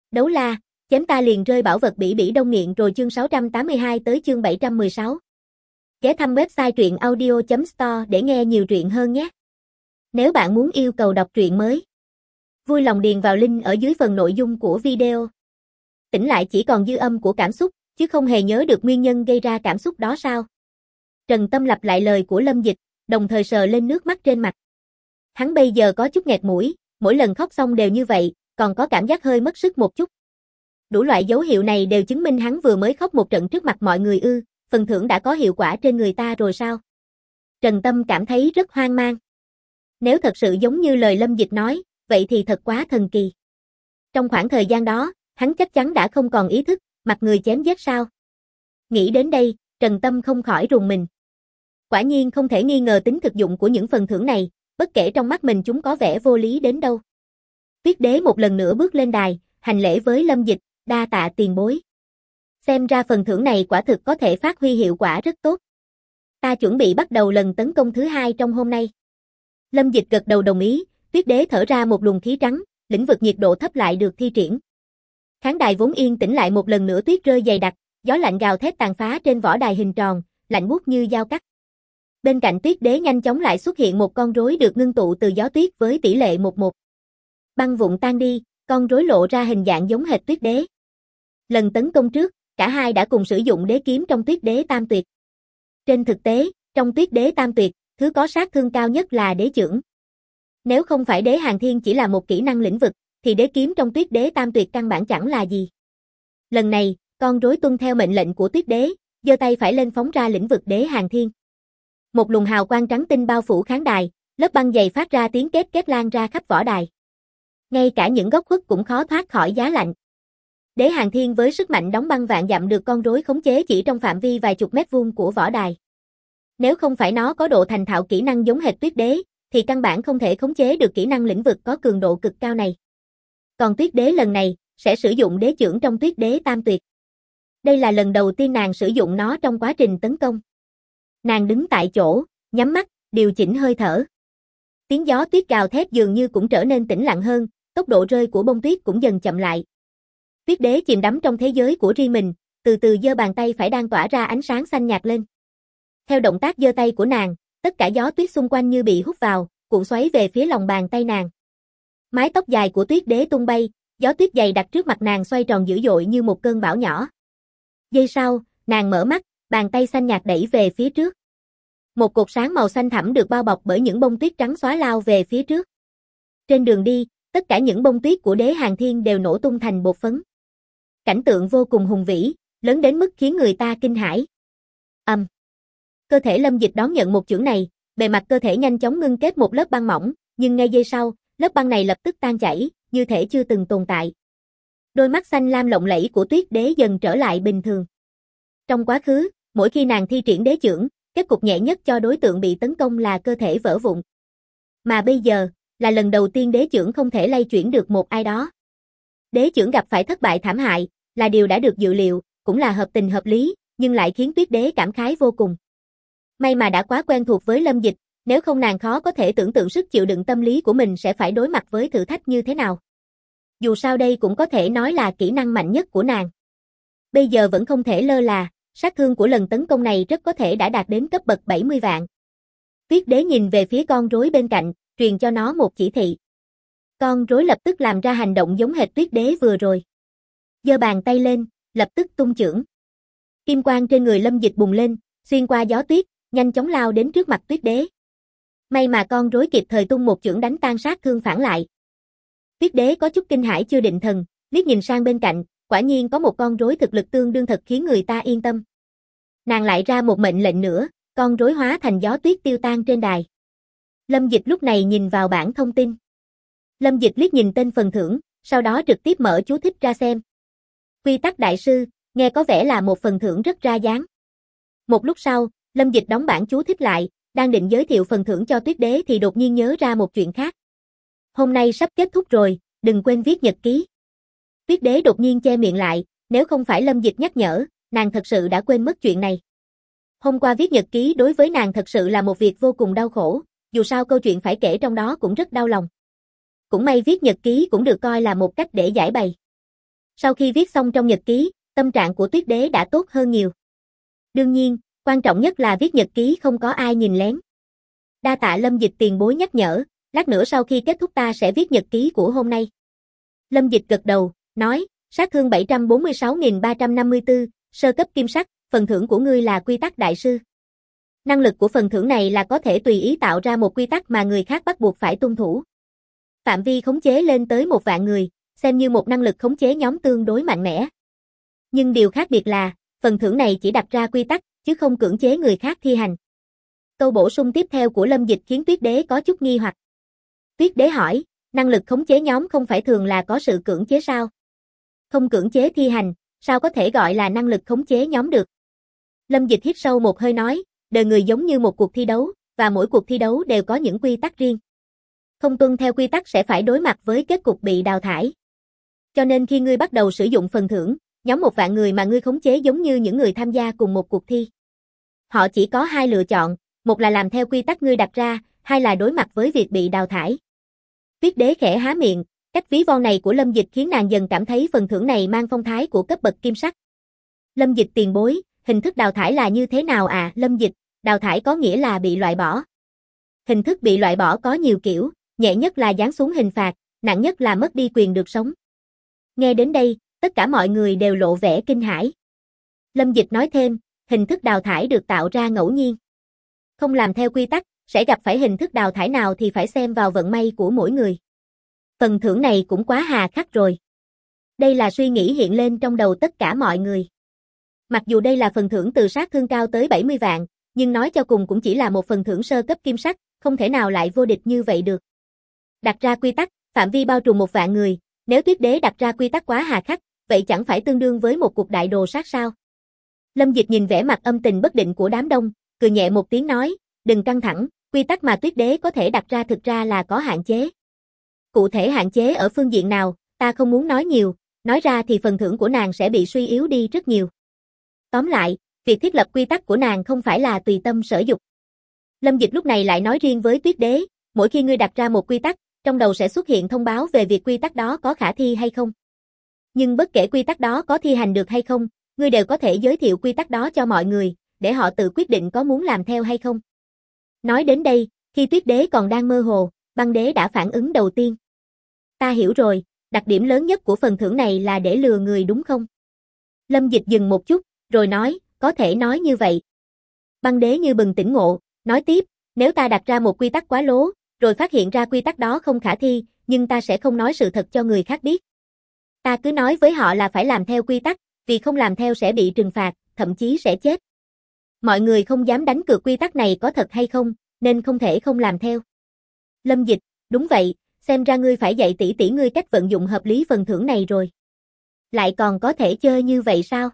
Đấu la, chém ta liền rơi bảo vật bỉ bỉ đông nghiện rồi chương 682 tới chương 716. Ghé thăm website truyện audio.store để nghe nhiều truyện hơn nhé. Nếu bạn muốn yêu cầu đọc truyện mới, vui lòng điền vào link ở dưới phần nội dung của video. Tỉnh lại chỉ còn dư âm của cảm xúc, chứ không hề nhớ được nguyên nhân gây ra cảm xúc đó sao? Trần Tâm lặp lại lời của Lâm Dịch, đồng thời sờ lên nước mắt trên mặt. Hắn bây giờ có chút nghẹt mũi, mỗi lần khóc xong đều như vậy, còn có cảm giác hơi mất sức một chút. Đủ loại dấu hiệu này đều chứng minh hắn vừa mới khóc một trận trước mặt mọi người phần thưởng đã có hiệu quả trên người ta rồi sao? Trần Tâm cảm thấy rất hoang mang. Nếu thật sự giống như lời Lâm Dịch nói, vậy thì thật quá thần kỳ. Trong khoảng thời gian đó, hắn chắc chắn đã không còn ý thức, mặt người chém giết sao? Nghĩ đến đây, Trần Tâm không khỏi rùng mình. Quả nhiên không thể nghi ngờ tính thực dụng của những phần thưởng này, bất kể trong mắt mình chúng có vẻ vô lý đến đâu. Tuyết Đế một lần nữa bước lên đài, hành lễ với Lâm Dịch, đa tạ tiền bối. Xem ra phần thưởng này quả thực có thể phát huy hiệu quả rất tốt. Ta chuẩn bị bắt đầu lần tấn công thứ 2 trong hôm nay. Lâm Dịch gật đầu đồng ý, Tuyết Đế thở ra một luồng khí trắng, lĩnh vực nhiệt độ thấp lại được thi triển. Khán đài vốn yên tĩnh lại một lần nữa tuyết rơi dày đặc, gió lạnh gào thét tàn phá trên võ đài hình tròn, lạnh buốt như dao cắt. Bên cạnh Tuyết Đế nhanh chóng lại xuất hiện một con rối được ngưng tụ từ gió tuyết với tỷ lệ 1:1. Băng vụn tan đi, con rối lộ ra hình dạng giống hệt Tuyết Đế. Lần tấn công trước, cả hai đã cùng sử dụng đế kiếm trong Tuyết Đế Tam Tuyệt. Trên thực tế, trong Tuyết Đế Tam Tuyệt, thứ có sát thương cao nhất là đế chưởng. Nếu không phải đế hàng thiên chỉ là một kỹ năng lĩnh vực, thì đế kiếm trong Tuyết Đế Tam Tuyệt căn bản chẳng là gì. Lần này, con rối tuân theo mệnh lệnh của Tuyết Đế, giơ tay phải lên phóng ra lĩnh vực đế hàng thiên. Một luồng hào quang trắng tinh bao phủ khán đài, lớp băng dày phát ra tiếng két két lan ra khắp võ đài. Ngay cả những góc khuất cũng khó thoát khỏi giá lạnh. Đế hàng thiên với sức mạnh đóng băng vạn dặm được con rối khống chế chỉ trong phạm vi vài chục mét vuông của võ đài. Nếu không phải nó có độ thành thạo kỹ năng giống hệt Tuyết Đế, thì căn bản không thể khống chế được kỹ năng lĩnh vực có cường độ cực cao này. Còn Tuyết Đế lần này, sẽ sử dụng đế chưởng trong Tuyết Đế Tam Tuyệt. Đây là lần đầu tiên nàng sử dụng nó trong quá trình tấn công. Nàng đứng tại chỗ, nhắm mắt, điều chỉnh hơi thở. Tiếng gió tuyết gào thét dường như cũng trở nên tĩnh lặng hơn, tốc độ rơi của bông tuyết cũng dần chậm lại. Tuyết Đế chìm đắm trong thế giới của riêng mình, từ từ giơ bàn tay phải đang tỏa ra ánh sáng xanh nhạt lên. Theo động tác giơ tay của nàng, tất cả gió tuyết xung quanh như bị hút vào, cuộn xoáy về phía lòng bàn tay nàng. Mái tóc dài của Tuyết Đế tung bay, gió tuyết dày đặc trước mặt nàng xoay tròn dữ dội như một cơn bão nhỏ. Giây sau, nàng mở mắt, bàn tay xanh nhạt đẩy về phía trước. Một cột sáng màu xanh thẳm được bao bọc bởi những bông tuyết trắng xóa lao về phía trước. Trên đường đi, tất cả những bông tuyết của đế hàng thiên đều nổ tung thành bột phấn. Cảnh tượng vô cùng hùng vĩ, lớn đến mức khiến người ta kinh hãi. Cơ thể Lâm Dịch đón nhận một chưởng này, bề mặt cơ thể nhanh chóng ngưng kết một lớp băng mỏng, nhưng ngay giây sau, lớp băng này lập tức tan chảy, như thể chưa từng tồn tại. Đôi mắt xanh lam lộng lẫy của Tuyết Đế dần trở lại bình thường. Trong quá khứ, mỗi khi nàng thi triển đế chưởng, kết cục nhẹ nhất cho đối tượng bị tấn công là cơ thể vỡ vụn. Mà bây giờ, là lần đầu tiên đế chưởng không thể lay chuyển được một ai đó. Đế chưởng gặp phải thất bại thảm hại, là điều đã được dự liệu, cũng là hợp tình hợp lý, nhưng lại khiến Tuyết Đế cảm khái vô cùng. May mà đã quá quen thuộc với Lâm Dịch, nếu không nàng khó có thể tưởng tượng sức chịu đựng tâm lý của mình sẽ phải đối mặt với thử thách như thế nào. Dù sao đây cũng có thể nói là kỹ năng mạnh nhất của nàng. Bây giờ vẫn không thể lơ là, sát thương của lần tấn công này rất có thể đã đạt đến cấp bậc 70 vạn. Tuyết Đế nhìn về phía con rối bên cạnh, truyền cho nó một chỉ thị. Con rối lập tức làm ra hành động giống hệt Tuyết Đế vừa rồi. Giơ bàn tay lên, lập tức tung chưởng. Kim quang trên người Lâm Dịch bùng lên, xuyên qua gió tuyết, nhanh chóng lao đến trước mặt Tuyết Đế. May mà con rối kịp thời tung một chưởng đánh tan sát thương phản lại. Tuyết Đế có chút kinh hãi chưa định thần, liếc nhìn sang bên cạnh, quả nhiên có một con rối thực lực tương đương thật khiến người ta yên tâm. Nàng lại ra một mệnh lệnh nữa, con rối hóa thành gió tuyết tiêu tan trên đài. Lâm Dịch lúc này nhìn vào bảng thông tin. Lâm Dịch liếc nhìn tên phần thưởng, sau đó trực tiếp mở chú thích ra xem. Quy tắc đại sư, nghe có vẻ là một phần thưởng rất ra dáng. Một lúc sau, Lâm Dịch đóng bảng chú thích lại, đang định giới thiệu phần thưởng cho Tuyết Đế thì đột nhiên nhớ ra một chuyện khác. Hôm nay sắp kết thúc rồi, đừng quên viết nhật ký. Tuyết Đế đột nhiên che miệng lại, nếu không phải Lâm Dịch nhắc nhở, nàng thật sự đã quên mất chuyện này. Hôm qua viết nhật ký đối với nàng thật sự là một việc vô cùng đau khổ, dù sao câu chuyện phải kể trong đó cũng rất đau lòng. Cũng may viết nhật ký cũng được coi là một cách để giải bày. Sau khi viết xong trong nhật ký, tâm trạng của Tuyết Đế đã tốt hơn nhiều. Đương nhiên, quan trọng nhất là viết nhật ký không có ai nhìn lén. Đa tạ Lâm Dịch tiền bối nhắc nhở, lát nữa sau khi kết thúc ta sẽ viết nhật ký của hôm nay. Lâm Dịch gật đầu, nói, sát thương 746.354, sơ cấp kim sắc, phần thưởng của ngươi là quy tắc đại sư. Năng lực của phần thưởng này là có thể tùy ý tạo ra một quy tắc mà người khác bắt buộc phải tuân thủ. Phạm vi khống chế lên tới 1.000.000 người, xem như một năng lực khống chế nhóm tương đối mạnh mẽ. Nhưng điều khác biệt là, phần thưởng này chỉ đặt ra quy tắc, chứ không cưỡng chế người khác thi hành. Câu bổ sung tiếp theo của Lâm Dịch khiến Tuyết Đế có chút nghi hoặc. Tuyết Đế hỏi, năng lực khống chế nhóm không phải thường là có sự cưỡng chế sao? Không cưỡng chế thi hành, sao có thể gọi là năng lực khống chế nhóm được? Lâm Dịch hít sâu một hơi nói, đời người giống như một cuộc thi đấu, và mỗi cuộc thi đấu đều có những quy tắc riêng. Không tuân theo quy tắc sẽ phải đối mặt với kết cục bị đào thải. Cho nên khi ngươi bắt đầu sử dụng phần thưởng, nhóm 1.000.000 người mà ngươi khống chế giống như những người tham gia cùng một cuộc thi. Họ chỉ có hai lựa chọn, một là làm theo quy tắc ngươi đặt ra, hai là đối mặt với việc bị đào thải. Tuyết Đế khẽ há miệng, cách ví von này của Lâm Dịch khiến nàng dần cảm thấy phần thưởng này mang phong thái của cấp bậc kim sắc. Lâm Dịch tiền bối, hình thức đào thải là như thế nào à? Lâm Dịch, đào thải có nghĩa là bị loại bỏ. Hình thức bị loại bỏ có nhiều kiểu, nhẹ nhất là giáng xuống hình phạt, nặng nhất là mất đi quyền được sống. Nghe đến đây, tất cả mọi người đều lộ vẻ kinh hãi. Lâm Dịch nói thêm, hình thức đào thải được tạo ra ngẫu nhiên. Không làm theo quy tắc, sẽ gặp phải hình thức đào thải nào thì phải xem vào vận may của mỗi người. Phần thưởng này cũng quá hà khắc rồi. Đây là suy nghĩ hiện lên trong đầu tất cả mọi người. Mặc dù đây là phần thưởng từ sát thương cao tới 70 vạn, nhưng nói cho cùng cũng chỉ là một phần thưởng sơ cấp kim sắc, không thể nào lại vô địch như vậy được. Đặt ra quy tắc, phạm vi bao trùm 1.000.000 người, nếu Tuyết Đế đặt ra quy tắc quá hà khắc, vậy chẳng phải tương đương với một cuộc đại đồ sát sao? Lâm Dịch nhìn vẻ mặt âm tình bất định của đám đông, cười nhẹ một tiếng nói, đừng căng thẳng, quy tắc mà Tuyết Đế có thể đặt ra thực ra là có hạn chế. Cụ thể hạn chế ở phương diện nào, ta không muốn nói nhiều, nói ra thì phần thưởng của nàng sẽ bị suy yếu đi rất nhiều. Tóm lại, việc thiết lập quy tắc của nàng không phải là tùy tâm sở dục. Lâm Dịch lúc này lại nói riêng với Tuyết Đế, mỗi khi ngươi đặt ra một quy tắc, trong đầu sẽ xuất hiện thông báo về việc quy tắc đó có khả thi hay không. Nhưng bất kể quy tắc đó có thi hành được hay không, ngươi đều có thể giới thiệu quy tắc đó cho mọi người, để họ tự quyết định có muốn làm theo hay không. Nói đến đây, khi Tuyết Đế còn đang mơ hồ, Băng Đế đã phản ứng đầu tiên. Ta hiểu rồi, đặc điểm lớn nhất của phần thưởng này là để lừa người đúng không? Lâm Dịch dừng một chút, rồi nói, có thể nói như vậy. Băng Đế như bừng tỉnh ngộ, nói tiếp, nếu ta đặt ra một quy tắc quá lố, rồi phát hiện ra quy tắc đó không khả thi, nhưng ta sẽ không nói sự thật cho người khác biết. Ta cứ nói với họ là phải làm theo quy tắc, vì không làm theo sẽ bị trừng phạt, thậm chí sẽ chết. Mọi người không dám đánh cược quy tắc này có thật hay không, nên không thể không làm theo. Lâm Dịch, đúng vậy, xem ra ngươi phải dạy tỷ tỷ ngươi cách vận dụng hợp lý phần thưởng này rồi. Lại còn có thể chơi như vậy sao?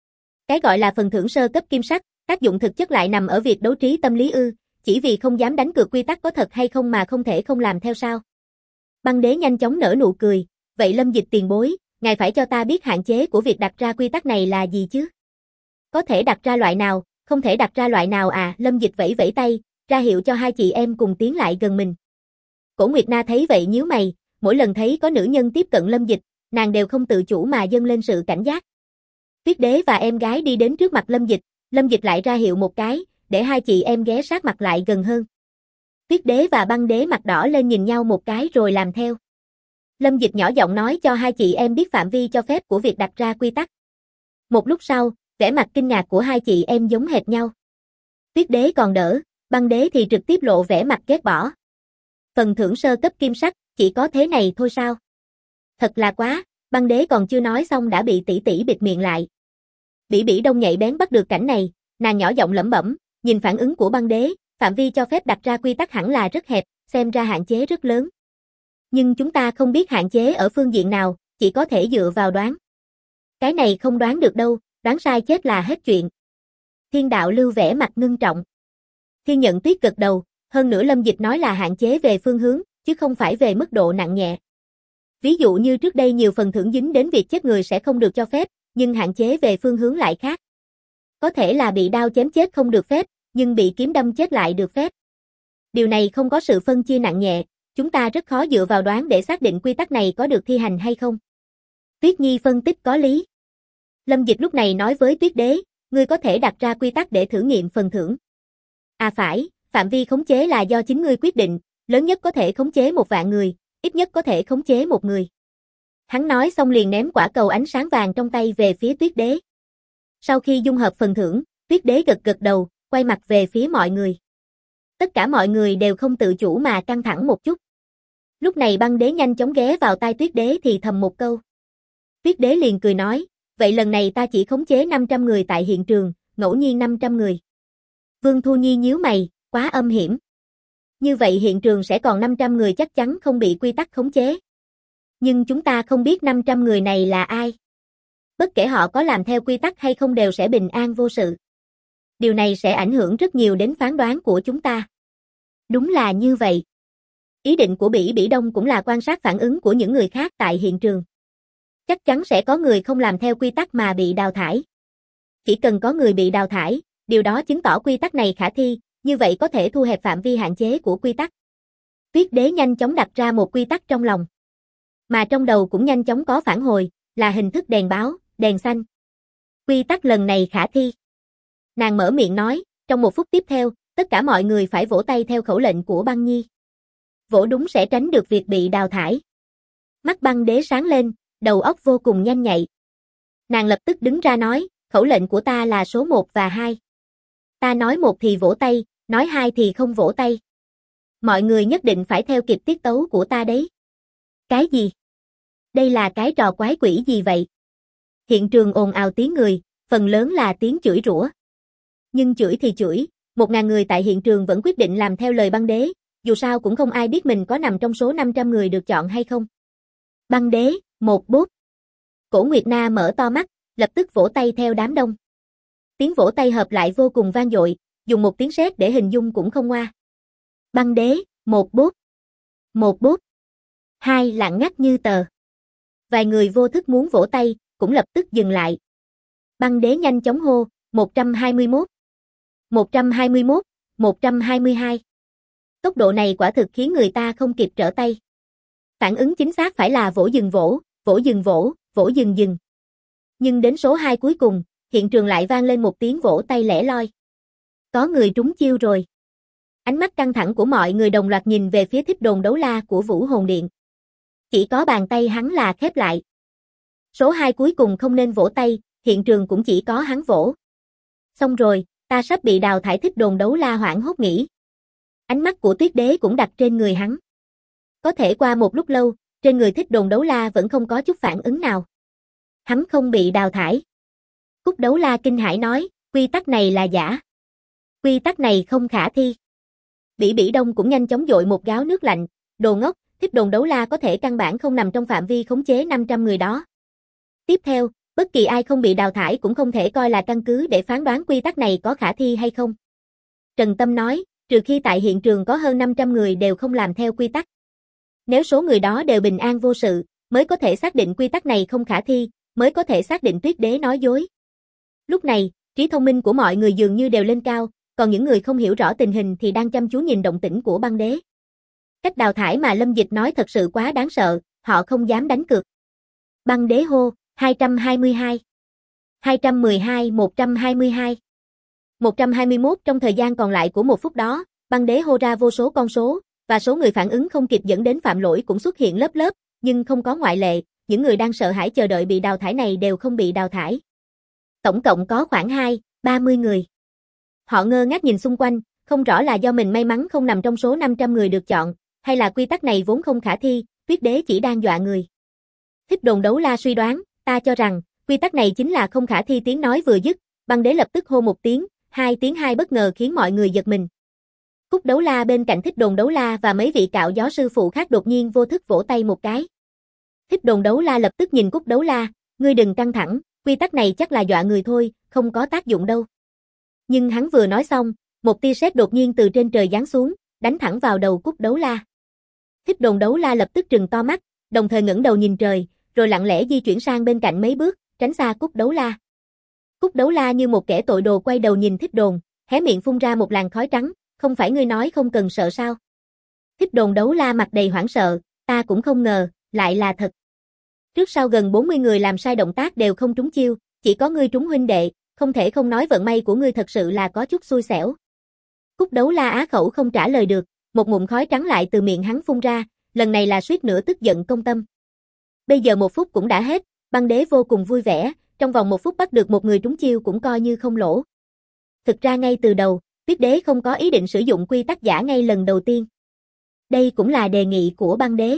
Cái gọi là phần thưởng sơ cấp kim sắc, tác dụng thực chất lại nằm ở việc đấu trí tâm lý ư, chỉ vì không dám đánh cược quy tắc có thật hay không mà không thể không làm theo sao? Băng Đế nhanh chóng nở nụ cười, vậy Lâm Dịch tiền bối, ngài phải cho ta biết hạn chế của việc đặt ra quy tắc này là gì chứ? Có thể đặt ra loại nào, không thể đặt ra loại nào à? Lâm Dịch vẫy vẫy tay, ra hiệu cho hai chị em cùng tiến lại gần mình. Cổ Nguyệt Na thấy vậy nhíu mày, mỗi lần thấy có nữ nhân tiếp cận Lâm Dịch, nàng đều không tự chủ mà dâng lên sự cảnh giác. Tuyết Đế và em gái đi đến trước mặt Lâm Dịch lại ra hiệu một cái, để hai chị em ghé sát mặt lại gần hơn. Tuyết Đế và Băng Đế mặt đỏ lên nhìn nhau một cái rồi làm theo. Lâm Dịch nhỏ giọng nói cho hai chị em biết phạm vi cho phép của việc đặt ra quy tắc. Một lúc sau, vẻ mặt kinh ngạc của hai chị em giống hệt nhau. Tuyết Đế còn đỡ, Băng Đế thì trực tiếp lộ vẻ mặt ghét bỏ. Phần thưởng sơ cấp kim sắc, chỉ có thế này thôi sao? Thật là quá, Băng Đế còn chưa nói xong đã bị tỷ tỷ bịt miệng lại. Bỉ Bỉ Đông nhạy bén bắt được cảnh này, nàng nhỏ giọng lẩm bẩm, nhìn phản ứng của Băng Đế, phạm vi cho phép đặt ra quy tắc hẳn là rất hẹp, xem ra hạn chế rất lớn. Nhưng chúng ta không biết hạn chế ở phương diện nào, chỉ có thể dựa vào đoán. Cái này không đoán được đâu, đoán sai chết là hết chuyện. Thiên Đạo Lưu vẻ mặt ngưng trọng. Thiên Nhận Tuyết gật đầu, hơn nữa Lâm Dịch nói là hạn chế về phương hướng, chứ không phải về mức độ nặng nhẹ. Ví dụ như trước đây nhiều phần thưởng dính đến việc chết người sẽ không được cho phép, nhưng hạn chế về phương hướng lại khác. Có thể là bị đao chém chết không được phép, nhưng bị kiếm đâm chết lại được phép. Điều này không có sự phân chia nặng nhẹ, chúng ta rất khó dựa vào đoán để xác định quy tắc này có được thi hành hay không. Tuyết Nhi phân tích có lý. Lâm Dịch lúc này nói với Tuyết Đế, ngươi có thể đặt ra quy tắc để thử nghiệm phần thưởng. À phải, phạm vi khống chế là do chính ngươi quyết định, lớn nhất có thể khống chế 1.000.000 người, ít nhất có thể khống chế 1 người. Hắn nói xong liền ném quả cầu ánh sáng vàng trong tay về phía Tuyết Đế. Sau khi dung hợp phần thưởng, Tuyết Đế gật gật đầu, quay mặt về phía mọi người. Tất cả mọi người đều không tự chủ mà căng thẳng một chút. Lúc này Băng Đế nhanh chóng ghé vào tai Tuyết Đế thì thầm một câu. Tuyết Đế liền cười nói, vậy lần này ta chỉ khống chế 500 người tại hiện trường, ngẫu nhiên 500 người. Vương Thu Nhi nhíu mày, quá âm hiểm. Như vậy hiện trường sẽ còn 500 người chắc chắn không bị quy tắc khống chế. Nhưng chúng ta không biết 500 người này là ai. Bất kể họ có làm theo quy tắc hay không đều sẽ bình an vô sự. Điều này sẽ ảnh hưởng rất nhiều đến phán đoán của chúng ta. Đúng là như vậy. Ý định của Bỉ Bỉ Đông cũng là quan sát phản ứng của những người khác tại hiện trường. Chắc chắn sẽ có người không làm theo quy tắc mà bị đào thải. Chỉ cần có người bị đào thải, điều đó chứng tỏ quy tắc này khả thi, như vậy có thể thu hẹp phạm vi hạn chế của quy tắc. Tuyết Đế nhanh chóng đặt ra một quy tắc trong lòng. Mà trong đầu cũng nhanh chóng có phản hồi, là hình thức đèn báo, đèn xanh. Quy tắc lần này khả thi. Nàng mở miệng nói, trong 1 phút tiếp theo, tất cả mọi người phải vỗ tay theo khẩu lệnh của Băng Nhi. Vỗ đúng sẽ tránh được việc bị đào thải. Mắt Băng Đế sáng lên, đầu óc vô cùng nhanh nhạy. Nàng lập tức đứng ra nói, khẩu lệnh của ta là số 1 và 2. Ta nói 1 thì vỗ tay, nói 2 thì không vỗ tay. Mọi người nhất định phải theo kịp tiết tấu của ta đấy. Cái gì? Đây là cái trò quái quỷ gì vậy? Hiện trường ồn ào tiếng người, phần lớn là tiếng chửi rủa. Nhưng chửi thì chửi, 1.000 người tại hiện trường vẫn quyết định làm theo lời Băng Đế, dù sao cũng không ai biết mình có nằm trong số 500 người được chọn hay không. Băng Đế, một bút. Cổ Nguyệt Na mở to mắt, lập tức vỗ tay theo đám đông. Tiếng vỗ tay hợp lại vô cùng vang dội, dùng một tiếng sét để hình dung cũng không ngoa. Băng Đế, một bút. Một bút. 2 lặng ngắt như tờ. Vài người vô thức muốn vỗ tay, cũng lập tức dừng lại. Băng Đế nhanh chóng hô, 121. 121, 122. Tốc độ này quả thực khiến người ta không kịp trở tay. Phản ứng chính xác phải là vỗ dừng vỗ, vỗ dừng vỗ, vỗ dừng dừng. Nhưng đến số 2 cuối cùng, hiện trường lại vang lên một tiếng vỗ tay lẻ loi. Có người trúng chiêu rồi. Ánh mắt căng thẳng của mọi người đồng loạt nhìn về phía Thích Đồn Đấu La của Vũ Hồn Điện. Chỉ có bàn tay hắn là khép lại. Số 2 cuối cùng không nên vỗ tay, hiện trường cũng chỉ có hắn vỗ. Xong rồi, ta sắp bị đào thải. Thích Đồn Đấu La hoảng hốt nghĩ. Ánh mắt của Tuyết Đế cũng đặt trên người hắn. Có thể qua một lúc lâu, trên người Thích Đồn Đấu La vẫn không có chút phản ứng nào. Hắn không bị đào thải. Cúc Đấu La kinh hãi nói, quy tắc này là giả. Quy tắc này không khả thi. Bỉ Bỉ Đông cũng nhanh chóng dội một gáo nước lạnh, đồ ngốc, Thích Đồn Đấu La có thể căn bản không nằm trong phạm vi khống chế 500 người đó. Tiếp theo, bất kỳ ai không bị đào thải cũng không thể coi là căn cứ để phán đoán quy tắc này có khả thi hay không. Trần Tâm nói, trừ khi tại hiện trường có hơn 500 người đều không làm theo quy tắc. Nếu số người đó đều bình an vô sự, mới có thể xác định quy tắc này không khả thi, mới có thể xác định Tuyết Đế nói dối. Lúc này, trí thông minh của mọi người dường như đều lên cao, còn những người không hiểu rõ tình hình thì đang chăm chú nhìn động tĩnh của Băng Đế. Cách đào thải mà Lâm Dịch nói thật sự quá đáng sợ, họ không dám đánh cược. Băng Đế hô, 222. 212, 122. 121 trong thời gian còn lại của 1 phút đó, Băng Đế hô ra vô số con số, và số người phản ứng không kịp dẫn đến phạm lỗi cũng xuất hiện lớp lớp, nhưng không có ngoại lệ, những người đang sợ hãi chờ đợi bị đào thải này đều không bị đào thải. Tổng cộng có khoảng 30 người. Họ ngơ ngác nhìn xung quanh, không rõ là do mình may mắn không nằm trong số 500 người được chọn, hay là quy tắc này vốn không khả thi, Tuyết Đế chỉ đang dọa người. Thích Đồn Đấu La suy đoán, ta cho rằng, quy tắc này chính là không khả thi. Tiếng nói vừa dứt, Băng Đế lập tức hô một tiếng, 2 tiếng 2 bất ngờ khiến mọi người giật mình. Cúc Đấu La bên cạnh Thích Đồn Đấu La và mấy vị cạo gió sư phụ khác đột nhiên vô thức vỗ tay một cái. Thích Đồn Đấu La lập tức nhìn Cúc Đấu La, ngươi đừng căng thẳng, quy tắc này chắc là dọa người thôi, không có tác dụng đâu. Nhưng hắn vừa nói xong, một tia sét đột nhiên từ trên trời giáng xuống, đánh thẳng vào đầu Cúc Đấu La. Thích Đồn Đấu La lập tức trừng to mắt, đồng thời ngẩng đầu nhìn trời, rồi lặng lẽ di chuyển sang bên cạnh mấy bước, tránh xa Cúc Đấu La. Cúc Đấu La như một kẻ tội đồ quay đầu nhìn Thích Đồn, hé miệng phun ra một làn khói trắng, không phải ngươi nói không cần sợ sao? Thích Đồn Đấu La mặt đầy hoảng sợ, ta cũng không ngờ, lại là thật. Trước sau gần 40 người làm sai động tác đều không trúng chiêu, chỉ có ngươi trúng huynh đệ, không thể không nói vận may của ngươi thật sự là có chút xui xẻo. Cúc Đấu La á khẩu không trả lời được, một ngụm khói trắng lại từ miệng hắn phun ra, lần này là suýt nữa tức giận công tâm. Bây giờ 1 phút cũng đã hết, Băng Đế vô cùng vui vẻ, trong vòng 1 phút bắt được một người trúng chiêu cũng coi như không lỗ. Thực ra ngay từ đầu, Tuyết Đế không có ý định sử dụng quy tắc giả ngay lần đầu tiên. Đây cũng là đề nghị của Băng Đế.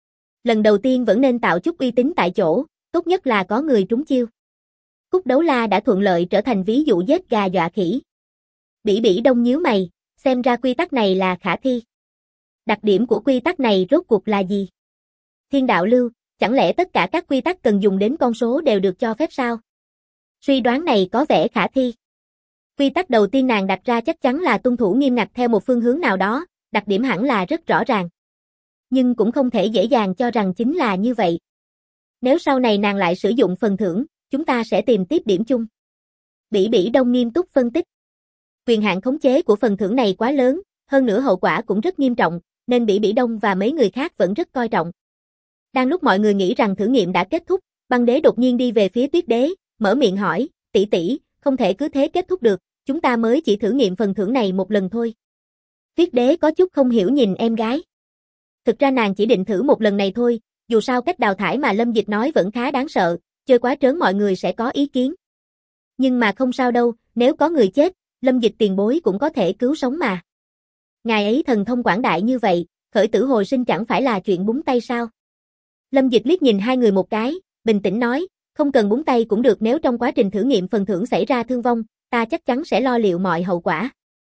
Lần đầu tiên vẫn nên tạo chút uy tín tại chỗ, tốt nhất là có người trúng chiêu. Cúc Đấu La đã thuận lợi trở thành ví dụ giết gà dọa khỉ. Bỉ Bỉ Đông nhíu mày, xem ra quy tắc này là khả thi. Đặc điểm của quy tắc này rốt cuộc là gì? Thiên đạo lưu, chẳng lẽ tất cả các quy tắc cần dùng đến con số đều được cho phép sao? Suy đoán này có vẻ khả thi. Quy tắc đầu tiên nàng đặt ra chắc chắn là tuân thủ nghiêm ngặt theo một phương hướng nào đó, đặc điểm hẳn là rất rõ ràng. Nhưng cũng không thể dễ dàng cho rằng chính là như vậy. Nếu sau này nàng lại sử dụng phần thưởng, chúng ta sẽ tìm tiếp điểm chung. Bỉ Bỉ Đông nghiêm túc phân tích. Quyền hạn khống chế của phần thưởng này quá lớn, hơn nữa hậu quả cũng rất nghiêm trọng, nên Bỉ Bỉ Đông và mấy người khác vẫn rất coi trọng. Đang lúc mọi người nghĩ rằng thử nghiệm đã kết thúc, Băng Đế đột nhiên đi về phía Tuyết Đế, mở miệng hỏi, tỷ tỷ, không thể cứ thế kết thúc được, chúng ta mới chỉ thử nghiệm phần thưởng này một lần thôi. Tuyết Đế có chút không hiểu nhìn em gái. Thực ra nàng chỉ định thử một lần này thôi, dù sao cách đào thải mà Lâm Dịch nói vẫn khá đáng sợ, chơi quá trớn mọi người sẽ có ý kiến. Nhưng mà không sao đâu, nếu có người chết, Lâm Dịch tiền bối cũng có thể cứu sống mà. Ngài ấy thần thông quảng đại như vậy, khởi tử hồi sinh chẳng phải là chuyện búng tay sao? Lâm Dịch liếc nhìn hai người một cái, bình tĩnh nói, không cần búng tay cũng được, nếu trong quá trình thử nghiệm phần thưởng xảy ra thương vong, ta chắc chắn sẽ lo liệu mọi hậu quả.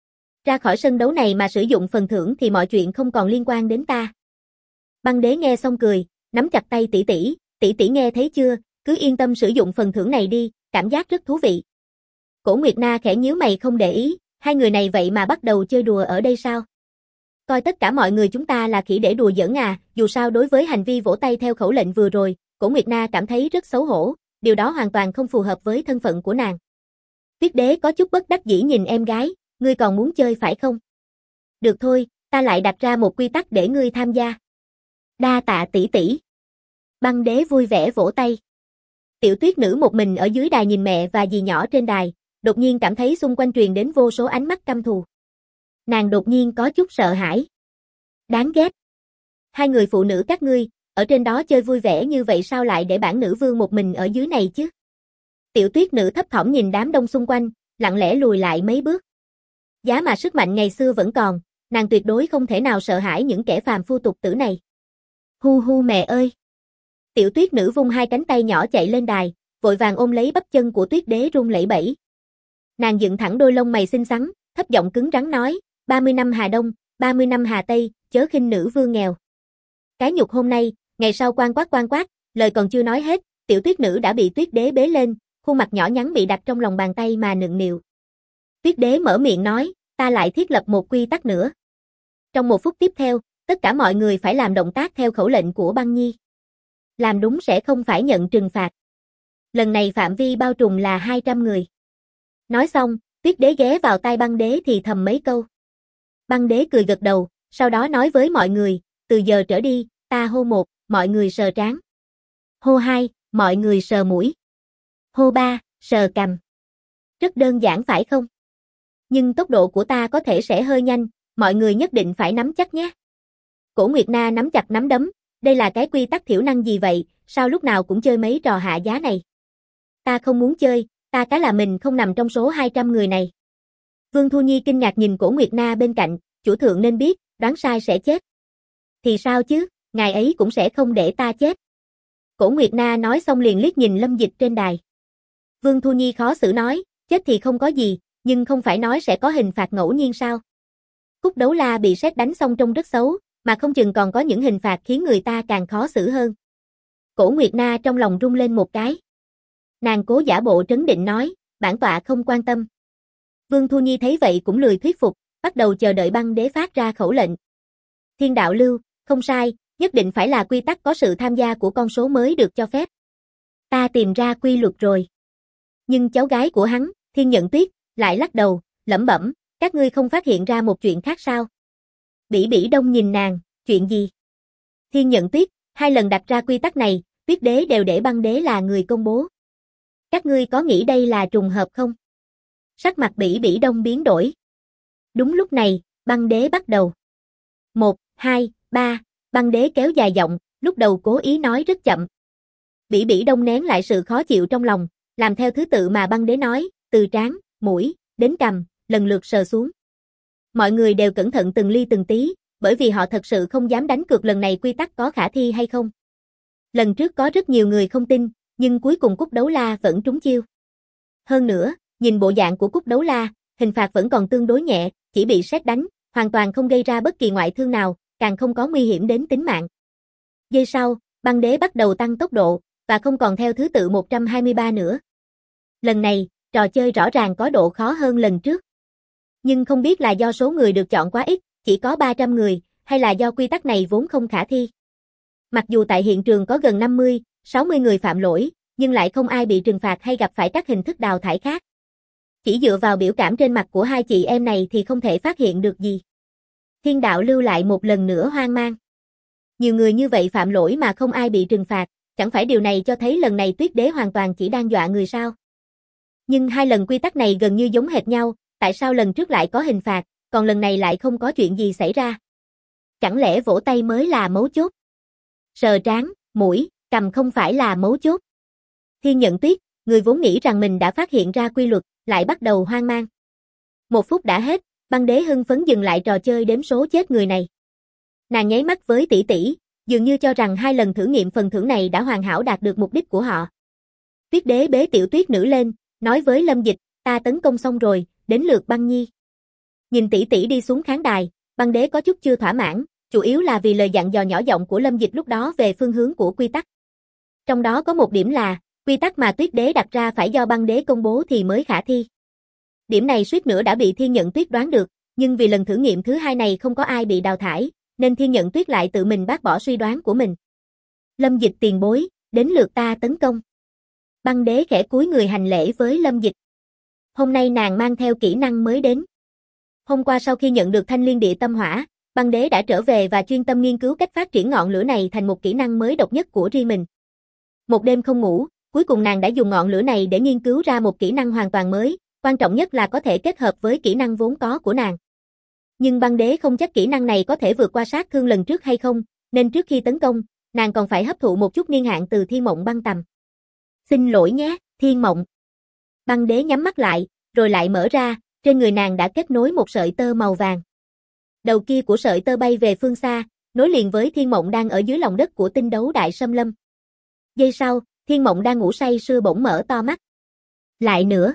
Ra khỏi sân đấu này mà sử dụng phần thưởng thì mọi chuyện không còn liên quan đến ta. Băng Đế nghe xong cười, nắm chặt tay tỷ tỷ nghe thấy chưa, cứ yên tâm sử dụng phần thưởng này đi, cảm giác rất thú vị. Cổ Nguyệt Na khẽ nhíu mày không để ý, hai người này vậy mà bắt đầu chơi đùa ở đây sao? Coi tất cả mọi người chúng ta là khỉ để đùa giỡn à, dù sao đối với hành vi vỗ tay theo khẩu lệnh vừa rồi, Cổ Nguyệt Na cảm thấy rất xấu hổ, điều đó hoàn toàn không phù hợp với thân phận của nàng. Tuyết Đế có chút bất đắc dĩ nhìn em gái, ngươi còn muốn chơi phải không? Được thôi, ta lại đặt ra một quy tắc để ngươi tham gia. Đa tạ tỷ tỷ. Băng Đế vui vẻ vỗ tay. Tiểu Tuyết Nữ một mình ở dưới đài nhìn mẹ và dì nhỏ trên đài, đột nhiên cảm thấy xung quanh truyền đến vô số ánh mắt căm thù. Nàng đột nhiên có chút sợ hãi. Đáng ghét. Hai người phụ nữ các ngươi, ở trên đó chơi vui vẻ như vậy sao lại để bản nữ vương một mình ở dưới này chứ? Tiểu Tuyết Nữ thấp thỏm nhìn đám đông xung quanh, lặng lẽ lùi lại mấy bước. Giá mà sức mạnh ngày xưa vẫn còn, nàng tuyệt đối không thể nào sợ hãi những kẻ phàm phu tục tử này. Hu hu mẹ ơi. Tiểu Tuyết Nữ vung hai cánh tay nhỏ chạy lên đài, vội vàng ôm lấy bắp chân của Tuyết Đế run lẩy bẩy. Nàng dựng thẳng đôi lông mày xinh xắn, thấp giọng cứng rắn nói, 30 năm Hà Đông, 30 năm Hà Tây, chớ khinh nữ vương nghèo. Cái nhục hôm nay, ngày sau quan quát, lời còn chưa nói hết, Tiểu Tuyết Nữ đã bị Tuyết Đế bế lên, khuôn mặt nhỏ nhắn bị đặt trong lòng bàn tay mà nựng nịu. Tuyết Đế mở miệng nói, ta lại thiết lập một quy tắc nữa. Trong 1 phút tiếp theo, tất cả mọi người phải làm động tác theo khẩu lệnh của Băng Nhi. Làm đúng sẽ không phải nhận trừng phạt. Lần này phạm vi bao trùm là 200 người. Nói xong, Tuyết Đế ghé vào tai Băng Đế thì thầm mấy câu. Băng Đế cười gật đầu, sau đó nói với mọi người, từ giờ trở đi, ta hô 1, mọi người sờ trán. Hô 2, mọi người sờ mũi. Hô 3, sờ cằm. Rất đơn giản phải không? Nhưng tốc độ của ta có thể sẽ hơi nhanh, mọi người nhất định phải nắm chắc nhé. Cổ Nguyệt Na nắm chặt nắm đấm, đây là cái quy tắc thiểu năng gì vậy, sao lúc nào cũng chơi mấy trò hạ giá này? Ta không muốn chơi, ta cá là mình không nằm trong số 200 người này. Vương Thu Nhi kinh ngạc nhìn Cổ Nguyệt Na bên cạnh, chủ thượng nên biết, đoán sai sẽ chết. Thì sao chứ, ngài ấy cũng sẽ không để ta chết. Cổ Nguyệt Na nói xong liền liếc nhìn Lâm Dịch trên đài. Vương Thu Nhi khó xử nói, chết thì không có gì, nhưng không phải nói sẽ có hình phạt ngẫu nhiên sao? Cúc Đấu La bị sét đánh xong trông rất xấu, mà không chừng còn có những hình phạt khiến người ta càng khó xử hơn. Cổ Nguyệt Na trong lòng rung lên một cái. Nàng cố giả bộ trấn định nói, bản tọa không quan tâm. Vương Thu Nhi thấy vậy cũng lười thuyết phục, bắt đầu chờ đợi Băng Đế phát ra khẩu lệnh. Thiên đạo lưu, không sai, nhất định phải là quy tắc có sự tham gia của con số mới được cho phép. Ta tìm ra quy luật rồi. Nhưng cháu gái của hắn, Thiên Nhận Tuyết, lại lắc đầu, lẩm bẩm, các ngươi không phát hiện ra một chuyện khác sao? Bỉ Bỉ Đông nhìn nàng, chuyện gì? Thiên Nhận Tuyết, 2 lần đặt ra quy tắc này, Tuyết đế đều để băng đế là người công bố. Các ngươi có nghĩ đây là trùng hợp không? Sắc mặt Bỉ Bỉ Đông biến đổi. Đúng lúc này, băng đế bắt đầu. 1, 2, 3, băng đế kéo dài giọng, lúc đầu cố ý nói rất chậm. Bỉ Bỉ Đông nén lại sự khó chịu trong lòng, làm theo thứ tự mà băng đế nói, từ trán, mũi, đến cằm, lần lượt sờ xuống. Mọi người đều cẩn thận từng ly từng tí, bởi vì họ thật sự không dám đánh cược lần này quy tắc có khả thi hay không. Lần trước có rất nhiều người không tin, nhưng cuối cùng Cúc Đấu La vẫn trúng chiêu. Hơn nữa, nhìn bộ dạng của Cúc Đấu La, hình phạt vẫn còn tương đối nhẹ, chỉ bị sét đánh, hoàn toàn không gây ra bất kỳ ngoại thương nào, càng không có nguy hiểm đến tính mạng. Giây sau, băng đế bắt đầu tăng tốc độ, và không còn theo thứ tự 123 nữa. Lần này, trò chơi rõ ràng có độ khó hơn lần trước. Nhưng không biết là do số người được chọn quá ít, chỉ có 300 người, hay là do quy tắc này vốn không khả thi. Mặc dù tại hiện trường có gần 50, 60 người phạm lỗi, nhưng lại không ai bị trừng phạt hay gặp phải các hình thức đào thải khác. Chỉ dựa vào biểu cảm trên mặt của hai chị em này thì không thể phát hiện được gì. Thiên đạo lưu lại một lần nữa hoang mang. Nhiều người như vậy phạm lỗi mà không ai bị trừng phạt, chẳng phải điều này cho thấy lần này Tuyết đế hoàn toàn chỉ đang dọa người sao? Nhưng hai lần quy tắc này gần như giống hệt nhau, tại sao lần trước lại có hình phạt, còn lần này lại không có chuyện gì xảy ra? Chẳng lẽ vỗ tay mới là mấu chốt? Sờ trán, mũi, cằm không phải là mấu chốt. Thiên Nhận Tuyết, người vốn nghĩ rằng mình đã phát hiện ra quy luật, lại bắt đầu hoang mang. 1 phút đã hết, băng đế hưng phấn dừng lại trò chơi đếm số chết người này. Nàng nháy mắt với tỷ tỷ, dường như cho rằng 2 lần thử nghiệm phần thưởng này đã hoàn hảo đạt được mục đích của họ. Tuyết đế bế Tiểu Tuyết nữ lên, nói với Lâm Dịch, ta tấn công xong rồi, đến lượt Băng Nhi. Nhìn tỷ tỷ đi xuống khán đài, băng đế có chút chưa thỏa mãn, chủ yếu là vì lời dặn dò nhỏ giọng của Lâm Dịch lúc đó về phương hướng của quy tắc. Trong đó có một điểm là, quy tắc mà Tuyết đế đặt ra phải do băng đế công bố thì mới khả thi. Điểm này suýt nữa đã bị Thiên Nhận Tuyết đoán được, nhưng vì lần thử nghiệm thứ 2 này không có ai bị đào thải, nên Thiên Nhận Tuyết lại tự mình bác bỏ suy đoán của mình. Lâm Dịch tiền bối, đến lượt ta tấn công. Băng đế khẽ cúi người hành lễ với Lâm Dịch. Hôm nay nàng mang theo kỹ năng mới đến. Hôm qua sau khi nhận được Thanh Liên Địa Tâm Hỏa, băng đế đã trở về và chuyên tâm nghiên cứu cách phát triển ngọn lửa này thành một kỹ năng mới độc nhất của riêng mình. Một đêm không ngủ, cuối cùng nàng đã dùng ngọn lửa này để nghiên cứu ra một kỹ năng hoàn toàn mới, quan trọng nhất là có thể kết hợp với kỹ năng vốn có của nàng. Nhưng băng đế không chắc kỹ năng này có thể vượt qua sát thương lần trước hay không, nên trước khi tấn công, nàng còn phải hấp thụ một chút niên hạn từ Thiên Mộng Băng Tầm. Xin lỗi nhé, Thiên Mộng. Băng đế nhắm mắt lại, rồi lại mở ra, trên người nàng đã kết nối một sợi tơ màu vàng. Đầu kia của sợi tơ bay về phương xa, nối liền với Thiên Mộng đang ở dưới lòng đất của Tinh Đấu Đại Xâm Lâm. Giây sau, Thiên Mộng đang ngủ say sưa bỗng mở to mắt. Lại nữa.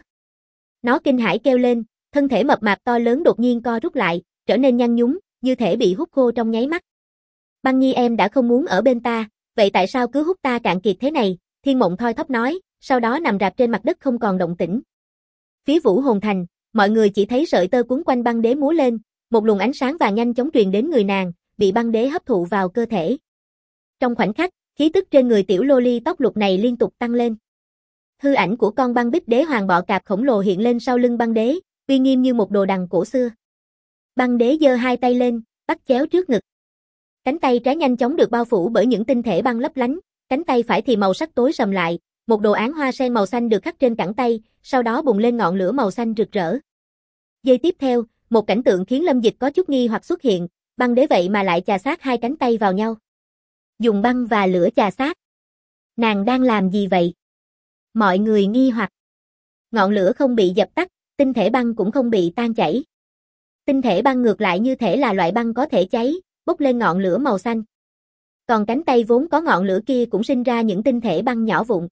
Nó kinh hãi kêu lên, thân thể mập mạp to lớn đột nhiên co rút lại, trở nên nhăn nhúm, như thể bị hút khô trong nháy mắt. Băng Nhi em đã không muốn ở bên ta, vậy tại sao cứ hút ta cạn kiệt thế này? Thiên Mộng thoi thóp nói, sau đó nằm rạp trên mặt đất không còn động tĩnh. Phía Vũ Hồn Thành, mọi người chỉ thấy sợi tơ cuốn quanh băng đế múa lên, một luồng ánh sáng vàng nhanh chóng truyền đến người nàng, bị băng đế hấp thụ vào cơ thể. Trong khoảnh khắc, khí tức trên người tiểu loli tóc lục này liên tục tăng lên. Hư ảnh của con băng bích đế hoàng bọ cạp khổng lồ hiện lên sau lưng băng đế, uy nghiêm như một đồ đằng cổ xưa. Băng đế giơ 2 tay lên, bắt chéo trước ngực. Cánh tay trái nhanh chóng được bao phủ bởi những tinh thể băng lấp lánh, cánh tay phải thì màu sắc tối sầm lại, một đồ án hoa sen màu xanh được khắc trên cẳng tay, sau đó bùng lên ngọn lửa màu xanh rực rỡ. Giây tiếp theo, một cảnh tượng khiến Lâm Dịch có chút nghi hoặc xuất hiện, băng đế vậy mà lại chà sát 2 cánh tay vào nhau. Dùng băng và lửa chà sát. Nàng đang làm gì vậy? Mọi người nghi hoặc. Ngọn lửa không bị dập tắt, tinh thể băng cũng không bị tan chảy. Tinh thể băng ngược lại như thể là loại băng có thể cháy, bốc lên ngọn lửa màu xanh. Còn cánh tay vốn có ngọn lửa kia cũng sinh ra những tinh thể băng nhỏ vụn.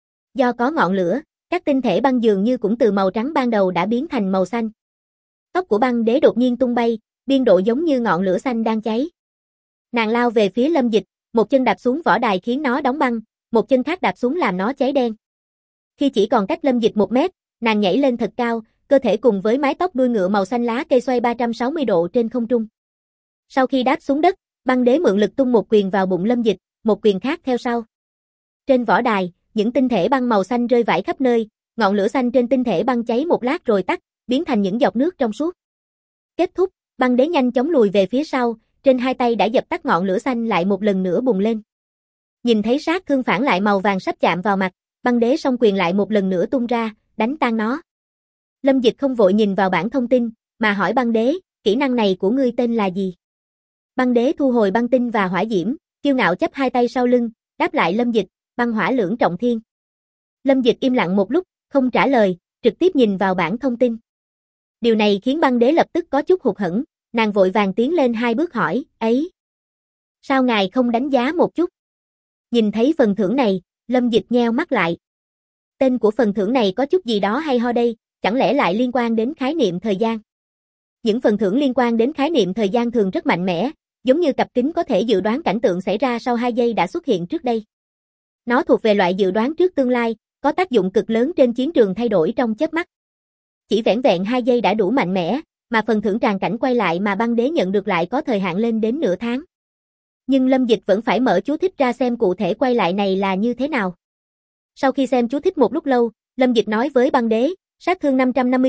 Do có ngọn lửa, các tinh thể băng dường như cũng từ màu trắng ban đầu đã biến thành màu xanh. Tóc của băng đế đột nhiên tung bay, biên độ giống như ngọn lửa xanh đang cháy. Nàng lao về phía Lâm Dịch, một chân đạp xuống võ đài khiến nó đóng băng, một chân khác đạp xuống làm nó cháy đen. Khi chỉ còn cách Lâm Dịch 1 mét, nàng nhảy lên thật cao, cơ thể cùng với mái tóc đuôi ngựa màu xanh lá cây xoay 360 độ trên không trung. Sau khi đáp xuống đất, băng đế mượn lực tung một quyền vào bụng Lâm Dịch, một quyền khác theo sau. Trên võ đài, những tinh thể băng màu xanh rơi vãi khắp nơi, ngọn lửa xanh trên tinh thể băng cháy một lát rồi tắt, biến thành những giọt nước trong suốt. Kết thúc, băng đế nhanh chóng lùi về phía sau, trên 2 tay đã dập tắt ngọn lửa xanh lại một lần nữa bùng lên. Nhìn thấy sát thương phản lại màu vàng sắp chạm vào mặt, băng đế song quyền lại một lần nữa tung ra, đánh tan nó. Lâm Dịch không vội nhìn vào bảng thông tin, mà hỏi băng đế, kỹ năng này của ngươi tên là gì? Băng đế thu hồi băng tinh và hỏa diễm, kiêu ngạo chắp hai tay sau lưng, đáp lại Lâm Dịch, băng hỏa lưỡng trọng thiên. Lâm Dịch im lặng một lúc, không trả lời, trực tiếp nhìn vào bảng thông tin. Điều này khiến băng đế lập tức có chút hụt hẫng, nàng vội vàng tiến lên 2 bước hỏi, ấy, sao ngài không đánh giá một chút? Nhìn thấy phần thưởng này, Lâm Dịch nheo mắt lại. Tên của phần thưởng này có chút gì đó hay ho đây, chẳng lẽ lại liên quan đến khái niệm thời gian? Những phần thưởng liên quan đến khái niệm thời gian thường rất mạnh mẽ, giống như cặp kính có thể dự đoán cảnh tượng xảy ra sau 2 giây đã xuất hiện trước đây. Nó thuộc về loại dự đoán trước tương lai, có tác dụng cực lớn trên chiến trường thay đổi trong chớp mắt. Chỉ vẻn vẹn 2 giây đã đủ mạnh mẽ, mà phần thưởng tràng cảnh quay lại mà băng đế nhận được lại có thời hạn lên đến nửa tháng. Nhưng Lâm Dịch vẫn phải mở chú thích ra xem cụ thể quay lại này là như thế nào. Sau khi xem chú thích một lúc lâu, Lâm Dịch nói với băng đế, sát thương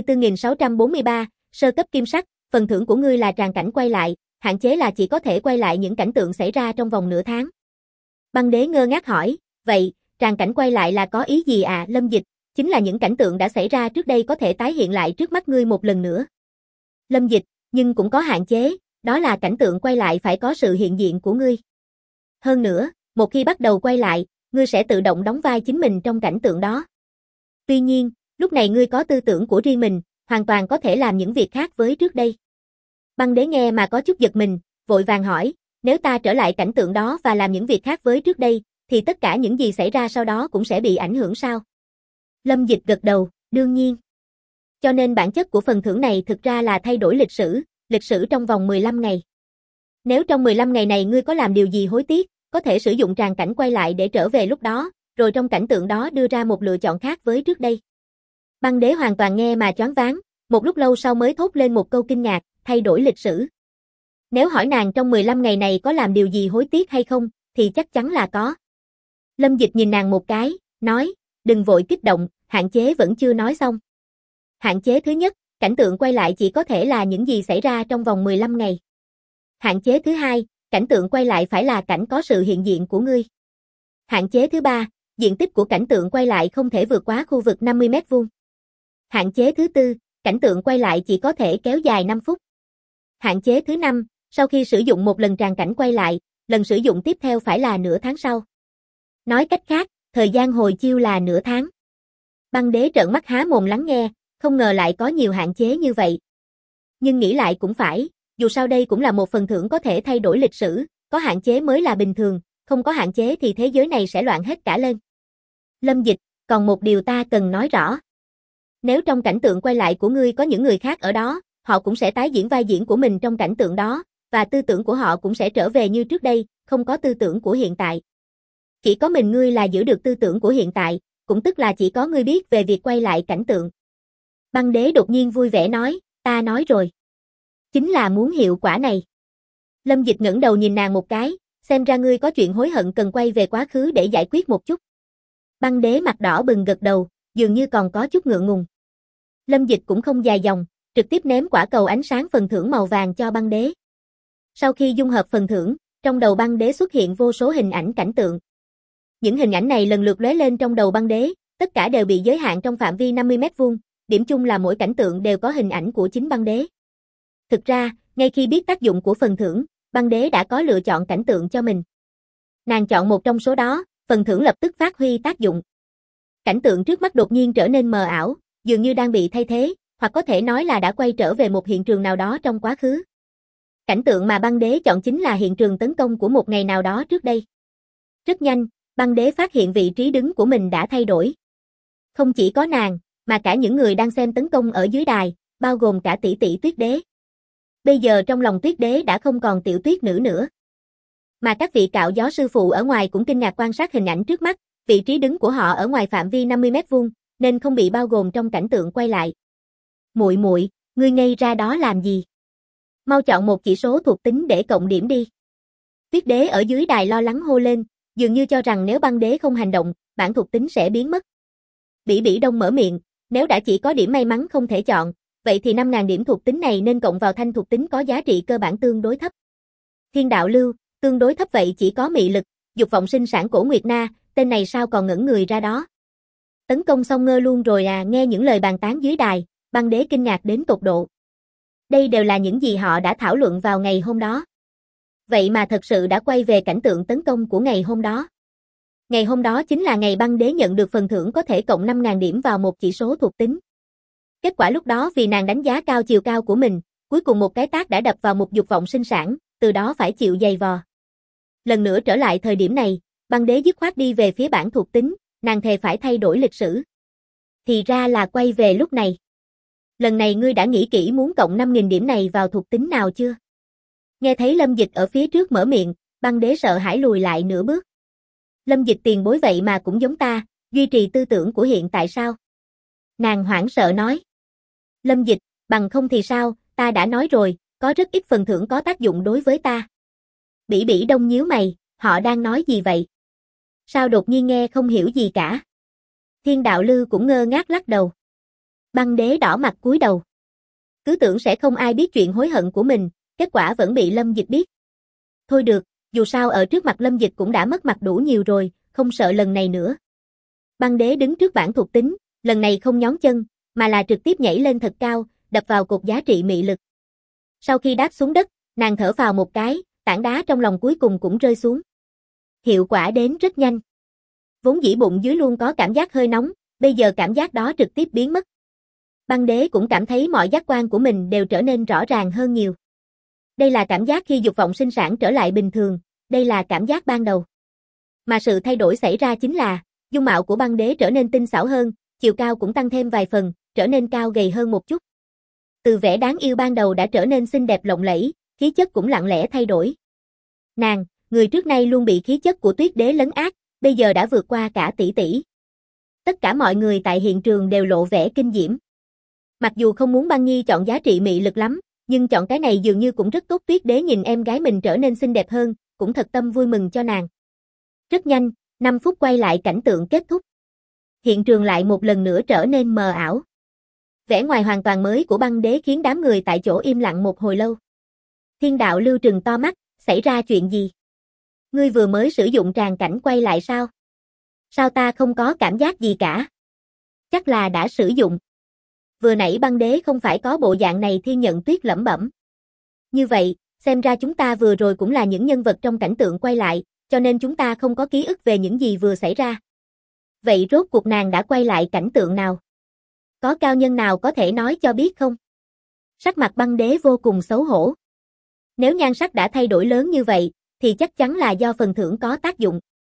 554.643, sơ cấp kim sắc, phần thưởng của ngươi là tràng cảnh quay lại, hạn chế là chỉ có thể quay lại những cảnh tượng xảy ra trong vòng nửa tháng. Băng đế ngơ ngác hỏi, vậy, tràng cảnh quay lại là có ý gì à? Lâm Dịch, chính là những cảnh tượng đã xảy ra trước đây có thể tái hiện lại trước mắt ngươi một lần nữa. Lâm Dịch, nhưng cũng có hạn chế, đó là cảnh tượng quay lại phải có sự hiện diện của ngươi. Hơn nữa, một khi bắt đầu quay lại, ngươi sẽ tự động đóng vai chính mình trong cảnh tượng đó. Tuy nhiên, lúc này ngươi có tư tưởng của riêng mình, hoàn toàn có thể làm những việc khác với trước đây. Băng đế nghe mà có chút giật mình, vội vàng hỏi, nếu ta trở lại cảnh tượng đó và làm những việc khác với trước đây, thì tất cả những gì xảy ra sau đó cũng sẽ bị ảnh hưởng sao? Lâm Dịch gật đầu, đương nhiên. Cho nên bản chất của phần thưởng này thực ra là thay đổi lịch sử trong vòng 15 ngày. Nếu trong 15 ngày này ngươi có làm điều gì hối tiếc, có thể sử dụng tràng cảnh quay lại để trở về lúc đó, rồi trong cảnh tượng đó đưa ra một lựa chọn khác với trước đây. Băng đế hoàn toàn nghe mà choáng váng, một lúc lâu sau mới thốt lên một câu kinh ngạc, thay đổi lịch sử. Nếu hỏi nàng trong 15 ngày này có làm điều gì hối tiếc hay không, thì chắc chắn là có. Lâm Dịch nhìn nàng một cái, nói, đừng vội kích động, hạn chế vẫn chưa nói xong. Hạn chế thứ nhất, cảnh tượng quay lại chỉ có thể là những gì xảy ra trong vòng 15 ngày. Hạn chế thứ hai, cảnh tượng quay lại phải là cảnh có sự hiện diện của ngươi. Hạn chế thứ ba, diện tích của cảnh tượng quay lại không thể vượt quá khu vực 50 mét vuông. Hạn chế thứ tư, cảnh tượng quay lại chỉ có thể kéo dài 5 phút. Hạn chế thứ năm, sau khi sử dụng một lần tràng cảnh quay lại, lần sử dụng tiếp theo phải là nửa tháng sau. Nói cách khác, thời gian hồi chiêu là nửa tháng. Băng đế trợn mắt há mồm lắng nghe, không ngờ lại có nhiều hạn chế như vậy. Nhưng nghĩ lại cũng phải, dù sao đây cũng là một phần thưởng có thể thay đổi lịch sử, có hạn chế mới là bình thường, không có hạn chế thì thế giới này sẽ loạn hết cả lên. Lâm Dịch, còn một điều ta cần nói rõ. Nếu trong cảnh tượng quay lại của ngươi có những người khác ở đó, họ cũng sẽ tái diễn vai diễn của mình trong cảnh tượng đó, và tư tưởng của họ cũng sẽ trở về như trước đây, không có tư tưởng của hiện tại. Chỉ có mình ngươi là giữ được tư tưởng của hiện tại, cũng tức là chỉ có ngươi biết về việc quay lại cảnh tượng. Băng đế đột nhiên vui vẻ nói, ta nói rồi. Chính là muốn hiệu quả này. Lâm Dịch ngẩng đầu nhìn nàng một cái, xem ra ngươi có chuyện hối hận cần quay về quá khứ để giải quyết một chút. Băng đế mặt đỏ bừng gật đầu, dường như còn có chút ngượng ngùng. Lâm Dịch cũng không dài dòng, trực tiếp ném quả cầu ánh sáng phần thưởng màu vàng cho băng đế. Sau khi dung hợp phần thưởng, trong đầu băng đế xuất hiện vô số hình ảnh cảnh tượng. Những hình ảnh này lần lượt lóe lên trong đầu băng đế, tất cả đều bị giới hạn trong phạm vi 50 mét vuông, điểm chung là mỗi cảnh tượng đều có hình ảnh của chính băng đế. Thực ra, ngay khi biết tác dụng của phần thưởng, băng đế đã có lựa chọn cảnh tượng cho mình. Nàng chọn một trong số đó, phần thưởng lập tức phát huy tác dụng. Cảnh tượng trước mắt đột nhiên trở nên mờ ảo, dường như đang bị thay thế, hoặc có thể nói là đã quay trở về một hiện trường nào đó trong quá khứ. Cảnh tượng mà băng đế chọn chính là hiện trường tấn công của một ngày nào đó trước đây. Rất nhanh, băng đế phát hiện vị trí đứng của mình đã thay đổi. Không chỉ có nàng, mà cả những người đang xem tấn công ở dưới đài, bao gồm cả tỷ tỷ Tuyết Đế. Bây giờ trong lòng Tuyết Đế đã không còn tiểu tuyết nữ nữa. Mà các vị cạo gió sư phụ ở ngoài cũng kinh ngạc quan sát hình ảnh trước mắt, vị trí đứng của họ ở ngoài phạm vi 50 mét vuông, nên không bị bao gồm trong cảnh tượng quay lại. Muội muội, ngươi ngây ra đó làm gì? Mau chọn một chỉ số thuộc tính để cộng điểm đi. Tuyết Đế ở dưới đài lo lắng hô lên, dường như cho rằng nếu băng đế không hành động, bản thuộc tính sẽ biến mất. Bỉ Bỉ Đông mở miệng, nếu đã chỉ có điểm may mắn không thể chọn, vậy thì 5.000 điểm thuộc tính này nên cộng vào thanh thuộc tính có giá trị cơ bản tương đối thấp. Thiên đạo lưu, tương đối thấp vậy chỉ có mị lực, dục vọng sinh sản Cổ Nguyệt Na, tên này sao còn ngẩn người ra đó. Tấn công xong ngơ luôn rồi à. Nghe những lời bàn tán dưới đài, băng đế kinh ngạc đến tột độ. Đây đều là những gì họ đã thảo luận vào ngày hôm đó. Vậy mà thật sự đã quay về cảnh tượng tấn công của ngày hôm đó. Ngày hôm đó chính là ngày băng đế nhận được phần thưởng có thể cộng 5.000 điểm vào một chỉ số thuộc tính. Kết quả lúc đó vì nàng đánh giá cao chiều cao của mình, cuối cùng một cái tát đã đập vào một dục vọng sinh sản, từ đó phải chịu giày vò. Lần nữa trở lại thời điểm này, băng đế dứt khoát đi về phía bảng thuộc tính, nàng thề phải thay đổi lịch sử. Thì ra là quay về lúc này. Lần này ngươi đã nghĩ kỹ muốn cộng 5.000 điểm này vào thuộc tính nào chưa? Nghe thấy Lâm Dịch ở phía trước mở miệng, băng đế sợ hãi lùi lại nửa bước. Lâm Dịch tiền bối vậy mà cũng giống ta, duy trì tư tưởng của hiện tại sao? Nàng hoảng sợ nói. Lâm Dịch, bằng không thì sao, ta đã nói rồi, có rất ít phần thưởng có tác dụng đối với ta. Bỉ Bỉ Đông nhíu mày, họ đang nói gì vậy? Sao đột nhiên nghe không hiểu gì cả? Thiên Đạo Lư cũng ngơ ngác lắc đầu. Băng đế đỏ mặt cúi đầu. Cứ tưởng sẽ không ai biết chuyện hối hận của mình, kết quả vẫn bị Lâm Dịch biết. Thôi được, dù sao ở trước mặt Lâm Dịch cũng đã mất mặt đủ nhiều rồi, không sợ lần này nữa. Băng đế đứng trước bảng thuộc tính, lần này không nhón chân, mà là trực tiếp nhảy lên thật cao, đập vào cột giá trị mị lực. Sau khi đáp xuống đất, nàng thở phào một cái, tảng đá trong lòng cuối cùng cũng rơi xuống. Hiệu quả đến rất nhanh. Vốn dĩ bụng dưới luôn có cảm giác hơi nóng, bây giờ cảm giác đó trực tiếp biến mất. Băng đế cũng cảm thấy mọi giác quan của mình đều trở nên rõ ràng hơn nhiều. Đây là cảm giác khi dục vọng sinh sản trở lại bình thường, đây là cảm giác ban đầu. Mà sự thay đổi xảy ra chính là, dung mạo của băng đế trở nên tinh xảo hơn, chiều cao cũng tăng thêm vài phần, trở nên cao gầy hơn một chút. Từ vẻ đáng yêu ban đầu đã trở nên xinh đẹp lộng lẫy, khí chất cũng lặng lẽ thay đổi. Nàng, người trước nay luôn bị khí chất của Tuyết Đế lấn át, bây giờ đã vượt qua cả tỷ tỷ. Tất cả mọi người tại hiện trường đều lộ vẻ kinh diễm. Mặc dù không muốn Băng Nhi chọn giá trị mị lực lắm, nhưng chọn cái này dường như cũng rất tốt. Tuyết Đế nhìn em gái mình trở nên xinh đẹp hơn, cũng thật tâm vui mừng cho nàng. Rất nhanh, 5 phút quay lại cảnh tượng kết thúc. Hiện trường lại một lần nữa trở nên mờ ảo. Vẻ ngoài hoàn toàn mới của băng đế khiến đám người tại chỗ im lặng một hồi lâu. Thiên Đạo Lưu trừng to mắt, xảy ra chuyện gì? Ngươi vừa mới sử dụng tràng cảnh quay lại sao? Sao ta không có cảm giác gì cả? Chắc là đã sử dụng. Vừa nãy băng đế không phải có bộ dạng này. Thiên Nhận Tuyết lẩm bẩm. Như vậy, xem ra chúng ta vừa rồi cũng là những nhân vật trong cảnh tượng quay lại, cho nên chúng ta không có ký ức về những gì vừa xảy ra. Vậy rốt cuộc nàng đã quay lại cảnh tượng nào? Có cao nhân nào có thể nói cho biết không? Sắc mặt băng đế vô cùng xấu hổ. Nếu nhan sắc đã thay đổi lớn như vậy, thì chắc chắn là do phần thưởng có tác dụng.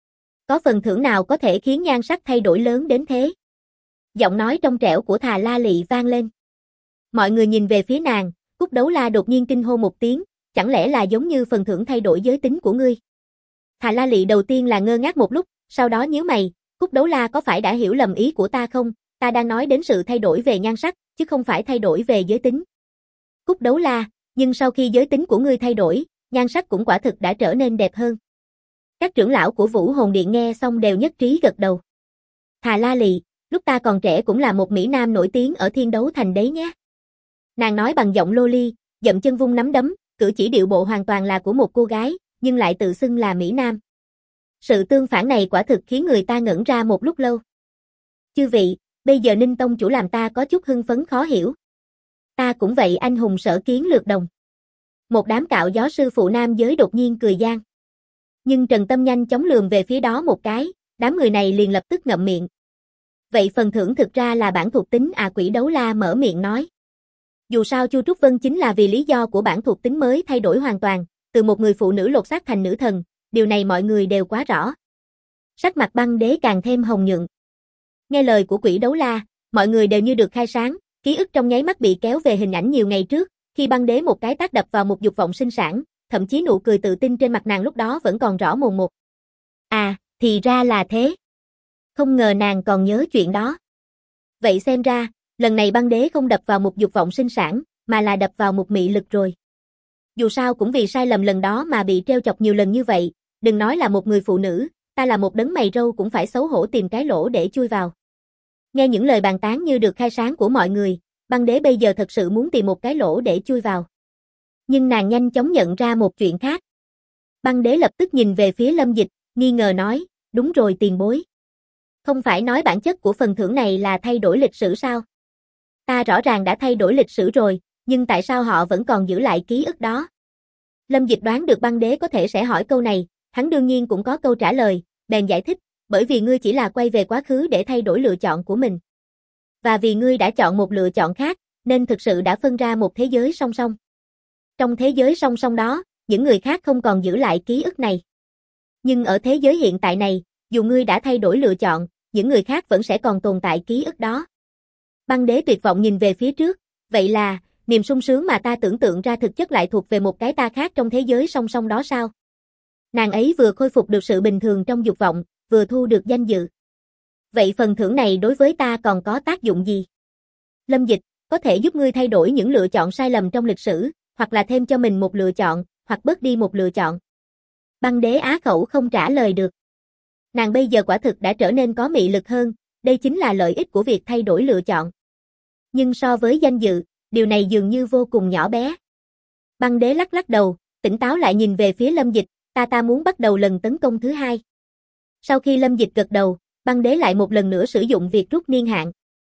Có phần thưởng nào có thể khiến nhan sắc thay đổi lớn đến thế? Giọng nói trong trẻo của Thà La Lị vang lên. Mọi người nhìn về phía nàng, Cúc Đấu La đột nhiên kinh hô một tiếng, chẳng lẽ là giống như phần thưởng thay đổi giới tính của ngươi? Thà La Lị đầu tiên là ngơ ngác một lúc, sau đó nhíu mày, Cúc Đấu La có phải đã hiểu lầm ý của ta không? Ta đang nói đến sự thay đổi về nhan sắc, chứ không phải thay đổi về giới tính. Cúc Đấu La, nhưng sau khi giới tính của ngươi thay đổi, nhan sắc cũng quả thực đã trở nên đẹp hơn. Các trưởng lão của Vũ Hồn Điện nghe xong đều nhất trí gật đầu. Thà La Lị, lúc ta còn trẻ cũng là một mỹ nam nổi tiếng ở Thiên Đấu Thành đấy nhé. Nàng nói bằng giọng lô ly, dậm chân vung nắm đấm, cử chỉ điệu bộ hoàn toàn là của một cô gái, nhưng lại tự xưng là mỹ nam. Sự tương phản này quả thực khiến người ta ngẩn ra một lúc lâu. Chư vị, bây giờ Ninh Tông chủ làm ta có chút hưng phấn khó hiểu. Ta cũng vậy. Anh hùng Sở Kiến lược đồng. Một đám cạo gió sư phụ nam giới đột nhiên cười gian. Nhưng Trần Tâm nhanh chóng lườm về phía đó một cái, đám người này liền lập tức ngậm miệng. Vậy phần thưởng thực ra là bản thuộc tính à? Quỷ Đấu La mở miệng nói. Dù sao Chu Trúc Vân chính là vì lý do của bản thuộc tính mới thay đổi hoàn toàn, từ một người phụ nữ lột xác thành nữ thần, điều này mọi người đều quá rõ. Sắc mặt băng đế càng thêm hồng nhuận. Nghe lời của Quỷ Đấu La, mọi người đều như được khai sáng, ký ức trong nháy mắt bị kéo về hình ảnh nhiều ngày trước, khi băng đế một cái tát đập vào một dục vọng sinh sản, thậm chí nụ cười tự tin trên mặt nàng lúc đó vẫn còn rõ mồn một. À, thì ra là thế. Không ngờ nàng còn nhớ chuyện đó. Vậy xem ra, lần này băng đế không đập vào một dục vọng sinh sản, mà là đập vào một mị lực rồi. Dù sao cũng vì sai lầm lần đó mà bị treo chọc nhiều lần như vậy, đừng nói là một người phụ nữ, ta là một đấng mày râu cũng phải xấu hổ tìm cái lỗ để chui vào. Nghe những lời bàn tán như được khai sáng của mọi người, băng đế bây giờ thật sự muốn tìm một cái lỗ để chui vào. Nhưng nàng nhanh chóng nhận ra một chuyện khác. Băng đế lập tức nhìn về phía Lâm Dịch, nghi ngờ nói, đúng rồi tiền bối. Không phải nói bản chất của phần thưởng này là thay đổi lịch sử sao? Ta rõ ràng đã thay đổi lịch sử rồi, nhưng tại sao họ vẫn còn giữ lại ký ức đó? Lâm Dịch đoán được băng đế có thể sẽ hỏi câu này, hắn đương nhiên cũng có câu trả lời, bèn giải thích, bởi vì ngươi chỉ là quay về quá khứ để thay đổi lựa chọn của mình. Và vì ngươi đã chọn một lựa chọn khác, nên thực sự đã phân ra một thế giới song song. Trong thế giới song song đó, những người khác không còn giữ lại ký ức này. Nhưng ở thế giới hiện tại này, dù ngươi đã thay đổi lựa chọn, những người khác vẫn sẽ còn tồn tại ký ức đó. Băng đế tuyệt vọng nhìn về phía trước, vậy là, niềm sung sướng mà ta tưởng tượng ra thực chất lại thuộc về một cái ta khác trong thế giới song song đó sao? Nàng ấy vừa khôi phục được sự bình thường trong dục vọng, vừa thu được danh dự. Vậy phần thưởng này đối với ta còn có tác dụng gì? Lâm Dịch, có thể giúp ngươi thay đổi những lựa chọn sai lầm trong lịch sử, hoặc là thêm cho mình một lựa chọn, hoặc bớt đi một lựa chọn. Băng đế á khẩu không trả lời được. Nàng bây giờ quả thực đã trở nên có mị lực hơn, đây chính là lợi ích của việc thay đổi lựa chọn. Nhưng so với danh dự, điều này dường như vô cùng nhỏ bé. Băng đế lắc lắc đầu, tỉnh táo lại nhìn về phía Lâm Dịch, ta muốn bắt đầu lần tấn công thứ hai. Sau khi Lâm Dịch gật đầu, băng đế lại một lần nữa sử dụng việc rút niên hạn.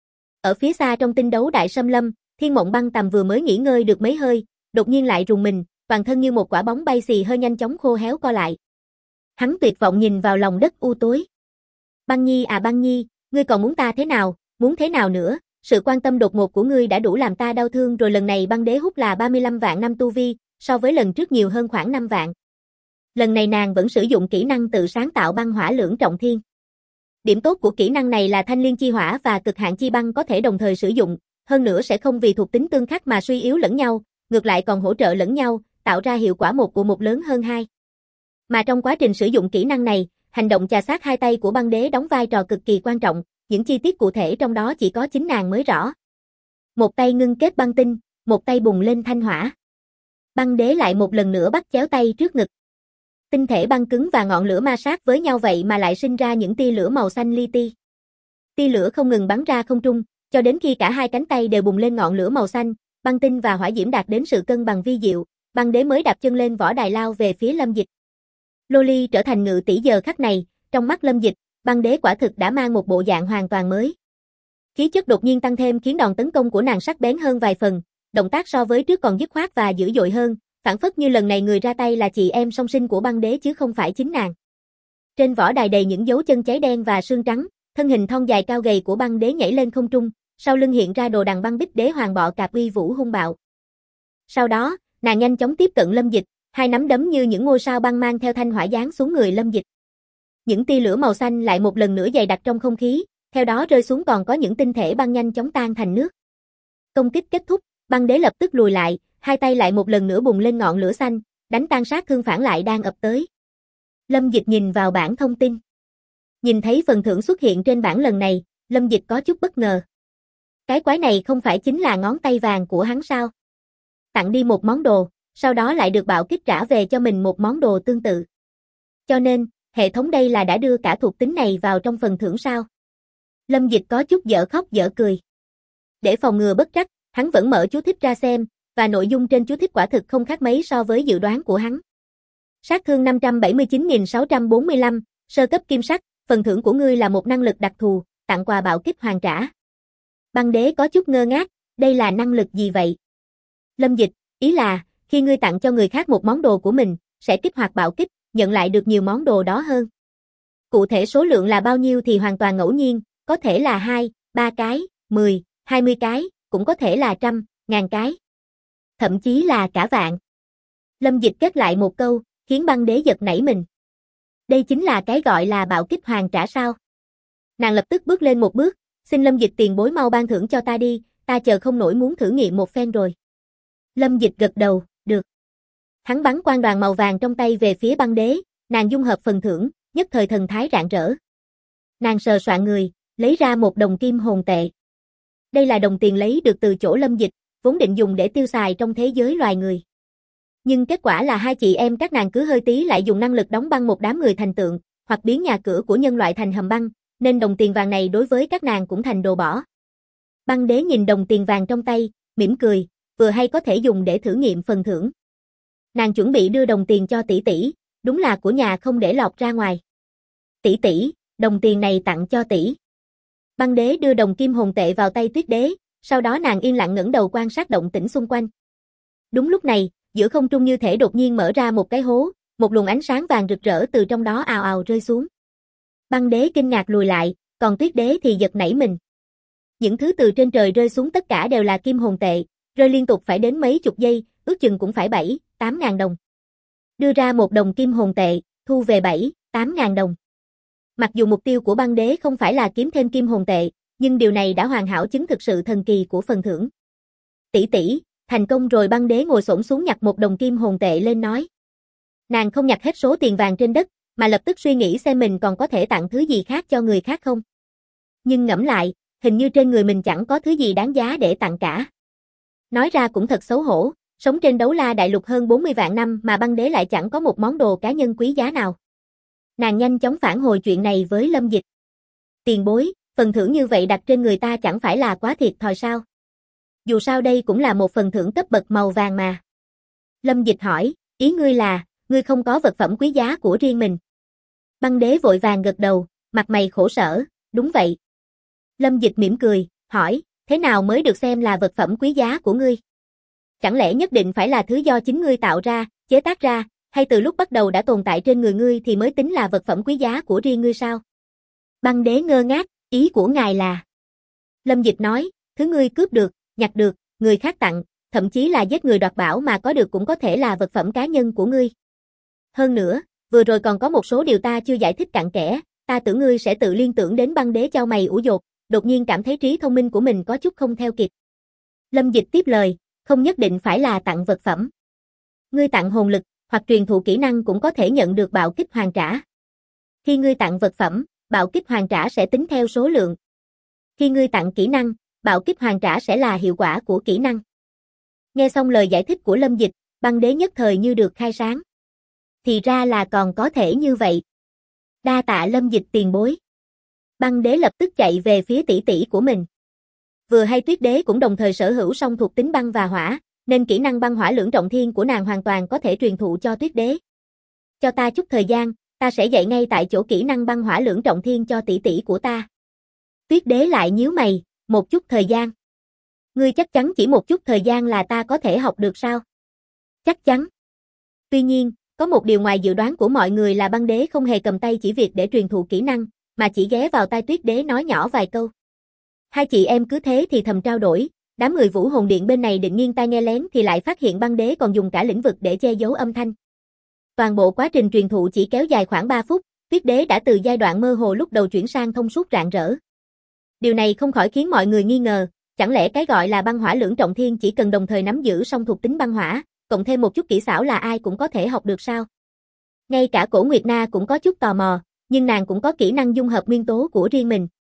Ở phía xa trong tinh đấu đại xâm lâm, Thiên Mộng Băng Tầm vừa mới nghỉ ngơi được mấy hơi, đột nhiên lại rùng mình, toàn thân như một quả bóng bay xì hơi nhanh chóng khô héo co lại. Hắn tuyệt vọng nhìn vào lòng đất u tối. Băng Nhi à Băng Nhi, ngươi còn muốn ta thế nào, muốn thế nào nữa, sự quan tâm đột ngột của ngươi đã đủ làm ta đau thương rồi. Lần này băng đế hút là 35 vạn năm tu vi, so với lần trước nhiều hơn khoảng 5 vạn. Lần này nàng vẫn sử dụng kỹ năng tự sáng tạo băng hỏa lưỡng trọng thiên. Điểm tốt của kỹ năng này là thanh liên chi hỏa và cực hạn chi băng có thể đồng thời sử dụng, hơn nữa sẽ không vì thuộc tính tương khắc mà suy yếu lẫn nhau, ngược lại còn hỗ trợ lẫn nhau, tạo ra hiệu quả một của một lớn hơn hai. Mà trong quá trình sử dụng kỹ năng này, hành động chà sát hai tay của băng đế đóng vai trò cực kỳ quan trọng, những chi tiết cụ thể trong đó chỉ có chính nàng mới rõ. Một tay ngưng kết băng tinh, một tay bùng lên thanh hỏa. Băng đế lại một lần nữa bắt chéo tay trước ngực. Tinh thể băng cứng và ngọn lửa ma sát với nhau vậy mà lại sinh ra những tia lửa màu xanh li ti. Tia lửa không ngừng bắn ra không trung, cho đến khi cả hai cánh tay đều bùng lên ngọn lửa màu xanh, băng tinh và hỏa diễm đạt đến sự cân bằng vi diệu, băng đế mới đạp chân lên võ đài lao về phía Lâm Dịch. Loli trở thành ngự tỷ giờ khắc này, trong mắt Lâm Dịch, băng đế quả thực đã mang một bộ dạng hoàn toàn mới. Khí chất đột nhiên tăng thêm khiến đòn tấn công của nàng sắc bén hơn vài phần, động tác so với trước còn dứt khoát và dữ dội hơn, phản phất như lần này người ra tay là chị em song sinh của băng đế chứ không phải chính nàng. Trên võ đài đầy những dấu chân cháy đen và sương trắng, thân hình thon dài cao gầy của băng đế nhảy lên không trung, sau lưng hiện ra đồ đằng băng bích đế hoàng bọ cạp uy vũ hung bạo. Sau đó, nàng nhanh chóng tiếp cận Lâm Dịch, hai nắm đấm như những ngôi sao băng mang theo thanh hỏa giáng xuống người Lâm Dịch. Những tia lửa màu xanh lại một lần nữa dày đặc trong không khí, theo đó rơi xuống còn có những tinh thể băng nhanh chóng tan thành nước. Công kích kết thúc, băng đế lập tức lùi lại, hai tay lại một lần nữa bùng lên ngọn lửa xanh, đánh tan sát thương phản lại đang ập tới. Lâm Dịch nhìn vào bảng thông tin. Nhìn thấy phần thưởng xuất hiện trên bảng lần này, Lâm Dịch có chút bất ngờ. Cái quái này không phải chính là ngón tay vàng của hắn sao? Tặng đi một món đồ, sau đó lại được bạo kích trả về cho mình một món đồ tương tự. Cho nên, hệ thống đây là đã đưa cả thuộc tính này vào trong phần thưởng sao? Lâm Dịch có chút dở khóc dở cười. Để phòng ngừa bất trắc, hắn vẫn mở chú thích ra xem, và nội dung trên chú thích quả thực không khác mấy so với dự đoán của hắn. Sát thương 579.645, sơ cấp kim sắc, phần thưởng của ngươi là một năng lực đặc thù, tặng quà bạo kích hoàn trả. Băng đế có chút ngơ ngác, đây là năng lực gì vậy? Lâm Dịch, ý là, khi ngươi tặng cho người khác một món đồ của mình, sẽ kích hoạt bạo kích, nhận lại được nhiều món đồ đó hơn. Cụ thể số lượng là bao nhiêu thì hoàn toàn ngẫu nhiên, có thể là 2, 3 cái, 10, 20 cái, cũng có thể là trăm, ngàn cái. Thậm chí là cả vạn. Lâm Dịch kết lại một câu, khiến băng đế giật nảy mình. Đây chính là cái gọi là bạo kích hoàn trả sao? Nàng lập tức bước lên một bước, xin Lâm Dịch tiền bối mau ban thưởng cho ta đi, ta chờ không nổi muốn thử nghiệm một phen rồi. Lâm Dịch gật đầu, được. Hắn bắn quang đoàn màu vàng trong tay về phía băng đế, nàng dung hợp phần thưởng, nhất thời thần thái rạng rỡ. Nàng sờ soạn người, lấy ra một đồng kim hồn tệ. Đây là đồng tiền lấy được từ chỗ Lâm Dịch, vốn định dùng để tiêu xài trong thế giới loài người. Nhưng kết quả là hai chị em các nàng cứ hơi tí lại dùng năng lực đóng băng một đám người thành tượng, hoặc biến nhà cửa của nhân loại thành hầm băng, nên đồng tiền vàng này đối với các nàng cũng thành đồ bỏ. Băng đế nhìn đồng tiền vàng trong tay, mỉm cười, vừa hay có thể dùng để thử nghiệm phần thưởng. Nàng chuẩn bị đưa đồng tiền cho tỷ tỷ, đúng là của nhà không để lọt ra ngoài. Tỷ tỷ, đồng tiền này tặng cho tỷ. Băng đế đưa đồng kim hồn tệ vào tay Tuyết đế, sau đó nàng yên lặng ngẩng đầu quan sát động tĩnh xung quanh. Đúng lúc này, giữa không trung như thể đột nhiên mở ra một cái hố, một luồng ánh sáng vàng rực rỡ từ trong đó ào ào rơi xuống. Băng đế kinh ngạc lùi lại, còn Tuyết đế thì giật nảy mình. Những thứ từ trên trời rơi xuống tất cả đều là kim hồn tệ, rơi liên tục phải đến mấy chục giây, ước chừng cũng phải 7-8 ngàn đồng. Đưa ra một đồng kim hồn tệ, thu về 7-8 ngàn đồng. Mặc dù mục tiêu của băng đế không phải là kiếm thêm kim hồn tệ, nhưng điều này đã hoàn hảo chứng thực sự thần kỳ của phần thưởng. Tỷ tỷ, thành công rồi. Băng đế ngồi xổm xuống nhặt một đồng kim hồn tệ lên nói. Nàng không nhặt hết số tiền vàng trên đất, mà lập tức suy nghĩ xem mình còn có thể tặng thứ gì khác cho người khác không. Nhưng ngẫm lại, hình như trên người mình chẳng có thứ gì đáng giá để tặng cả. Nói ra cũng thật xấu hổ, sống trên Đấu La Đại Lục hơn 40 vạn năm mà băng đế lại chẳng có một món đồ cá nhân quý giá nào. Nàng nhanh chóng phản hồi chuyện này với Lâm Dịch. Tiền bối, phần thưởng như vậy đặt trên người ta chẳng phải là quá thiệt thòi sao? Dù sao đây cũng là một phần thưởng cấp bậc màu vàng mà. Lâm Dịch hỏi, ý ngươi là, ngươi không có vật phẩm quý giá của riêng mình. Băng đế vội vàng gật đầu, mặt mày khổ sở, đúng vậy. Lâm Dịch mỉm cười, hỏi, thế nào mới được xem là vật phẩm quý giá của ngươi? Chẳng lẽ nhất định phải là thứ do chính ngươi tạo ra, chế tác ra, hay từ lúc bắt đầu đã tồn tại trên người ngươi thì mới tính là vật phẩm quý giá của riêng ngươi sao? Băng đế ngơ ngác, ý của ngài là... Lâm Dịch nói, thứ ngươi cướp được, nhặt được, người khác tặng, thậm chí là giết người đoạt bảo mà có được cũng có thể là vật phẩm cá nhân của ngươi. Hơn nữa, vừa rồi còn có một số điều ta chưa giải thích cặn kẽ, ta tưởng ngươi sẽ tự liên tưởng đến. Băng đế chau mày ủ dột, đột nhiên cảm thấy trí thông minh của mình có chút không theo kịp. Lâm Dịch tiếp lời, không nhất định phải là tặng vật phẩm. Ngươi tặng hồn lực, hoặc truyền thụ kỹ năng cũng có thể nhận được bạo kích hoàn trả. Khi ngươi tặng vật phẩm, bạo kích hoàn trả sẽ tính theo số lượng. Khi ngươi tặng kỹ năng, bạo kích hoàn trả sẽ là hiệu quả của kỹ năng. Nghe xong lời giải thích của Lâm Dịch, băng đế nhất thời như được khai sáng. Thì ra là còn có thể như vậy. Đa tạ Lâm Dịch tiền bối. Băng đế lập tức chạy về phía tỷ tỷ của mình. Vừa hay Tuyết đế cũng đồng thời sở hữu song thuộc tính băng và hỏa, nên kỹ năng băng hỏa lưỡng trọng thiên của nàng hoàn toàn có thể truyền thụ cho Tuyết đế. Cho ta chút thời gian, ta sẽ dạy ngay tại chỗ kỹ năng băng hỏa lưỡng trọng thiên cho tỷ tỷ của ta. Tuyết đế lại nhíu mày, một chút thời gian. Ngươi chắc chắn chỉ một chút thời gian là ta có thể học được sao? Chắc chắn. Tuy nhiên, có một điều ngoài dự đoán của mọi người là băng đế không hề cầm tay chỉ việc để truyền thụ kỹ năng, mà chỉ ghé vào tai Tuyết đế nói nhỏ vài câu. Hai chị em cứ thế thì thầm trao đổi, đám người Vũ Hồn Điện bên này định nghiêng tai nghe lén thì lại phát hiện băng đế còn dùng cả lĩnh vực để che giấu âm thanh. Toàn bộ quá trình truyền thụ chỉ kéo dài khoảng 3 phút, Tuyết đế đã từ giai đoạn mơ hồ lúc đầu chuyển sang thông suốt rạng rỡ. Điều này không khỏi khiến mọi người nghi ngờ, chẳng lẽ cái gọi là băng hỏa lưỡng trọng thiên chỉ cần đồng thời nắm giữ song thuộc tính băng hỏa, cộng thêm một chút kỹ xảo là ai cũng có thể học được sao? Ngay cả Cổ Nguyệt Na cũng có chút tò mò, nhưng nàng cũng có kỹ năng dung hợp nguyên tố của riêng mình.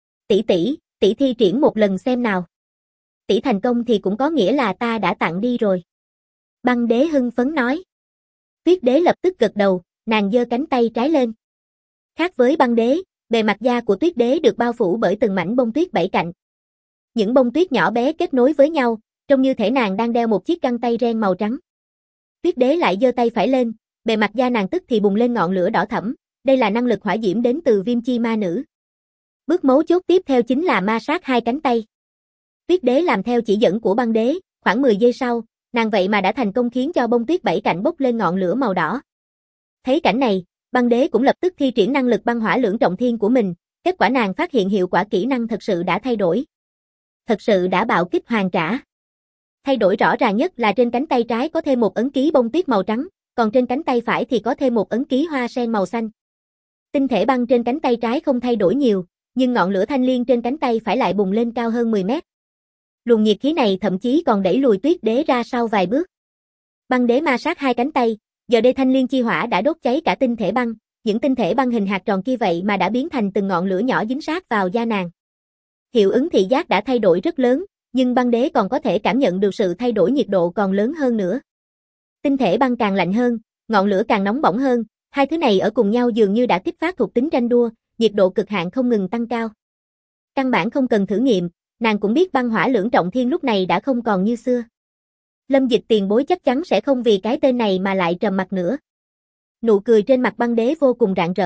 Tỷ thi triển một lần xem nào. Tỷ thành công thì cũng có nghĩa là ta đã tặng đi rồi. Băng đế hưng phấn nói. Tuyết đế lập tức gật đầu, nàng giơ cánh tay trái lên. Khác với băng đế, bề mặt da của Tuyết đế được bao phủ bởi từng mảnh bông tuyết 7 cạnh. Những bông tuyết nhỏ bé kết nối với nhau, trông như thể nàng đang đeo một chiếc găng tay ren màu trắng. Tuyết đế lại giơ tay phải lên, bề mặt da nàng tức thì bùng lên ngọn lửa đỏ thẫm, đây là năng lực hỏa diễm đến từ Viêm Chi Ma Nữ. Bước mấu chốt tiếp theo chính là ma sát hai cánh tay. Tuyết đế làm theo chỉ dẫn của băng đế, khoảng 10 giây sau, nàng vậy mà đã thành công khiến cho bông tuyết 7 cạnh bốc lên ngọn lửa màu đỏ. Thấy cảnh này, băng đế cũng lập tức thi triển năng lực băng hỏa lưỡng trọng thiên của mình, kết quả nàng phát hiện hiệu quả kỹ năng thật sự đã thay đổi. Thật sự đã bạo kích hoàn trả. Thay đổi rõ ràng nhất là trên cánh tay trái có thêm một ấn ký bông tuyết màu trắng, còn trên cánh tay phải thì có thêm một ấn ký hoa sen màu xanh. Tinh thể băng trên cánh tay trái không thay đổi nhiều, nhưng ngọn lửa thanh liên trên cánh tay phải lại bùng lên cao hơn 10 mét. Luồng nhiệt khí này thậm chí còn đẩy lùi Tuyết đế ra sau vài bước. Băng đế ma sát hai cánh tay, giờ đây thanh liên chi hỏa đã đốt cháy cả tinh thể băng, những tinh thể băng hình hạt tròn kia vậy mà đã biến thành từng ngọn lửa nhỏ dính sát vào da nàng. Hiệu ứng thị giác đã thay đổi rất lớn, nhưng băng đế còn có thể cảm nhận được sự thay đổi nhiệt độ còn lớn hơn nữa. Tinh thể băng càng lạnh hơn, ngọn lửa càng nóng bỏng hơn, hai thứ này ở cùng nhau dường như đã kích phát thuộc tính tranh đua, nhiệt độ cực hạn không ngừng tăng cao. Căn bản không cần thử nghiệm, nàng cũng biết băng hỏa lưỡng trọng thiên lúc này đã không còn như xưa. Lâm Dịch tiền bối chắc chắn sẽ không vì cái tên này mà lại trầm mặc nữa. Nụ cười trên mặt băng đế vô cùng rạng rỡ,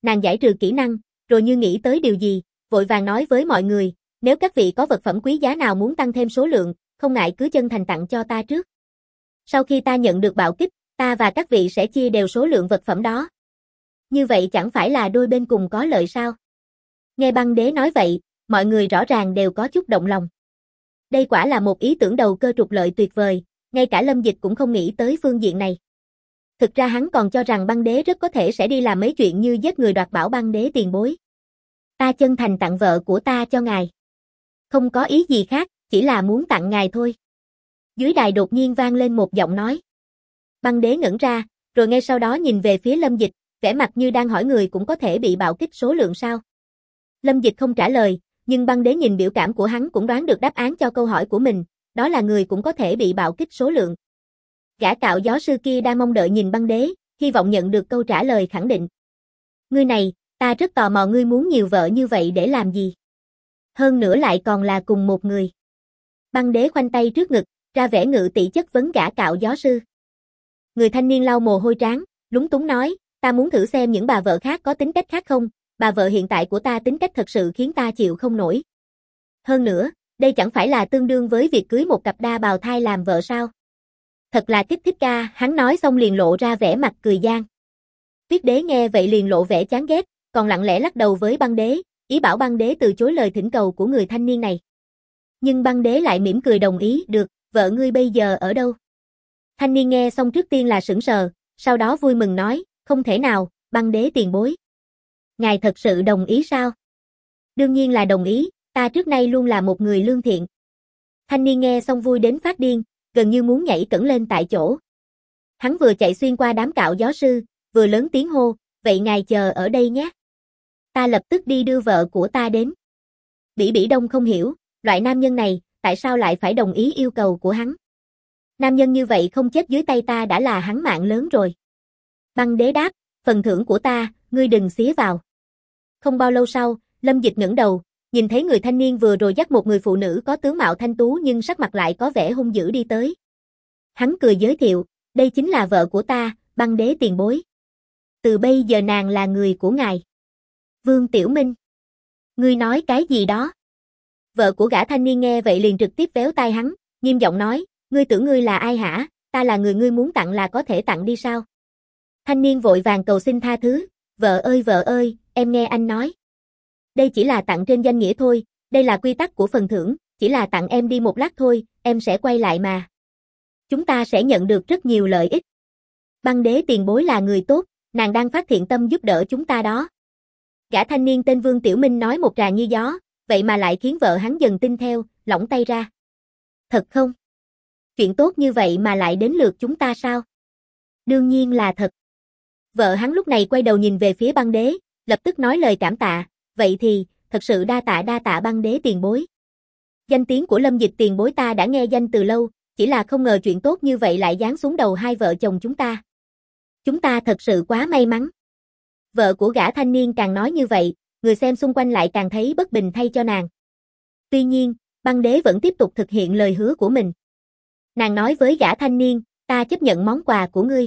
nàng giải trừ kỹ năng, rồi như nghĩ tới điều gì, vội vàng nói với mọi người, nếu các vị có vật phẩm quý giá nào muốn tăng thêm số lượng, không ngại cứ chân thành tặng cho ta trước. Sau khi ta nhận được bạo kích, ta và các vị sẽ chia đều số lượng vật phẩm đó. Như vậy chẳng phải là đôi bên cùng có lợi sao? Nghe băng đế nói vậy, mọi người rõ ràng đều có chút động lòng. Đây quả là một ý tưởng đầu cơ trục lợi tuyệt vời, ngay cả Lâm Dịch cũng không nghĩ tới phương diện này. Thực ra hắn còn cho rằng băng đế rất có thể sẽ đi làm mấy chuyện như giết người đoạt bảo. Băng đế tiền bối. Ta chân thành tặng vợ của ta cho ngài. Không có ý gì khác, chỉ là muốn tặng ngài thôi. Dưới đài đột nhiên vang lên một giọng nói. Băng đế ngẩn ra, rồi ngay sau đó nhìn về phía Lâm Dịch, vẻ mặt như đang hỏi người cũng có thể bị bạo kích số lượng sao. Lâm Dịch không trả lời, nhưng băng đế nhìn biểu cảm của hắn cũng đoán được đáp án cho câu hỏi của mình, đó là người cũng có thể bị bạo kích số lượng. Gã cạo gió sư kia đang mong đợi nhìn băng đế, hy vọng nhận được câu trả lời khẳng định. Ngươi này, ta rất tò mò ngươi muốn nhiều vợ như vậy để làm gì? Hơn nữa lại còn là cùng một người. Băng đế khoanh tay trước ngực, ra vẻ ngự tỷ chất vấn gã cạo gió sư. Người thanh niên lau mồ hôi trán, lúng túng nói, ta muốn thử xem những bà vợ khác có tính cách khác không, bà vợ hiện tại của ta tính cách thật sự khiến ta chịu không nổi. Hơn nữa, đây chẳng phải là tương đương với việc cưới một cặp đa bào thai làm vợ sao? Thật là kích thích ca, hắn nói xong liền lộ ra vẻ mặt cười gian. Tuyết đế nghe vậy liền lộ vẻ chán ghét, còn lặng lẽ lắc đầu với băng đế, ý bảo băng đế từ chối lời thỉnh cầu của người thanh niên này. Nhưng băng đế lại mỉm cười đồng ý, được, vợ ngươi bây giờ ở đâu? Thanh niên nghe xong trước tiên là sững sờ, sau đó vui mừng nói, không thể nào, băng đế tiền bối. Ngài thật sự đồng ý sao? Đương nhiên là đồng ý, ta trước nay luôn là một người lương thiện. Thanh niên nghe xong vui đến phát điên, gần như muốn nhảy cẫng lên tại chỗ. Hắn vừa chạy xuyên qua đám cạo gió sư, vừa lớn tiếng hô, vậy ngài chờ ở đây nhé. Ta lập tức đi đưa vợ của ta đến. Bỉ Bỉ Đông không hiểu, loại nam nhân này, tại sao lại phải đồng ý yêu cầu của hắn? Nam nhân như vậy không chết dưới tay ta đã là hắn mạng lớn rồi. Băng đế đáp, phần thưởng của ta, ngươi đừng xía vào. Không bao lâu sau, Lâm Dịch ngẩng đầu, nhìn thấy người thanh niên vừa rồi dắt một người phụ nữ có tướng mạo thanh tú nhưng sắc mặt lại có vẻ hung dữ đi tới. Hắn cười giới thiệu, đây chính là vợ của ta, băng đế tiền bối. Từ bây giờ nàng là người của ngài. Vương Tiểu Minh. Ngươi nói cái gì đó? Vợ của gã thanh niên nghe vậy liền trực tiếp véo tai hắn, nghiêm giọng nói, ngươi tưởng ngươi là ai hả, ta là người ngươi muốn tặng là có thể tặng đi sao? Thanh niên vội vàng cầu xin tha thứ, vợ ơi, em nghe anh nói. Đây chỉ là tặng trên danh nghĩa thôi, đây là quy tắc của phần thưởng, chỉ là tặng em đi một lát thôi, em sẽ quay lại mà. Chúng ta sẽ nhận được rất nhiều lợi ích. Băng đế tiền bối là người tốt, nàng đang phát thiện tâm giúp đỡ chúng ta đó. Gã thanh niên tên Vương Tiểu Minh nói một tràng như gió, vậy mà lại khiến vợ hắn dần tin theo, lỏng tay ra. Thật không? Chuyện tốt như vậy mà lại đến lượt chúng ta sao? Đương nhiên là thật. Vợ hắn lúc này quay đầu nhìn về phía băng đế, lập tức nói lời cảm tạ, vậy thì, thật sự đa tạ băng đế tiền bối. Danh tiếng của Lâm Dịch tiền bối ta đã nghe danh từ lâu, chỉ là không ngờ chuyện tốt như vậy lại giáng xuống đầu hai vợ chồng chúng ta. Chúng ta thật sự quá may mắn. Vợ của gã thanh niên càng nói như vậy, người xem xung quanh lại càng thấy bất bình thay cho nàng. Tuy nhiên, băng đế vẫn tiếp tục thực hiện lời hứa của mình. Nàng nói với gã thanh niên, ta chấp nhận món quà của ngươi.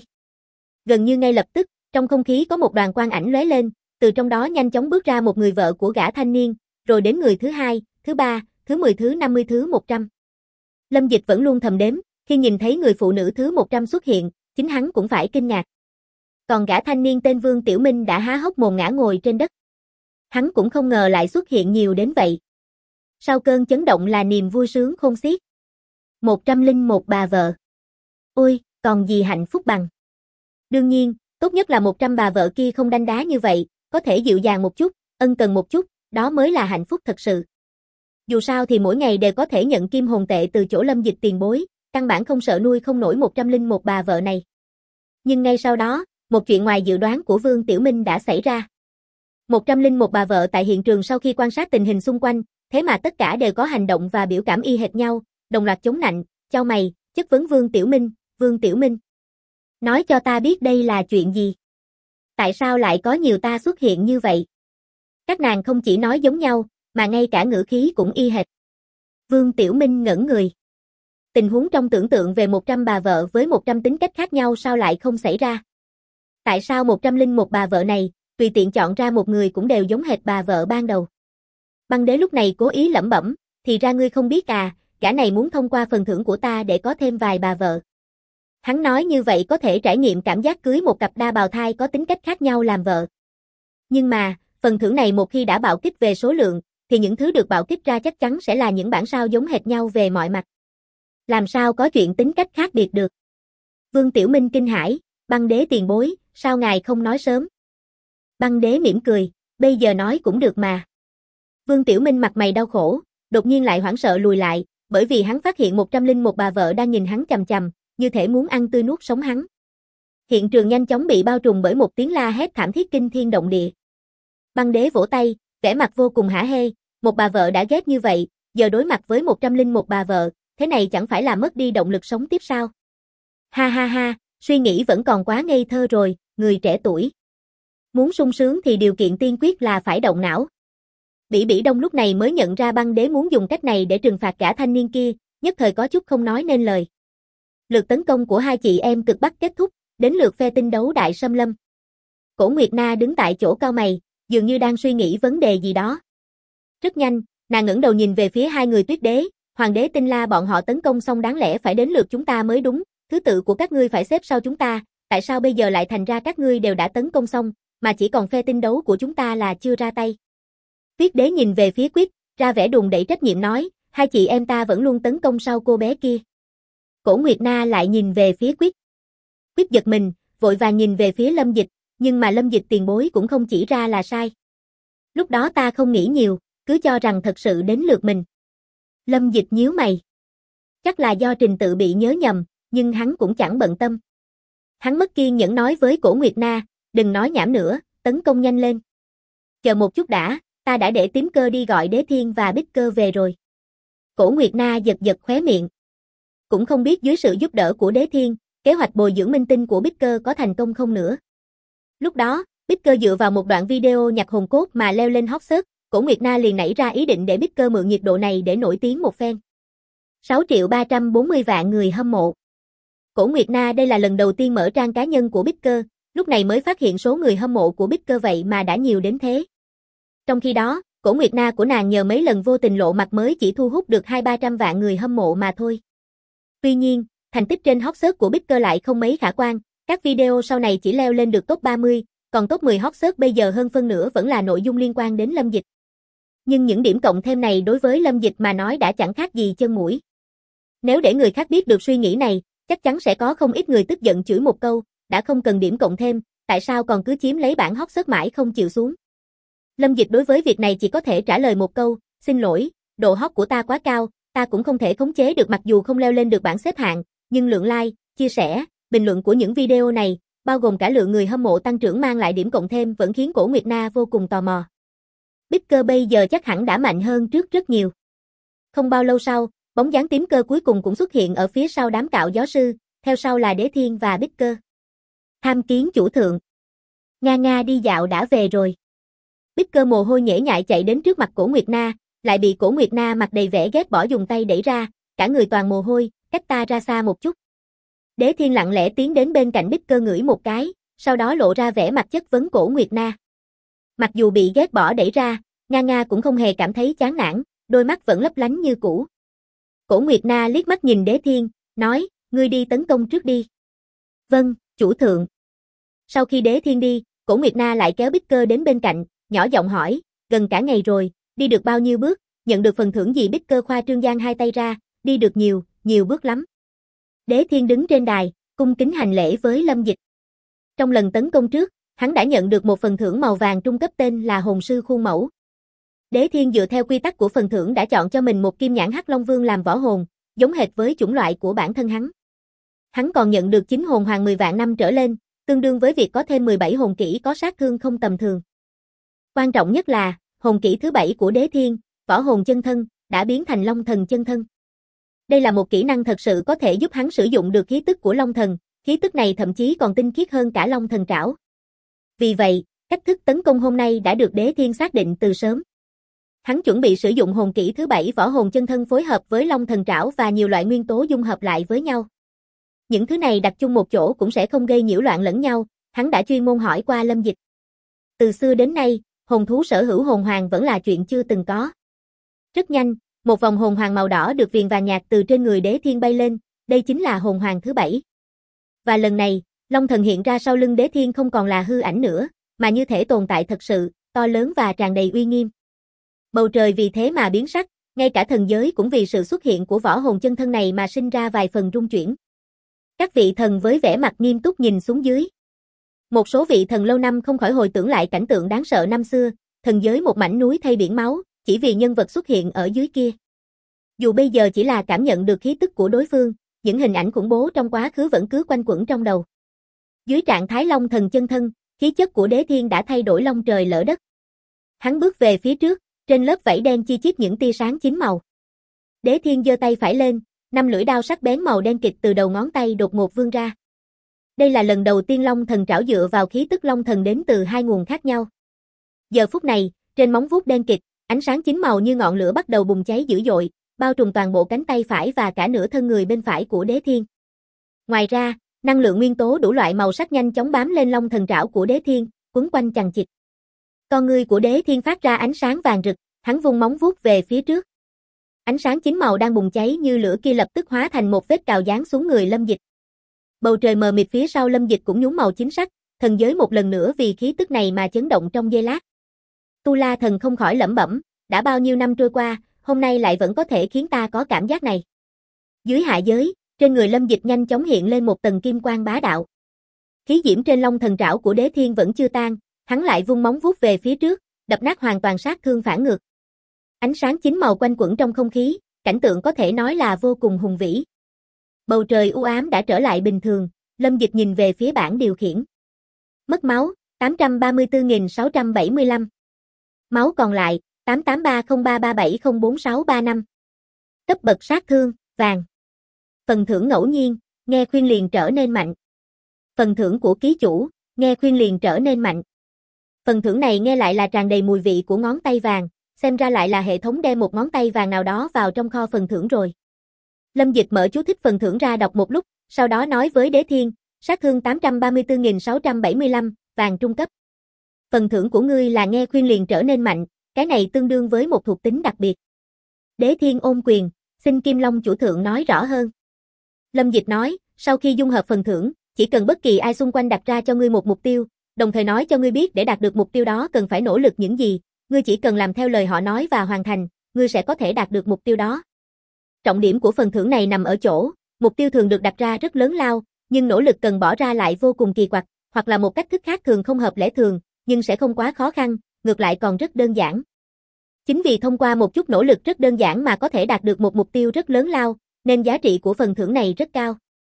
Gần như ngay lập tức, trong không khí có một đoàn quang ảnh lóe lên, từ trong đó nhanh chóng bước ra một người vợ của gã thanh niên, rồi đến người thứ hai, thứ ba, thứ 10, thứ 50, thứ 100. Lâm Dịch vẫn luôn thầm đếm, khi nhìn thấy người phụ nữ thứ 100 xuất hiện, chính hắn cũng phải kinh ngạc. Còn gã thanh niên tên Vương Tiểu Minh đã há hốc mồm ngã ngồi trên đất. Hắn cũng không ngờ lại xuất hiện nhiều đến vậy. Sau cơn chấn động là niềm vui sướng khôn xiết. 101 bà vợ. Ôi, còn gì hạnh phúc bằng. Đương nhiên, tốt nhất là 100 bà vợ kia không đanh đá như vậy, có thể dịu dàng một chút, ân cần một chút, đó mới là hạnh phúc thật sự. Dù sao thì mỗi ngày đều có thể nhận kim hồn tệ từ chỗ Lâm Dịch tiền bối, căn bản không sợ nuôi không nổi 101 bà vợ này. Nhưng ngay sau đó, một chuyện ngoài dự đoán của Vương Tiểu Minh đã xảy ra. 101 bà vợ tại hiện trường sau khi quan sát tình hình xung quanh, thế mà tất cả đều có hành động và biểu cảm y hệt nhau, đồng loạt chống nạnh, chau mày, chất vấn Vương Tiểu Minh. Nói cho ta biết đây là chuyện gì? Tại sao lại có nhiều ta xuất hiện như vậy? Các nàng không chỉ nói giống nhau, mà ngay cả ngữ khí cũng y hệt. Vương Tiểu Minh ngẩn người. Tình huống trong tưởng tượng về 100 bà vợ với 100 tính cách khác nhau sao lại không xảy ra? Tại sao 101 bà vợ này, tùy tiện chọn ra một người cũng đều giống hệt bà vợ ban đầu. Băng đế lúc này cố ý lẩm bẩm, thì ra ngươi không biết à, gã này muốn thông qua phần thưởng của ta để có thêm vài bà vợ. Hắn nói như vậy có thể trải nghiệm cảm giác cưới một cặp đa bào thai có tính cách khác nhau làm vợ. Nhưng mà, phần thưởng này một khi đã bạo kích về số lượng, thì những thứ được bạo kích ra chắc chắn sẽ là những bản sao giống hệt nhau về mọi mặt. Làm sao có chuyện tính cách khác biệt được? Vương Tiểu Minh kinh hãi, băng đế tiền bối, sao ngài không nói sớm? Băng đế mỉm cười, bây giờ nói cũng được mà. Vương Tiểu Minh mặt mày đau khổ, đột nhiên lại hoảng sợ lùi lại, bởi vì hắn phát hiện 101 bà vợ đang nhìn hắn chằm chằm, như thể muốn ăn tươi nuốt sống hắn. Hiện trường nhanh chóng bị bao trùm bởi một tiếng la hét thảm thiết kinh thiên động địa. Băng đế vỗ tay, vẻ mặt vô cùng hả hê, một bà vợ đã ghét như vậy, giờ đối mặt với 101 bà vợ, thế này chẳng phải là mất đi động lực sống tiếp sao? Ha ha ha, suy nghĩ vẫn còn quá ngây thơ rồi, người trẻ tuổi. Muốn sung sướng thì điều kiện tiên quyết là phải động não. Bỉ Bỉ Đông lúc này mới nhận ra băng đế muốn dùng cách này để trừng phạt gã thanh niên kia, nhất thời có chút không nói nên lời. Lượt tấn công của hai chị em cực bắc kết thúc, đến lượt phe tinh đấu đại xâm lâm. Cổ Nguyệt Na đứng tại chỗ cau mày, dường như đang suy nghĩ vấn đề gì đó. Rất nhanh, nàng ngẩng đầu nhìn về phía hai người Tuyết Đế, Hoàng đế Tinh La bọn họ tấn công xong đáng lẽ phải đến lượt chúng ta mới đúng, thứ tự của các ngươi phải xếp sau chúng ta, tại sao bây giờ lại thành ra các ngươi đều đã tấn công xong, mà chỉ còn phe tinh đấu của chúng ta là chưa ra tay. Tuyết Đế nhìn về phía Quyết, ra vẻ đùn đẩy trách nhiệm nói, hai chị em ta vẫn luôn tấn công sau cô bé kia. Cổ Nguyệt Na lại nhìn về phía Quyết. Quyết giật mình, vội vàng nhìn về phía Lâm Dịch, nhưng mà Lâm Dịch tiền bối cũng không chỉ ra là sai. Lúc đó ta không nghĩ nhiều, cứ cho rằng thật sự đến lượt mình. Lâm Dịch nhíu mày. Chắc là do trình tự bị nhớ nhầm, nhưng hắn cũng chẳng bận tâm. Hắn mất kiên nhẫn nói với Cổ Nguyệt Na, đừng nói nhảm nữa, tấn công nhanh lên. Chờ một chút đã, ta đã để Tím Cơ đi gọi Đế Thiên và Bích Cơ về rồi. Cổ Nguyệt Na giật giật khóe miệng. Cũng không biết dưới sự giúp đỡ của Đế Thiên, kế hoạch bồi dưỡng minh tinh của Bích Cơ có thành công không nữa. Lúc đó, Bích Cơ dựa vào một đoạn video nhặt hồn cốt mà leo lên hot search, Cổ Nguyệt Na liền nảy ra ý định để Bích Cơ mượn nhiệt độ này để nổi tiếng một phen. 6.340.000 người hâm mộ. Cổ Nguyệt Na đây là lần đầu tiên mở trang cá nhân của Bích Cơ, lúc này mới phát hiện số người hâm mộ của Bích Cơ vậy mà đã nhiều đến thế. Trong khi đó, Cổ Nguyệt Na của nàng nhờ mấy lần vô tình lộ mặt mới chỉ thu hút được 200-300 vạn người hâm mộ mà thôi. Tuy nhiên, thành tích trên hot search của Bích Cơ lại không mấy khả quan, các video sau này chỉ leo lên được top 30, còn top 10 hot search bây giờ hơn phân nửa vẫn là nội dung liên quan đến Lâm Dịch. Nhưng những điểm cộng thêm này đối với Lâm Dịch mà nói đã chẳng khác gì chân mũi. Nếu để người khác biết được suy nghĩ này, chắc chắn sẽ có không ít người tức giận chửi một câu, đã không cần điểm cộng thêm, tại sao còn cứ chiếm lấy bảng hot search mãi không chịu xuống. Lâm Dịch đối với việc này chỉ có thể trả lời một câu, xin lỗi, độ hot của ta quá cao, ta cũng không thể khống chế được mặc dù không leo lên được bảng xếp hạng, nhưng lượng like, chia sẻ, bình luận của những video này, bao gồm cả lượng người hâm mộ tăng trưởng mang lại điểm cộng thêm vẫn khiến Cổ Nguyệt Na vô cùng tò mò. Bích Cơ bây giờ chắc hẳn đã mạnh hơn trước rất nhiều. Không bao lâu sau, bóng dáng Tím Cơ cuối cùng cũng xuất hiện ở phía sau đám cạo gió sư, theo sau là Đế Thiên và Bích Cơ. Tham kiến chủ thượng. Nga Nga đi dạo đã về rồi. Bích Cơ mồ hôi nhễ nhại chạy đến trước mặt Cổ Nguyệt Na, lại bị Cổ Nguyệt Na mặt đầy vẻ ghét bỏ dùng tay đẩy ra, cả người toàn mồ hôi, cách ta ra xa một chút. Đế Thiên lặng lẽ tiến đến bên cạnh Bích Cơ ngửi một cái, sau đó lộ ra vẻ mặt chất vấn Cổ Nguyệt Na. Mặc dù bị ghét bỏ đẩy ra, Nga Nga cũng không hề cảm thấy chán nản, đôi mắt vẫn lấp lánh như cũ. Cổ Nguyệt Na liếc mắt nhìn Đế Thiên, nói, ngươi đi tấn công trước đi. Vâng, chủ thượng. Sau khi Đế Thiên đi, Cổ Nguyệt Na lại kéo Bích Cơ đến bên cạnh, nhỏ giọng hỏi, gần cả ngày rồi, đi được bao nhiêu bước, nhận được phần thưởng gì? Bích Cơ khoa trương giang hai tay ra, đi được nhiều, nhiều bước lắm. Đế Thiên đứng trên đài, cung kính hành lễ với Lâm Dịch. Trong lần tấn công trước, hắn đã nhận được một phần thưởng màu vàng trung cấp tên là Hồn Sư Khuôn Mẫu. Đế Thiên dựa theo quy tắc của phần thưởng đã chọn cho mình một kim nhãn Hắc Long Vương làm võ hồn, giống hệt với chủng loại của bản thân hắn. Hắn còn nhận được 9 hồn hoàng 10 vạn năm trở lên, tương đương với việc có thêm 17 hồn kỹ có sát thương không tầm thường. Quan trọng nhất là, hồn kỹ thứ 7 của Đế Thiên, võ hồn chân thân, đã biến thành Long Thần chân thân. Đây là một kỹ năng thật sự có thể giúp hắn sử dụng được khí tức của Long Thần, khí tức này thậm chí còn tinh khiết hơn cả Long Thần trảo. Vì vậy, cách thức tấn công hôm nay đã được Đế Thiên xác định từ sớm. Hắn chuẩn bị sử dụng hồn kỹ thứ 7 võ hồn chân thân phối hợp với Long Thần trảo và nhiều loại nguyên tố dung hợp lại với nhau. Những thứ này đặt chung một chỗ cũng sẽ không gây nhiễu loạn lẫn nhau, hắn đã chuyên môn hỏi qua Lâm Dịch. Từ xưa đến nay, hồn thú sở hữu hồn hoàng vẫn là chuyện chưa từng có. Rất nhanh, một vòng hồn hoàng màu đỏ được viền vàng nhạt từ trên người Đế Thiên bay lên, đây chính là hồn hoàng thứ 7. Và lần này, Long Thần hiện ra sau lưng Đế Thiên không còn là hư ảnh nữa, mà như thể tồn tại thật sự, to lớn và tràn đầy uy nghiêm. Bầu trời vì thế mà biến sắc, ngay cả thần giới cũng vì sự xuất hiện của võ hồn chân thân này mà sinh ra vài phần rung chuyển. Các vị thần với vẻ mặt nghiêm túc nhìn xuống dưới. Một số vị thần lâu năm không khỏi hồi tưởng lại cảnh tượng đáng sợ năm xưa, thần giới một mảnh núi thay biển máu, chỉ vì nhân vật xuất hiện ở dưới kia. Dù bây giờ chỉ là cảm nhận được khí tức của đối phương, những hình ảnh khủng bố trong quá khứ vẫn cứ quanh quẩn trong đầu. Dưới trạng thái Long Thần chân thân, khí chất của Đế Thiên đã thay đổi long trời lỡ đất. Hắn bước về phía trước, trên lớp vảy đen chi chít những tia sáng chín màu. Đế Thiên giơ tay phải lên, 5 lưỡi đao sắc bén màu đen kịt từ đầu ngón tay đột ngột vươn ra. Đây là lần đầu tiên Long Thần trảo dựa vào khí tức Long Thần đến từ hai nguồn khác nhau. Giờ phút này, trên móng vuốt đen kịt, ánh sáng chín màu như ngọn lửa bắt đầu bùng cháy dữ dội, bao trùm toàn bộ cánh tay phải và cả nửa thân người bên phải của Đế Thiên. Ngoài ra, năng lượng nguyên tố đủ loại màu sắc nhanh chóng bám lên Long Thần trảo của Đế Thiên, quấn quanh chằng chịt. Con ngươi của Đế Thiên phát ra ánh sáng vàng rực, hắn vung móng vuốt về phía trước. Ánh sáng chín màu đang bùng cháy như lửa kia lập tức hóa thành một vết cào giáng xuống người Lâm Dịch. Bầu trời mờ mịt phía sau Lâm Dịch cũng nhuốm màu chính sắc, thần giới một lần nữa vì khí tức này mà chấn động trong giây lát. Tu La Thần không khỏi lẩm bẩm, đã bao nhiêu năm trôi qua, hôm nay lại vẫn có thể khiến ta có cảm giác này. Dưới hạ giới, trên người Lâm Dịch nhanh chóng hiện lên một tầng kim quang bá đạo. Khí diễm trên Long Thần trảo của Đế Thiên vẫn chưa tan, hắn lại vung móng vuốt về phía trước, đập nát hoàn toàn sát thương phản ngược. Ánh sáng chín màu quanh quẩn trong không khí, cảnh tượng có thể nói là vô cùng hùng vĩ. Bầu trời u ám đã trở lại bình thường, Lâm Dịch nhìn về phía bảng điều khiển. Mất máu, 834.675. Máu còn lại, 88303370465. Cấp bậc sát thương, vàng. Phần thưởng ngẫu nhiên, nghe khuyên liền trở nên mạnh. Phần thưởng của ký chủ, nghe khuyên liền trở nên mạnh. Phần thưởng này nghe lại là tràn đầy mùi vị của ngón tay vàng, xem ra lại là hệ thống đem một ngón tay vàng nào đó vào trong kho phần thưởng rồi. Lâm Dịch mở chú thích phần thưởng ra đọc một lúc, sau đó nói với Đế Thiên, sát thương 834.675, vàng trung cấp. Phần thưởng của ngươi là nghe khuyên liền trở nên mạnh, cái này tương đương với một thuộc tính đặc biệt. Đế Thiên ôm quyền, xin Kim Long chủ thượng nói rõ hơn. Lâm Dịch nói, sau khi dung hợp phần thưởng, chỉ cần bất kỳ ai xung quanh đặt ra cho ngươi một mục tiêu, đồng thời nói cho ngươi biết để đạt được mục tiêu đó cần phải nỗ lực những gì, ngươi chỉ cần làm theo lời họ nói và hoàn thành, ngươi sẽ có thể đạt được mục tiêu đó. Trọng điểm của phần thưởng này nằm ở chỗ, mục tiêu thường được đặt ra rất lớn lao, nhưng nỗ lực cần bỏ ra lại vô cùng kỳ quặc, hoặc là một cách thức khác thường không hợp lẽ thường, nhưng sẽ không quá khó khăn, ngược lại còn rất đơn giản. Chính vì thông qua một chút nỗ lực rất đơn giản mà có thể đạt được một mục tiêu rất lớn lao, nên giá trị của phần thưởng này rất cao.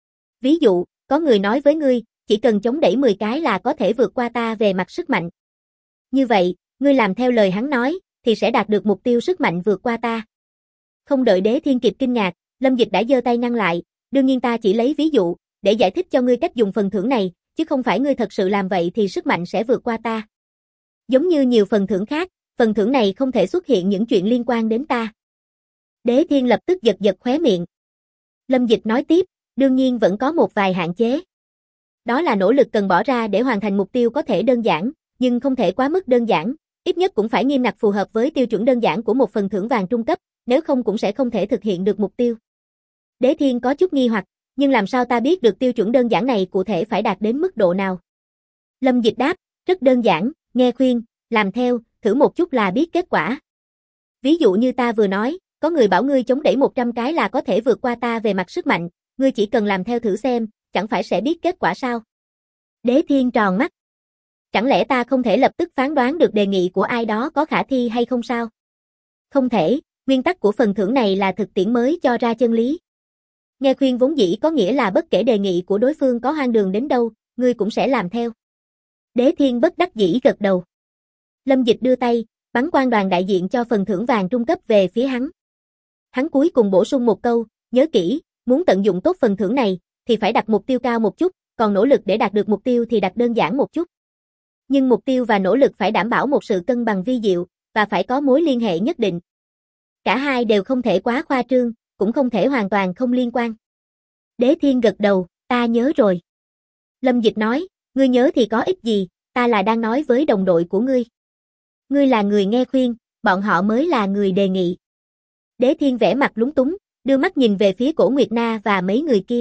Ví dụ, có người nói với ngươi, chỉ cần chống đẩy 10 cái là có thể vượt qua ta về mặt sức mạnh. Như vậy, ngươi làm theo lời hắn nói, thì sẽ đạt được mục tiêu sức mạnh vượt qua ta. Không đợi Đế Thiên kịp kinh ngạc, Lâm Dịch đã giơ tay ngăn lại, đương nhiên ta chỉ lấy ví dụ, để giải thích cho ngươi cách dùng phần thưởng này, chứ không phải ngươi thật sự làm vậy thì sức mạnh sẽ vượt qua ta. Giống như nhiều phần thưởng khác, phần thưởng này không thể xuất hiện những chuyện liên quan đến ta. Đế Thiên lập tức giật giật khóe miệng. Lâm Dịch nói tiếp, đương nhiên vẫn có một vài hạn chế. Đó là nỗ lực cần bỏ ra để hoàn thành mục tiêu có thể đơn giản, nhưng không thể quá mức đơn giản, ít nhất cũng phải nghiêm ngặt phù hợp với tiêu chuẩn đơn giản của một phần thưởng vàng trung cấp, nếu không cũng sẽ không thể thực hiện được mục tiêu. Đế Thiên có chút nghi hoặc, nhưng làm sao ta biết được tiêu chuẩn đơn giản này cụ thể phải đạt đến mức độ nào? Lâm Dịch đáp, rất đơn giản, nghe khuyên, làm theo, thử một chút là biết kết quả. Ví dụ như ta vừa nói, có người bảo ngươi chống đẩy 100 cái là có thể vượt qua ta về mặt sức mạnh, ngươi chỉ cần làm theo thử xem, chẳng phải sẽ biết kết quả sao? Đế Thiên tròn mắt. Chẳng lẽ ta không thể lập tức phán đoán được đề nghị của ai đó có khả thi hay không sao? Không thể, nguyên tắc của phần thưởng này là thực tiễn mới cho ra chân lý. Nghe khuyên vốn dĩ có nghĩa là bất kể đề nghị của đối phương có hoang đường đến đâu, ngươi cũng sẽ làm theo. Đế Thiên bất đắc dĩ gật đầu. Lâm Dịch đưa tay, bắn quang đoàn đại diện cho phần thưởng vàng trung cấp về phía hắn. Hắn cuối cùng bổ sung một câu, nhớ kỹ, muốn tận dụng tốt phần thưởng này, thì phải đặt mục tiêu cao một chút, còn nỗ lực để đạt được mục tiêu thì đặt đơn giản một chút. Nhưng mục tiêu và nỗ lực phải đảm bảo một sự cân bằng vi diệu, và phải có mối liên hệ nhất định. Cả hai đều không thể quá khoa trương, cũng không thể hoàn toàn không liên quan. Đế Thiên gật đầu, ta nhớ rồi. Lâm Dịch nói, ngươi nhớ thì có ích gì, ta là đang nói với đồng đội của ngươi. Ngươi là người nghe khuyên, bọn họ mới là người đề nghị. Đế Thiên vẻ mặt lúng túng, đưa mắt nhìn về phía Cổ Nguyệt Na và mấy người kia.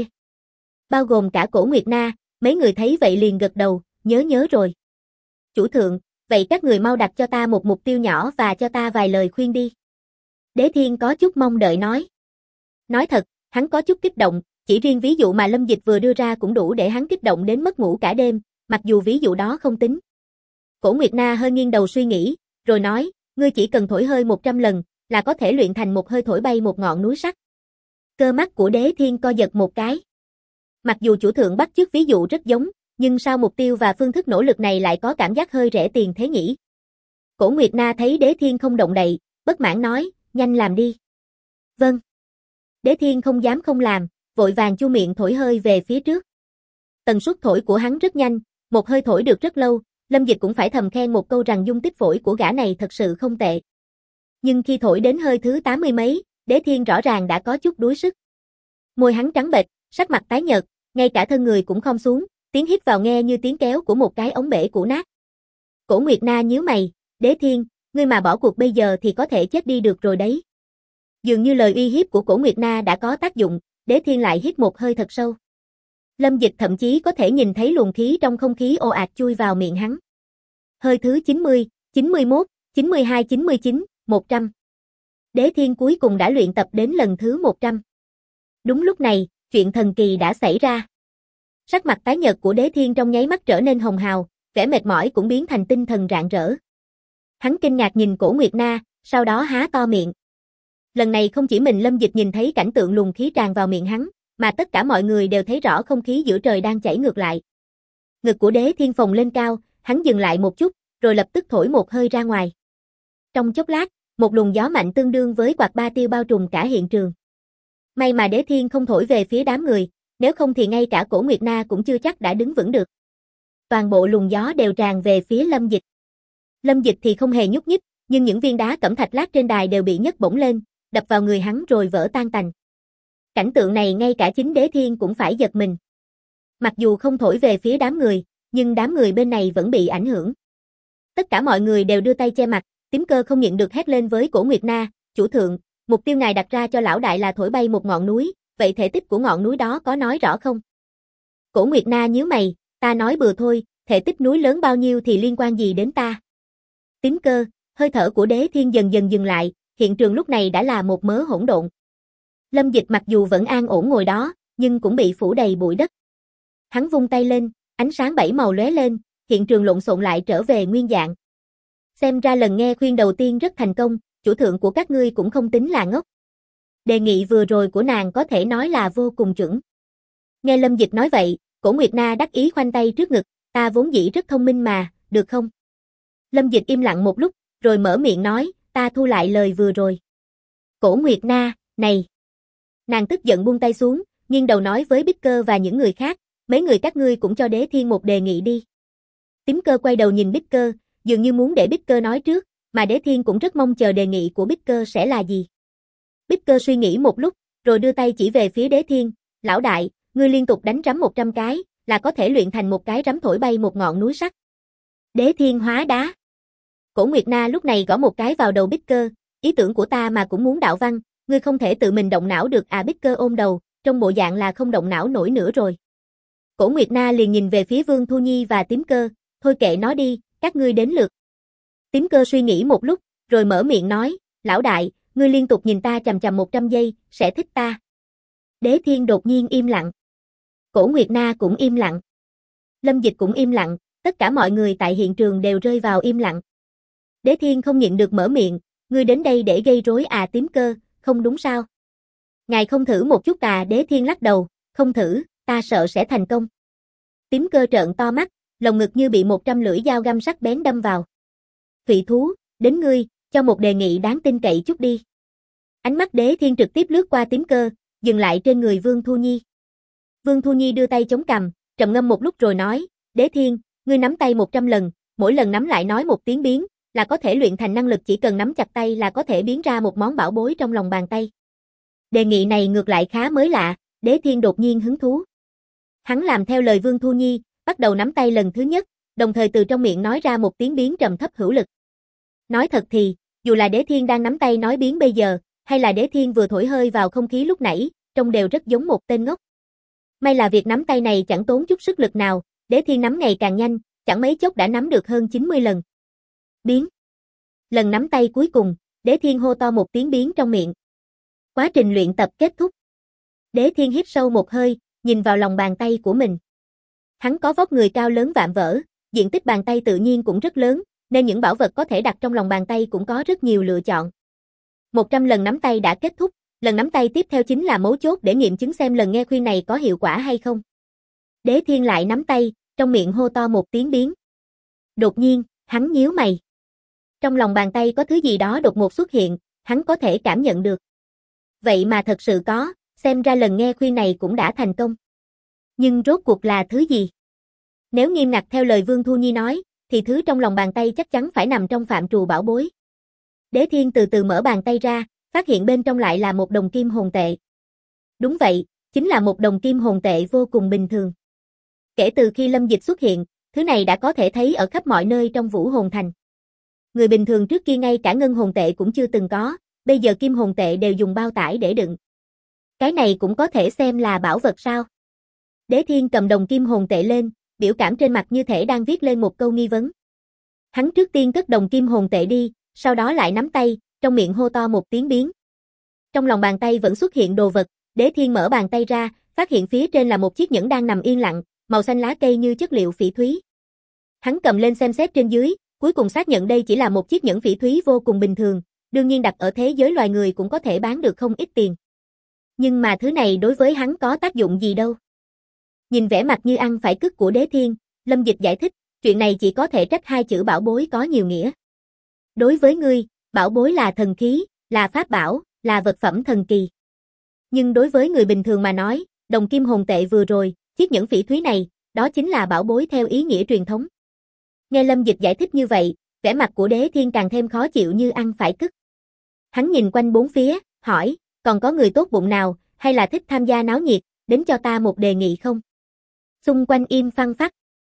Bao gồm cả Cổ Nguyệt Na, mấy người thấy vậy liền gật đầu, nhớ rồi. Chủ thượng, vậy các người mau đặt cho ta một mục tiêu nhỏ và cho ta vài lời khuyên đi. Đế Thiên có chút mong đợi nói. Nói thật, hắn có chút kích động, chỉ riêng ví dụ mà Lâm Dịch vừa đưa ra cũng đủ để hắn kích động đến mất ngủ cả đêm, mặc dù ví dụ đó không tính. Cổ Nguyệt Na hơi nghiêng đầu suy nghĩ, rồi nói, ngươi chỉ cần thổi hơi 100 lần, là có thể luyện thành một hơi thổi bay một ngọn núi sắt. Cơ mắt của Đế Thiên co giật một cái. Mặc dù chủ thượng bắt chước ví dụ rất giống, nhưng sao mục tiêu và phương thức nỗ lực này lại có cảm giác hơi rẻ tiền thế nhỉ? Cổ Nguyệt Na thấy Đế Thiên không động đậy, bất mãn nói, nhanh làm đi. Vâng. Đế Thiên không dám không làm, vội vàng chu miệng thổi hơi về phía trước. Tần suất thổi của hắn rất nhanh, một hơi thổi được rất lâu, Lâm Dịch cũng phải thầm khen một câu rằng dung tích phổi của gã này thật sự không tệ. Nhưng khi thổi đến hơi thứ 80 mấy, Đế Thiên rõ ràng đã có chút đuối sức. Môi hắn trắng bệch, sắc mặt tái nhợt, ngay cả thân người cũng khom xuống, tiếng hít vào nghe như tiếng kéo của một cái ống bể cũ nát. Cổ Nguyệt Na nhíu mày, Đế Thiên, ngươi mà bỏ cuộc bây giờ thì có thể chết đi được rồi đấy. Dường như lời uy hiếp của Cổ Nguyệt Na đã có tác dụng, Đế Thiên lại hít một hơi thật sâu. Lâm Dịch thậm chí có thể nhìn thấy luồng khí trong không khí ồ ạt chui vào miệng hắn. Hơi thứ 90, 91, 92, 99, 100. Đế Thiên cuối cùng đã luyện tập đến lần thứ 100. Đúng lúc này, chuyện thần kỳ đã xảy ra. Sắc mặt tái nhợt của Đế Thiên trong nháy mắt trở nên hồng hào, vẻ mệt mỏi cũng biến thành tinh thần rạng rỡ. Hắn kinh ngạc nhìn Cổ Nguyệt Na, sau đó há to miệng. Lần này không chỉ mình Lâm Dịch nhìn thấy cảnh tượng luồng khí tràn vào miệng hắn, mà tất cả mọi người đều thấy rõ không khí giữa trời đang chảy ngược lại. Ngực của Đế Thiên phồng lên cao, hắn dừng lại một chút, rồi lập tức thổi một hơi ra ngoài. Trong chốc lát, một luồng gió mạnh tương đương với quạt ba tiêu bao trùm cả hiện trường. May mà Đế Thiên không thổi về phía đám người, nếu không thì ngay cả Cổ Nguyệt Na cũng chưa chắc đã đứng vững được. Toàn bộ luồng gió đều tràn về phía Lâm Dịch. Lâm Dịch thì không hề nhúc nhích, nhưng những viên đá cẩm thạch lát trên đài đều bị nhấc bổng lên, đập vào người hắn rồi vỡ tan tành. Cảnh tượng này ngay cả chính Đế Thiên cũng phải giật mình. Mặc dù không thổi về phía đám người, nhưng đám người bên này vẫn bị ảnh hưởng. Tất cả mọi người đều đưa tay che mặt, Tím Cơ không nhịn được hét lên với Cổ Nguyệt Na, chủ thượng, mục tiêu ngài đặt ra cho lão đại là thổi bay một ngọn núi, vậy thể tích của ngọn núi đó có nói rõ không? Cổ Nguyệt Na nhíu mày, ta nói bừa thôi, thể tích núi lớn bao nhiêu thì liên quan gì đến ta? Tím Cơ, hơi thở của Đế Thiên dần dần dừng lại, hiện trường lúc này đã là một mớ hỗn độn. Lâm Dịch mặc dù vẫn an ổn ngồi đó, nhưng cũng bị phủ đầy bụi đất. Hắn vung tay lên, ánh sáng bảy màu lóe lên, hiện trường lộn xộn lại trở về nguyên dạng. Xem ra lần nghe khuyên đầu tiên rất thành công, chủ thượng của các ngươi cũng không tính là ngốc. Đề nghị vừa rồi của nàng có thể nói là vô cùng chuẩn. Nghe Lâm Dịch nói vậy, Cổ Nguyệt Na đắc ý khoanh tay trước ngực, ta vốn dĩ rất thông minh mà, được không? Lâm Dịch im lặng một lúc, rồi mở miệng nói, ta thu lại lời vừa rồi. Cổ Nguyệt Na, này! Nàng tức giận buông tay xuống, nghiêng đầu nói với Bích Cơ và những người khác, mấy người các ngươi cũng cho Đế Thiên một đề nghị đi. Tím Cơ quay đầu nhìn Bích Cơ, dường như muốn để Bích Cơ nói trước, mà Đế Thiên cũng rất mong chờ đề nghị của Bích Cơ sẽ là gì. Bích Cơ suy nghĩ một lúc, rồi đưa tay chỉ về phía Đế Thiên, lão đại, ngươi liên tục đánh rắm 100 cái, là có thể luyện thành một cái rắm thổi bay một ngọn núi sắt. Đế Thiên hóa đá. Cổ Nguyệt Na lúc này gõ một cái vào đầu Bích Cơ, ý tưởng của ta mà cũng muốn đạo văn, ngươi không thể tự mình động não được à? Bích Cơ ôm đầu, trong bộ dạng là không động não nổi nữa rồi. Cổ Nguyệt Na liền nhìn về phía Vương Thu Nhi và Tím Cơ, thôi kệ nó đi, các ngươi đến lượt. Tím Cơ suy nghĩ một lúc, rồi mở miệng nói, lão đại, ngươi liên tục nhìn ta chằm chằm 100 giây, sẽ thích ta. Đế Thiên đột nhiên im lặng. Cổ Nguyệt Na cũng im lặng. Lâm Dịch cũng im lặng, tất cả mọi người tại hiện trường đều rơi vào im lặng. Đế Thiên không nhịn được mở miệng, ngươi đến đây để gây rối à? Tím Cơ, không đúng sao? Ngài không thử một chút à? Đế Thiên lắc đầu, không thử, ta sợ sẽ thành công. Tím Cơ trợn to mắt, lồng ngực như bị 100 lưỡi dao găm sắc bén đâm vào. Thủy thú, đến ngươi, cho một đề nghị đáng tin cậy chút đi. Ánh mắt Đế Thiên trực tiếp lướt qua Tím Cơ, dừng lại trên người Vương Thu Nhi. Vương Thu Nhi đưa tay chống cằm, trầm ngâm một lúc rồi nói, Đế Thiên, ngươi nắm tay 100 lần, mỗi lần nắm lại nói một tiếng biến, là có thể luyện thành năng lực chỉ cần nắm chặt tay là có thể biến ra một món bảo bối trong lòng bàn tay. Đề nghị này ngược lại khá mới lạ, Đế Thiên đột nhiên hứng thú. Hắn làm theo lời Vương Thu Nhi, bắt đầu nắm tay lần thứ nhất, đồng thời từ trong miệng nói ra một tiếng biến trầm thấp hữu lực. Nói thật thì, dù là Đế Thiên đang nắm tay nói biến bây giờ, hay là Đế Thiên vừa thổi hơi vào không khí lúc nãy, trông đều rất giống một tên ngốc. May là việc nắm tay này chẳng tốn chút sức lực nào, Đế Thiên nắm ngày càng nhanh, chẳng mấy chốc đã nắm được hơn 90 lần. Biến. Lần nắm tay cuối cùng, Đế Thiên hô to một tiếng biến trong miệng. Quá trình luyện tập kết thúc. Đế Thiên hít sâu một hơi, nhìn vào lòng bàn tay của mình. Hắn có vóc người cao lớn vạm vỡ, diện tích bàn tay tự nhiên cũng rất lớn, nên những bảo vật có thể đặt trong lòng bàn tay cũng có rất nhiều lựa chọn. 100 lần nắm tay đã kết thúc, lần nắm tay tiếp theo chính là mấu chốt để nghiệm chứng xem lần nghe khuyên này có hiệu quả hay không. Đế Thiên lại nắm tay, trong miệng hô to một tiếng biến. Đột nhiên, hắn nhíu mày. Trong lòng bàn tay có thứ gì đó đột ngột xuất hiện, hắn có thể cảm nhận được. Vậy mà thật sự có, xem ra lần nghe khuyên này cũng đã thành công. Nhưng rốt cuộc là thứ gì? Nếu nghiêm ngặt theo lời Vương Thu Nhi nói, thì thứ trong lòng bàn tay chắc chắn phải nằm trong phạm trù bảo bối. Đế Thiên từ từ mở bàn tay ra, phát hiện bên trong lại là một đồng kim hồn tệ. Đúng vậy, chính là một đồng kim hồn tệ vô cùng bình thường. Kể từ khi Lâm Dịch xuất hiện, thứ này đã có thể thấy ở khắp mọi nơi trong Vũ Hồn Thành. Người bình thường trước kia ngay cả ngân hồn tệ cũng chưa từng có, bây giờ kim hồn tệ đều dùng bao tải để đựng. Cái này cũng có thể xem là bảo vật sao? Đế Thiên cầm đồng kim hồn tệ lên, biểu cảm trên mặt như thể đang viết lên một câu nghi vấn. Hắn trước tiên cất đồng kim hồn tệ đi, sau đó lại nắm tay, trong miệng hô to một tiếng biến. Trong lòng bàn tay vẫn xuất hiện đồ vật, Đế Thiên mở bàn tay ra, phát hiện phía trên là một chiếc nhẫn đang nằm yên lặng, màu xanh lá cây như chất liệu phỉ thúy. Hắn cầm lên xem xét trên dưới, cuối cùng xác nhận đây chỉ là một chiếc nhẫn phỉ thúy vô cùng bình thường, đương nhiên đặt ở thế giới loài người cũng có thể bán được không ít tiền. Nhưng mà thứ này đối với hắn có tác dụng gì đâu. Nhìn vẻ mặt như ăn phải cứt của Đế Thiên, Lâm Dịch giải thích, chuyện này chỉ có thể trách hai chữ bảo bối có nhiều nghĩa. Đối với ngươi, bảo bối là thần khí, là pháp bảo, là vật phẩm thần kỳ. Nhưng đối với người bình thường mà nói, đồng kim hồn tệ vừa rồi, chiếc nhẫn phỉ thúy này, đó chính là bảo bối theo ý nghĩa truyền thống. Nghe Lâm Dịch giải thích như vậy, vẻ mặt của Đế Thiên càng thêm khó chịu như ăn phải cứt. Hắn nhìn quanh bốn phía, hỏi, còn có người tốt bụng nào, hay là thích tham gia náo nhiệt, đến cho ta một đề nghị không? Xung quanh im phăng phắc.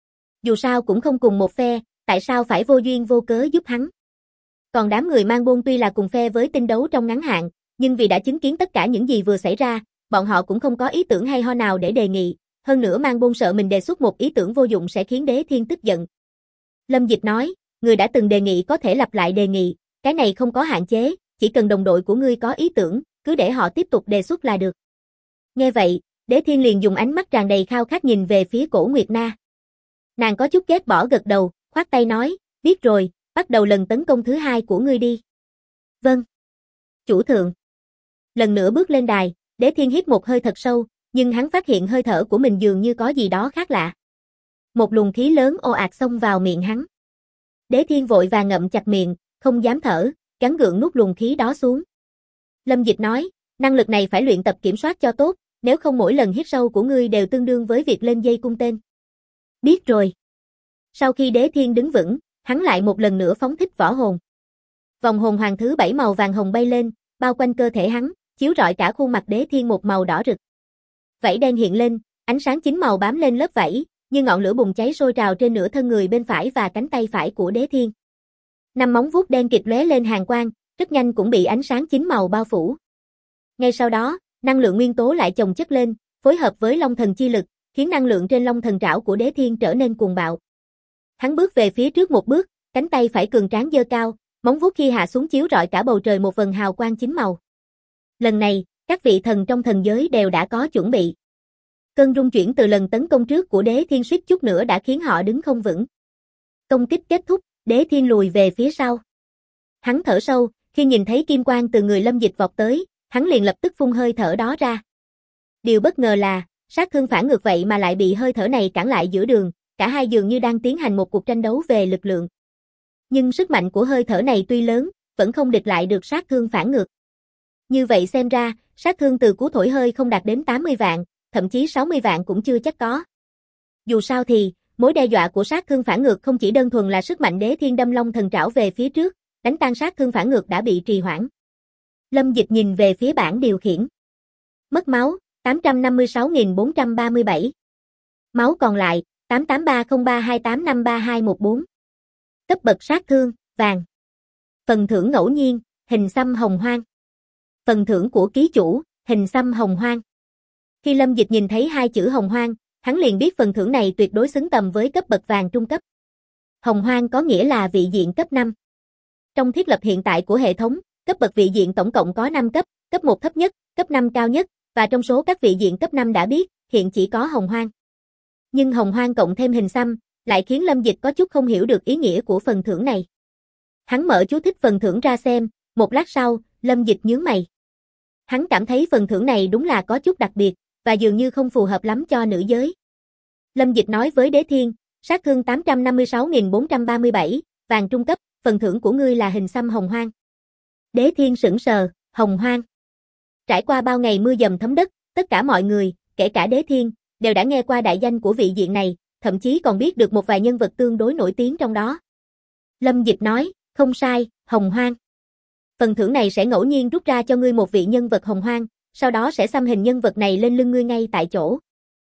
Dù sao cũng không cùng một phe, tại sao phải vô duyên vô cớ giúp hắn? Còn đám người mang bôn tuy là cùng phe với tinh đấu trong ngắn hạn, nhưng vì đã chứng kiến tất cả những gì vừa xảy ra, bọn họ cũng không có ý tưởng hay ho nào để đề nghị, hơn nữa mang bôn sợ mình đề xuất một ý tưởng vô dụng sẽ khiến Đế Thiên tức giận. Lâm Dịch nói, người đã từng đề nghị có thể lặp lại đề nghị, cái này không có hạn chế, chỉ cần đồng đội của ngươi có ý tưởng, cứ để họ tiếp tục đề xuất là được. Nghe vậy, Đế Thiên liền dùng ánh mắt tràn đầy khao khát nhìn về phía Cổ Nguyệt Na. Nàng có chút ghét bỏ gật đầu, khoát tay nói, biết rồi, bắt đầu lần tấn công thứ hai của ngươi đi. Vâng. Chủ thượng. Lần nữa bước lên đài, Đế Thiên hít một hơi thật sâu, nhưng hắn phát hiện hơi thở của mình dường như có gì đó khác lạ. Một luồng khí lớn ồ ạt xông vào miệng hắn. Đế Thiên vội vàng ngậm chặt miệng, không dám thở, gắng gượng nuốt luồng khí đó xuống. Lâm Dịch nói, năng lực này phải luyện tập kiểm soát cho tốt, nếu không mỗi lần hít sâu của ngươi đều tương đương với việc lên dây cung tên. Biết rồi. Sau khi Đế Thiên đứng vững, hắn lại một lần nữa phóng thích võ hồn. Vòng hồn hoàng thứ 7 màu vàng hồng bay lên, bao quanh cơ thể hắn, chiếu rọi cả khuôn mặt Đế Thiên một màu đỏ rực. Vảy đen hiện lên, ánh sáng chín màu bám lên lớp vảy, như ngọn lửa bùng cháy sôi trào trên nửa thân người bên phải và cánh tay phải của Đế Thiên. Năm móng vuốt đen kịt lóe lên hàn quang, rất nhanh cũng bị ánh sáng chín màu bao phủ. Ngay sau đó, năng lượng nguyên tố lại chồng chất lên, phối hợp với Long Thần chi lực, khiến năng lượng trên Long Thần trảo của Đế Thiên trở nên cuồng bạo. Hắn bước về phía trước một bước, cánh tay phải cường tráng giơ cao, móng vuốt khi hạ xuống chiếu rọi cả bầu trời một vầng hào quang chín màu. Lần này, các vị thần trong thần giới đều đã có chuẩn bị. Cơn rung chuyển từ lần tấn công trước của Đế Thiên suýt chút nữa đã khiến họ đứng không vững. Công kích kết thúc, Đế Thiên lùi về phía sau. Hắn thở sâu, khi nhìn thấy kim quang từ người Lâm Dịch vọt tới, hắn liền lập tức phun hơi thở đó ra. Điều bất ngờ là, sát thương phản ngược vậy mà lại bị hơi thở này cản lại giữa đường, cả hai dường như đang tiến hành một cuộc tranh đấu về lực lượng. Nhưng sức mạnh của hơi thở này tuy lớn, vẫn không địch lại được sát thương phản ngược. Như vậy xem ra, sát thương từ cú thổi hơi không đạt đến 80 vạn, thậm chí 60 vạn cũng chưa chắc có. Dù sao thì, mối đe dọa của sát thương phản ngược không chỉ đơn thuần là sức mạnh Đế Thiên đâm Long Thần trảo về phía trước, đánh tan sát thương phản ngược đã bị trì hoãn. Lâm Dịch nhìn về phía bảng điều khiển. Mất máu, 856.437. Máu còn lại, 883032853214. Cấp bậc sát thương, vàng. Phần thưởng ngẫu nhiên, hình xăm hồng hoang. Phần thưởng của ký chủ, hình xăm hồng hoang. Khi Lâm Dịch nhìn thấy hai chữ hồng hoang, hắn liền biết phần thưởng này tuyệt đối xứng tầm với cấp bậc vàng trung cấp. Hồng hoang có nghĩa là vị diện cấp 5. Trong thiết lập hiện tại của hệ thống, cấp bậc vị diện tổng cộng có 5 cấp 1 thấp nhất, cấp 5 cao nhất, và trong số các vị diện cấp 5 đã biết, hiện chỉ có hồng hoang. Nhưng hồng hoang cộng thêm hình xăm, lại khiến Lâm Dịch có chút không hiểu được ý nghĩa của phần thưởng này. Hắn mở chú thích phần thưởng ra xem, một lát sau, Lâm Dịch nhướng mày. Hắn cảm thấy phần thưởng này đúng là có chút đặc biệt, và dường như không phù hợp lắm cho nữ giới. Lâm Dịch nói với Đế Thiên, sát thương 856.437, vàng trung cấp, phần thưởng của ngươi là hình xăm hồng hoang. Đế Thiên sững sờ, hồng hoang. Trải qua bao ngày mưa dầm thấm đất, tất cả mọi người, kể cả Đế Thiên, đều đã nghe qua đại danh của vị diện này, thậm chí còn biết được một vài nhân vật tương đối nổi tiếng trong đó. Lâm Dịch nói, không sai, hồng hoang. Phần thưởng này sẽ ngẫu nhiên rút ra cho ngươi một vị nhân vật hồng hoang, sau đó sẽ xăm hình nhân vật này lên lưng ngươi ngay tại chỗ.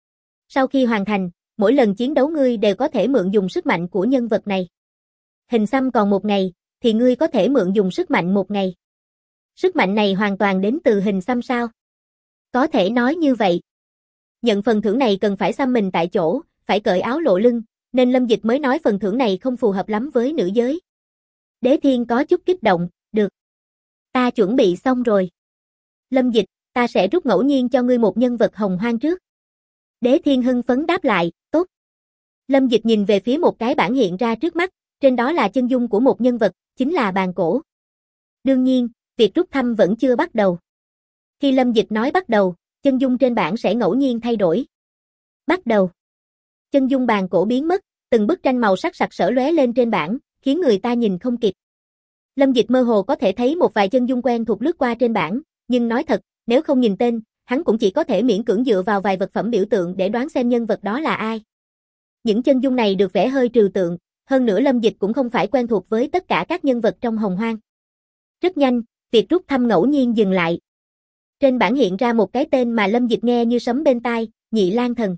Sau khi hoàn thành, mỗi lần chiến đấu ngươi đều có thể mượn dùng sức mạnh của nhân vật này. Hình xăm còn một ngày, thì ngươi có thể mượn dùng sức mạnh một ngày. Sức mạnh này hoàn toàn đến từ hình xăm sao? Có thể nói như vậy. Nhận phần thưởng này cần phải xăm mình tại chỗ, phải cởi áo lộ lưng, nên Lâm Dịch mới nói phần thưởng này không phù hợp lắm với nữ giới. Đế Thiên có chút kích động, được. Ta chuẩn bị xong rồi. Lâm Dịch, ta sẽ rút ngẫu nhiên cho ngươi một nhân vật hồng hoang trước. Đế Thiên hưng phấn đáp lại, tốt. Lâm Dịch nhìn về phía một cái bảng hiện ra trước mắt, trên đó là chân dung của một nhân vật, chính là bàn cổ. Đương nhiên, việc rút thăm vẫn chưa bắt đầu. Khi Lâm Dịch nói bắt đầu, chân dung trên bảng sẽ ngẫu nhiên thay đổi. Bắt đầu. Chân dung bàn cổ biến mất, từng bức tranh màu sắc sặc sỡ lóe lên trên bảng, khiến người ta nhìn không kịp. Lâm Dịch mơ hồ có thể thấy một vài chân dung quen thuộc lướt qua trên bảng, nhưng nói thật, nếu không nhìn tên, hắn cũng chỉ có thể miễn cưỡng dựa vào vài vật phẩm biểu tượng để đoán xem nhân vật đó là ai. Những chân dung này được vẽ hơi trừu tượng, hơn nữa Lâm Dịch cũng không phải quen thuộc với tất cả các nhân vật trong hồng hoang. Rất nhanh, việc rút thăm ngẫu nhiên dừng lại. Trên bảng hiện ra một cái tên mà Lâm Dịch nghe như sấm bên tai, Nhị Lang Thần.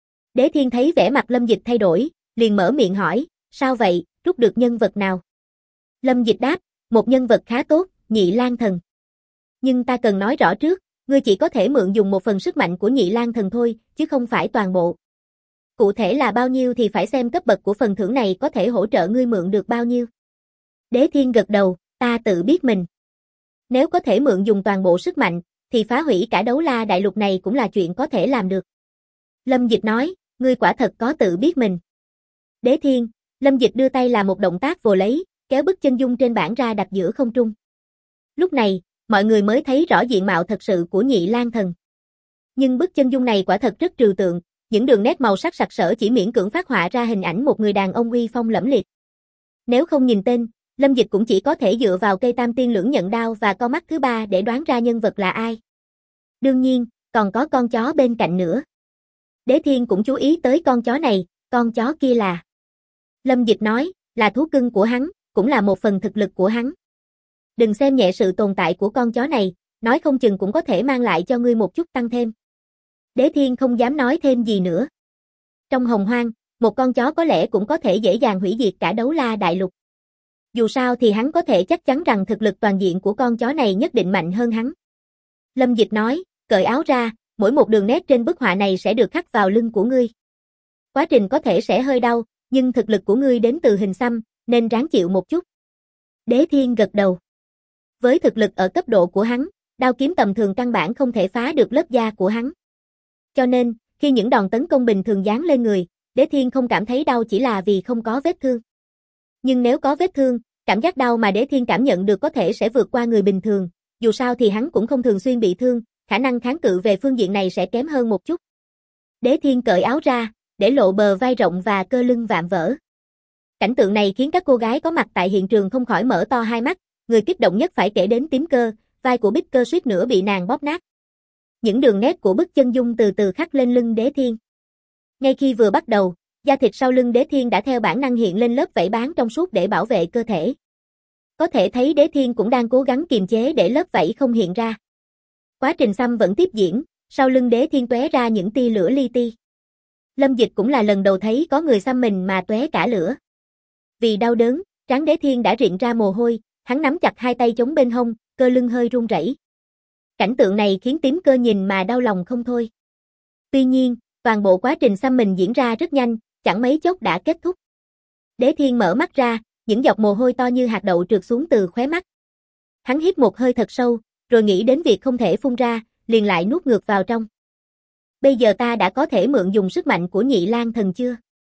Đế Thiên thấy vẻ mặt Lâm Dịch thay đổi, liền mở miệng hỏi, sao vậy, rút được nhân vật nào? Lâm Dịch đáp, một nhân vật khá tốt, Nhị Lang Thần. Nhưng ta cần nói rõ trước, ngươi chỉ có thể mượn dùng một phần sức mạnh của Nhị Lang Thần thôi, chứ không phải toàn bộ. Cụ thể là bao nhiêu thì phải xem cấp bậc của phần thưởng này có thể hỗ trợ ngươi mượn được bao nhiêu. Đế Thiên gật đầu, ta tự biết mình. Nếu có thể mượn dùng toàn bộ sức mạnh, thì phá hủy cả đấu la đại lục này cũng là chuyện có thể làm được. Lâm Dịch nói, ngươi quả thật có tự biết mình. Đế Thiên, Lâm Dịch đưa tay làm một động tác vồ lấy, kéo bức chân dung trên bảng ra đặt giữa không trung. Lúc này, mọi người mới thấy rõ diện mạo thật sự của Nhị Lang Thần. Nhưng bức chân dung này quả thật rất trừu tượng, những đường nét màu sắc sặc sỡ chỉ miễn cưỡng phác họa ra hình ảnh một người đàn ông uy phong lẫm liệt. Nếu không nhìn tên, Lâm Dịch cũng chỉ có thể dựa vào cây tam tiên lưỡng nhận đao và con mắt thứ ba để đoán ra nhân vật là ai. Đương nhiên, còn có con chó bên cạnh nữa. Đế Thiên cũng chú ý tới con chó này, con chó kia là. Lâm Dịch nói, là thú cưng của hắn, cũng là một phần thực lực của hắn. Đừng xem nhẹ sự tồn tại của con chó này, nói không chừng cũng có thể mang lại cho ngươi một chút tăng thêm. Đế Thiên không dám nói thêm gì nữa. Trong hồng hoang, một con chó có lẽ cũng có thể dễ dàng hủy diệt cả đấu la đại lục. Dù sao thì hắn có thể chắc chắn rằng thực lực toàn diện của con chó này nhất định mạnh hơn hắn. Lâm Dịch nói, cởi áo ra, mỗi một đường nét trên bức họa này sẽ được khắc vào lưng của ngươi. Quá trình có thể sẽ hơi đau, nhưng thực lực của ngươi đến từ hình xăm, nên ráng chịu một chút. Đế Thiên gật đầu. Với thực lực ở cấp độ của hắn, đao kiếm tầm thường căn bản không thể phá được lớp da của hắn. Cho nên, khi những đòn tấn công bình thường giáng lên người, Đế Thiên không cảm thấy đau chỉ là vì không có vết thương. Nhưng nếu có vết thương, cảm giác đau mà Đế Thiên cảm nhận được có thể sẽ vượt qua người bình thường, dù sao thì hắn cũng không thường xuyên bị thương, khả năng kháng cự về phương diện này sẽ kém hơn một chút. Đế Thiên cởi áo ra, để lộ bờ vai rộng và cơ lưng vạm vỡ. Cảnh tượng này khiến các cô gái có mặt tại hiện trường không khỏi mở to hai mắt, người kích động nhất phải kể đến Tím Cơ, vai của Bích Cơ suýt nữa bị nàng bóp nát. Những đường nét của bức chân dung từ từ khắc lên lưng Đế Thiên. Ngay khi vừa bắt đầu, da thịt sau lưng Đế Thiên đã theo bản năng hiện lên lớp vảy bám trong suốt để bảo vệ cơ thể. Có thể thấy Đế Thiên cũng đang cố gắng kiềm chế để lớp vảy không hiện ra. Quá trình xăm vẫn tiếp diễn, sau lưng Đế Thiên tóe ra những tia lửa li ti. Lâm Dịch cũng là lần đầu thấy có người xăm mình mà tóe cả lửa. Vì đau đớn, trán Đế Thiên đã rịn ra mồ hôi, hắn nắm chặt hai tay chống bên hông, cơ lưng hơi run rẩy. Cảnh tượng này khiến Tím Cơ nhìn mà đau lòng không thôi. Tuy nhiên, toàn bộ quá trình xăm mình diễn ra rất nhanh, chẳng mấy chốc đã kết thúc. Đế Thiên mở mắt ra, những giọt mồ hôi to như hạt đậu trượt xuống từ khóe mắt. Hắn hít một hơi thật sâu, rồi nghĩ đến việc không thể phun ra, liền lại nuốt ngược vào trong. Bây giờ ta đã có thể mượn dùng sức mạnh của Nhị Lang Thần chưa?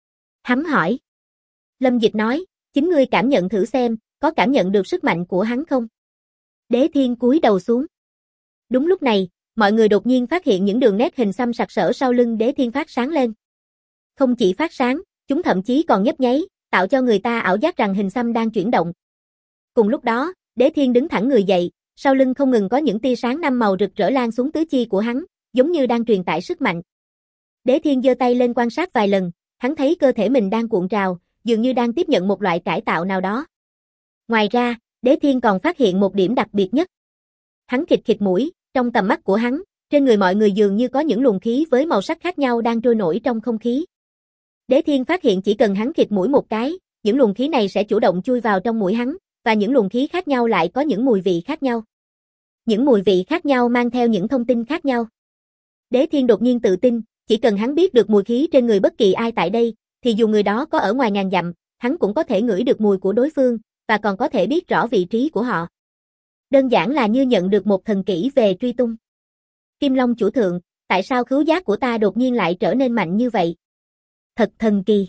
Hắn hỏi. Lâm Dịch nói, chính ngươi cảm nhận thử xem, có cảm nhận được sức mạnh của hắn không? Đế Thiên cúi đầu xuống. Đúng lúc này, mọi người đột nhiên phát hiện những đường nét hình xăm sặc sỡ sau lưng Đế Thiên phát sáng lên. Không chỉ phát sáng, chúng thậm chí còn nhấp nháy, tạo cho người ta ảo giác rằng hình xăm đang chuyển động. Cùng lúc đó, Đế Thiên đứng thẳng người dậy, sau lưng không ngừng có những tia sáng năm màu rực rỡ lan xuống tứ chi của hắn, giống như đang truyền tải sức mạnh. Đế Thiên giơ tay lên quan sát vài lần, hắn thấy cơ thể mình đang cuộn trào, dường như đang tiếp nhận một loại cải tạo nào đó. Ngoài ra, Đế Thiên còn phát hiện một điểm đặc biệt nhất. Hắn khịt khịt mũi, trong tầm mắt của hắn, trên người mọi người dường như có những luồng khí với màu sắc khác nhau đang trôi nổi trong không khí. Đế Thiên phát hiện chỉ cần hắn khịt mũi một cái, những luồng khí này sẽ chủ động chui vào trong mũi hắn, và những luồng khí khác nhau lại có những mùi vị khác nhau. Những mùi vị khác nhau mang theo những thông tin khác nhau. Đế Thiên đột nhiên tự tin, chỉ cần hắn biết được mùi khí trên người bất kỳ ai tại đây, thì dù người đó có ở ngoài ngàn dặm, hắn cũng có thể ngửi được mùi của đối phương, và còn có thể biết rõ vị trí của họ. Đơn giản là như nhận được một thần kỹ về truy tung. Kim Long chủ thượng, tại sao khứu giác của ta đột nhiên lại trở nên mạnh như vậy? Thật thần kỳ.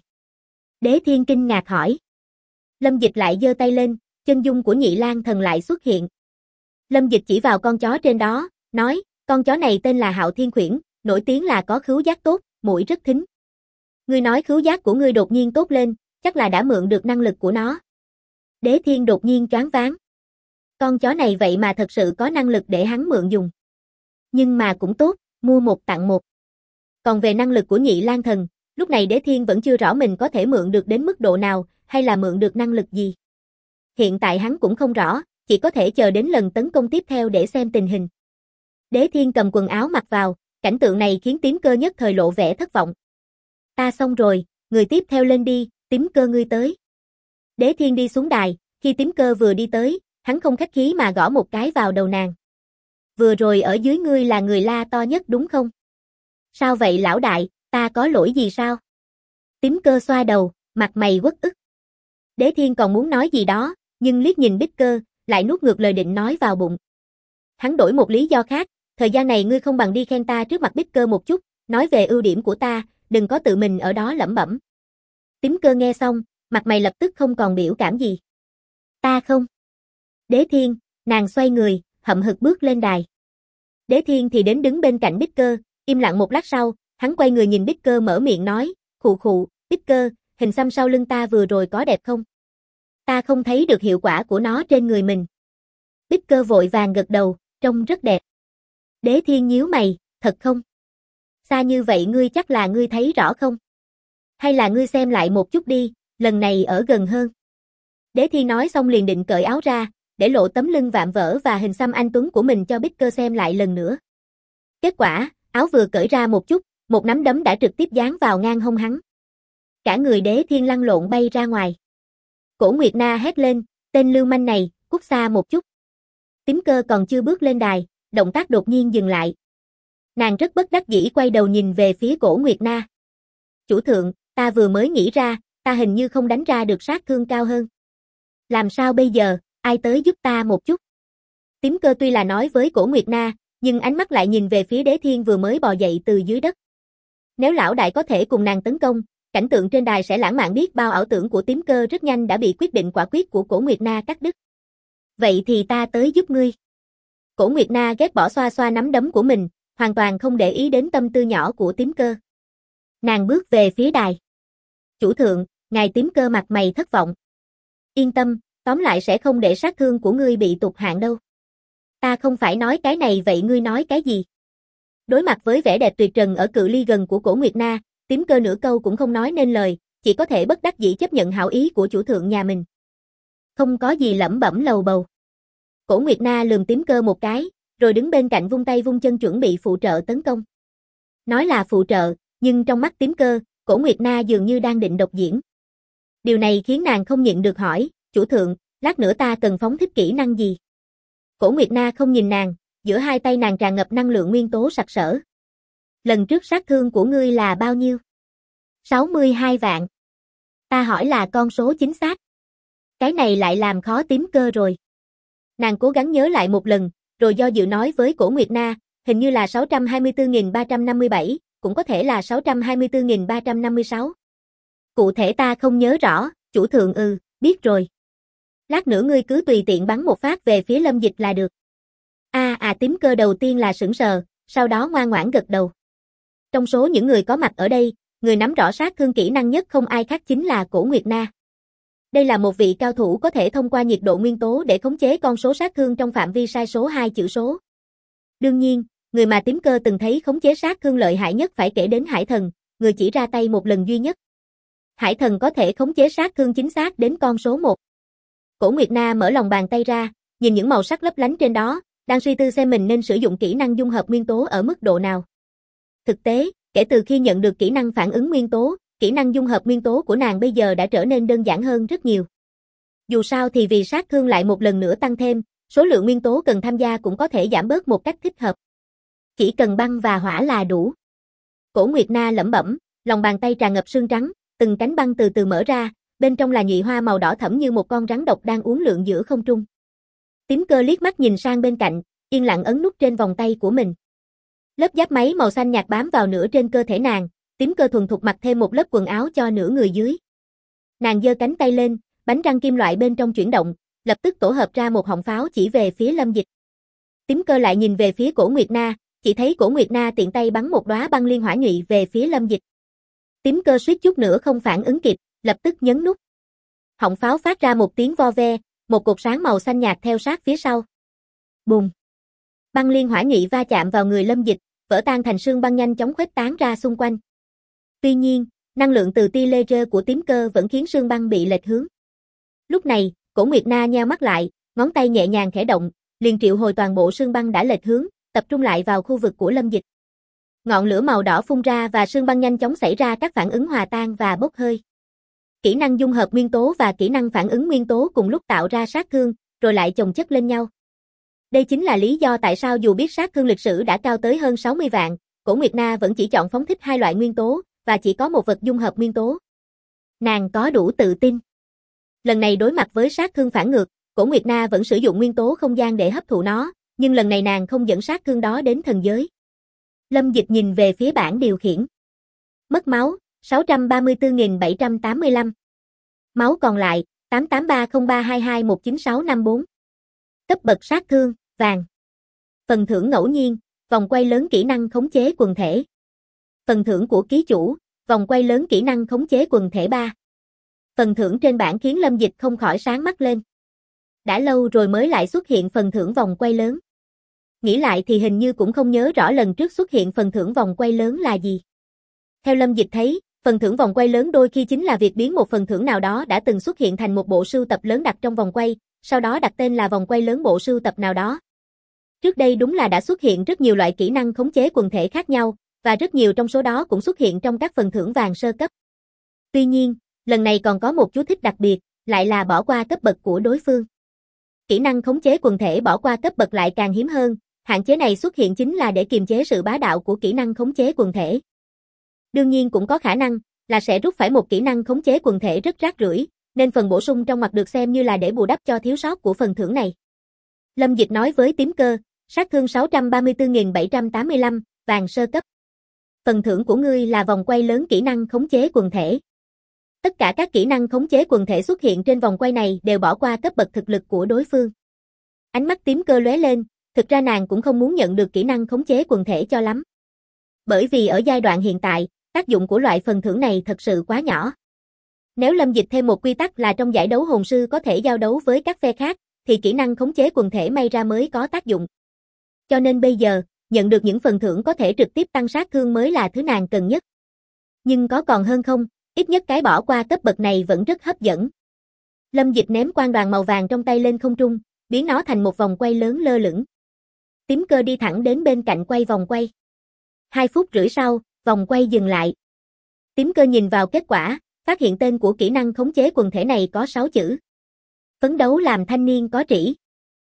Đế Thiên kinh ngạc hỏi. Lâm Dịch lại giơ tay lên, chân dung của Nhị Lang Thần lại xuất hiện. Lâm Dịch chỉ vào con chó trên đó, nói, con chó này tên là Hạo Thiên Khuyển, nổi tiếng là có khứu giác tốt, mũi rất thính. Ngươi nói khứu giác của ngươi đột nhiên tốt lên, chắc là đã mượn được năng lực của nó. Đế Thiên đột nhiên choáng váng. Con chó này vậy mà thật sự có năng lực để hắn mượn dùng. Nhưng mà cũng tốt, mua một tặng một. Còn về năng lực của Nhị Lang Thần, lúc này Đế Thiên vẫn chưa rõ mình có thể mượn được đến mức độ nào, hay là mượn được năng lực gì. Hiện tại hắn cũng không rõ, chỉ có thể chờ đến lần tấn công tiếp theo để xem tình hình. Đế Thiên cầm quần áo mặc vào, cảnh tượng này khiến Tím Cơ nhất thời lộ vẻ thất vọng. Ta xong rồi, người tiếp theo lên đi, Tím Cơ ngươi tới. Đế Thiên đi xuống đài, khi Tím Cơ vừa đi tới, hắn không khách khí mà gõ một cái vào đầu nàng. Vừa rồi ở dưới ngươi là người la to nhất đúng không? Sao vậy lão đại, ta có lỗi gì sao? Tím Cơ xoa đầu, mặt mày uất ức. Đế Thiên còn muốn nói gì đó, nhưng liếc nhìn Bích Cơ, lại nuốt ngược lời định nói vào bụng. Hắn đổi một lý do khác, thời gian này ngươi không bằng đi khen ta trước mặt Bích Cơ một chút, nói về ưu điểm của ta, đừng có tự mình ở đó lẩm bẩm. Tím Cơ nghe xong, mặt mày lập tức không còn biểu cảm gì. Ta không. Đế Thiên, nàng xoay người, hậm hực bước lên đài. Đế Thiên thì đến đứng bên cạnh Bích Cơ, im lặng một lát sau, hắn quay người nhìn Bích Cơ mở miệng nói, khụ khụ, Bích Cơ, hình xăm sau lưng ta vừa rồi có đẹp không? Ta không thấy được hiệu quả của nó trên người mình. Bích Cơ vội vàng gật đầu, trông rất đẹp. Đế Thiên nhíu mày, thật không? Xa như vậy ngươi chắc là ngươi thấy rõ không? Hay là ngươi xem lại một chút đi, lần này ở gần hơn. Đế Thiên nói xong liền định cởi áo ra, để lộ tấm lưng vạm vỡ và hình xăm anh tuấn của mình cho Bích Cơ xem lại lần nữa. Kết quả, áo vừa cởi ra một chút, một nắm đấm đã trực tiếp giáng vào ngang hông hắn. Cả người Đế Thiên lăn lộn bay ra ngoài. Cổ Nguyệt Na hét lên, tên lưu manh này, cút xa một chút. Tím Cơ còn chưa bước lên đài, động tác đột nhiên dừng lại. Nàng rất bất đắc dĩ quay đầu nhìn về phía Cổ Nguyệt Na. Chủ thượng, ta vừa mới nghĩ ra, ta hình như không đánh ra được sát thương cao hơn. Làm sao bây giờ, ai tới giúp ta một chút? Tím Cơ tuy là nói với Cổ Nguyệt Na, nhưng ánh mắt lại nhìn về phía Đế Thiên vừa mới bò dậy từ dưới đất. Nếu lão đại có thể cùng nàng tấn công, cảnh tượng trên đài sẽ lãng mạn biết bao. Ảo tưởng của Tím Cơ rất nhanh đã bị quyết định quả quyết của Cổ Nguyệt Na cắt đứt. Vậy thì ta tới giúp ngươi. Cổ Nguyệt Na ghét bỏ xoa xoa nắm đấm của mình, hoàn toàn không để ý đến tâm tư nhỏ của Tím Cơ. Nàng bước về phía đài. Chủ thượng, ngài Tím Cơ mặt mày thất vọng. Yên tâm, tóm lại sẽ không để sát thương của ngươi bị tụt hạng đâu. Ta không phải nói cái này vậy ngươi nói cái gì? Đối mặt với vẻ đẹp tuyệt trần ở cự ly gần của Cổ Nguyệt Na, Tím Cơ nửa câu cũng không nói nên lời, chỉ có thể bất đắc dĩ chấp nhận hảo ý của chủ thượng nhà mình. Không có gì lẩm bẩm lầu bầu. Cổ Nguyệt Na lườm Tím Cơ một cái, rồi đứng bên cạnh vung tay vung chân chuẩn bị phụ trợ tấn công. Nói là phụ trợ, Nhưng trong mắt Tím Cơ, Cổ Nguyệt Na dường như đang định độc diễn. Điều này khiến nàng không nhịn được hỏi, chủ thượng, lát nữa ta cần phóng thích kỹ năng gì? Cổ Nguyệt Na không nhìn nàng, giữa hai tay nàng tràn ngập năng lượng nguyên tố sặc sỡ. Lần trước sát thương của ngươi là bao nhiêu? 62 vạn. Ta hỏi là con số chính xác. Cái này lại làm khó Tím Cơ rồi. Nàng cố gắng nhớ lại một lần, rồi do dự nói với Cổ Nguyệt Na, hình như là 624.357, cũng có thể là 624.356. Cụ thể ta không nhớ rõ, chủ thượng biết rồi. Lát nữa ngươi cứ tùy tiện bắn một phát về phía Lâm Dịch là được. Tím Cơ đầu tiên là sững sờ, sau đó ngoan ngoãn gật đầu. Trong số những người có mặt ở đây, người nắm rõ sát thương kỹ năng nhất không ai khác chính là Cổ Nguyệt Na. Đây là một vị cao thủ có thể thông qua nhiệt độ nguyên tố để khống chế con số sát thương trong phạm vi sai số 2 chữ số. Đương nhiên, người mà Tím Cơ từng thấy khống chế sát thương lợi hại nhất phải kể đến Hải Thần, người chỉ ra tay một lần duy nhất. Hải Thần có thể khống chế sát thương chính xác đến con số 1. Cổ Nguyệt Na mở lòng bàn tay ra, nhìn những màu sắc lấp lánh trên đó, đang suy tư xem mình nên sử dụng kỹ năng dung hợp nguyên tố ở mức độ nào. Thực tế, kể từ khi nhận được kỹ năng phản ứng nguyên tố, kỹ năng dung hợp nguyên tố của nàng bây giờ đã trở nên đơn giản hơn rất nhiều. Dù sao thì vì sát thương lại một lần nữa tăng thêm, số lượng nguyên tố cần tham gia cũng có thể giảm bớt một cách thích hợp. Chỉ cần băng và hỏa là đủ. Cổ Nguyệt Na lẩm bẩm, lòng bàn tay tràn ngập sương trắng, từng cánh băng từ từ mở ra, bên trong là nhụy hoa màu đỏ thẫm như một con rắn độc đang uốn lượn giữa không trung. Tím Cơ liếc mắt nhìn sang bên cạnh, yên lặng ấn nút trên vòng tay của mình. Lớp giáp máy màu xanh nhạt bám vào nửa trên cơ thể nàng, Tím Cơ thuần thục mặc thêm một lớp quần áo cho nửa người dưới. Nàng giơ cánh tay lên, bánh răng kim loại bên trong chuyển động, lập tức tổ hợp ra một họng pháo chỉ về phía Lâm Dịch. Tím Cơ lại nhìn về phía Cổ Nguyệt Na, chỉ thấy Cổ Nguyệt Na tiện tay bắn một đóa băng liên hỏa nhụy về phía Lâm Dịch. Tím Cơ suýt chút nữa không phản ứng kịp, lập tức nhấn nút. Họng pháo phát ra một tiếng vo ve, một cột sáng màu xanh nhạt theo sát phía sau. Bùng! Băng liên hỏa nhụy va chạm vào người Lâm Dịch, vỡ tan thành sương băng nhanh chóng khuếch tán ra xung quanh. Tuy nhiên, năng lượng từ tia laser của Tím Cơ vẫn khiến sương băng bị lệch hướng. Lúc này, Cổ Nguyệt Na nheo mắt lại, ngón tay nhẹ nhàng khẽ động, liền triệu hồi toàn bộ sương băng đã lệch hướng, tập trung lại vào khu vực của Lâm Dịch. Ngọn lửa màu đỏ phun ra và sương băng nhanh chóng xảy ra các phản ứng hòa tan và bốc hơi. Kỹ năng dung hợp nguyên tố và kỹ năng phản ứng nguyên tố cùng lúc tạo ra sát thương, rồi lại chồng chất lên nhau. Đây chính là lý do tại sao dù biết sát thương lịch sử đã cao tới hơn 60 vạn, Cổ Nguyệt Na vẫn chỉ chọn phóng thích hai loại nguyên tố, và chỉ có một vật dung hợp nguyên tố. Nàng có đủ tự tin. Lần này đối mặt với sát thương phản ngược, Cổ Nguyệt Na vẫn sử dụng nguyên tố không gian để hấp thụ nó, nhưng lần này nàng không dẫn sát thương đó đến thần giới. Lâm Dịch nhìn về phía bảng điều khiển. Mất máu, 634.785. Máu còn lại, 88303221964. Cấp bậc sát thương, vàng. Phần thưởng ngẫu nhiên, vòng quay lớn kỹ năng khống chế quần thể. Phần thưởng của ký chủ, vòng quay lớn kỹ năng khống chế quần thể 3. Phần thưởng trên bảng khiến Lâm Dịch không khỏi sáng mắt lên. Đã lâu rồi mới lại xuất hiện phần thưởng vòng quay lớn. Nghĩ lại thì hình như cũng không nhớ rõ lần trước xuất hiện phần thưởng vòng quay lớn là gì. Theo Lâm Dịch thấy, phần thưởng vòng quay lớn đôi khi chính là việc biến một phần thưởng nào đó đã từng xuất hiện thành một bộ sưu tập lớn đặt trong vòng quay, sau đó đặt tên là vòng quay lớn bộ sưu tập nào đó. Trước đây đúng là đã xuất hiện rất nhiều loại kỹ năng khống chế quần thể khác nhau, và rất nhiều trong số đó cũng xuất hiện trong các phần thưởng vàng sơ cấp. Tuy nhiên, lần này còn có một chú thích đặc biệt, lại là bỏ qua cấp bậc của đối phương. Kỹ năng khống chế quần thể bỏ qua cấp bậc lại càng hiếm hơn, hạn chế này xuất hiện chính là để kiềm chế sự bá đạo của kỹ năng khống chế quần thể. Đương nhiên cũng có khả năng là sẽ rút phải một kỹ năng khống chế quần thể rất rác rưởi, nên phần bổ sung trong ngoặc được xem như là để bù đắp cho thiếu sót của phần thưởng này. Lâm Dịch nói với Tím Cơ, sát thương 634.785, vàng sơ cấp. Phần thưởng của ngươi là vòng quay lớn kỹ năng khống chế quần thể. Tất cả các kỹ năng khống chế quần thể xuất hiện trên vòng quay này đều bỏ qua cấp bậc thực lực của đối phương. Ánh mắt Tím Cơ lóe lên, thực ra nàng cũng không muốn nhận được kỹ năng khống chế quần thể cho lắm. Bởi vì ở giai đoạn hiện tại, tác dụng của loại phần thưởng này thật sự quá nhỏ. Nếu Lâm Dịch thêm một quy tắc là trong giải đấu hồn sư có thể giao đấu với các phe khác, thì kỹ năng khống chế quần thể may ra mới có tác dụng. Cho nên bây giờ, nhận được những phần thưởng có thể trực tiếp tăng sát thương mới là thứ nàng cần nhất. Nhưng có còn hơn không, ít nhất cái bỏ qua cấp bậc này vẫn rất hấp dẫn. Lâm Dịch ném quang đoàn màu vàng trong tay lên không trung, biến nó thành một vòng quay lớn lơ lửng. Tím Cơ đi thẳng đến bên cạnh quay vòng quay. 2 phút rưỡi sau, Vòng quay dừng lại. Tím Cơ nhìn vào kết quả, phát hiện tên của kỹ năng khống chế quần thể này có 6 chữ. Phấn đấu làm thanh niên có trĩ.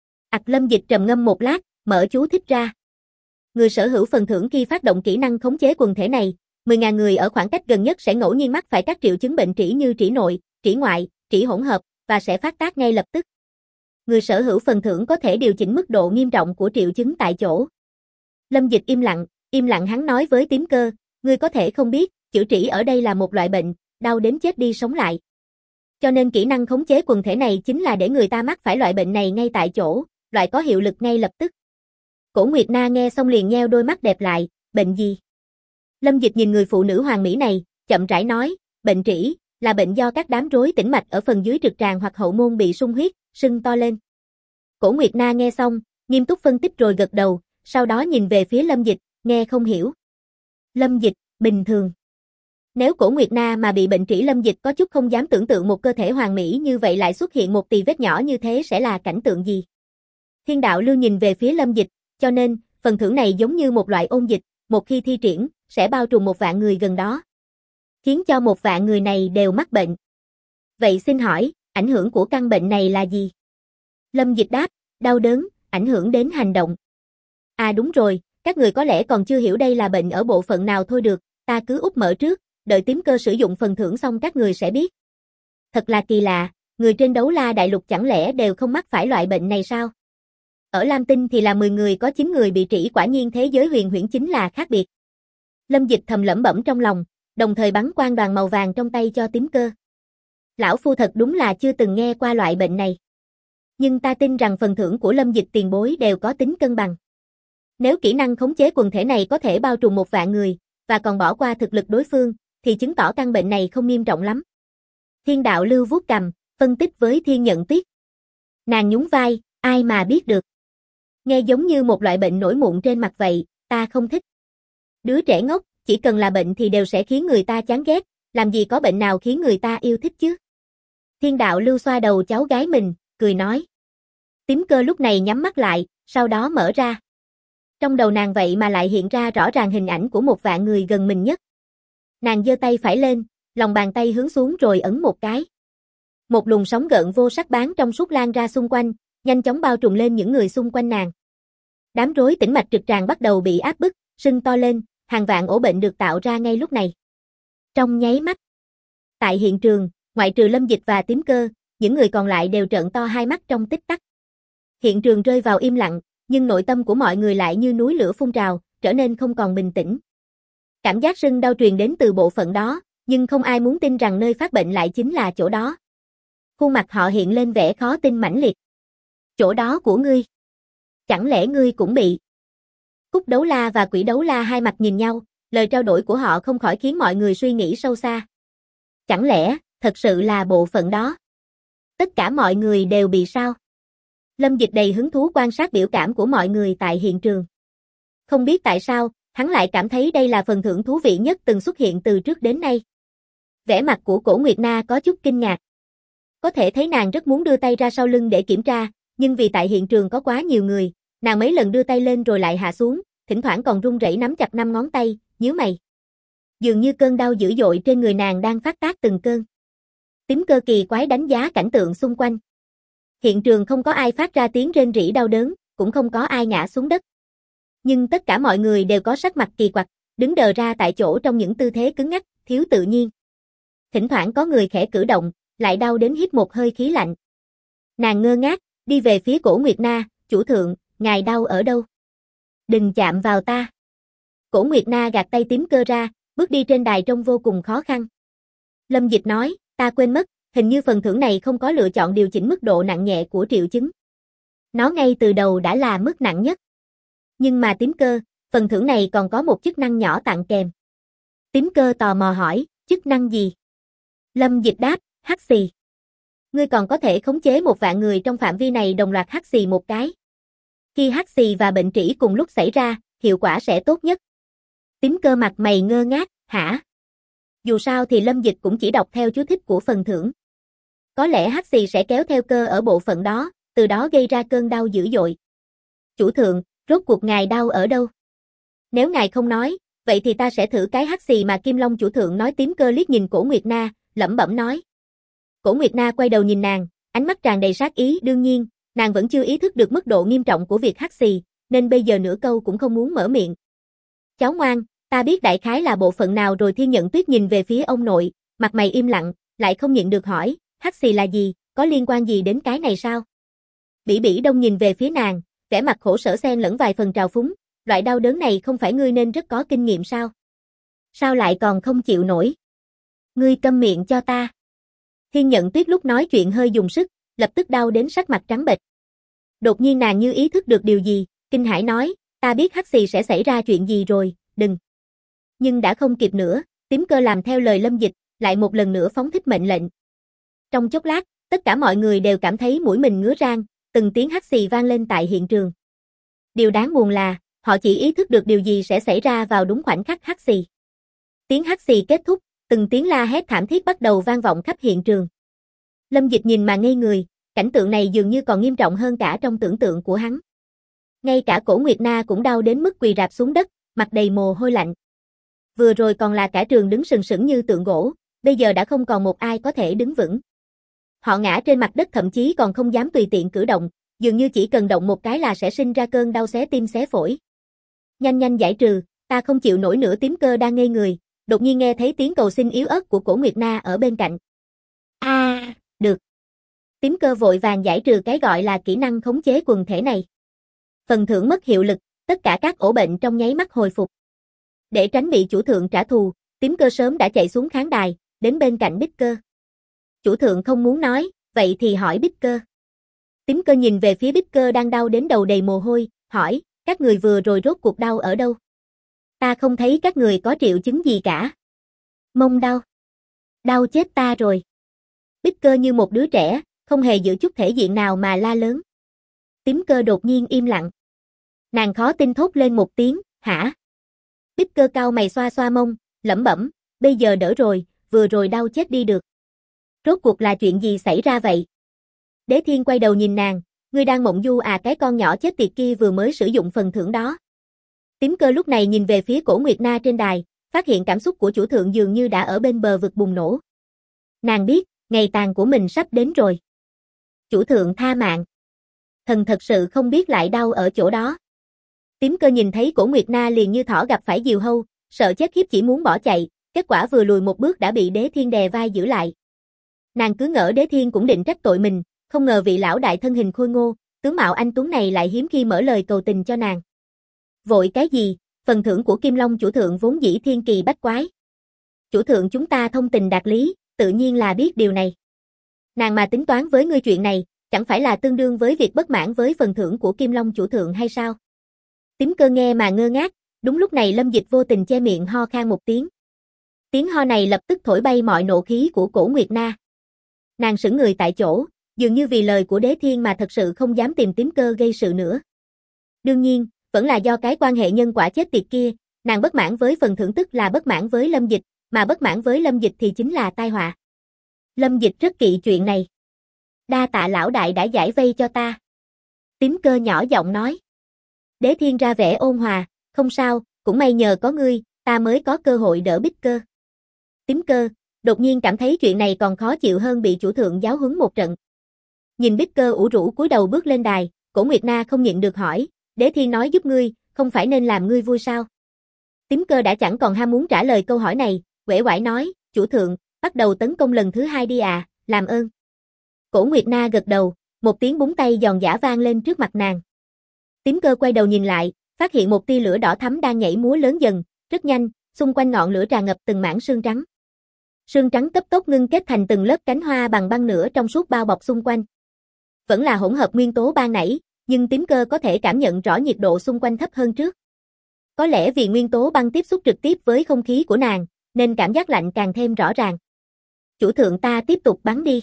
Lâm Dịch trầm ngâm một lát, mở chú thích ra. Người sở hữu phần thưởng khi phát động kỹ năng khống chế quần thể này, 10.000 người ở khoảng cách gần nhất sẽ ngẫu nhiên mắc phải các triệu chứng bệnh trĩ như trĩ nội, trĩ ngoại, trĩ hỗn hợp và sẽ phát tác ngay lập tức. Người sở hữu phần thưởng có thể điều chỉnh mức độ nghiêm trọng của triệu chứng tại chỗ. Lâm Dịch im lặng hắn nói với Tím Cơ, ngươi có thể không biết, chữ trĩ ở đây là một loại bệnh, đau đến chết đi sống lại. Cho nên kỹ năng khống chế quần thể này chính là để người ta mắc phải loại bệnh này ngay tại chỗ, loại có hiệu lực ngay lập tức. Cổ Nguyệt Na nghe xong liền nheo đôi mắt đẹp lại, bệnh gì? Lâm Dịch nhìn người phụ nữ hoàng mỹ này, chậm rãi nói, bệnh trĩ, là bệnh do các đám rối tĩnh mạch ở phần dưới trực tràng hoặc hậu môn bị sung huyết, sưng to lên. Cổ Nguyệt Na nghe xong, nghiêm túc phân tích rồi gật đầu, sau đó nhìn về phía Lâm Dịch, nghe không hiểu. Lâm Dịch, bình thường. Nếu Cổ Nguyệt Na mà bị bệnh trĩ, Lâm Dịch có chút không dám tưởng tượng một cơ thể hoàn mỹ như vậy lại xuất hiện một tì vết nhỏ như thế sẽ là cảnh tượng gì. Thiên đạo lưu nhìn về phía Lâm Dịch, cho nên, phần thưởng này giống như một loại ôn dịch, một khi thi triển, sẽ bao trùm 1.000 người gần đó. Khiến cho 1.000 người này đều mắc bệnh. Vậy xin hỏi, ảnh hưởng của căn bệnh này là gì? Lâm Dịch đáp, đau đớn, ảnh hưởng đến hành động. À đúng rồi, các người có lẽ còn chưa hiểu đây là bệnh ở bộ phận nào thôi được, ta cứ úp mở trước, đợi Tím Cơ sử dụng phần thưởng xong các người sẽ biết. Thật là kỳ lạ, người trên Đấu La Đại Lục chẳng lẽ đều không mắc phải loại bệnh này sao? Ở Lam Tinh thì là 10 người có 9 người bị trĩ, quả nhiên thế giới huyền huyễn chính là khác biệt. Lâm Dịch thầm lẩm bẩm trong lòng, đồng thời bắn quang đoàn màu vàng trong tay cho Tím Cơ. Lão phu thật đúng là chưa từng nghe qua loại bệnh này. Nhưng ta tin rằng phần thưởng của Lâm Dịch tiền bối đều có tính cân bằng. Nếu kỹ năng khống chế quần thể này có thể bao trùm 1.000 người, và còn bỏ qua thực lực đối phương, thì chứng tỏ căn bệnh này không nghiêm trọng lắm. Thiên đạo lưu vuốt cằm, phân tích với Thiên Nhận Tuyết. Nàng nhún vai, ai mà biết được. Nghe giống như một loại bệnh nổi mụn trên mặt vậy, ta không thích. Đứa trẻ ngốc, chỉ cần là bệnh thì đều sẽ khiến người ta chán ghét, làm gì có bệnh nào khiến người ta yêu thích chứ. Thiên đạo lưu xoa đầu cháu gái mình, cười nói. Tím Cơ lúc này nhắm mắt lại, sau đó mở ra. Trong đầu nàng vậy mà lại hiện ra rõ ràng hình ảnh của 1.000 người gần mình nhất. Nàng giơ tay phải lên, lòng bàn tay hướng xuống rồi ấn một cái. Một luồng sóng gợn vô sắc bén trong suốt lan ra xung quanh, nhanh chóng bao trùm lên những người xung quanh nàng. Đám rối tĩnh mạch trực tràng bắt đầu bị áp bức, sưng to lên, hàng vạn ổ bệnh được tạo ra ngay lúc này. Trong nháy mắt. Tại hiện trường, ngoại trừ Lâm Dịch và Tím Cơ, những người còn lại đều trợn to hai mắt trong tích tắc. Hiện trường rơi vào im lặng, nhưng nội tâm của mọi người lại như núi lửa phun trào, trở nên không còn bình tĩnh. Cảm giác sưng đau truyền đến từ bộ phận đó, nhưng không ai muốn tin rằng nơi phát bệnh lại chính là chỗ đó. Khuôn mặt họ hiện lên vẻ khó tin mãnh liệt. Chỗ đó của ngươi? Chẳng lẽ ngươi cũng bị? Cúc Đấu La và Quỷ Đấu La hai mặt nhìn nhau, lời trao đổi của họ không khỏi khiến mọi người suy nghĩ sâu xa. Chẳng lẽ, thật sự là bộ phận đó? Tất cả mọi người đều bị sao? Lâm Dịch đầy hứng thú quan sát biểu cảm của mọi người tại hiện trường. Không biết tại sao, hắn lại cảm thấy đây là phần thưởng thú vị nhất từng xuất hiện từ trước đến nay. Vẻ mặt của Cổ Nguyệt Na có chút kinh ngạc. Có thể thấy nàng rất muốn đưa tay ra sau lưng để kiểm tra, nhưng vì tại hiện trường có quá nhiều người, nàng mấy lần đưa tay lên rồi lại hạ xuống, thỉnh thoảng còn run rẩy nắm chặt 5 ngón tay, nhíu mày. Dường như cơn đau dữ dội trên người nàng đang phát tác từng cơn. Tím Cơ kỳ quái đánh giá cảnh tượng xung quanh. Hiện trường không có ai phát ra tiếng rên rỉ đau đớn, cũng không có ai ngã xuống đất. Nhưng tất cả mọi người đều có sắc mặt kỳ quặc, đứng đờ ra tại chỗ trong những tư thế cứng ngắc, thiếu tự nhiên. Thỉnh thoảng có người khẽ cử động, lại đau đến hít một hơi khí lạnh. Nàng ngơ ngác, đi về phía Cổ Nguyệt Na, chủ thượng, ngài đau ở đâu? Đừng chạm vào ta. Cổ Nguyệt Na gạt tay Tím Cơ ra, bước đi trên đài trông vô cùng khó khăn. Lâm Dịch nói, ta quên mất, hình như phần thưởng này không có lựa chọn điều chỉnh mức độ nặng nhẹ của triệu chứng. Nó ngay từ đầu đã là mức nặng nhất. Nhưng mà Tím Cơ, phần thưởng này còn có một chức năng nhỏ tặng kèm. Tím Cơ tò mò hỏi, chức năng gì? Lâm Dịch đáp, hắt xì. Ngươi còn có thể khống chế 1.000 người trong phạm vi này đồng loạt hắt xì một cái. Khi hắt xì và bệnh trĩ cùng lúc xảy ra, hiệu quả sẽ tốt nhất. Tím Cơ mặt mày ngơ ngác, hả? Dù sao thì Lâm Dịch cũng chỉ đọc theo chú thích của phần thưởng. Có lẽ hắt xì sẽ kéo theo cơ ở bộ phận đó, từ đó gây ra cơn đau dữ dội. Chủ thượng, rốt cuộc ngài đau ở đâu? Nếu ngài không nói, vậy thì ta sẽ thử cái hắc xì mà Kim Long chủ thượng nói. Tím Cơ liếc nhìn Cổ Nguyệt Na, lẩm bẩm nói. Cổ Nguyệt Na quay đầu nhìn nàng, ánh mắt tràn đầy sát ý. Đương nhiên, nàng vẫn chưa ý thức được mức độ nghiêm trọng của việc hắc xì, nên bây giờ nửa câu cũng không muốn mở miệng. Cháu ngoan, ta biết đại khái là bộ phận nào rồi. Thiên Nhận Tuyết nhìn về phía ông nội, mặt mày im lặng, lại không nhịn được hỏi, hắc xì là gì, có liên quan gì đến cái này sao? Bỉ Bỉ Đông nhìn về phía nàng, vẻ mặt khổ sở xen lẫn vài phần trào phúng, loại đau đớn này không phải ngươi nên rất có kinh nghiệm sao? Sao lại còn không chịu nổi? Ngươi câm miệng cho ta. Thiên Nhận Tuyết lúc nói chuyện hơi dùng sức, lập tức đau đến sắc mặt trắng bệch. Đột nhiên nàng như ý thức được điều gì, kinh hãi nói, ta biết hắc xì sẽ xảy ra chuyện gì rồi, đừng. Nhưng đã không kịp nữa, Tím Cơ làm theo lời Lâm Dịch, lại một lần nữa phóng thích mệnh lệnh. Trong chốc lát, tất cả mọi người đều cảm thấy mũi mình ngứa rang, từng tiếng hắc xì vang lên tại hiện trường. Điều đáng buồn là, họ chỉ ý thức được điều gì sẽ xảy ra vào đúng khoảnh khắc hắc xì. Tiếng hắc xì kết thúc, từng tiếng la hét thảm thiết bắt đầu vang vọng khắp hiện trường. Lâm Dịch nhìn mà ngây người, cảnh tượng này dường như còn nghiêm trọng hơn cả trong tưởng tượng của hắn. Ngay cả Cổ Nguyệt Na cũng đau đến mức quỳ rạp xuống đất, mặt đầy mồ hôi lạnh. Vừa rồi còn là cả trường đứng sừng sững như tượng gỗ, bây giờ đã không còn một ai có thể đứng vững. Họ ngã trên mặt đất, thậm chí còn không dám tùy tiện cử động, dường như chỉ cần động một cái là sẽ sinh ra cơn đau xé tim xé phổi. Nhanh nhanh giải trừ, ta không chịu nổi nữa. Tím Cơ đang ngây người, đột nhiên nghe thấy tiếng cầu xin yếu ớt của Cổ Nguyệt Na ở bên cạnh. Được. Tím Cơ vội vàng giải trừ cái gọi là kỹ năng khống chế quần thể này. Phần thưởng mất hiệu lực, tất cả các ổ bệnh trong nháy mắt hồi phục. Để tránh bị chủ thượng trả thù, Tím Cơ sớm đã chạy xuống khán đài, đến bên cạnh Bích Cơ. Chủ thượng không muốn nói, vậy thì hỏi Bích Cơ. Tím Cơ nhìn về phía Bích Cơ đang đau đến đầu đầy mồ hôi, hỏi, các người vừa rồi rốt cuộc đau ở đâu? Ta không thấy các người có triệu chứng gì cả. Mông đau. Đau chết ta rồi. Bích Cơ như một đứa trẻ, không hề giữ chút thể diện nào mà la lớn. Tím Cơ đột nhiên im lặng. Nàng khó tin thốt lên một tiếng, hả? Bích Cơ cau mày xoa xoa mông, lẩm bẩm, bây giờ đỡ rồi, vừa rồi đau chết đi được. Rốt cuộc là chuyện gì xảy ra vậy? Đế Thiên quay đầu nhìn nàng, ngươi đang mộng du à? Cái con nhỏ chết tiệt kia vừa mới sử dụng phần thưởng đó. Tím Cơ lúc này nhìn về phía Cổ Nguyệt Na trên đài, phát hiện cảm xúc của chủ thượng dường như đã ở bên bờ vực bùng nổ. Nàng biết, ngày tàn của mình sắp đến rồi. Chủ thượng tha mạng. Thần thật sự không biết lại đau ở chỗ đó. Tím Cơ nhìn thấy Cổ Nguyệt Na liền như thỏ gặp phải diều hâu, sợ chết khiếp chỉ muốn bỏ chạy, kết quả vừa lùi một bước đã bị Đế Thiên đè vai giữ lại. Nàng cứ ngỡ Đế Thiên cũng định trách tội mình, không ngờ vị lão đại thân hình khôi ngô, tướng mạo anh tuấn này lại hiếm khi mở lời cầu tình cho nàng. Vội cái gì, phần thưởng của Kim Long chủ thượng vốn dĩ thiên kỳ bách quái. Chủ thượng chúng ta thông tình đạt lý, tự nhiên là biết điều này. Nàng mà tính toán với ngươi chuyện này, chẳng phải là tương đương với việc bất mãn với phần thưởng của Kim Long chủ thượng hay sao? Tím Cơ nghe mà ngơ ngác, đúng lúc này Lâm Dịch vô tình che miệng ho khan một tiếng. Tiếng ho này lập tức thổi bay mọi nộ khí của Cổ Nguyệt Na. Nàng sững người tại chỗ, dường như vì lời của Đế Thiên mà thật sự không dám tìm Tím Cơ gây sự nữa. Đương nhiên, vẫn là do cái quan hệ nhân quả chết tiệt kia, nàng bất mãn với phần thưởng tức là bất mãn với Lâm Dịch, mà bất mãn với Lâm Dịch thì chính là tai họa. Lâm Dịch rất kỵ chuyện này. Đa tạ lão đại đã giải vây cho ta. Tím Cơ nhỏ giọng nói. Đế Thiên ra vẻ ôn hòa, không sao, cũng may nhờ có ngươi, ta mới có cơ hội đỡ Bích Cơ. Tím Cơ, đột nhiên cảm thấy chuyện này còn khó chịu hơn bị chủ thượng giáo huấn một trận. Nhìn Bích Cơ ủ rũ cúi đầu bước lên đài, Cổ Nguyệt Na không nhịn được hỏi, Đế Thiên nói giúp ngươi, không phải nên làm ngươi vui sao? Tím Cơ đã chẳng còn ham muốn trả lời câu hỏi này, uể oải nói, chủ thượng, bắt đầu tấn công lần thứ 2 đi à, làm ơn. Cổ Nguyệt Na gật đầu, một tiếng búng tay giòn giã vang lên trước mặt nàng. Tím Cơ quay đầu nhìn lại, phát hiện một tia lửa đỏ thắm đang nhảy múa lớn dần, rất nhanh, xung quanh ngọn lửa tràn ngập từng mảng sương trắng. Sương trắng cấp tốc ngưng kết thành từng lớp cánh hoa bằng băng nửa trong suốt bao bọc xung quanh. Vẫn là hỗn hợp nguyên tố ban nãy, nhưng Tím Cơ có thể cảm nhận rõ nhiệt độ xung quanh thấp hơn trước. Có lẽ vì nguyên tố băng tiếp xúc trực tiếp với không khí của nàng, nên cảm giác lạnh càng thêm rõ ràng. Chủ thượng ta tiếp tục bắn đi.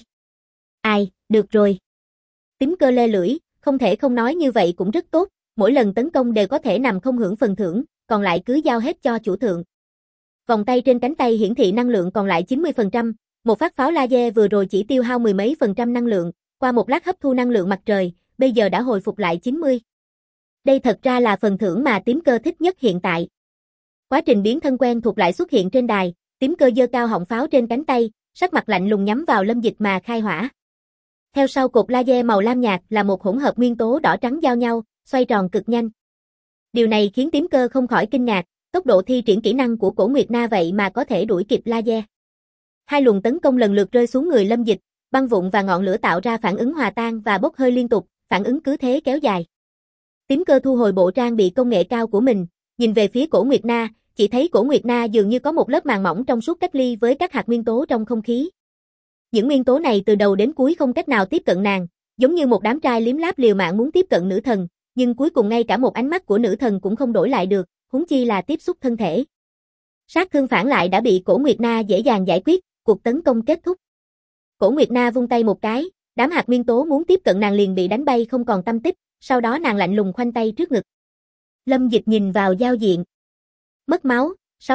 Ai, được rồi. Tím Cơ le lưỡi, không thể không nói như vậy cũng rất tốt, mỗi lần tấn công đều có thể nằm không hưởng phần thưởng, còn lại cứ giao hết cho chủ thượng. Vòng tay trên cánh tay hiển thị năng lượng còn lại 90%, một phát pháo laser vừa rồi chỉ tiêu hao mười mấy % năng lượng, qua một lát hấp thu năng lượng mặt trời, bây giờ đã hồi phục lại 90. Đây thật ra là phần thưởng mà Tím Cơ thích nhất hiện tại. Quá trình biến thân quen thuộc lại xuất hiện trên đài, tím cơ giơ cao họng pháo trên cánh tay, sắc mặt lạnh lùng nhắm vào Lâm Dịch mà khai hỏa. Theo sau cột laser màu lam nhạt là một hỗn hợp nguyên tố đỏ trắng giao nhau, xoay tròn cực nhanh. Điều này khiến tím cơ không khỏi kinh ngạc, tốc độ thi triển kỹ năng của Cổ Nguyệt Na vậy mà có thể đuổi kịp laser. Hai luồng tấn công lần lượt rơi xuống người Lâm Dịch, băng vụn và ngọn lửa tạo ra phản ứng hòa tan và bốc hơi liên tục, phản ứng cứ thế kéo dài. Tím cơ thu hồi bộ trang bị công nghệ cao của mình, nhìn về phía Cổ Nguyệt Na, chỉ thấy Cổ Nguyệt Na dường như có một lớp màng mỏng trong suốt cách ly với các hạt nguyên tố trong không khí. Những nguyên tố này từ đầu đến cuối không cách nào tiếp cận nàng, giống như một đám trai liếm láp liều mạng muốn tiếp cận nữ thần, nhưng cuối cùng ngay cả một ánh mắt của nữ thần cũng không đổi lại được, huống chi là tiếp xúc thân thể. Sát thương phản lại đã bị Cổ Nguyệt Na dễ dàng giải quyết, cuộc tấn công kết thúc. Cổ Nguyệt Na vung tay một cái, đám hạt nguyên tố muốn tiếp cận nàng liền bị đánh bay không còn tăm tích, sau đó nàng lạnh lùng khoanh tay trước ngực. Lâm Dịch nhìn vào giao diện. Mất máu,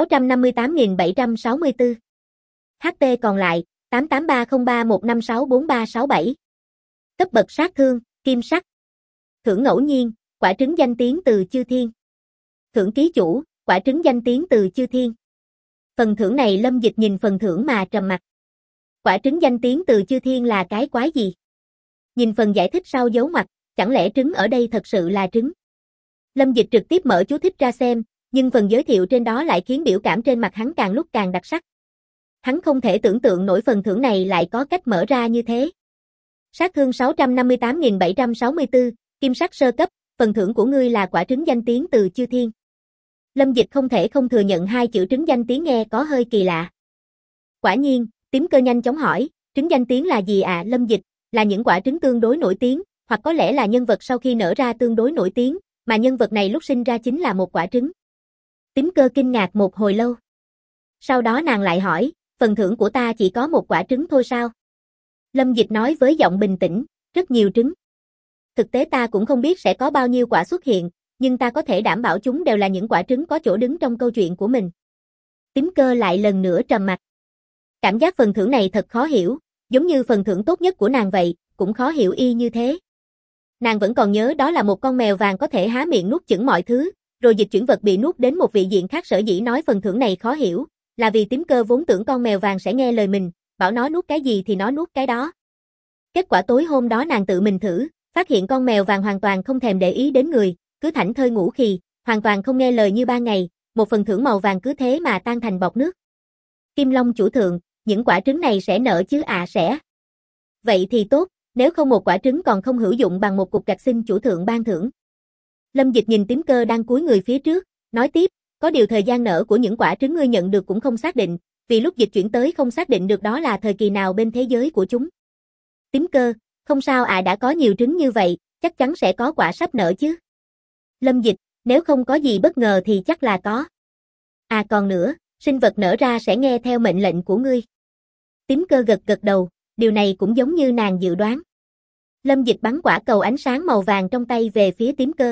658.764. HP còn lại, 883031564367. Cấp bậc sát thương, kim sắc. Thưởng ngẫu nhiên, quả trứng danh tiếng từ chư thiên. Thưởng ký chủ, quả trứng danh tiếng từ chư thiên. Phần thưởng này Lâm Dịch nhìn phần thưởng mà trầm mặt. Quả trứng danh tiếng từ chư thiên là cái quái gì? Nhìn phần giải thích sau dấu ngoặc, chẳng lẽ trứng ở đây thật sự là trứng? Lâm Dịch trực tiếp mở chú thích ra xem, nhưng phần giới thiệu trên đó lại khiến biểu cảm trên mặt hắn càng lúc càng đặc sắc. Hắn không thể tưởng tượng nổi phần thưởng này lại có cách mở ra như thế. Sát thương 658.764, kim sắc sơ cấp, phần thưởng của ngươi là quả trứng danh tiếng từ chư thiên. Lâm Dịch không thể không thừa nhận hai chữ trứng danh tiếng nghe có hơi kỳ lạ. Quả nhiên, tím cơ nhanh chóng hỏi, trứng danh tiếng là gì ạ? Lâm Dịch, là những quả trứng tương đối nổi tiếng, hoặc có lẽ là nhân vật sau khi nở ra tương đối nổi tiếng, mà nhân vật này lúc sinh ra chính là một quả trứng. Tím cơ kinh ngạc một hồi lâu. Sau đó nàng lại hỏi, phần thưởng của ta chỉ có một quả trứng thôi sao? Lâm Dịch nói với giọng bình tĩnh, rất nhiều trứng. Thực tế ta cũng không biết sẽ có bao nhiêu quả xuất hiện, nhưng ta có thể đảm bảo chúng đều là những quả trứng có chỗ đứng trong câu chuyện của mình. Tím cơ lại lần nữa trầm mặt. Cảm giác phần thưởng này thật khó hiểu, giống như phần thưởng tốt nhất của nàng vậy, cũng khó hiểu y như thế. Nàng vẫn còn nhớ đó là một con mèo vàng có thể há miệng nuốt chửng mọi thứ, rồi dịch chuyển vật bị nuốt đến một vị diện khác. Sở dĩ nói phần thưởng này khó hiểu, là vì tím cơ vốn tưởng con mèo vàng sẽ nghe lời mình, bảo nó nuốt cái gì thì nó nuốt cái đó. Kết quả tối hôm đó nàng tự mình thử, phát hiện con mèo vàng hoàn toàn không thèm để ý đến người, cứ thảnh thơi ngủ khì, hoàn toàn không nghe lời như ban ngày, một phần thưởng màu vàng cứ thế mà tan thành bọt nước. Kim Long chủ thượng, những quả trứng này sẽ nở chứ ạ? Sẽ. Vậy thì tốt, nếu không một quả trứng còn không hữu dụng bằng một cục gạch xin chủ thượng ban thưởng. Lâm Dịch nhìn tím cơ đang cúi người phía trước, nói tiếp, có điều thời gian nở của những quả trứng ngươi nhận được cũng không xác định, vì lúc dịch chuyển tới không xác định được đó là thời kỳ nào bên thế giới của chúng. Tím cơ, không sao ạ, đã có nhiều trứng như vậy, chắc chắn sẽ có quả sắp nở chứ. Lâm Dịch, nếu không có gì bất ngờ thì chắc là có. À còn nữa, sinh vật nở ra sẽ nghe theo mệnh lệnh của ngươi. Tím cơ gật gật đầu, điều này cũng giống như nàng dự đoán. Lâm Dịch bắn quả cầu ánh sáng màu vàng trong tay về phía tím cơ.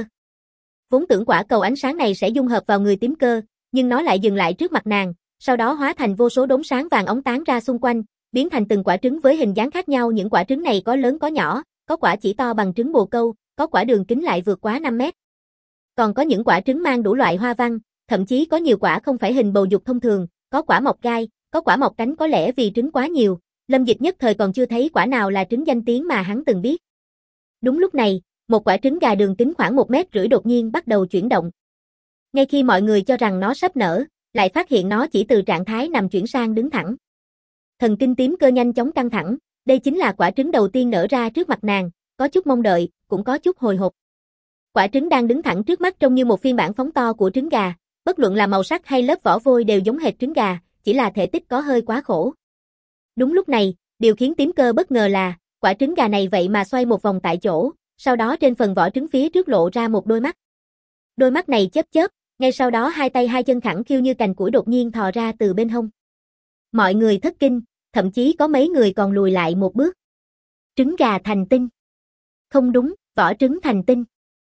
Vốn tưởng quả cầu ánh sáng này sẽ dung hợp vào người tím cơ, nhưng nó lại dừng lại trước mặt nàng, sau đó hóa thành vô số đốm sáng vàng óng tán ra xung quanh, biến thành từng quả trứng với hình dáng khác nhau. Những quả trứng này có lớn có nhỏ, có quả chỉ to bằng trứng bồ câu, có quả đường kính lại vượt quá 5 mét. Còn có những quả trứng mang đủ loại hoa văn, thậm chí có nhiều quả không phải hình bầu dục thông thường, có quả mọc gai, có quả mọc cánh. Có lẽ vì trứng quá nhiều, Lâm Dịch nhất thời còn chưa thấy quả nào là trứng danh tiếng mà hắn từng biết. Đúng lúc này, một quả trứng gà đường kính khoảng 1,5 mét đột nhiên bắt đầu chuyển động. Ngay khi mọi người cho rằng nó sắp nở, lại phát hiện nó chỉ từ trạng thái nằm chuyển sang đứng thẳng. Thần kinh tím cơ nhanh chóng căng thẳng, đây chính là quả trứng đầu tiên nở ra trước mặt nàng, có chút mong đợi, cũng có chút hồi hộp. Quả trứng đang đứng thẳng trước mắt trông như một phiên bản phóng to của trứng gà, bất luận là màu sắc hay lớp vỏ vôi đều giống hệt trứng gà, chỉ là thể tích có hơi quá khổ. Đúng lúc này, điều khiến tím cơ bất ngờ là, quả trứng gà này vậy mà xoay một vòng tại chỗ, sau đó trên phần vỏ trứng phía trước lộ ra một đôi mắt. Đôi mắt này chớp chớp, ngay sau đó hai tay hai chân khẳng khiu như cành củi đột nhiên thò ra từ bên hông. Mọi người thất kinh, thậm chí có mấy người còn lùi lại một bước. Trứng gà thành tinh. Không đúng, vỏ trứng thành tinh.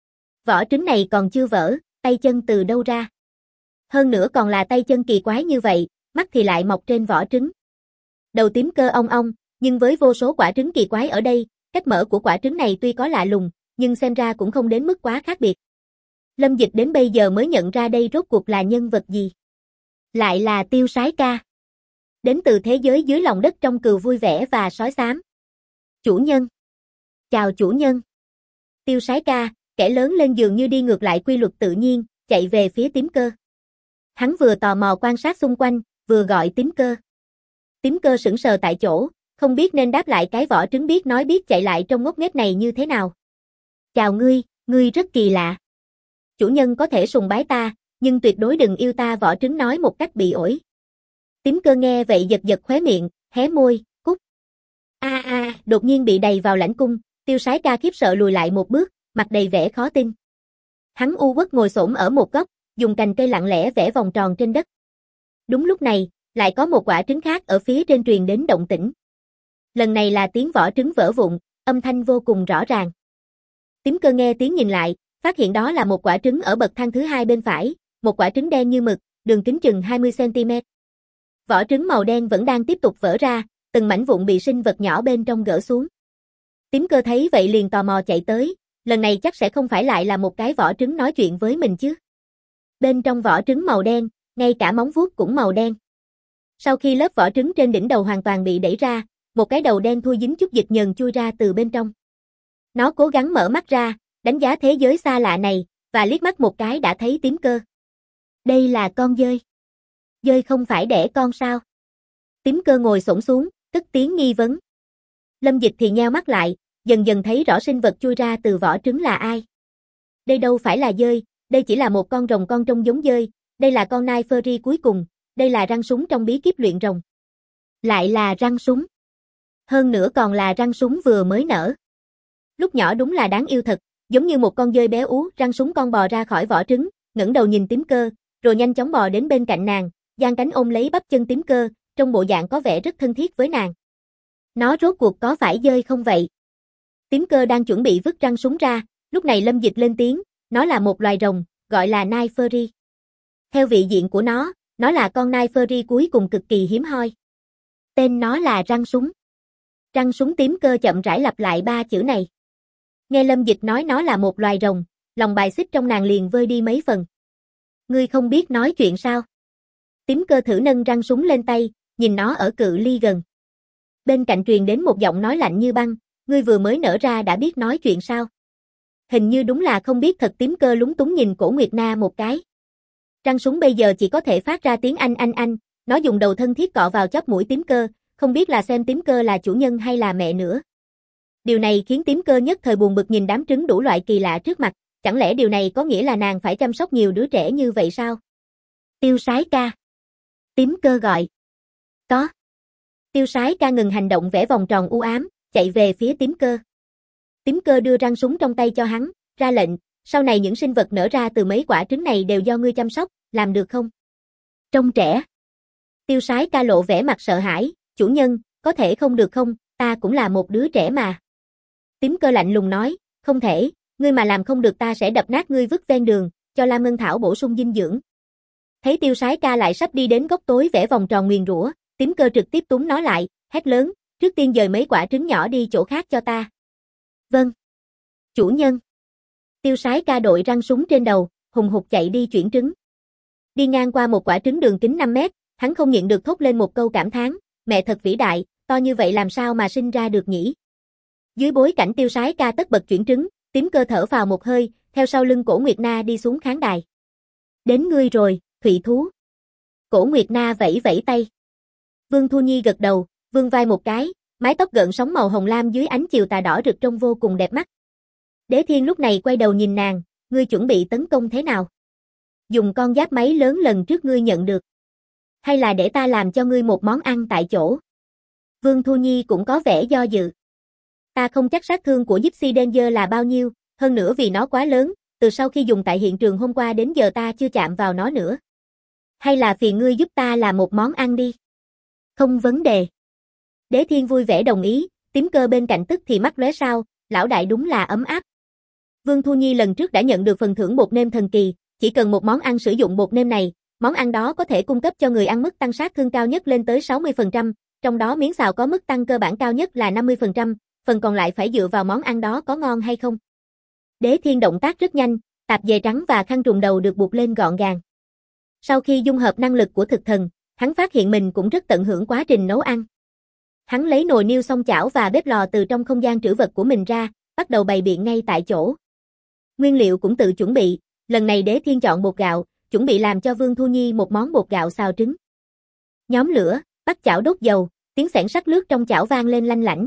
Vỏ trứng này còn chưa vỡ, tay chân từ đâu ra? Hơn nữa còn là tay chân kỳ quái như vậy, mắt thì lại mọc trên vỏ trứng. Đầu tím cơ ong ong, nhưng với vô số quả trứng kỳ quái ở đây, cách mở của quả trứng này tuy có lạ lùng, nhưng xem ra cũng không đến mức quá khác biệt. Lâm Dịch đến bây giờ mới nhận ra đây rốt cuộc là nhân vật gì. Lại là Tiêu Sái Ca. Đến từ thế giới dưới lòng đất trong cừu vui vẻ và sói xám. Chủ nhân. Chào chủ nhân. Tiêu Sái Ca, kẻ lớn lên dường như đi ngược lại quy luật tự nhiên, chạy về phía Tím Cơ. Hắn vừa tò mò quan sát xung quanh, vừa gọi Tím Cơ. Tím Cơ sững sờ tại chỗ, không biết nên đáp lại cái vỏ trứng biết nói biết chạy lại trong ngốc nghếch này như thế nào. Chào ngươi rất kỳ lạ. Chủ nhân có thể sùng bái ta, nhưng tuyệt đối đừng yêu ta, vỏ trứng nói một cách bị ổi. Tím Cơ nghe vậy giật giật khóe miệng, hé môi, cút. Đột nhiên bị đày vào lãnh cung, Tiêu Sái Ca khiếp sợ lùi lại một bước, mặt đầy vẻ khó tin. Hắn u uất ngồi xổm ở một góc, dùng cành cây lặng lẽ vẽ vòng tròn trên đất. Đúng lúc này, lại có một quả trứng khác ở phía trên truyền đến động tĩnh. Lần này là tiếng vỏ trứng vỡ vụn, âm thanh vô cùng rõ ràng. Tím Cơ nghe tiếng nhìn lại, phát hiện đó là một quả trứng ở bậc thang thứ hai bên phải, một quả trứng đen như mực, đường kính chừng 20 cm. Vỏ trứng màu đen vẫn đang tiếp tục vỡ ra, từng mảnh vụn bị sinh vật nhỏ bên trong gỡ xuống. Tím Cơ thấy vậy liền tò mò chạy tới, lần này chắc sẽ không phải lại là một cái vỏ trứng nói chuyện với mình chứ. Bên trong vỏ trứng màu đen, ngay cả móng vuốt cũng màu đen. Sau khi lớp vỏ trứng trên đỉnh đầu hoàn toàn bị đẩy ra, một cái đầu đen thui dính chút dịch nhờn chui ra từ bên trong. Nó cố gắng mở mắt ra, đánh giá thế giới xa lạ này, và liếc mắt một cái đã thấy Tím Cơ. Đây là con dơi. Dơi không phải đẻ con sao? Tím Cơ ngồi xổm xuống, cất tiếng nghi vấn. Lâm Dịch thì nheo mắt lại, dần dần thấy rõ sinh vật chui ra từ vỏ trứng là ai. Đây đâu phải là dơi, đây chỉ là một con rồng con trông giống dơi, đây là con nai furry cuối cùng, đây là răng súng trong bí kíp luyện rồng. Lại là răng súng. Hơn nữa còn là răng súng vừa mới nở. Lúc nhỏ đúng là đáng yêu thật, giống như một con dơi béo ú, răng súng con bò ra khỏi vỏ trứng, ngẩng đầu nhìn Tím Cơ, rồi nhanh chóng bò đến bên cạnh nàng, giang cánh ôm lấy bắp chân Tím Cơ, trong bộ dạng có vẻ rất thân thiết với nàng. Nó rốt cuộc có phải dơi không vậy? Tím Cơ đang chuẩn bị vứt răng súng ra, lúc này Lâm Dịch lên tiếng, nó là một loài rồng, gọi là nai furry. Theo vị diện của nó là con nai furry cuối cùng cực kỳ hiếm hoi. Tên nó là răng súng. Răng súng. Tím Cơ chậm rãi lặp lại ba chữ này. Nghe Lâm Dịch nói nó là một loài rồng, lòng bài xích trong nàng liền vơi đi mấy phần. Ngươi không biết nói chuyện sao? Tím Cơ thử nâng răng súng lên tay, nhìn nó ở cự ly gần. Bên cạnh truyền đến một giọng nói lạnh như băng, ngươi vừa mới nở ra đã biết nói chuyện sao? Hình như đúng là không biết thật. Tím Cơ lúng túng nhìn Cổ Nguyệt Na một cái. Răng súng bây giờ chỉ có thể phát ra tiếng anh, nó dùng đầu thân thiết cọ vào chóp mũi Tím Cơ, không biết là xem Tím Cơ là chủ nhân hay là mẹ nữa. Điều này khiến Tím Cơ nhất thời buồn bực nhìn đám trứng đủ loại kỳ lạ trước mặt, chẳng lẽ điều này có nghĩa là nàng phải chăm sóc nhiều đứa trẻ như vậy sao? Tiêu Sái Ca. Tím Cơ gọi. Có. Tiêu Sái Ca ngừng hành động vẽ vòng tròn u ám, chạy về phía Tím Cơ. Tím Cơ đưa răng súng trong tay cho hắn, ra lệnh, sau này những sinh vật nở ra từ mấy quả trứng này đều do ngươi chăm sóc, làm được không? Trông trẻ. Tiêu Sái Ca lộ vẻ mặt sợ hãi, chủ nhân, có thể không được không, ta cũng là một đứa trẻ mà. Tím Cơ lạnh lùng nói, không thể, ngươi mà làm không được ta sẽ đập nát ngươi vứt ven đường, cho Lam Ngân Thảo bổ sung dinh dưỡng. Thấy Tiêu Sái Ca lại sắp đi đến góc tối vẽ vòng tròn nguyền rủa, Tím Cơ trực tiếp túm nó lại, hét lớn, trước tiên dời mấy quả trứng nhỏ đi chỗ khác cho ta. Vâng. Chủ nhân. Tiêu Sái Ca đội răng súng trên đầu, hùng hục chạy đi chuyển trứng. Đi ngang qua một quả trứng đường kính 5 mét, hắn không nhịn được thốt lên một câu cảm thán, mẹ thật vĩ đại, to như vậy làm sao mà sinh ra được nhỉ? Dưới bối cảnh Tiêu Sái Ca tất bật chuyển trứng, Tím Cơ thở vào một hơi, theo sau lưng Cổ Nguyệt Na đi xuống khán đài. Đến ngươi rồi, Thụy Thú. Cổ Nguyệt Na vẫy vẫy tay. Vương Thu Nhi gật đầu, vươn vai một cái, mái tóc gợn sóng màu hồng lam dưới ánh chiều tà đỏ rực trông vô cùng đẹp mắt. Đế Thiên lúc này quay đầu nhìn nàng, ngươi chuẩn bị tấn công thế nào? Dùng con giáp máy lớn lần trước ngươi nhận được. Hay là để ta làm cho ngươi một món ăn tại chỗ? Vương Thu Nhi cũng có vẻ do dự. Ta không chắc sát thương của Gypsy Danger là bao nhiêu, hơn nữa vì nó quá lớn, từ sau khi dùng tại hiện trường hôm qua đến giờ ta chưa chạm vào nó nữa. Hay là phiền ngươi giúp ta làm một món ăn đi? Không vấn đề. Đế Thiên vui vẻ đồng ý, Tím Cơ bên cạnh tức thì mắt lóe sao, lão đại đúng là ấm áp. Vương Thu Nhi lần trước đã nhận được phần thưởng bột nêm thần kỳ, chỉ cần một món ăn sử dụng bột nêm này, món ăn đó có thể cung cấp cho người ăn mức tăng sát thương cao nhất lên tới 60%, trong đó miếng xào có mức tăng cơ bản cao nhất là 50%, phần còn lại phải dựa vào món ăn đó có ngon hay không. Đế Thiên động tác rất nhanh, tạp dề trắng và khăn trùm đầu được buộc lên gọn gàng. Sau khi dung hợp năng lực của thực thần, hắn phát hiện mình cũng rất tận hưởng quá trình nấu ăn. Hắn lấy nồi niêu xoong chảo và bếp lò từ trong không gian trữ vật của mình ra, bắt đầu bày biện ngay tại chỗ. Nguyên liệu cũng tự chuẩn bị, lần này Đế Thiên chọn bột gạo, chuẩn bị làm cho Vương Thu Nhi một món bột gạo xào trứng. Nhóm lửa, bắt chảo đốt dầu, tiếng xẻng sắt lướt trong chảo vang lên lanh lảnh.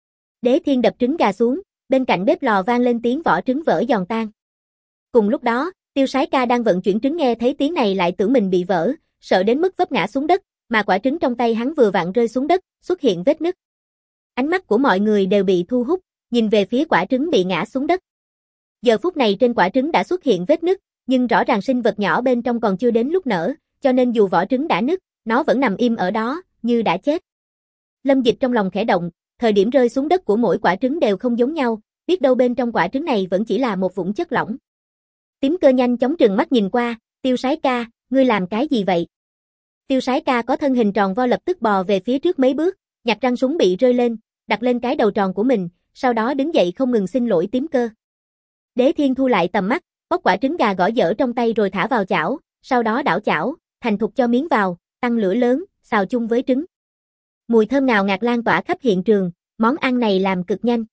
Đế Thiên đập trứng gà xuống, bên cạnh bếp lò vang lên tiếng vỏ trứng vỡ giòn tan. Cùng lúc đó, Tiêu Sái Ca đang vận chuyển trứng nghe thấy tiếng này lại tưởng mình bị vỡ, sợ đến mức vấp ngã xuống đất, mà quả trứng trong tay hắn vừa vặn rơi xuống đất, xuất hiện vết nứt. Ánh mắt của mọi người đều bị thu hút, nhìn về phía quả trứng bị ngã xuống đất. Giờ phút này trên quả trứng đã xuất hiện vết nứt, nhưng rõ ràng sinh vật nhỏ bên trong còn chưa đến lúc nở, cho nên dù vỏ trứng đã nứt, nó vẫn nằm im ở đó, như đã chết. Lâm Dịch trong lòng khẽ động, thời điểm rơi xuống đất của mỗi quả trứng đều không giống nhau, biết đâu bên trong quả trứng này vẫn chỉ là một vũng chất lỏng. Tím Cơ nhanh chóng trừng mắt nhìn qua, Tiêu Sái Ca, ngươi làm cái gì vậy? Tiêu Sái Ca có thân hình tròn vo lập tức bò về phía trước mấy bước, nhặt răng súng bị rơi lên, đặt lên cái đầu tròn của mình, sau đó đứng dậy không ngừng xin lỗi Tím Cơ. Đế Thiên thu lại tầm mắt, bóc quả trứng gà gõ dở trong tay rồi thả vào chảo, sau đó đảo chảo, thành thục cho miếng vào, tăng lửa lớn, xào chung với trứng. Mùi thơm ngào ngạt lan tỏa khắp hiện trường, món ăn này làm cực nhanh.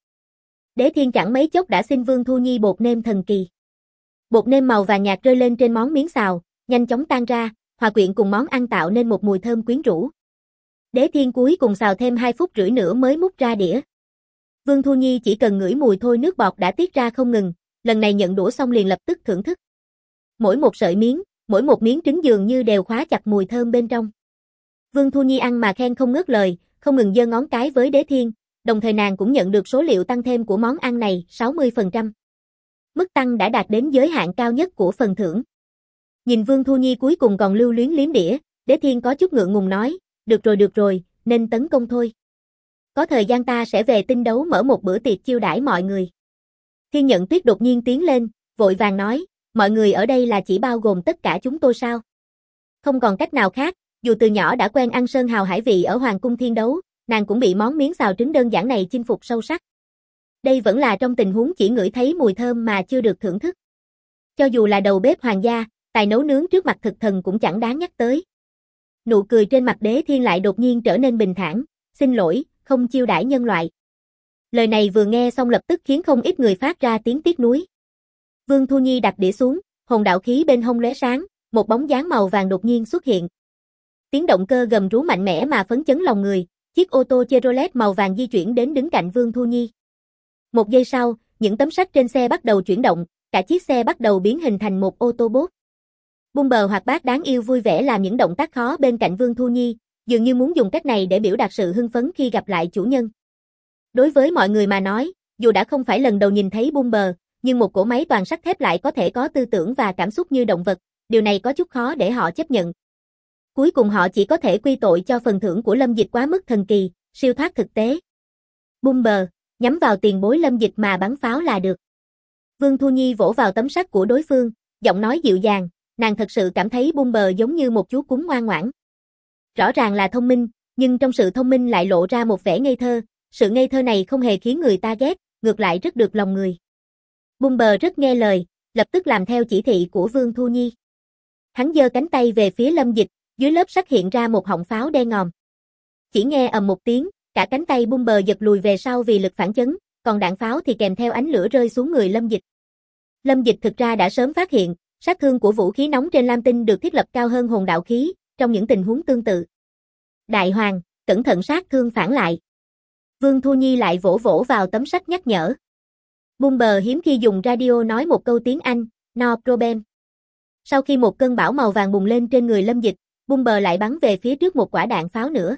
Đế Thiên chẳng mấy chốc đã xin Vương Thu Nhi bột nêm thần kỳ. Bột nêm màu vàng nhạt rơi lên trên món miếng xào, nhanh chóng tan ra, hòa quyện cùng món ăn tạo nên một mùi thơm quyến rũ. Đế Thiên cuối cùng xào thêm 2 phút rưỡi nữa mới múc ra đĩa. Vương Thu Nhi chỉ cần ngửi mùi thôi nước bọt đã tiết ra không ngừng, lần này nhận đũa xong liền lập tức thưởng thức. Mỗi một sợi miếng, mỗi một miếng trứng dường như đều khóa chặt mùi thơm bên trong. Vương Thu Nhi ăn mà khen không ngớt lời, không ngừng giơ ngón cái với Đế Thiên, đồng thời nàng cũng nhận được số liệu tăng thêm của món ăn này 60%. Mức tăng đã đạt đến giới hạn cao nhất của phần thưởng. Nhìn Vương Thu Nhi cuối cùng còn lưu luyến liếm đĩa, Đế Thiên có chút ngượng ngùng nói, được rồi, nên tấn công thôi. Có thời gian ta sẽ về Tinh Đấu mở một bữa tiệc chiêu đãi mọi người. Thiên Nhận Tuyết đột nhiên tiến lên, vội vàng nói, mọi người ở đây là chỉ bao gồm tất cả chúng tôi sao? Không còn cách nào khác, dù từ nhỏ đã quen ăn sơn hào hải vị ở Hoàng cung Thiên Đấu, nàng cũng bị món miếng xào trứng đơn giản này chinh phục sâu sắc. Đây vẫn là trong tình huống chỉ ngửi thấy mùi thơm mà chưa được thưởng thức. Cho dù là đầu bếp hoàng gia, tài nấu nướng trước mặt thực thần cũng chẳng đáng nhắc tới. Nụ cười trên mặt Đế Thiên lại đột nhiên trở nên bình thản, xin lỗi, không chiêu đãi nhân loại. Lời này vừa nghe xong lập tức khiến không ít người phát ra tiếng tiếc nuối. Vương Thu Nhi đặt đĩa xuống, hồn đạo khí bên hông lóe sáng, một bóng dáng màu vàng đột nhiên xuất hiện. Tiếng động cơ gầm rú mạnh mẽ mà phấn chấn lòng người, chiếc ô tô Chevrolet màu vàng di chuyển đến đứng cạnh Vương Thu Nhi. Một giây sau, những tấm sắt trên xe bắt đầu chuyển động, cả chiếc xe bắt đầu biến hình thành một ô tô bốt. Bumber hoạt bát đáng yêu vui vẻ làm những động tác khó bên cạnh Vương Thu Nhi, dường như muốn dùng cách này để biểu đạt sự hưng phấn khi gặp lại chủ nhân. Đối với mọi người mà nói, dù đã không phải lần đầu nhìn thấy Bumber, nhưng một cỗ máy toàn sắt thép lại có thể có tư tưởng và cảm xúc như động vật, điều này có chút khó để họ chấp nhận. Cuối cùng họ chỉ có thể quy tội cho phần thưởng của Lâm Dịch quá mức thần kỳ, siêu thoát thực tế. Bumber, nhắm vào tiền bối Lâm Dịch mà bắn pháo là được. Vương Thu Nhi vỗ vào tấm sắt của đối phương, giọng nói dịu dàng, nàng thật sự cảm thấy Bumber giống như một chú cún ngoan ngoãn. Rõ ràng là thông minh, nhưng trong sự thông minh lại lộ ra một vẻ ngây thơ, sự ngây thơ này không hề khiến người ta ghét, ngược lại rất được lòng người. Bumber rất nghe lời, lập tức làm theo chỉ thị của Vương Thu Nhi. Hắn giơ cánh tay về phía Lâm Dịch, dưới lớp sắt hiện ra một họng pháo đen ngòm. Chỉ nghe ầm một tiếng, cả cánh tay Bumber giật lùi về sau vì lực phản chấn, còn đạn pháo thì kèm theo ánh lửa rơi xuống người Lâm Dịch. Lâm Dịch thực ra đã sớm phát hiện, sát thương của vũ khí nóng trên Lam Tinh được thiết lập cao hơn hồn đạo khí, trong những tình huống tương tự. Đại Hoàng, cẩn thận sát thương phản lại. Vương Thu Nhi lại vỗ vỗ vào tấm sắt nhắc nhở. Bumber hiếm khi dùng radio nói một câu tiếng Anh, no problem. Sau khi một cơn bão màu vàng bùng lên trên người Lâm Dịch, Bumber lại bắn về phía trước một quả đạn pháo nữa.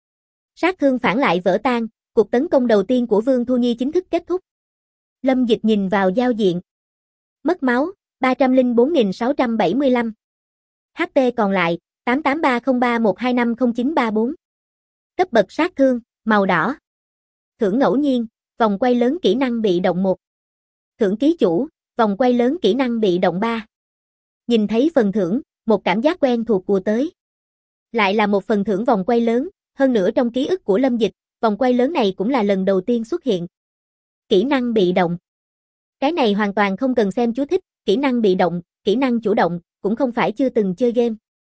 Sát thương phản lại vỡ tan, cuộc tấn công đầu tiên của Vương Thu Nhi chính thức kết thúc. Lâm Dịch nhìn vào giao diện. Mất máu, 304.675. HP còn lại, 883031250934. Cấp bậc sát thương, màu đỏ. Thưởng ngẫu nhiên, vòng quay lớn kỹ năng bị động 1. Thưởng ký chủ, vòng quay lớn kỹ năng bị động 3. Nhìn thấy phần thưởng, một cảm giác quen thuộc ùa tới. Lại là một phần thưởng vòng quay lớn, hơn nữa trong ký ức của Lâm Dịch, vòng quay lớn này cũng là lần đầu tiên xuất hiện. Kỹ năng bị động. Cái này hoàn toàn không cần xem chú thích, kỹ năng bị động, kỹ năng chủ động, cũng không phải chưa từng chơi game.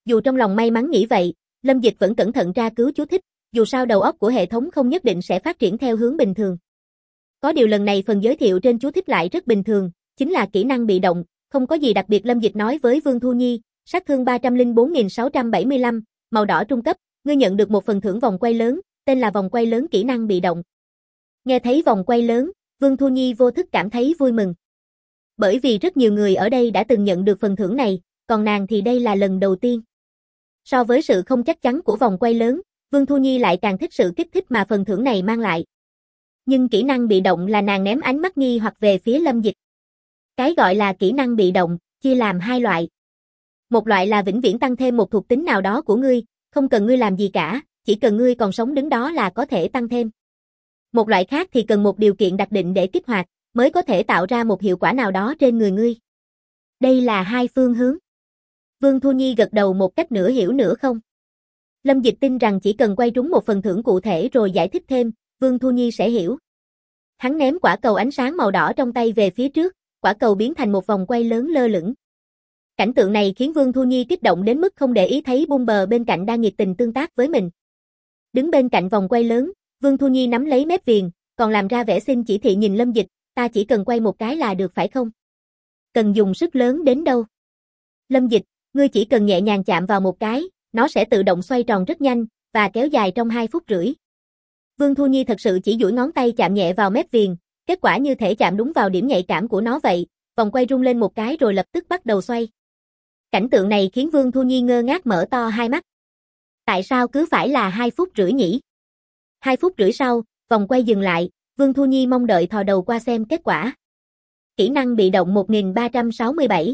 Dù trong lòng may mắn nghĩ vậy, Lâm Dịch vẫn cẩn thận tra cứu chú thích, dù sao đầu óc của hệ thống không nhất định sẽ phát triển theo hướng bình thường. Có điều lần này phần giới thiệu trên chú thích lại rất bình thường, chính là kỹ năng bị động, không có gì đặc biệt. Lâm Dịch nói với Vương Thu Nhi, sát thương 304.675, màu đỏ trung cấp, ngươi nhận được một phần thưởng vòng quay lớn, tên là vòng quay lớn kỹ năng bị động. Nghe thấy vòng quay lớn, Vương Thu Nhi vô thức cảm thấy vui mừng. Bởi vì rất nhiều người ở đây đã từng nhận được phần thưởng này, còn nàng thì đây là lần đầu tiên. So với sự không chắc chắn của vòng quay lớn, Vương Thu Nhi lại càng thích sự kích thích mà phần thưởng này mang lại. Nhưng kỹ năng bị động là nàng ném ánh mắt nghi hoặc về phía Lâm Dịch. Cái gọi là kỹ năng bị động, chia làm hai loại. Một loại là vĩnh viễn tăng thêm một thuộc tính nào đó của ngươi, không cần ngươi làm gì cả, chỉ cần ngươi còn sống đứng đó là có thể tăng thêm. Một loại khác thì cần một điều kiện đặc định để kích hoạt, mới có thể tạo ra một hiệu quả nào đó trên người ngươi. Đây là hai phương hướng. Vương Thu Nhi gật đầu một cách nửa hiểu nửa không. Lâm Dịch tin rằng chỉ cần quay trúng một phần thưởng cụ thể rồi giải thích thêm, Vương Thu Nhi sẽ hiểu. Hắn ném quả cầu ánh sáng màu đỏ trong tay về phía trước, quả cầu biến thành một vòng quay lớn lơ lửng. Cảnh tượng này khiến Vương Thu Nhi kích động đến mức không để ý thấy Bumber bên cạnh đang nhiệt tình tương tác với mình. Đứng bên cạnh vòng quay lớn, Vương Thu Nhi nắm lấy mép viền, còn làm ra vẻ xin chỉ thị nhìn Lâm Dịch, ta chỉ cần quay một cái là được phải không? Cần dùng sức lớn đến đâu? Lâm Dịch, ngươi chỉ cần nhẹ nhàng chạm vào một cái, nó sẽ tự động xoay tròn rất nhanh, và kéo dài trong 2 phút rưỡi. Vương Thu Nhi thật sự chỉ duỗi ngón tay chạm nhẹ vào mép viền, kết quả như thể chạm đúng vào điểm nhạy cảm của nó vậy, vòng quay rung lên một cái rồi lập tức bắt đầu xoay. Cảnh tượng này khiến Vương Thu Nhi ngơ ngác mở to hai mắt. Tại sao cứ phải là 2 phút rưỡi nhỉ? 2 phút rưỡi sau, vòng quay dừng lại, Vương Thu Nhi mong đợi thò đầu qua xem kết quả. Kỹ năng bị động 1367.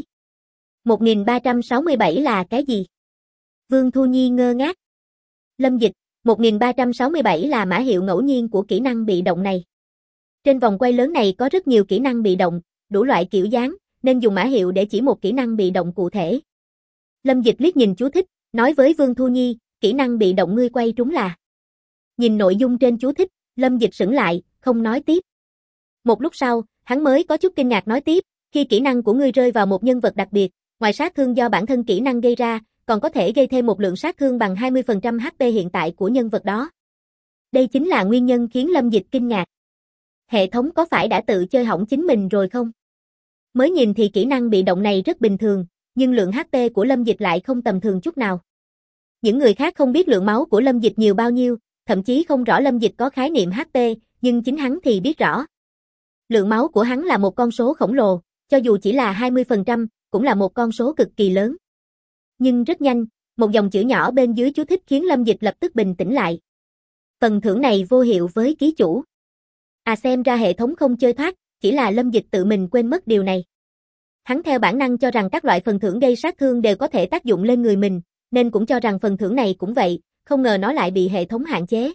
1367 là cái gì? Vương Thu Nhi ngơ ngác. Lâm Dịch, 1367 là mã hiệu ngẫu nhiên của kỹ năng bị động này. Trên vòng quay lớn này có rất nhiều kỹ năng bị động, đủ loại kiểu dáng, nên dùng mã hiệu để chỉ một kỹ năng bị động cụ thể. Lâm Dịch liếc nhìn chú thích, nói với Vương Thu Nhi, kỹ năng bị động ngươi quay trúng là. Nhìn nội dung trên chú thích, Lâm Dịch sững lại, không nói tiếp. Một lúc sau, hắn mới có chút kinh ngạc nói tiếp, khi kỹ năng của ngươi rơi vào một nhân vật đặc biệt, ngoài sát thương do bản thân kỹ năng gây ra, còn có thể gây thêm một lượng sát thương bằng 20% HP hiện tại của nhân vật đó. Đây chính là nguyên nhân khiến Lâm Dịch kinh ngạc. Hệ thống có phải đã tự chơi hỏng chính mình rồi không? Mới nhìn thì kỹ năng bị động này rất bình thường, nhưng lượng HP của Lâm Dịch lại không tầm thường chút nào. Những người khác không biết lượng máu của Lâm Dịch nhiều bao nhiêu, thậm chí không rõ Lâm Dịch có khái niệm HP, nhưng chính hắn thì biết rõ. Lượng máu của hắn là một con số khổng lồ, cho dù chỉ là 20%, cũng là một con số cực kỳ lớn. Nhưng rất nhanh, một dòng chữ nhỏ bên dưới chú thích khiến Lâm Dịch lập tức bình tĩnh lại. Phần thưởng này vô hiệu với ký chủ. À xem ra hệ thống không chơi thoát, chỉ là Lâm Dịch tự mình quên mất điều này. Hắn theo bản năng cho rằng các loại phần thưởng gây sát thương đều có thể tác dụng lên người mình, nên cũng cho rằng phần thưởng này cũng vậy, không ngờ nó lại bị hệ thống hạn chế.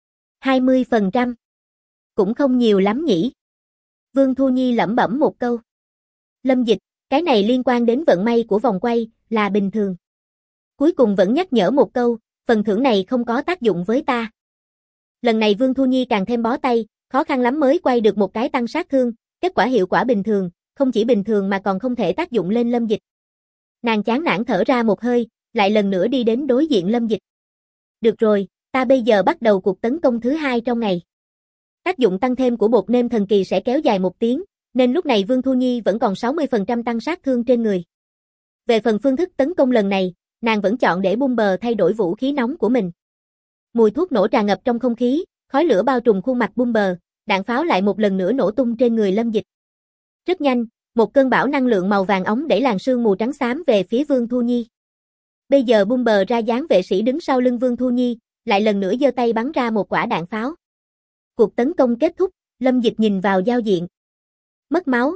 20%. Cũng không nhiều lắm nhỉ. Vương Thu Nhi lẩm bẩm một câu. Lâm Dịch, cái này liên quan đến vận may của vòng quay, là bình thường. Cuối cùng vẫn nhắc nhở một câu, phần thưởng này không có tác dụng với ta. Lần này Vương Thu Nhi càng thêm bó tay, khó khăn lắm mới quay được một cái tăng sát thương, kết quả hiệu quả bình thường, không chỉ bình thường mà còn không thể tác dụng lên Lâm Dịch. Nàng chán nản thở ra một hơi, lại lần nữa đi đến đối diện Lâm Dịch. Được rồi, ta bây giờ bắt đầu cuộc tấn công thứ 2 trong ngày. Tác dụng tăng thêm của bột nêm thần kỳ sẽ kéo dài 1 tiếng, nên lúc này Vương Thu Nhi vẫn còn 60% tăng sát thương trên người. Về phần phương thức tấn công lần này, nàng vẫn chọn để Bumber thay đổi vũ khí nóng của mình. Mùi thuốc nổ tràn ngập trong không khí, khói lửa bao trùm khuôn mặt Bumber, đạn pháo lại một lần nữa nổ tung trên người Lâm Dịch. Rất nhanh, một cơn bão năng lượng màu vàng óng đẩy làn sương mù trắng xám về phía Vương Thu Nhi. Bây giờ Bumber ra dáng vệ sĩ đứng sau lưng Vương Thu Nhi, lại lần nữa giơ tay bắn ra một quả đạn pháo. Cuộc tấn công kết thúc, Lâm Dịch nhìn vào giao diện. Mất máu,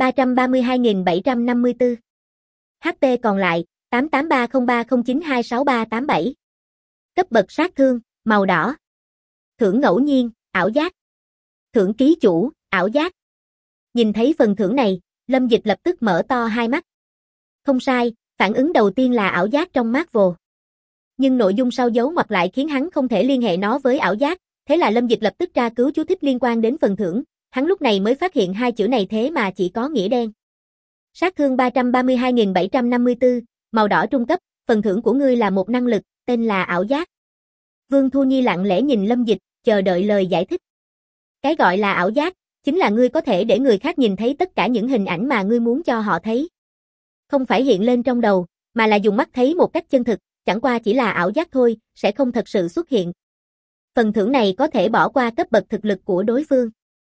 332.754. HP còn lại, 883030926387. Cấp bậc sát thương, màu đỏ. Thưởng ngẫu nhiên, ảo giác. Thưởng ký chủ, ảo giác. Nhìn thấy phần thưởng này, Lâm Dịch lập tức mở to hai mắt. Không sai, phản ứng đầu tiên là ảo giác trong Marvel. Nhưng nội dung sau dấu ngoặc lại khiến hắn không thể liên hệ nó với ảo giác, thế là Lâm Dịch lập tức tra cứu chú thích liên quan đến phần thưởng, hắn lúc này mới phát hiện hai chữ này thế mà chỉ có nghĩa đen. Sát thương 332.754, màu đỏ trung cấp, phần thưởng của ngươi là một năng lực, tên là ảo giác. Vương Thu Nhi lặng lẽ nhìn Lâm Dịch, chờ đợi lời giải thích. Cái gọi là ảo giác, chính là ngươi có thể để người khác nhìn thấy tất cả những hình ảnh mà ngươi muốn cho họ thấy. Không phải hiện lên trong đầu, mà là dùng mắt thấy một cách chân thực, chẳng qua chỉ là ảo giác thôi, sẽ không thật sự xuất hiện. Phần thưởng này có thể bỏ qua cấp bậc thực lực của đối phương.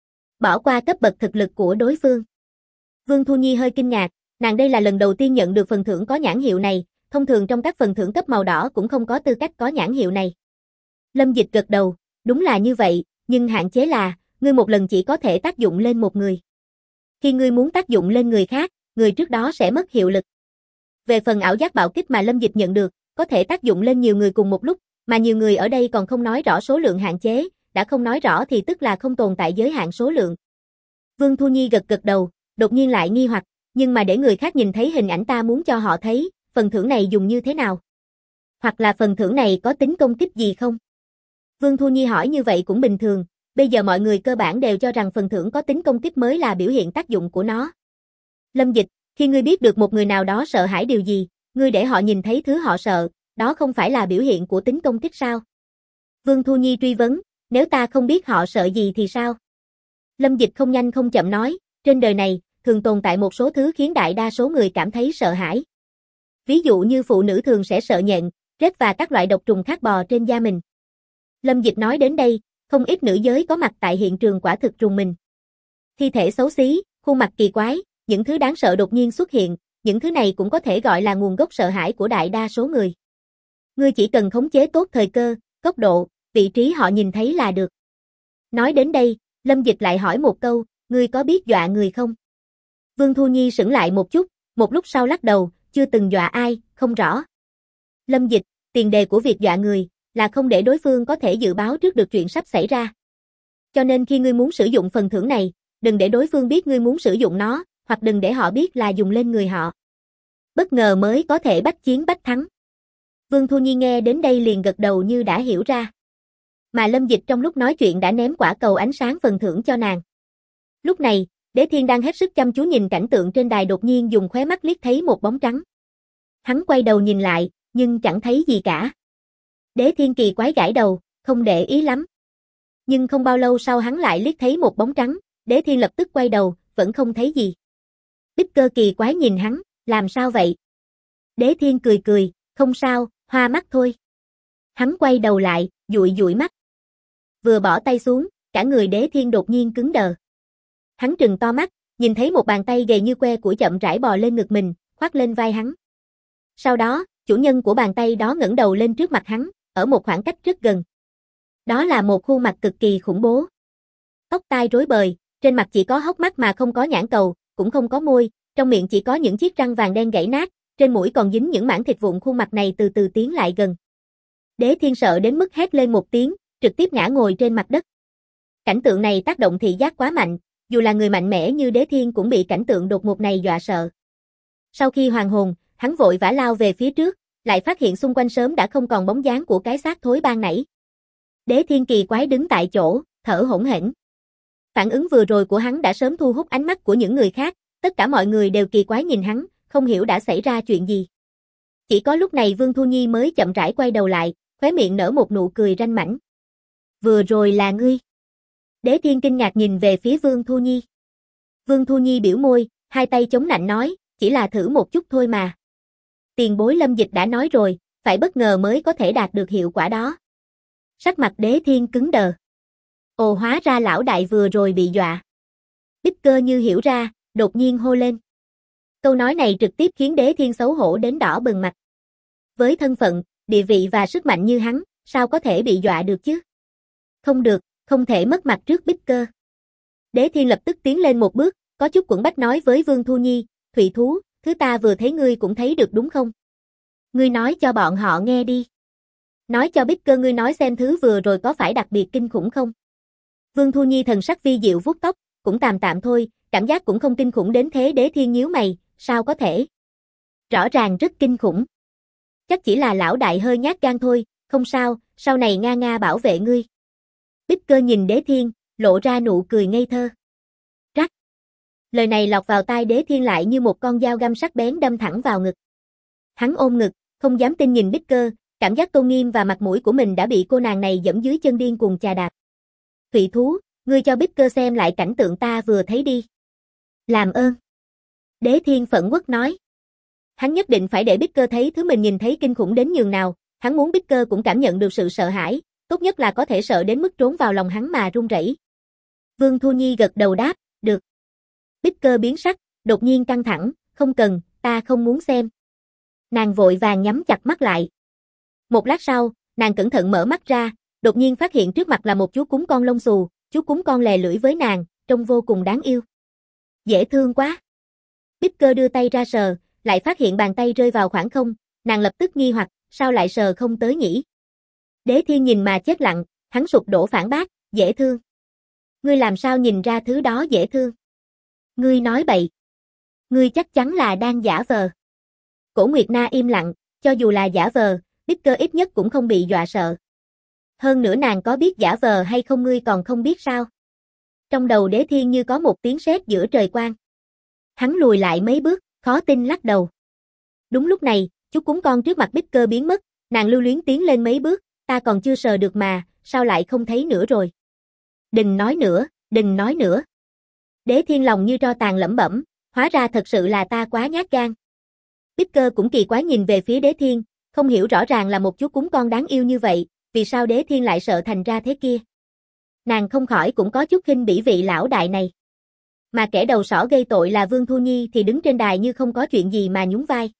Bỏ qua cấp bậc thực lực của đối phương. Vương Thu Nhi hơi kinh ngạc, nàng đây là lần đầu tiên nhận được phần thưởng có nhãn hiệu này, thông thường trong các phần thưởng cấp màu đỏ cũng không có tư cách có nhãn hiệu này. Lâm Dịch gật đầu, đúng là như vậy, nhưng hạn chế là, ngươi một lần chỉ có thể tác dụng lên một người. Khi ngươi muốn tác dụng lên người khác, người trước đó sẽ mất hiệu lực. Về phần ảo giác bạo kích mà Lâm Dịch nhận được, có thể tác dụng lên nhiều người cùng một lúc, mà nhiều người ở đây còn không nói rõ số lượng hạn chế, đã không nói rõ thì tức là không tồn tại giới hạn số lượng. Vương Thu Nhi gật gật đầu, đột nhiên lại nghi hoặc, nhưng mà để người khác nhìn thấy hình ảnh ta muốn cho họ thấy, phần thưởng này dùng như thế nào? Hoặc là phần thưởng này có tính công kích gì không? Vương Thu Nhi hỏi như vậy cũng bình thường, bây giờ mọi người cơ bản đều cho rằng phần thưởng có tính công kích mới là biểu hiện tác dụng của nó. Lâm Dịch, khi ngươi biết được một người nào đó sợ hãi điều gì, ngươi để họ nhìn thấy thứ họ sợ, đó không phải là biểu hiện của tính công kích sao? Vương Thu Nhi truy vấn, nếu ta không biết họ sợ gì thì sao? Lâm Dịch không nhanh không chậm nói, trên đời này, thường tồn tại một số thứ khiến đại đa số người cảm thấy sợ hãi. Ví dụ như phụ nữ thường sẽ sợ nhện, rết và các loại độc trùng khác bò trên da mình. Lâm Dịch nói đến đây, không ít nữ giới có mặt tại hiện trường quả thực rùng mình. Thi thể xấu xí, khuôn mặt kỳ quái, những thứ đáng sợ đột nhiên xuất hiện, những thứ này cũng có thể gọi là nguồn gốc sợ hãi của đại đa số người. Ngươi chỉ cần khống chế tốt thời cơ, góc độ, vị trí họ nhìn thấy là được. Nói đến đây, Lâm Dịch lại hỏi một câu, ngươi có biết dọa người không? Vương Thu Nhi sững lại một chút, một lúc sau lắc đầu, chưa từng dọa ai, không rõ. Lâm Dịch, tiền đề của việc dọa người, là không để đối phương có thể dự báo trước được chuyện sắp xảy ra. Cho nên khi ngươi muốn sử dụng phần thưởng này, đừng để đối phương biết ngươi muốn sử dụng nó, hoặc đừng để họ biết là dùng lên người họ. Bất ngờ mới có thể bách chiến bách thắng. Vương Thu Nhi nghe đến đây liền gật đầu như đã hiểu ra. Mà Lâm Dịch trong lúc nói chuyện đã ném quả cầu ánh sáng phần thưởng cho nàng. Lúc này, Đế Thiên đang hết sức chăm chú nhìn cảnh tượng trên đài đột nhiên dùng khóe mắt liếc thấy một bóng trắng. Hắn quay đầu nhìn lại, nhưng chẳng thấy gì cả. Đế Thiên kỳ quái gãi đầu, không để ý lắm. Nhưng không bao lâu sau hắn lại liếc thấy một bóng trắng, Đế Thiên lập tức quay đầu, vẫn không thấy gì. Bích Cơ kỳ quái nhìn hắn, làm sao vậy? Đế Thiên cười cười, không sao, hoa mắt thôi. Hắn quay đầu lại, dụi dụi mắt. Vừa bỏ tay xuống, cả người Đế Thiên đột nhiên cứng đờ. Hắn trừng to mắt, nhìn thấy một bàn tay gầy như que củi chậm rãi bò lên ngực mình, khoác lên vai hắn. Sau đó, chủ nhân của bàn tay đó ngẩng đầu lên trước mặt hắn, ở một khoảng cách rất gần. Đó là một khuôn mặt cực kỳ khủng bố. Tóc tai rối bời, trên mặt chỉ có hốc mắt mà không có nhãn cầu, cũng không có môi, trong miệng chỉ có những chiếc răng vàng đen gãy nát, trên mũi còn dính những mảng thịt vụn. Khuôn mặt này từ từ tiến lại gần. Đế Thiên sợ đến mức hét lên một tiếng, trực tiếp ngã ngồi trên mặt đất. Cảnh tượng này tác động thị giác quá mạnh, dù là người mạnh mẽ như Đế Thiên cũng bị cảnh tượng đột ngột này dọa sợ. Sau khi hoàn hồn, hắn vội vã lao về phía trước, lại phát hiện xung quanh sớm đã không còn bóng dáng của cái xác thối ban nãy. Đế Thiên kỳ quái đứng tại chỗ, thở hổn hển. Phản ứng vừa rồi của hắn đã sớm thu hút ánh mắt của những người khác, tất cả mọi người đều kỳ quái nhìn hắn, không hiểu đã xảy ra chuyện gì. Chỉ có lúc này Vương Thu Nhi mới chậm rãi quay đầu lại, khóe miệng nở một nụ cười ranh mãnh. Vừa rồi là ngươi. Đế Thiên kinh ngạc nhìn về phía Vương Thu Nhi. Vương Thu Nhi biểu môi, hai tay chống nạnh nói, chỉ là thử một chút thôi mà. Tiền bối Lâm Dịch đã nói rồi, phải bất ngờ mới có thể đạt được hiệu quả đó. Sắc mặt Đế Thiên cứng đờ. Ồ, hóa ra lão đại vừa rồi bị dọa. Bích Cơ như hiểu ra, đột nhiên hô lên. Câu nói này trực tiếp khiến Đế Thiên xấu hổ đến đỏ bừng mặt. Với thân phận, địa vị và sức mạnh như hắn, sao có thể bị dọa được chứ? Không được, không thể mất mặt trước Bích Cơ. Đế Thiên lập tức tiến lên một bước, có chút quẫn bách nói với Vương Thu Nhi, Thụy thú, thứ ta vừa thấy ngươi cũng thấy được đúng không? Ngươi nói cho bọn họ nghe đi. Nói cho Bích Cơ ngươi nói xem thứ vừa rồi có phải đặc biệt kinh khủng không? Vương Thu Nhi thần sắc vi diệu vuốt tóc, cũng tạm tạm thôi, cảm giác cũng không kinh khủng đến thế. Đế Thiên nhíu mày, sao có thể? Rõ ràng rất kinh khủng. Chắc chỉ là lão đại hơi nhát gan thôi, không sao, sau này Nga Nga bảo vệ ngươi. Bích Cơ nhìn Đế Thiên, lộ ra nụ cười ngây thơ. Rắc. Lời này lọt vào tai Đế Thiên lại như một con dao găm sắc bén đâm thẳng vào ngực. Hắn ôm ngực, không dám tin nhìn Bích Cơ, cảm giác tôn nghiêm và mặt mũi của mình đã bị cô nàng này dẫm dưới chân điên cuồng chà đạp. Thụy thú, ngươi cho Bích Cơ xem lại cảnh tượng ta vừa thấy đi. Làm ơn. Đế Thiên phẫn uất nói. Hắn nhất định phải để Bích Cơ thấy thứ mình nhìn thấy kinh khủng đến nhường nào, hắn muốn Bích Cơ cũng cảm nhận được sự sợ hãi, tốt nhất là có thể sợ đến mức trốn vào lòng hắn mà run rẩy. Vương Thu Nhi gật đầu đáp, được. Bích Cơ biến sắc, đột nhiên căng thẳng, không cần, ta không muốn xem. Nàng vội vàng nhắm chặt mắt lại. Một lát sau, nàng cẩn thận mở mắt ra, đột nhiên phát hiện trước mặt là một chú cún con lông xù, chú cún con lè lưỡi với nàng, trông vô cùng đáng yêu. Dễ thương quá. Bích Cơ đưa tay ra sờ, lại phát hiện bàn tay rơi vào khoảng không, nàng lập tức nghi hoặc, sao lại sờ không tới nhỉ? Đế Thiên nhìn mà chết lặng, hắn sụp đổ phản bác, dễ thương. Ngươi làm sao nhìn ra thứ đó dễ thương? Ngươi nói bậy. Ngươi chắc chắn là đang giả vờ. Cổ Nguyệt Na im lặng, cho dù là giả vờ, Bích Cơ ít nhất cũng không bị dọa sợ. Hơn nữa nàng có biết giả vờ hay không ngươi còn không biết sao? Trong đầu Đế Thiên như có một tiếng sét giữa trời quang. Hắn lùi lại mấy bước, khó tin lắc đầu. Đúng lúc này, chú cún con trước mặt Bích Cơ biến mất, nàng lưu luyến tiến lên mấy bước, ta còn chưa sờ được mà, sao lại không thấy nữa rồi? Đừng nói nữa, đừng nói nữa. Đế Thiên lòng như tro tàn lẩm bẩm, hóa ra thật sự là ta quá nhát gan. Bích Cơ cũng kỳ quái nhìn về phía Đế Thiên, không hiểu rõ ràng là một chú cún con đáng yêu như vậy, vì sao Đế Thiên lại sợ thành ra thế kia. Nàng không khỏi cũng có chút khinh bỉ vị lão đại này. Mà kẻ đầu sỏ gây tội là Vương Thu Nhi thì đứng trên đài như không có chuyện gì mà nhún vai.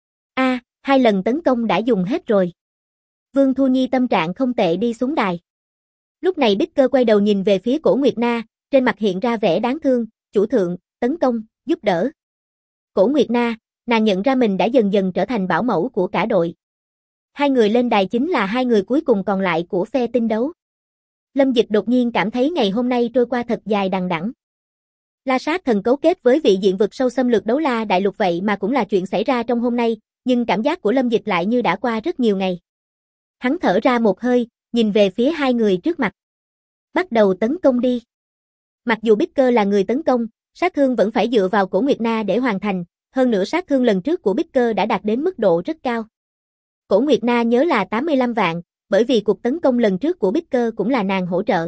Hai lần tấn công đã dùng hết rồi. Vương Thu Nhi tâm trạng không tệ đi xuống đài. Lúc này Bích Cơ quay đầu nhìn về phía Cổ Nguyệt Na, trên mặt hiện ra vẻ đáng thương, chủ thượng, tấn công, giúp đỡ. Cổ Nguyệt Na, nàng nhận ra mình đã dần dần trở thành bảo mẫu của cả đội. Hai người lên đài chính là hai người cuối cùng còn lại của phe tinh đấu. Lâm Dịch đột nhiên cảm thấy ngày hôm nay trôi qua thật dài đằng đẵng. La Sát thần cấu kết với vị diện vực sâu xâm lược Đấu La đại lục vậy mà cũng là chuyện xảy ra trong hôm nay, nhưng cảm giác của Lâm Dịch lại như đã qua rất nhiều ngày. Hắn thở ra một hơi, nhìn về phía hai người trước mặt. Bắt đầu tấn công đi. Mặc dù Bích Cơ là người tấn công, sát thương vẫn phải dựa vào Cổ Nguyệt Na để hoàn thành, hơn nữa sát thương lần trước của Bích Cơ đã đạt đến mức độ rất cao. Cổ Nguyệt Na nhớ là 85 vạn, bởi vì cuộc tấn công lần trước của Bích Cơ cũng là nàng hỗ trợ.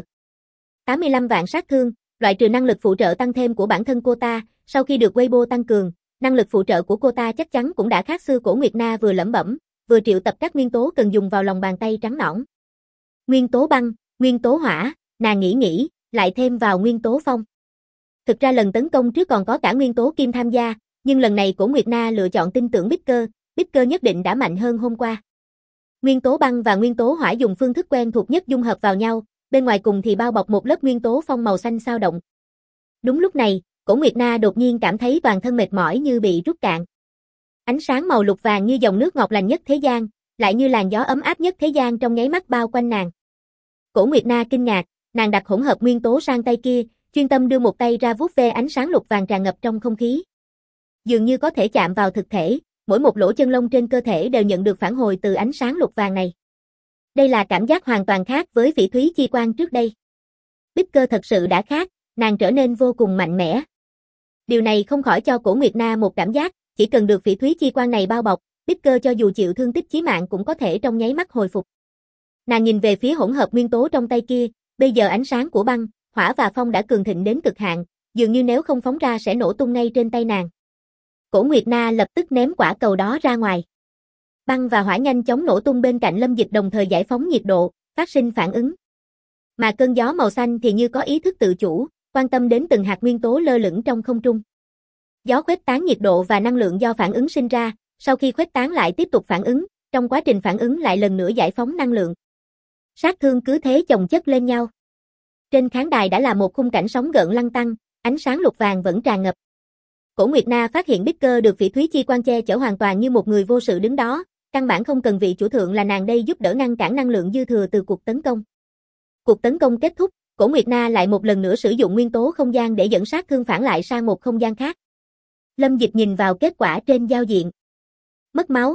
85 vạn sát thương, loại trừ năng lực phụ trợ tăng thêm của bản thân cô ta, sau khi được Weibo tăng cường, năng lực phụ trợ của cô ta chắc chắn cũng đã khác xưa. Cổ Nguyệt Na vừa lẩm bẩm, vừa triệu tập các nguyên tố cần dùng vào lòng bàn tay trắng nõn. Nguyên tố băng, nguyên tố hỏa, nàng nghĩ, lại thêm vào nguyên tố phong. Thực ra lần tấn công trước còn có cả nguyên tố kim tham gia, nhưng lần này Cổ Nguyệt Na lựa chọn tin tưởng Bích Cơ nhất định đã mạnh hơn hôm qua. Nguyên tố băng và nguyên tố hỏa dùng phương thức quen thuộc nhất dung hợp vào nhau, bên ngoài cùng thì bao bọc một lớp nguyên tố phong màu xanh xao động. Đúng lúc này, Cổ Nguyệt Na đột nhiên cảm thấy toàn thân mệt mỏi như bị rút cạn. Ánh sáng màu lục vàng như dòng nước ngọt lành nhất thế gian, lại như làn gió ấm áp nhất thế gian trong nháy mắt bao quanh nàng. Cổ Nguyệt Na kinh ngạc, nàng đặt hỗn hợp nguyên tố sang tay kia, chuyên tâm đưa một tay ra vuốt ve ánh sáng lục vàng tràn ngập trong không khí. Dường như có thể chạm vào thực thể, mỗi một lỗ chân lông trên cơ thể đều nhận được phản hồi từ ánh sáng lục vàng này. Đây là cảm giác hoàn toàn khác với Phỉ Thúy Chi Quang trước đây. Bích Cơ thật sự đã khác, nàng trở nên vô cùng mạnh mẽ. Điều này không khỏi cho Cổ Nguyệt Na một cảm giác, chỉ cần được Phỉ Thúy Chi Quang này bao bọc, Bích Cơ cho dù chịu thương tích chí mạng cũng có thể trong nháy mắt hồi phục. Nàng nhìn về phía hỗn hợp nguyên tố trong tay kia, bây giờ ánh sáng của băng, hỏa và phong đã cường thịnh đến cực hạn, dường như nếu không phóng ra sẽ nổ tung ngay trên tay nàng. Cổ Nguyệt Na lập tức ném quả cầu đó ra ngoài. Băng và hỏa nhanh chóng nổ tung bên cạnh Lâm Dịch, đồng thời giải phóng nhiệt độ, phát sinh phản ứng. Mà cơn gió màu xanh thì như có ý thức tự chủ, quan tâm đến từng hạt nguyên tố lơ lửng trong không trung. Gió khuếch tán nhiệt độ và năng lượng do phản ứng sinh ra, sau khi khuếch tán lại tiếp tục phản ứng, trong quá trình phản ứng lại lần nữa giải phóng năng lượng. Sát thương cứ thế chồng chất lên nhau. Trên khán đài đã là một khung cảnh sóng gợn lăn tăn, ánh sáng lục vàng vẫn tràn ngập. Cổ Nguyệt Na phát hiện Bích Cơ được Phỉ Thúy Chi Quang che chở hoàn toàn như một người vô sự đứng đó, căn bản không cần vị chủ thượng là nàng đây giúp đỡ ngăn cản năng lượng dư thừa từ cuộc tấn công. Cuộc tấn công kết thúc, Cổ Nguyệt Na lại một lần nữa sử dụng nguyên tố không gian để dẫn sát thương phản lại sang một không gian khác. Lâm Dịch nhìn vào kết quả trên giao diện. Mất máu,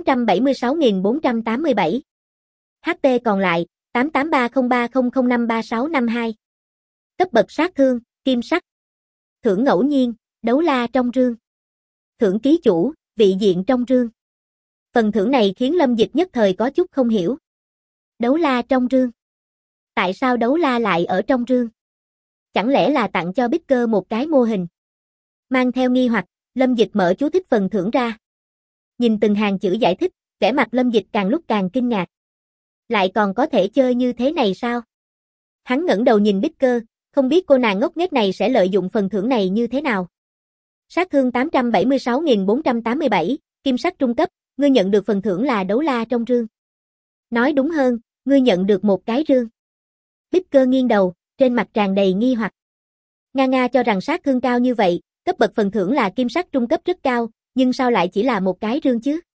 876.487. HP còn lại, 883030053652. Cấp bậc sát thương, kim sắc. Thưởng ngẫu nhiên, Đấu La trong rương. Thưởng ký chủ, vị diện trong rương. Phần thưởng này khiến Lâm Dịch nhất thời có chút không hiểu. Đấu la trong rương. Tại sao đấu la lại ở trong rương? Chẳng lẽ là tặng cho Bích Cơ một cái mô hình? Mang theo nghi hoặc, Lâm Dịch mở chú thích phần thưởng ra. Nhìn từng hàng chữ giải thích, vẻ mặt Lâm Dịch càng lúc càng kinh ngạc. Lại còn có thể chơi như thế này sao? Hắn ngẩng đầu nhìn Bích Cơ, không biết cô nàng ngốc nghếch này sẽ lợi dụng phần thưởng này như thế nào. Sát thương 876.487, kim sắc trung cấp, ngươi nhận được phần thưởng là đấu la trong rương. Nói đúng hơn, ngươi nhận được một cái rương. Bích Cơ nghiêng đầu, trên mặt tràn đầy nghi hoặc. Nga cho rằng sát thương cao như vậy, cấp bậc phần thưởng là kim sắc trung cấp rất cao, nhưng sao lại chỉ là một cái rương chứ?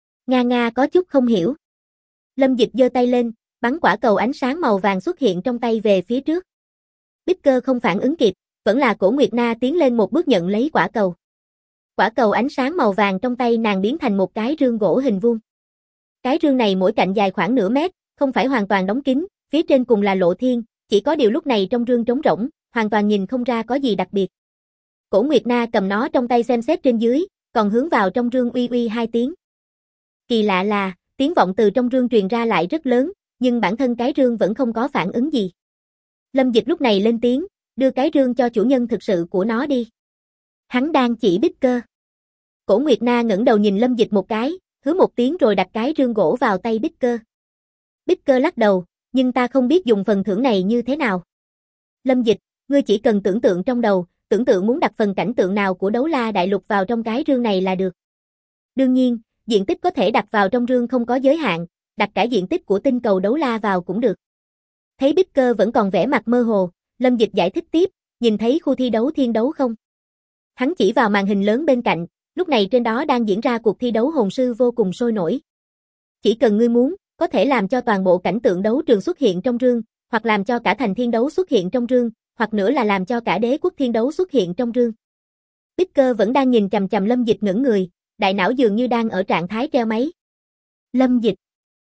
Nga có chút không hiểu. Lâm Dịch giơ tay lên, bắn quả cầu ánh sáng màu vàng xuất hiện trong tay về phía trước. Bích Cơ không phản ứng kịp, vẫn là Cổ Nguyệt Na tiến lên một bước nhận lấy quả cầu. Quả cầu ánh sáng màu vàng trong tay nàng biến thành một cái rương gỗ hình vuông. Cái rương này mỗi cạnh dài khoảng nửa mét, không phải hoàn toàn đóng kín, phía trên cùng là lộ thiên, chỉ có điều lúc này trong rương trống rỗng, hoàn toàn nhìn không ra có gì đặc biệt. Cổ Nguyệt Na cầm nó trong tay xem xét trên dưới, còn hướng vào trong rương uy uy hai tiếng. Kỳ lạ là, tiếng vọng từ trong rương truyền ra lại rất lớn, nhưng bản thân cái rương vẫn không có phản ứng gì. Lâm Dịch lúc này lên tiếng, đưa cái rương cho chủ nhân thực sự của nó đi. Hắn đang chỉ Bích Cơ. Cổ Nguyệt Na ngẩng đầu nhìn Lâm Dịch một cái, hứ một tiếng rồi đặt cái rương gỗ vào tay Bích Cơ. Bích Cơ lắc đầu, nhưng ta không biết dùng phần thưởng này như thế nào. Lâm Dịch, ngươi chỉ cần tưởng tượng trong đầu, tưởng tượng muốn đặt phần cảnh tượng nào của đấu la đại lục vào trong cái rương này là được. Đương nhiên, diện tích có thể đặt vào trong rương không có giới hạn, đặt cả diện tích của tinh cầu đấu la vào cũng được. Thấy Bích Cơ vẫn còn vẻ mặt mơ hồ, Lâm Dịch giải thích tiếp, nhìn thấy khu thi đấu thiên đấu không? Hắn chỉ vào màn hình lớn bên cạnh, lúc này trên đó đang diễn ra cuộc thi đấu hồn sư vô cùng sôi nổi. Chỉ cần ngươi muốn, có thể làm cho toàn bộ cảnh tượng đấu trường xuất hiện trong rương, hoặc làm cho cả thành thiên đấu xuất hiện trong rương, hoặc nữa là làm cho cả đế quốc thiên đấu xuất hiện trong rương. Bích Cơ vẫn đang nhìn chằm chằm Lâm Dịch ngẩn người, đại não dường như đang ở trạng thái treo máy. Lâm Dịch.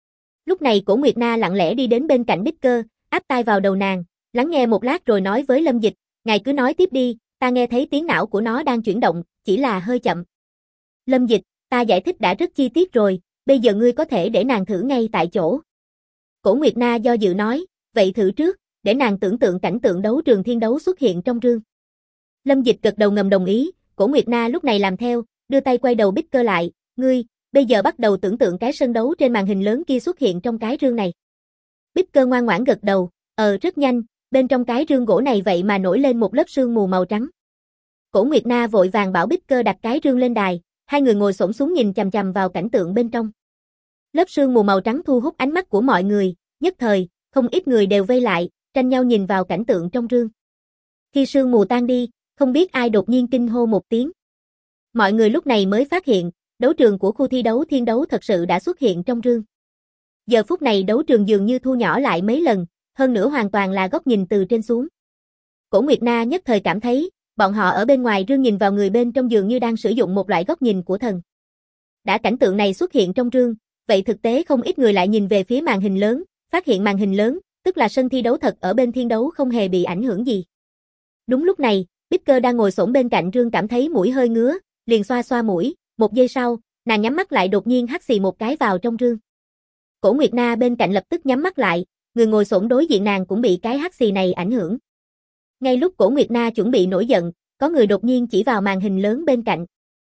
Lúc này Cổ Nguyệt Na lặng lẽ đi đến bên cạnh Bích Cơ, áp tai vào đầu nàng, lắng nghe một lát rồi nói với Lâm Dịch, ngài cứ nói tiếp đi, ta nghe thấy tiếng não của nó đang chuyển động, chỉ là hơi chậm. Lâm Dịch, ta giải thích đã rất chi tiết rồi, bây giờ ngươi có thể để nàng thử ngay tại chỗ. Cổ Nguyệt Na do dự nói, vậy thử trước, để nàng tưởng tượng cảnh tượng đấu trường thiên đấu xuất hiện trong rương. Lâm Dịch gật đầu ngầm đồng ý, Cổ Nguyệt Na lúc này làm theo, đưa tay quay đầu Bích Cơ lại, ngươi, bây giờ bắt đầu tưởng tượng cái sân đấu trên màn hình lớn kia xuất hiện trong cái rương này. Bích Cơ ngoan ngoãn gật đầu, rất nhanh, bên trong cái rương gỗ này vậy mà nổi lên một lớp sương mù màu trắng. Cổ Nguyệt Na vội vàng bảo Bích Cơ đặt cái rương lên đài, hai người ngồi xổm xuống nhìn chằm chằm vào cảnh tượng bên trong. Lớp sương mù màu trắng thu hút ánh mắt của mọi người, nhất thời, không ít người đều vây lại, tranh nhau nhìn vào cảnh tượng trong rương. Khi sương mù tan đi, không biết ai đột nhiên kinh hô một tiếng. Mọi người lúc này mới phát hiện, đấu trường của khu thi đấu thiên đấu thật sự đã xuất hiện trong rương. Giờ phút này đấu trường dường như thu nhỏ lại mấy lần, hơn nữa hoàn toàn là góc nhìn từ trên xuống. Cổ Nguyệt Na nhất thời cảm thấy, bọn họ ở bên ngoài rương nhìn vào người bên trong dường như đang sử dụng một loại góc nhìn của thần. Đã cảnh tượng này xuất hiện trong rương, vậy thực tế không ít người lại nhìn về phía màn hình lớn, phát hiện màn hình lớn, tức là sân thi đấu thật ở bên thiên đấu không hề bị ảnh hưởng gì. Đúng lúc này, Bích Cơ đang ngồi xổm bên cạnh rương cảm thấy mũi hơi ngứa, liền xoa xoa mũi, một giây sau, nàng nhắm mắt lại đột nhiên hắt xì một cái vào trong rương. Cổ Nguyệt Na bên cạnh lập tức nhắm mắt lại, người ngồi xổm đối diện nàng cũng bị cái hắt xì này ảnh hưởng. Ngay lúc Cổ Nguyệt Na chuẩn bị nổi giận, có người đột nhiên chỉ vào màn hình lớn bên cạnh.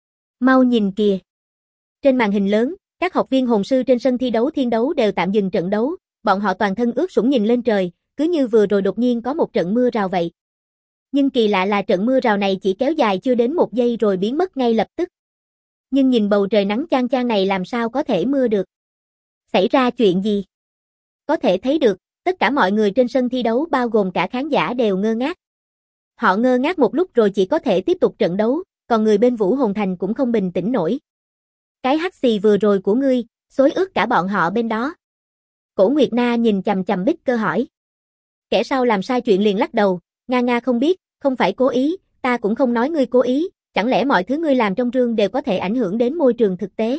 Mau nhìn kìa. Trên màn hình lớn, các học viên hồn sư trên sân thi đấu thiên đấu đều tạm dừng trận đấu, bọn họ toàn thân ướt sũng nhìn lên trời, cứ như vừa rồi đột nhiên có một trận mưa rào vậy. Nhưng kỳ lạ là trận mưa rào này chỉ kéo dài chưa đến một giây rồi biến mất ngay lập tức. Nhưng nhìn bầu trời nắng chang chang này làm sao có thể mưa được? Xảy ra chuyện gì? Có thể thấy được, tất cả mọi người trên sân thi đấu bao gồm cả khán giả đều ngơ ngác. Họ ngơ ngác một lúc rồi chỉ có thể tiếp tục trận đấu, còn người bên Vũ Hồn Thành cũng không bình tĩnh nổi. Cái hắt xì vừa rồi của ngươi, xối ướt cả bọn họ bên đó. Cổ Nguyệt Na nhìn chằm chằm Bích Cơ hỏi. Kẻ sau làm sai chuyện liền lắc đầu, Nga không biết, không phải cố ý, ta cũng không nói ngươi cố ý, chẳng lẽ mọi thứ ngươi làm trong rương đều có thể ảnh hưởng đến môi trường thực tế.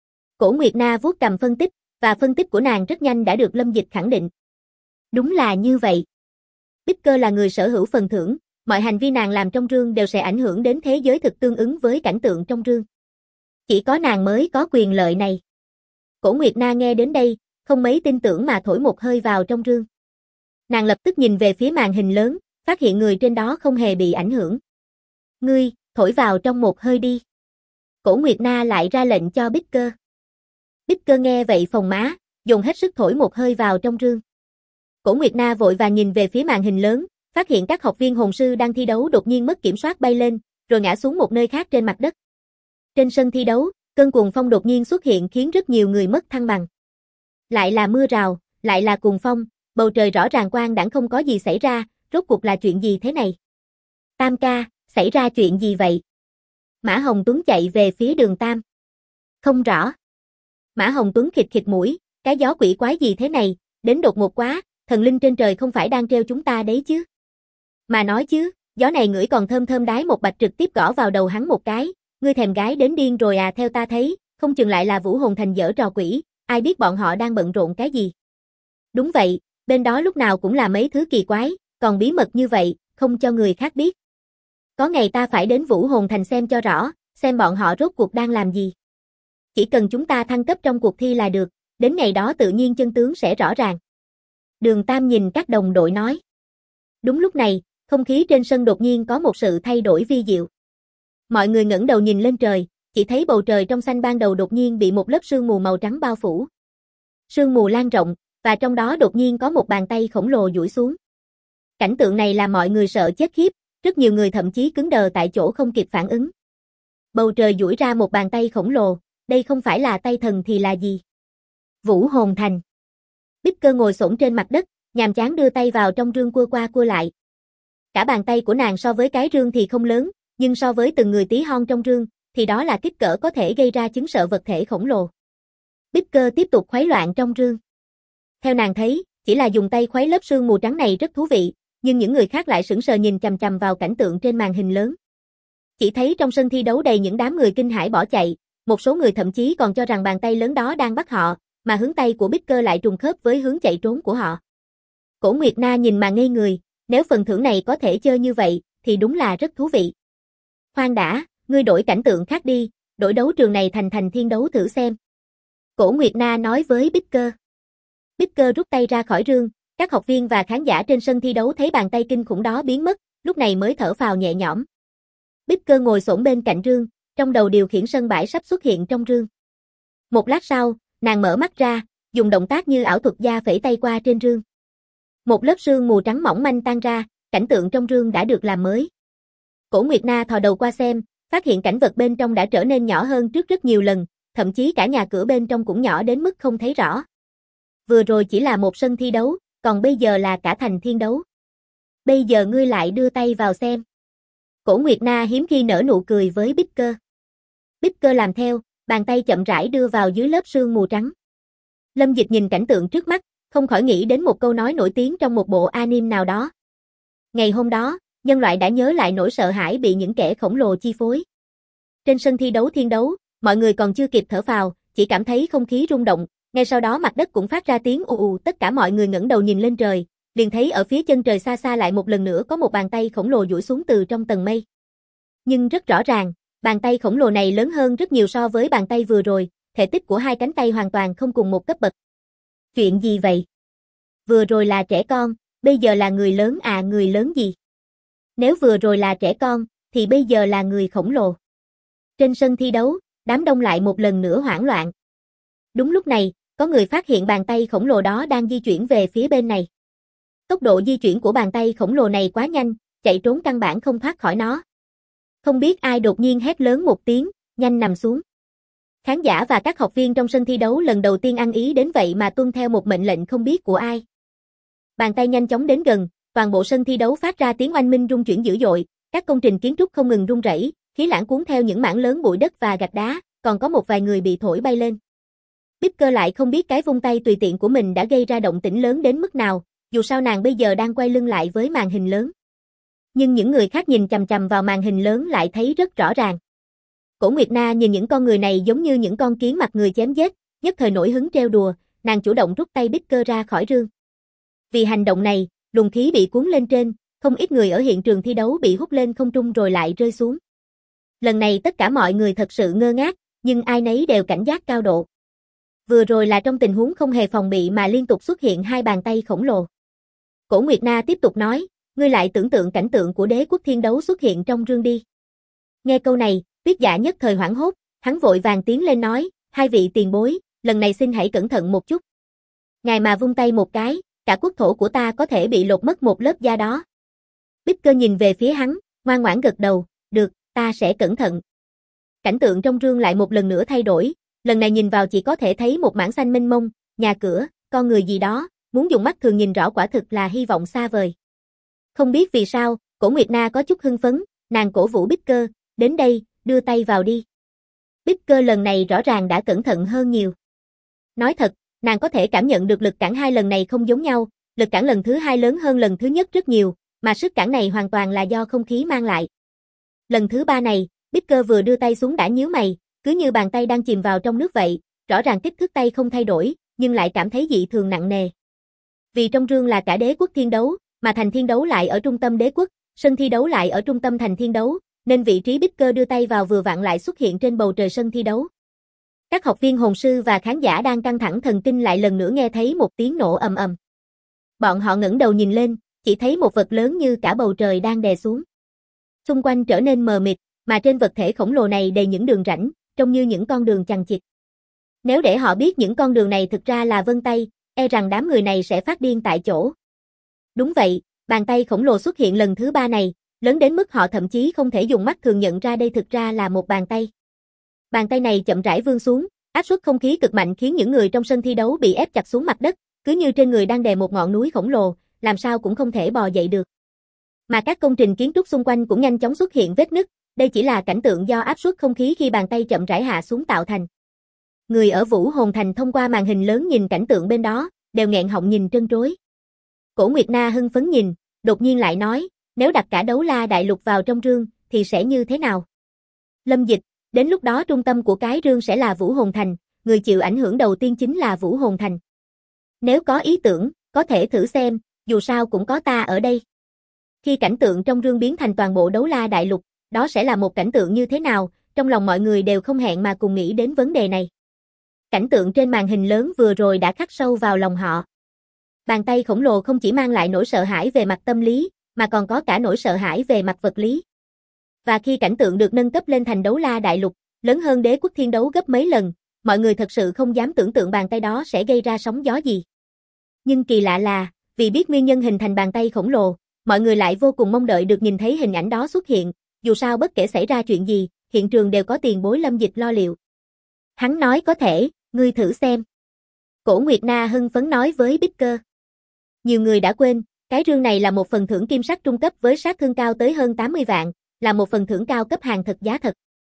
Cổ Nguyệt Na vuốt cằm phân tích, và phân tích của nàng rất nhanh đã được Lâm Dịch khẳng định. Đúng là như vậy. Bích Cơ là người sở hữu phần thưởng, mọi hành vi nàng làm trong rương đều sẽ ảnh hưởng đến thế giới thực tương ứng với cảnh tượng trong rương. Chỉ có nàng mới có quyền lợi này. Cổ Nguyệt Na nghe đến đây, không mấy tin tưởng mà thổi một hơi vào trong rương. Nàng lập tức nhìn về phía màn hình lớn, phát hiện người trên đó không hề bị ảnh hưởng. Ngươi, thổi vào trong một hơi đi. Cổ Nguyệt Na lại ra lệnh cho Bích Cơ. Bích Cơ nghe vậy phồng má, dùng hết sức thổi một hơi vào trong rương. Cổ Nguyệt Na vội vàng nhìn về phía màn hình lớn, phát hiện các học viên hồn sư đang thi đấu đột nhiên mất kiểm soát bay lên, rồi ngã xuống một nơi khác trên mặt đất. Trên sân thi đấu, cơn cuồng phong đột nhiên xuất hiện khiến rất nhiều người mất thăng bằng. Lại là mưa rào, lại là cuồng phong, bầu trời rõ ràng quang đãng không có gì xảy ra, rốt cuộc là chuyện gì thế này? Tam ca, xảy ra chuyện gì vậy? Mã Hồng Tuấn chạy về phía Đường Tam. Không rõ. Mã Hồng Tuấn khịt khịt mũi, cái gió quỷ quái gì thế này, đến đột ngột quá, thần linh trên trời không phải đang trêu chúng ta đấy chứ. Mà nói chứ, gió này ngửi còn thơm thơm đái một bạch trực tiếp gõ vào đầu hắn một cái, ngươi thèm gái đến điên rồi à, theo ta thấy, không chừng lại là Vũ Hồn Thành giở trò quỷ, ai biết bọn họ đang bận rộn cái gì. Đúng vậy, bên đó lúc nào cũng là mấy thứ kỳ quái, còn bí mật như vậy, không cho người khác biết. Có ngày ta phải đến Vũ Hồn Thành xem cho rõ, xem bọn họ rốt cuộc đang làm gì. Chỉ cần chúng ta thăng cấp trong cuộc thi là được, đến ngày đó tự nhiên chân tướng sẽ rõ ràng. Đường Tam nhìn các đồng đội nói. Đúng lúc này, không khí trên sân đột nhiên có một sự thay đổi vi diệu. Mọi người ngẩng đầu nhìn lên trời, chỉ thấy bầu trời trong xanh ban đầu đột nhiên bị một lớp sương mù màu trắng bao phủ. Sương mù lan rộng, và trong đó đột nhiên có một bàn tay khổng lồ duỗi xuống. Cảnh tượng này làm mọi người sợ chết khiếp, rất nhiều người thậm chí cứng đờ tại chỗ không kịp phản ứng. Bầu trời duỗi ra một bàn tay khổng lồ, đây không phải là tay thần thì là gì? Vũ Hồn Thành. Bích Cơ ngồi xổm trên mặt đất, nhàm chán đưa tay vào trong rương cua qua cua lại. Cả bàn tay của nàng so với cái rương thì không lớn, nhưng so với từng người tí hon trong rương, thì đó là kích cỡ có thể gây ra chứng sợ vật thể khổng lồ. Bích Cơ tiếp tục khuấy loạn trong rương. Theo nàng thấy, chỉ là dùng tay khuấy lớp sương mù trắng này rất thú vị, nhưng những người khác lại sững sờ nhìn chằm chằm vào cảnh tượng trên màn hình lớn. Chỉ thấy trong sân thi đấu đầy những đám người kinh hãi bỏ chạy, một số người thậm chí còn cho rằng bàn tay lớn đó đang bắt họ, mà hướng tay của Bích Cơ lại trùng khớp với hướng chạy trốn của họ. Cổ Nguyệt Na nhìn mà ngây người, nếu phần thưởng này có thể chơi như vậy, thì đúng là rất thú vị. Khoan đã, ngươi đổi cảnh tượng khác đi, đổi đấu trường này thành thiên đấu thử xem. Cổ Nguyệt Na nói với Bích Cơ. Bích Cơ rút tay ra khỏi rương, các học viên và khán giả trên sân thi đấu thấy bàn tay kinh khủng đó biến mất, lúc này mới thở phào nhẹ nhõm. Bích Cơ ngồi xổm bên cạnh rương, trong đầu điều khiển sân bãi sắp xuất hiện trong rương. Một lát sau, nàng mở mắt ra, dùng động tác như ảo thuật gia phẩy tay qua trên rương. Một lớp sương mù trắng mỏng manh tan ra, cảnh tượng trong rương đã được làm mới. Cổ Nguyệt Na thò đầu qua xem, phát hiện cảnh vật bên trong đã trở nên nhỏ hơn trước rất nhiều lần, thậm chí cả nhà cửa bên trong cũng nhỏ đến mức không thấy rõ. Vừa rồi chỉ là một sân thi đấu, còn bây giờ là cả thành thiên đấu. Bây giờ ngươi lại đưa tay vào xem. Cổ Nguyệt Na hiếm khi nở nụ cười với Bích Cơ. Bích Cơ làm theo, bàn tay chậm rãi đưa vào dưới lớp sương mù trắng. Lâm Dịch nhìn cảnh tượng trước mắt, không khỏi nghĩ đến một câu nói nổi tiếng trong một bộ anime nào đó. Ngày hôm đó, nhân loại đã nhớ lại nỗi sợ hãi bị những kẻ khổng lồ chi phối. Trên sân thi đấu thiên đấu, mọi người còn chưa kịp thở phào, chỉ cảm thấy không khí rung động, ngay sau đó mặt đất cũng phát ra tiếng ù ù, tất cả mọi người ngẩng đầu nhìn lên trời, liền thấy ở phía chân trời xa xa lại một lần nữa có một bàn tay khổng lồ duỗi xuống từ trong tầng mây. Nhưng rất rõ ràng, bàn tay khổng lồ này lớn hơn rất nhiều so với bàn tay vừa rồi, thể tích của hai cánh tay hoàn toàn không cùng một cấp bậc. Chuyện gì vậy? Vừa rồi là trẻ con, bây giờ là người lớn à, người lớn gì? Nếu vừa rồi là trẻ con, thì bây giờ là người khổng lồ. Trên sân thi đấu, đám đông lại một lần nữa hoảng loạn. Đúng lúc này, có người phát hiện bàn tay khổng lồ đó đang di chuyển về phía bên này. Tốc độ di chuyển của bàn tay khổng lồ này quá nhanh, chạy trốn căn bản không thoát khỏi nó. Không biết ai đột nhiên hét lớn một tiếng, nhanh nằm xuống. Khán giả và các học viên trong sân thi đấu lần đầu tiên ăn ý đến vậy mà tuân theo một mệnh lệnh không biết của ai. Bàn tay nhanh chóng đến gần, toàn bộ sân thi đấu phát ra tiếng oanh minh rung chuyển dữ dội, các công trình kiến trúc không ngừng rung rẩy, khí lãng cuốn theo những mảng lớn bụi đất và gạch đá, còn có một vài người bị thổi bay lên. Bích Cơ lại không biết cái vung tay tùy tiện của mình đã gây ra động tĩnh lớn đến mức nào, dù sao nàng bây giờ đang quay lưng lại với màn hình lớn. Nhưng những người khác nhìn chằm chằm vào màn hình lớn lại thấy rất rõ ràng. Cổ Nguyệt Na nhìn những con người này giống như những con kiến mặt người chém giết, nhất thời nổi hứng trêu đùa, nàng chủ động rút tay Bích Cơ ra khỏi rương. Vì hành động này, luồng khí bị cuốn lên trên, không ít người ở hiện trường thi đấu bị hút lên không trung rồi lại rơi xuống. Lần này tất cả mọi người thật sự ngơ ngác, nhưng ai nấy đều cảnh giác cao độ. Vừa rồi là trong tình huống không hề phòng bị mà liên tục xuất hiện hai bàn tay khổng lồ. Cổ Nguyệt Na tiếp tục nói, ngươi lại tưởng tượng cảnh tượng của đế quốc thiên đấu xuất hiện trong rương đi. Nghe câu này, Tuyết Dạ nhất thời hoảng hốt, hắn vội vàng tiến lên nói, hai vị tiền bối, lần này xin hãy cẩn thận một chút. Ngài mà vung tay một cái, cả quốc thổ của ta có thể bị lột mất một lớp da đó. Bích Cơ nhìn về phía hắn, ngoan ngoãn gật đầu, được, ta sẽ cẩn thận. Cảnh tượng trong rương lại một lần nữa thay đổi, lần này nhìn vào chỉ có thể thấy một mảng xanh mênh mông, nhà cửa, con người gì đó, muốn dùng mắt thường nhìn rõ quả thực là hy vọng xa vời. Không biết vì sao, Cổ Nguyệt Na có chút hưng phấn, nàng cổ vũ Bích Cơ, đến đây, đưa tay vào đi. Bích Cơ lần này rõ ràng đã cẩn thận hơn nhiều. Nói thật, nàng có thể cảm nhận được lực cản hai lần này không giống nhau, lực cản lần thứ hai lớn hơn lần thứ nhất rất nhiều, mà sức cản này hoàn toàn là do không khí mang lại. Lần thứ ba này, Bích Cơ vừa đưa tay xuống đã nhíu mày, cứ như bàn tay đang chìm vào trong nước vậy, rõ ràng kích thước tay không thay đổi, nhưng lại cảm thấy dị thường nặng nề. Vì trong rương là cả đế quốc thiên đấu, mà thành thiên đấu lại ở trung tâm đế quốc, sân thi đấu lại ở trung tâm thành thiên đấu, nên vị trí Bích Cơ đưa tay vào vừa vặn lại xuất hiện trên bầu trời sân thi đấu. Các học viên hồn sư và khán giả đang căng thẳng thần kinh lại lần nữa nghe thấy một tiếng nổ ầm ầm. Bọn họ ngẩng đầu nhìn lên, chỉ thấy một vật lớn như cả bầu trời đang đè xuống. Xung quanh trở nên mờ mịt, mà trên vật thể khổng lồ này đầy những đường rãnh, trông như những con đường chằng chịt. Nếu để họ biết những con đường này thực ra là vân tay, e rằng đám người này sẽ phát điên tại chỗ. Đúng vậy, bàn tay khổng lồ xuất hiện lần thứ ba này, lớn đến mức họ thậm chí không thể dùng mắt thường nhận ra đây thực ra là một bàn tay. Bàn tay này chậm rãi vươn xuống, áp suất không khí cực mạnh khiến những người trong sân thi đấu bị ép chặt xuống mặt đất, cứ như trên người đang đè một ngọn núi khổng lồ, làm sao cũng không thể bò dậy được. Mà các công trình kiến trúc xung quanh cũng nhanh chóng xuất hiện vết nứt, đây chỉ là cảnh tượng do áp suất không khí khi bàn tay chậm rãi hạ xuống tạo thành. Người ở Vũ Hồn Thành thông qua màn hình lớn nhìn cảnh tượng bên đó, đều nghẹn họng nhìn trân trối. Cổ Nguyệt Na hưng phấn nhìn, đột nhiên lại nói, nếu đặt cả Đấu La Đại Lục vào trong rương, thì sẽ như thế nào? Lâm Dịch, đến lúc đó trung tâm của cái rương sẽ là Vũ Hồn Thành, người chịu ảnh hưởng đầu tiên chính là Vũ Hồn Thành. Nếu có ý tưởng, có thể thử xem, dù sao cũng có ta ở đây. Khi cảnh tượng trong rương biến thành toàn bộ Đấu La Đại Lục, đó sẽ là một cảnh tượng như thế nào, trong lòng mọi người đều không hẹn mà cùng nghĩ đến vấn đề này. Cảnh tượng trên màn hình lớn vừa rồi đã khắc sâu vào lòng họ. Bàn tay khổng lồ không chỉ mang lại nỗi sợ hãi về mặt tâm lý, mà còn có cả nỗi sợ hãi về mặt vật lý. Và khi cảnh tượng được nâng cấp lên thành Đấu La Đại Lục, lớn hơn đế quốc thiên đấu gấp mấy lần, mọi người thật sự không dám tưởng tượng bàn tay đó sẽ gây ra sóng gió gì. Nhưng kỳ lạ là, vì biết nguyên nhân hình thành bàn tay khổng lồ, mọi người lại vô cùng mong đợi được nhìn thấy hình ảnh đó xuất hiện, dù sao bất kể xảy ra chuyện gì, hiện trường đều có tiền bối Lâm Dịch lo liệu. Hắn nói có thể, ngươi thử xem. Cổ Nguyệt Na hưng phấn nói với Bích Cơ. Nhiều người đã quên, cái rương này là một phần thưởng kim sắc trung cấp với sát thương cao tới hơn 80 vạn, là một phần thưởng cao cấp hàng thật giá thật.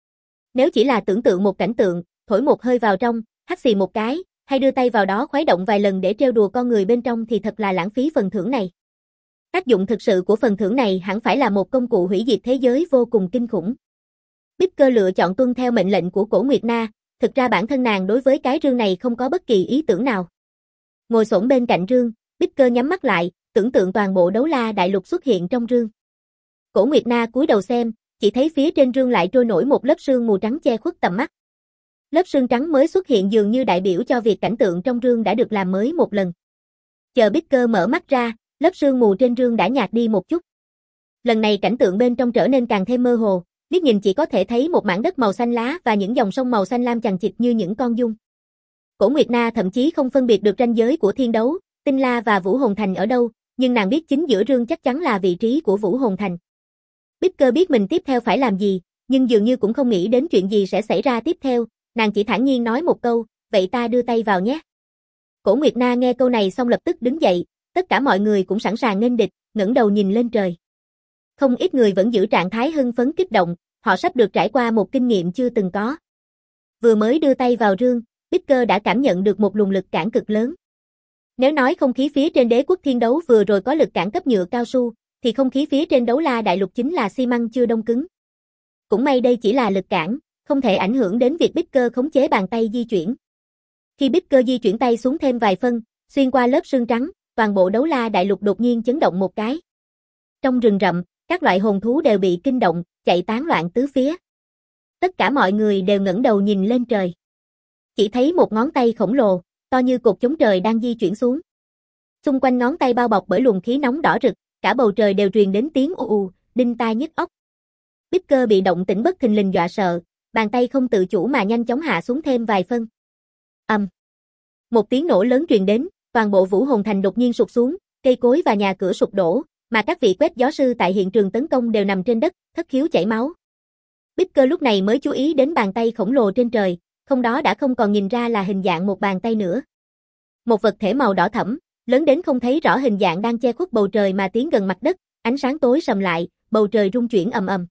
Nếu chỉ là tưởng tượng một cảnh tượng, thổi một hơi vào trong, hắt xì một cái, hay đưa tay vào đó khuấy động vài lần để trêu đùa con người bên trong thì thật là lãng phí phần thưởng này. Tác dụng thực sự của phần thưởng này hẳn phải là một công cụ hủy diệt thế giới vô cùng kinh khủng. Bích Cơ lựa chọn tuân theo mệnh lệnh của Cổ Nguyệt Na, thực ra bản thân nàng đối với cái rương này không có bất kỳ ý tưởng nào. Ngồi xổm bên cạnh rương, Bích Cơ nhắm mắt lại, tưởng tượng toàn bộ Đấu La Đại Lục xuất hiện trong rương. Cổ Nguyệt Na cúi đầu xem, chỉ thấy phía trên rương lại trôi nổi một lớp sương mù trắng che khuất tầm mắt. Lớp sương trắng mới xuất hiện dường như đại biểu cho việc cảnh tượng trong rương đã được làm mới một lần. Chờ Bích Cơ mở mắt ra, lớp sương mù trên rương đã nhạt đi một chút. Lần này cảnh tượng bên trong trở nên càng thêm mơ hồ, liếc nhìn chỉ có thể thấy một mảng đất màu xanh lá và những dòng sông màu xanh lam chằng chịt như những con giun. Cổ Nguyệt Na thậm chí không phân biệt được ranh giới của thiên đấu, Tinh La và Vũ Hồn Thành ở đâu, nhưng nàng biết chính giữa rương chắc chắn là vị trí của Vũ Hồn Thành. Bích Cơ biết mình tiếp theo phải làm gì, nhưng dường như cũng không nghĩ đến chuyện gì sẽ xảy ra tiếp theo, nàng chỉ thản nhiên nói một câu, vậy ta đưa tay vào nhé. Cổ Nguyệt Na nghe câu này xong lập tức đứng dậy, tất cả mọi người cũng sẵn sàng nghênh địch, ngẩng đầu nhìn lên trời. Không ít người vẫn giữ trạng thái hưng phấn kích động, họ sắp được trải qua một kinh nghiệm chưa từng có. Vừa mới đưa tay vào rương, Bích Cơ đã cảm nhận được một luồng lực cản cực lớn. Nếu nói không khí phía trên đế quốc thiên đấu vừa rồi có lực cản cấp nhựa cao su, thì không khí phía trên Đấu La Đại Lục chính là xi măng chưa đông cứng. Cũng may đây chỉ là lực cản, không thể ảnh hưởng đến việc Bích Cơ khống chế bàn tay di chuyển. Khi Bích Cơ di chuyển tay xuống thêm vài phân, xuyên qua lớp sương trắng, toàn bộ Đấu La Đại Lục đột nhiên chấn động một cái. Trong rừng rậm, các loại hồn thú đều bị kinh động, chạy tán loạn tứ phía. Tất cả mọi người đều ngẩng đầu nhìn lên trời. Chỉ thấy một ngón tay khổng lồ, to như cột chống trời đang di chuyển xuống. Xung quanh ngón tay bao bọc bởi luồng khí nóng đỏ rực, cả bầu trời đều truyền đến tiếng ù ù, đinh tai nhức óc. Bicker bị động tĩnh bất thình lình dọa sợ, bàn tay không tự chủ mà nhanh chóng hạ xuống thêm vài phân. Một tiếng nổ lớn truyền đến, toàn bộ Vũ Hồn Thành đột nhiên sụp xuống, cây cối và nhà cửa sụp đổ, mà các vị quét gió sư tại hiện trường tấn công đều nằm trên đất, thất khiếu chảy máu. Bicker lúc này mới chú ý đến bàn tay khổng lồ trên trời, không đó đã không còn nhìn ra là hình dạng một bàn tay nữa. Một vật thể màu đỏ thẫm, lớn đến không thấy rõ hình dạng đang che khuất bầu trời mà tiến gần mặt đất, ánh sáng tối sầm lại, bầu trời rung chuyển ầm ầm.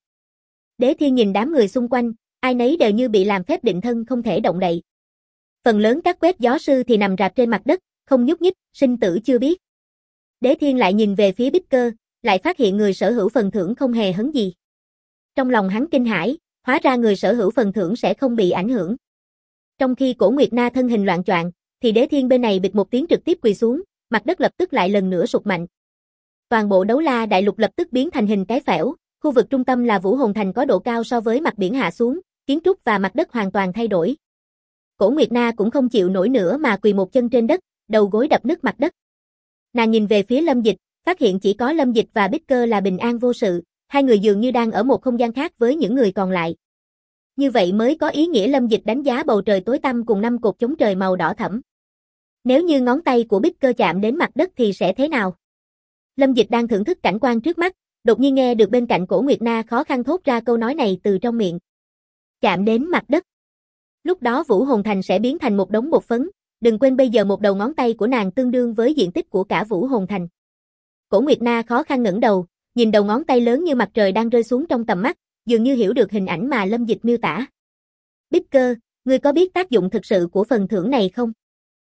Đế Thiên nhìn đám người xung quanh, ai nấy đều như bị làm phép định thân không thể động đậy. Phần lớn các quét gió sư thì nằm rạp trên mặt đất, không nhúc nhích, sinh tử chưa biết. Đế Thiên lại nhìn về phía Bicker, lại phát hiện người sở hữu phần thưởng không hề hấn gì. Trong lòng hắn kinh hãi, hóa ra người sở hữu phần thưởng sẽ không bị ảnh hưởng. Trong khi Cổ Nguyệt Na thân hình loạng choạng, thì Đế Thiên bên này bịch một tiếng trực tiếp quỳ xuống, mặt đất lập tức lại lần nữa sụp mạnh. Toàn bộ Đấu La Đại Lục lập tức biến thành hình cái phễu, khu vực trung tâm là Vũ Hồn Thành có độ cao so với mặt biển hạ xuống, kiến trúc và mặt đất hoàn toàn thay đổi. Cổ Nguyệt Na cũng không chịu nổi nữa mà quỳ một chân trên đất, đầu gối đập nứt mặt đất. Nàng nhìn về phía Lâm Dịch, phát hiện chỉ có Lâm Dịch và Bicker là bình an vô sự, hai người dường như đang ở một không gian khác với những người còn lại. Như vậy mới có ý nghĩa Lâm Dịch đánh giá bầu trời tối tăm cùng 5 cột chống trời màu đỏ thẫm. Nếu như ngón tay của Bicker chạm đến mặt đất thì sẽ thế nào? Lâm Dịch đang thưởng thức cảnh quan trước mắt, đột nhiên nghe được bên cạnh Cổ Nguyệt Na khó khăn thốt ra câu nói này từ trong miệng. Chạm đến mặt đất. Lúc đó Vũ Hồn Thành sẽ biến thành một đống bột phấn, đừng quên bây giờ một đầu ngón tay của nàng tương đương với diện tích của cả Vũ Hồn Thành. Cổ Nguyệt Na khó khăn ngẩng đầu, nhìn đầu ngón tay lớn như mặt trời đang rơi xuống trong tầm mắt, dường như hiểu được hình ảnh mà Lâm Dịch miêu tả. Bicker, ngươi có biết tác dụng thực sự của phần thưởng này không?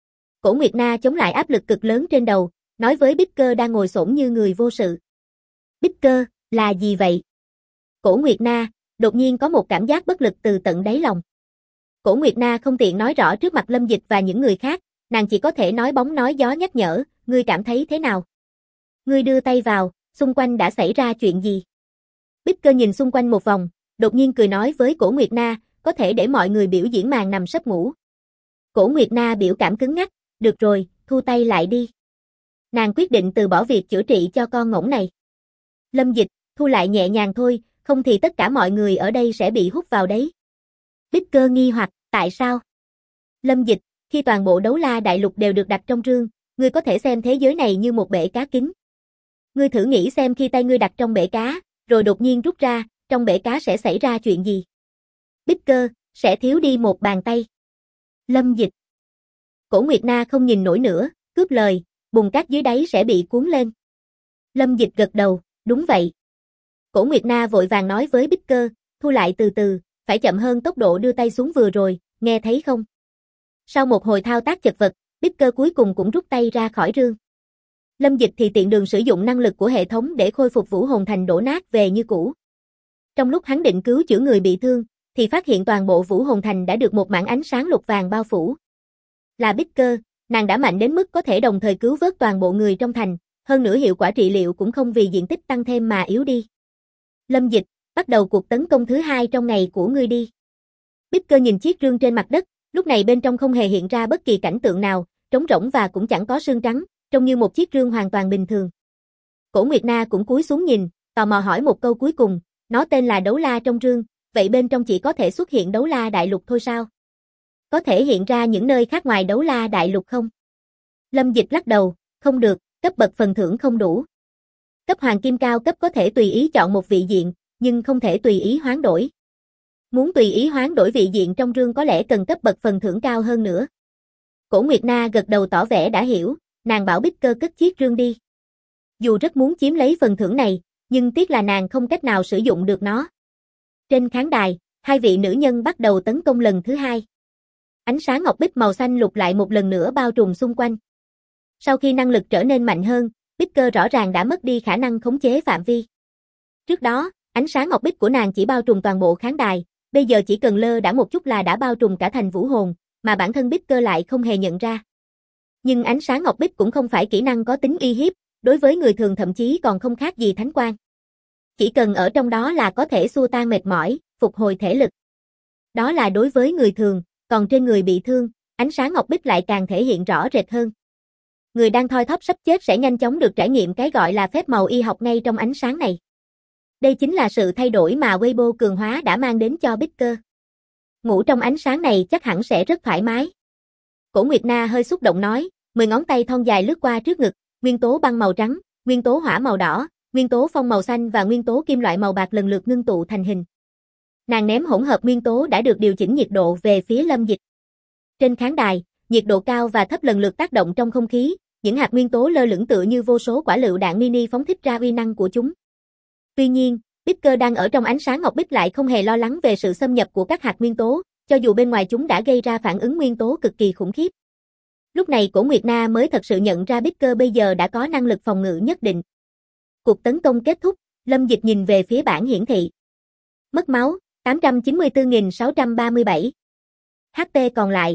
Cổ Nguyệt Na chống lại áp lực cực lớn trên đầu, nói với Bicker đang ngồi xổm như người vô sự. Bicker, là gì vậy? Cổ Nguyệt Na, đột nhiên có một cảm giác bất lực từ tận đáy lòng. Cổ Nguyệt Na không tiện nói rõ trước mặt Lâm Dịch và những người khác, nàng chỉ có thể nói bóng nói gió nhắc nhở, ngươi cảm thấy thế nào? Ngươi đưa tay vào, xung quanh đã xảy ra chuyện gì? Bicker nhìn xung quanh một vòng, đột nhiên cười nói với Cổ Nguyệt Na, có thể để mọi người biểu diễn màn nằm sấp ngủ. Cổ Nguyệt Na biểu cảm cứng ngắc, được rồi, thu tay lại đi. Nàng quyết định từ bỏ việc chữa trị cho con ngỗng này. Lâm Dịch, thu lại nhẹ nhàng thôi, không thì tất cả mọi người ở đây sẽ bị hút vào đấy. Bicker nghi hoặc, tại sao? Lâm Dịch, khi toàn bộ Đấu La Đại Lục đều được đặt trong rương, ngươi có thể xem thế giới này như một bể cá kính. Ngươi thử nghĩ xem khi tay ngươi đặt trong bể cá, rồi đột nhiên rút ra, trong bể cá sẽ xảy ra chuyện gì? Bicker, sẽ thiếu đi một bàn tay. Lâm Dịch. Cổ Nguyệt Na không nhìn nổi nữa, cướp lời, bùn cát dưới đáy sẽ bị cuốn lên. Lâm Dịch gật đầu, đúng vậy. Cổ Nguyệt Na vội vàng nói với Bicker, thu lại từ từ, phải chậm hơn tốc độ đưa tay xuống vừa rồi, nghe thấy không? Sau một hồi thao tác chật vật, Bicker cuối cùng cũng rút tay ra khỏi rương. Lâm Dịch thì tiện đường sử dụng năng lực của hệ thống để khôi phục Vũ Hồn Thành đổ nát về như cũ. Trong lúc hắn định cứu chữa người bị thương, thì phát hiện toàn bộ Vũ Hồn Thành đã được một mảng ánh sáng lục vàng bao phủ. Là Bicker, nàng đã mạnh đến mức có thể đồng thời cứu vớt toàn bộ người trong thành, hơn nữa hiệu quả trị liệu cũng không vì diện tích tăng thêm mà yếu đi. Lâm Dịch, bắt đầu cuộc tấn công thứ 2 trong ngày của ngươi đi. Bicker nhìn chiếc rương trên mặt đất, lúc này bên trong không hề hiện ra bất kỳ cảnh tượng nào, trống rỗng và cũng chẳng có xương trắng, trông như một chiếc rương hoàn toàn bình thường. Cổ Nguyệt Na cũng cúi xuống nhìn, tò mò hỏi một câu cuối cùng, nó tên là Đấu La trong rương, vậy bên trong chỉ có thể xuất hiện Đấu La Đại Lục thôi sao? Có thể hiện ra những nơi khác ngoài Đấu La Đại Lục không? Lâm Dịch lắc đầu, không được, cấp bậc phần thưởng không đủ. Cấp hoàng kim cao cấp có thể tùy ý chọn một vị diện, nhưng không thể tùy ý hoán đổi. Muốn tùy ý hoán đổi vị diện trong rương có lẽ cần cấp bậc phần thưởng cao hơn nữa. Cổ Nguyệt Na gật đầu tỏ vẻ đã hiểu, nàng bảo Bicker cất chiếc rương đi. Dù rất muốn chiếm lấy phần thưởng này, nhưng tiếc là nàng không cách nào sử dụng được nó. Trên khán đài, hai vị nữ nhân bắt đầu tấn công lần thứ 2. Ánh sáng ngọc bích màu xanh lục lại một lần nữa bao trùm xung quanh. Sau khi năng lực trở nên mạnh hơn, Bicker rõ ràng đã mất đi khả năng khống chế phạm vi. Trước đó, ánh sáng ngọc bích của nàng chỉ bao trùm toàn bộ khán đài, bây giờ chỉ cần lơ đãng một chút là đã bao trùm cả thành vũ hồn, mà bản thân Bicker lại không hề nhận ra. Nhưng ánh sáng ngọc bích cũng không phải kỹ năng có tính uy hiếp, đối với người thường thậm chí còn không khác gì thánh quang. Chỉ cần ở trong đó là có thể xua tan mệt mỏi, phục hồi thể lực. Đó là đối với người thường, còn trên người bị thương, ánh sáng ngọc bích lại càng thể hiện rõ rệt hơn. Người đang thoi thóp sắp chết sẽ nhanh chóng được trải nghiệm cái gọi là phép màu y học ngay trong ánh sáng này. Đây chính là sự thay đổi mà Weibo cường hóa đã mang đến cho Bích Cơ. Ngủ trong ánh sáng này chắc hẳn sẽ rất thoải mái. Cổ Nguyệt Na hơi xúc động nói, 10 ngón tay thon dài lướt qua trước ngực, nguyên tố băng màu trắng, nguyên tố hỏa màu đỏ, nguyên tố phong màu xanh và nguyên tố kim loại màu bạc lần lượt ngưng tụ thành hình. Nàng ném hỗn hợp nguyên tố đã được điều chỉnh nhiệt độ về phía Lâm Dịch. Trên khán đài, nhiệt độ cao và thấp lần lượt tác động trong không khí, những hạt nguyên tố lơ lửng tựa như vô số quả lựu đạn mini phóng thích ra uy năng của chúng. Tuy nhiên, Bích Cơ đang ở trong ánh sáng ngọc bích lại không hề lo lắng về sự xâm nhập của các hạt nguyên tố, cho dù bên ngoài chúng đã gây ra phản ứng nguyên tố cực kỳ khủng khiếp. Lúc này Cổ Nguyệt Na mới thật sự nhận ra Bích Cơ bây giờ đã có năng lực phòng ngự nhất định. Cuộc tấn công kết thúc, Lâm Dịch nhìn về phía bảng hiển thị. Mất máu, 894.637. HP còn lại,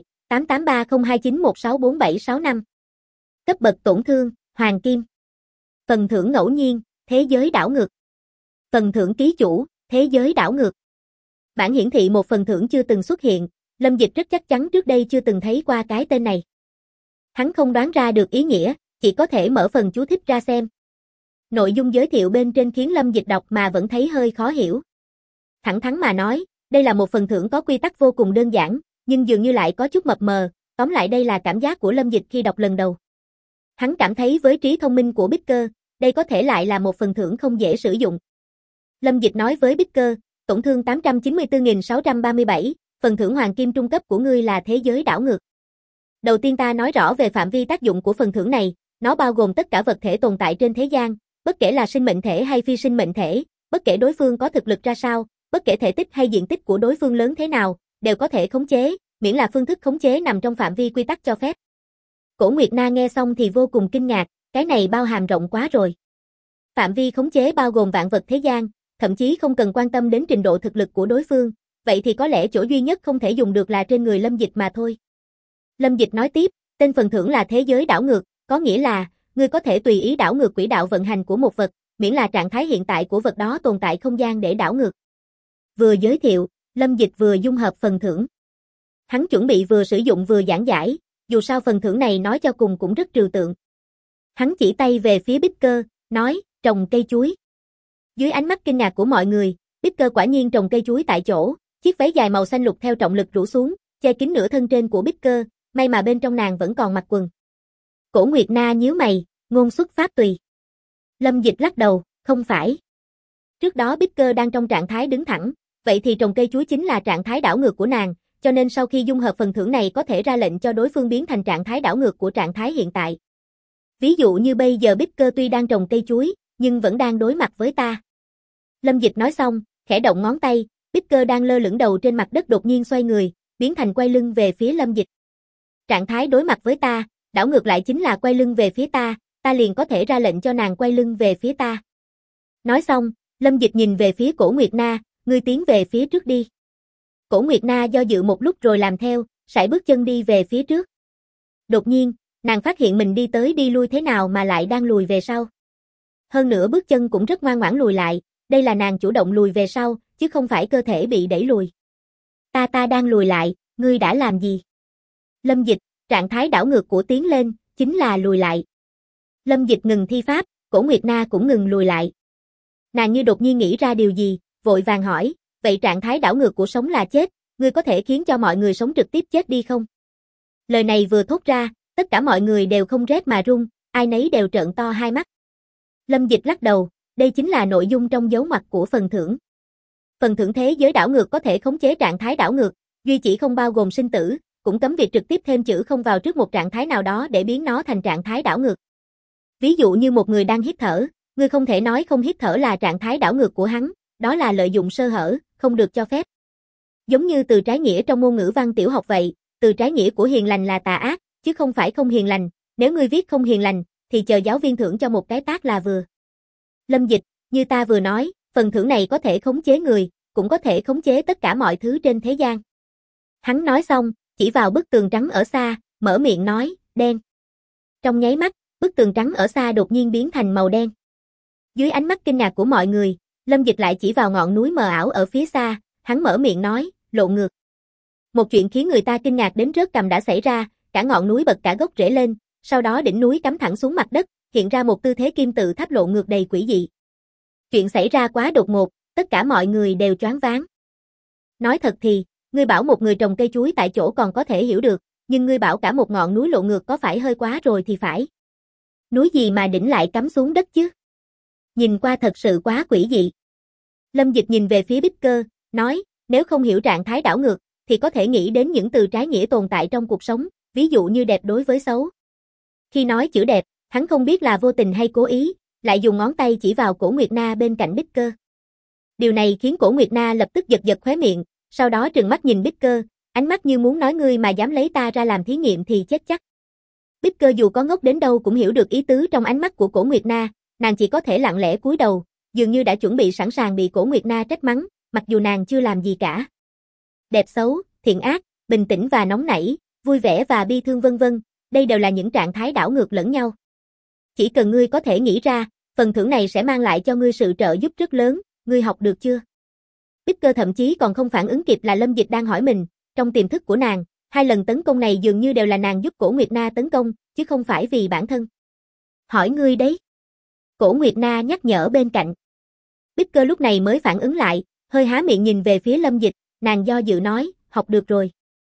883029164765. Cấp bậc tổn thương, Hoàng Kim. Phần thưởng ngẫu nhiên, thế giới đảo ngược. Phần thưởng ký chủ, thế giới đảo ngược. Bảng hiển thị một phần thưởng chưa từng xuất hiện, Lâm Dịch rất chắc chắn trước đây chưa từng thấy qua cái tên này. Hắn không đoán ra được ý nghĩa, chỉ có thể mở phần chú thích ra xem. Nội dung giới thiệu bên trên khiến Lâm Dịch đọc mà vẫn thấy hơi khó hiểu. Thẳng thắn mà nói, đây là một phần thưởng có quy tắc vô cùng đơn giản, nhưng dường như lại có chút mập mờ, tóm lại đây là cảm giác của Lâm Dịch khi đọc lần đầu. Hắn cảm thấy với trí thông minh của Bích Cơ, đây có thể lại là một phần thưởng không dễ sử dụng. Lâm Dịch nói với Bích Cơ, tổn thương 894.637, phần thưởng hoàng kim trung cấp của ngươi là thế giới đảo ngược. Đầu tiên ta nói rõ về phạm vi tác dụng của phần thưởng này, nó bao gồm tất cả vật thể tồn tại trên thế gian, bất kể là sinh mệnh thể hay phi sinh mệnh thể, bất kể đối phương có thực lực ra sao, bất kể thể tích hay diện tích của đối phương lớn thế nào, đều có thể khống chế, miễn là phương thức khống chế nằm trong phạm vi quy tắc cho phép. Cổ Nguyệt Na nghe xong thì vô cùng kinh ngạc, cái này bao hàm rộng quá rồi. Phạm vi khống chế bao gồm vạn vật thế gian, thậm chí không cần quan tâm đến trình độ thực lực của đối phương, vậy thì có lẽ chỗ duy nhất không thể dùng được là trên người Lâm Dịch mà thôi. Lâm Dịch nói tiếp, tên phần thưởng là thế giới đảo ngược, có nghĩa là, ngươi có thể tùy ý đảo ngược quỹ đạo vận hành của một vật, miễn là trạng thái hiện tại của vật đó tồn tại không gian để đảo ngược. Vừa giới thiệu, Lâm Dịch vừa dung hợp phần thưởng. Hắn chuẩn bị vừa sử dụng vừa giảng giải, dù sao phần thưởng này nói cho cùng cũng rất trừu tượng. Hắn chỉ tay về phía Bích Cơ, nói, trồng cây chuối. Dưới ánh mắt kinh ngạc của mọi người, Bích Cơ quả nhiên trồng cây chuối tại chỗ, chiếc váy dài màu xanh lục theo trọng lực rủ xuống, che kín nửa thân trên của Bích Cơ, may mà bên trong nàng vẫn còn mặc quần. Cổ Nguyệt Na nhíu mày, ngôn xuất pháp tùy. Lâm Dịch lắc đầu, không phải. Trước đó Bích Cơ đang trong trạng thái đứng thẳng, vậy thì trồng cây chuối chính là trạng thái đảo ngược của nàng, cho nên sau khi dung hợp phần thưởng này có thể ra lệnh cho đối phương biến thành trạng thái đảo ngược của trạng thái hiện tại. Ví dụ như bây giờ Bích Cơ tuy đang trồng cây chuối, nhưng vẫn đang đối mặt với ta. Lâm Dịch nói xong, khẽ động ngón tay, Bích Cơ đang lơ lửng đầu trên mặt đất đột nhiên xoay người, biến thành quay lưng về phía Lâm Dịch. Trạng thái đối mặt với ta, đảo ngược lại chính là quay lưng về phía ta, ta liền có thể ra lệnh cho nàng quay lưng về phía ta. Nói xong, Lâm Dịch nhìn về phía Cổ Nguyệt Na, ngươi tiến về phía trước đi. Cổ Nguyệt Na do dự một lúc rồi làm theo, sải bước chân đi về phía trước. Đột nhiên, nàng phát hiện mình đi tới đi lui thế nào mà lại đang lùi về sau. Hơn nữa bước chân cũng rất ngoan ngoãn lùi lại, đây là nàng chủ động lùi về sau, chứ không phải cơ thể bị đẩy lùi. Ta đang lùi lại, ngươi đã làm gì? Lâm Dịch, trạng thái đảo ngược của tiến lên, chính là lùi lại. Lâm Dịch ngừng thi pháp, Cổ Nguyệt Na cũng ngừng lùi lại. Nàng như đột nhiên nghĩ ra điều gì, vội vàng hỏi, vậy trạng thái đảo ngược của sống là chết, ngươi có thể khiến cho mọi người sống trực tiếp chết đi không? Lời này vừa thốt ra, tất cả mọi người đều không rét mà run, ai nấy đều trợn to hai mắt. Lâm Dịch lắc đầu, đây chính là nội dung trong dấu ngoặc của phần thưởng. Phần thưởng thế giới đảo ngược có thể khống chế trạng thái đảo ngược, duy chỉ không bao gồm sinh tử, cũng cấm việc trực tiếp thêm chữ không vào trước một trạng thái nào đó để biến nó thành trạng thái đảo ngược. Ví dụ như một người đang hít thở, ngươi không thể nói không hít thở là trạng thái đảo ngược của hắn, đó là lợi dụng sơ hở, không được cho phép. Giống như từ trái nghĩa trong môn ngữ văn tiểu học vậy, từ trái nghĩa của hiền lành là tà ác, chứ không phải không hiền lành, nếu ngươi viết không hiền lành, thì chờ giáo viên thưởng cho một cái tát là vừa. Lâm Dịch, như ta vừa nói, phần thưởng này có thể khống chế người, cũng có thể khống chế tất cả mọi thứ trên thế gian. Hắn nói xong, chỉ vào bức tường trắng ở xa, mở miệng nói, đen. Trong nháy mắt, bức tường trắng ở xa đột nhiên biến thành màu đen. Dưới ánh mắt kinh ngạc của mọi người, Lâm Dịch lại chỉ vào ngọn núi mờ ảo ở phía xa, hắn mở miệng nói, lộ ngược. Một chuyện khiến người ta kinh ngạc đến rớt cằm đã xảy ra, cả ngọn núi bật cả gốc rễ lên, sau đó đỉnh núi cắm thẳng xuống mặt đất, hiện ra một tư thế kim tự tháp lộn ngược đầy quỷ dị. Chuyện xảy ra quá đột ngột, tất cả mọi người đều choáng váng. Nói thật thì, ngươi bảo một người trồng cây chuối tại chỗ còn có thể hiểu được, nhưng ngươi bảo cả một ngọn núi lộn ngược có phải hơi quá rồi thì phải. Núi gì mà đỉnh lại cắm xuống đất chứ? Nhìn qua thật sự quá quỷ dị. Lâm Dịch nhìn về phía Bích Cơ, nói, nếu không hiểu trạng thái đảo ngược, thì có thể nghĩ đến những từ trái nghĩa tồn tại trong cuộc sống, ví dụ như đẹp đối với xấu. Khi nói chữ đẹp, hắn không biết là vô tình hay cố ý, lại dùng ngón tay chỉ vào Cổ Nguyệt Na bên cạnh Bích Cơ. Điều này khiến Cổ Nguyệt Na lập tức giật giật khóe miệng, sau đó trừng mắt nhìn Bích Cơ, ánh mắt như muốn nói ngươi mà dám lấy ta ra làm thí nghiệm thì chết chắc. Bích Cơ dù có ngốc đến đâu cũng hiểu được ý tứ trong ánh mắt của Cổ Nguyệt Na, nàng chỉ có thể lặng lẽ cúi đầu, dường như đã chuẩn bị sẵn sàng bị Cổ Nguyệt Na trách mắng, mặc dù nàng chưa làm gì cả. Đẹp xấu, thiện ác, bình tĩnh và nóng nảy, vui vẻ và bi thương vân vân, đây đều là những trạng thái đảo ngược lẫn nhau. Chỉ cần ngươi có thể nghĩ ra, phần thưởng này sẽ mang lại cho ngươi sự trợ giúp rất lớn, ngươi học được chưa? Bích Cơ thậm chí còn không phản ứng kịp là Lâm Dịch đang hỏi mình, trong tiềm thức của nàng, 2 lần tấn công này dường như đều là nàng giúp Cổ Nguyệt Na tấn công, chứ không phải vì bản thân. Hỏi ngươi đấy. Cổ Nguyệt Na nhắc nhở bên cạnh. Bích Cơ lúc này mới phản ứng lại, hơi há miệng nhìn về phía Lâm Dịch, nàng do dự nói, học được rồi.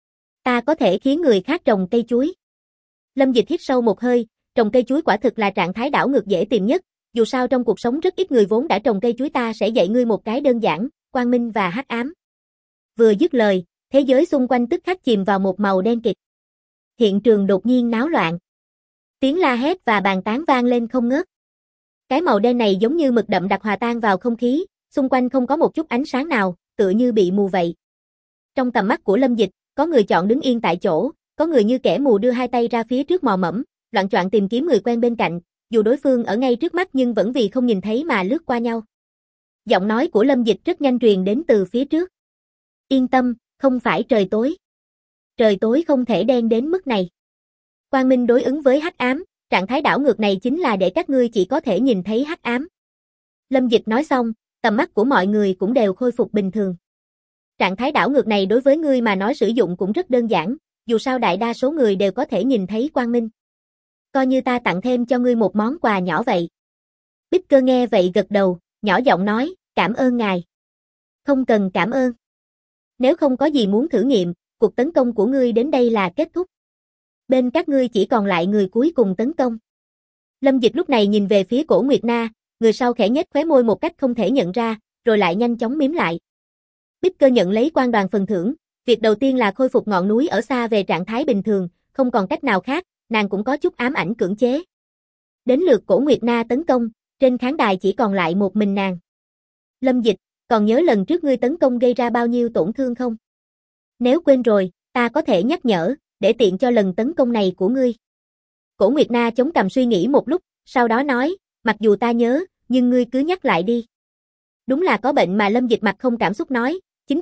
Ta có thể khiến người khác trồng cây chuối. Lâm Dịch hít sâu một hơi, trồng cây chuối quả thực là trạng thái đảo ngược dễ tìm nhất, dù sao trong cuộc sống rất ít người vốn đã trồng cây chuối, ta sẽ dạy ngươi một cái đơn giản, quang minh và hắc ám. Vừa dứt lời, thế giới xung quanh tức khắc chìm vào một màu đen kịt. Hiện trường đột nhiên náo loạn. Tiếng la hét và bàn tán vang lên không ngớt. Cái màu đen này giống như mực đậm đặc hòa tan vào không khí, xung quanh không có một chút ánh sáng nào, tựa như bị mù vậy. Trong tầm mắt của Lâm Dịch, có người chọn đứng yên tại chỗ, có người như kẻ mù đưa 2 tay ra phía trước mò mẫm, loạng choạng tìm kiếm người quen bên cạnh, dù đối phương ở ngay trước mắt nhưng vẫn vì không nhìn thấy mà lướt qua nhau. Giọng nói của Lâm Dịch rất nhanh truyền đến từ phía trước. Yên tâm, không phải trời tối. Trời tối không thể đen đến mức này. Quang minh đối ứng với hắc ám, trạng thái đảo ngược này chính là để các ngươi chỉ có thể nhìn thấy hắc ám. Lâm Dịch nói xong, tầm mắt của mọi người cũng đều khôi phục bình thường. Trạng thái đảo ngược này đối với ngươi mà nói sử dụng cũng rất đơn giản, dù sao đại đa số người đều có thể nhìn thấy quang minh. Coi như ta tặng thêm cho ngươi một món quà nhỏ vậy. Bích Cơ nghe vậy gật đầu, nhỏ giọng nói, cảm ơn ngài. Không cần cảm ơn. Nếu không có gì muốn thử nghiệm, cuộc tấn công của ngươi đến đây là kết thúc. Bên các ngươi chỉ còn lại người cuối cùng tấn công. Lâm Dịch lúc này nhìn về phía Cổ Nguyệt Na, người sau khẽ nhếch khóe môi một cách không thể nhận ra, rồi lại nhanh chóng mím lại. Bích Cơ nhận lấy quan đoàn phần thưởng, việc đầu tiên là khôi phục ngọn núi ở xa về trạng thái bình thường, không còn cách nào khác, nàng cũng có chút ám ảnh cưỡng chế. Đến lượt Cổ Nguyệt Na tấn công, trên khán đài chỉ còn lại một mình nàng. Lâm Dịch, còn nhớ lần trước ngươi tấn công gây ra bao nhiêu tổn thương không? Nếu quên rồi, ta có thể nhắc nhở, để tiện cho lần tấn công này của ngươi. Cổ Nguyệt Na chống cằm suy nghĩ một lúc, sau đó nói, mặc dù ta nhớ, nhưng ngươi cứ nhắc lại đi. Đúng là có bệnh mà. Lâm Dịch mặt không cảm xúc nói,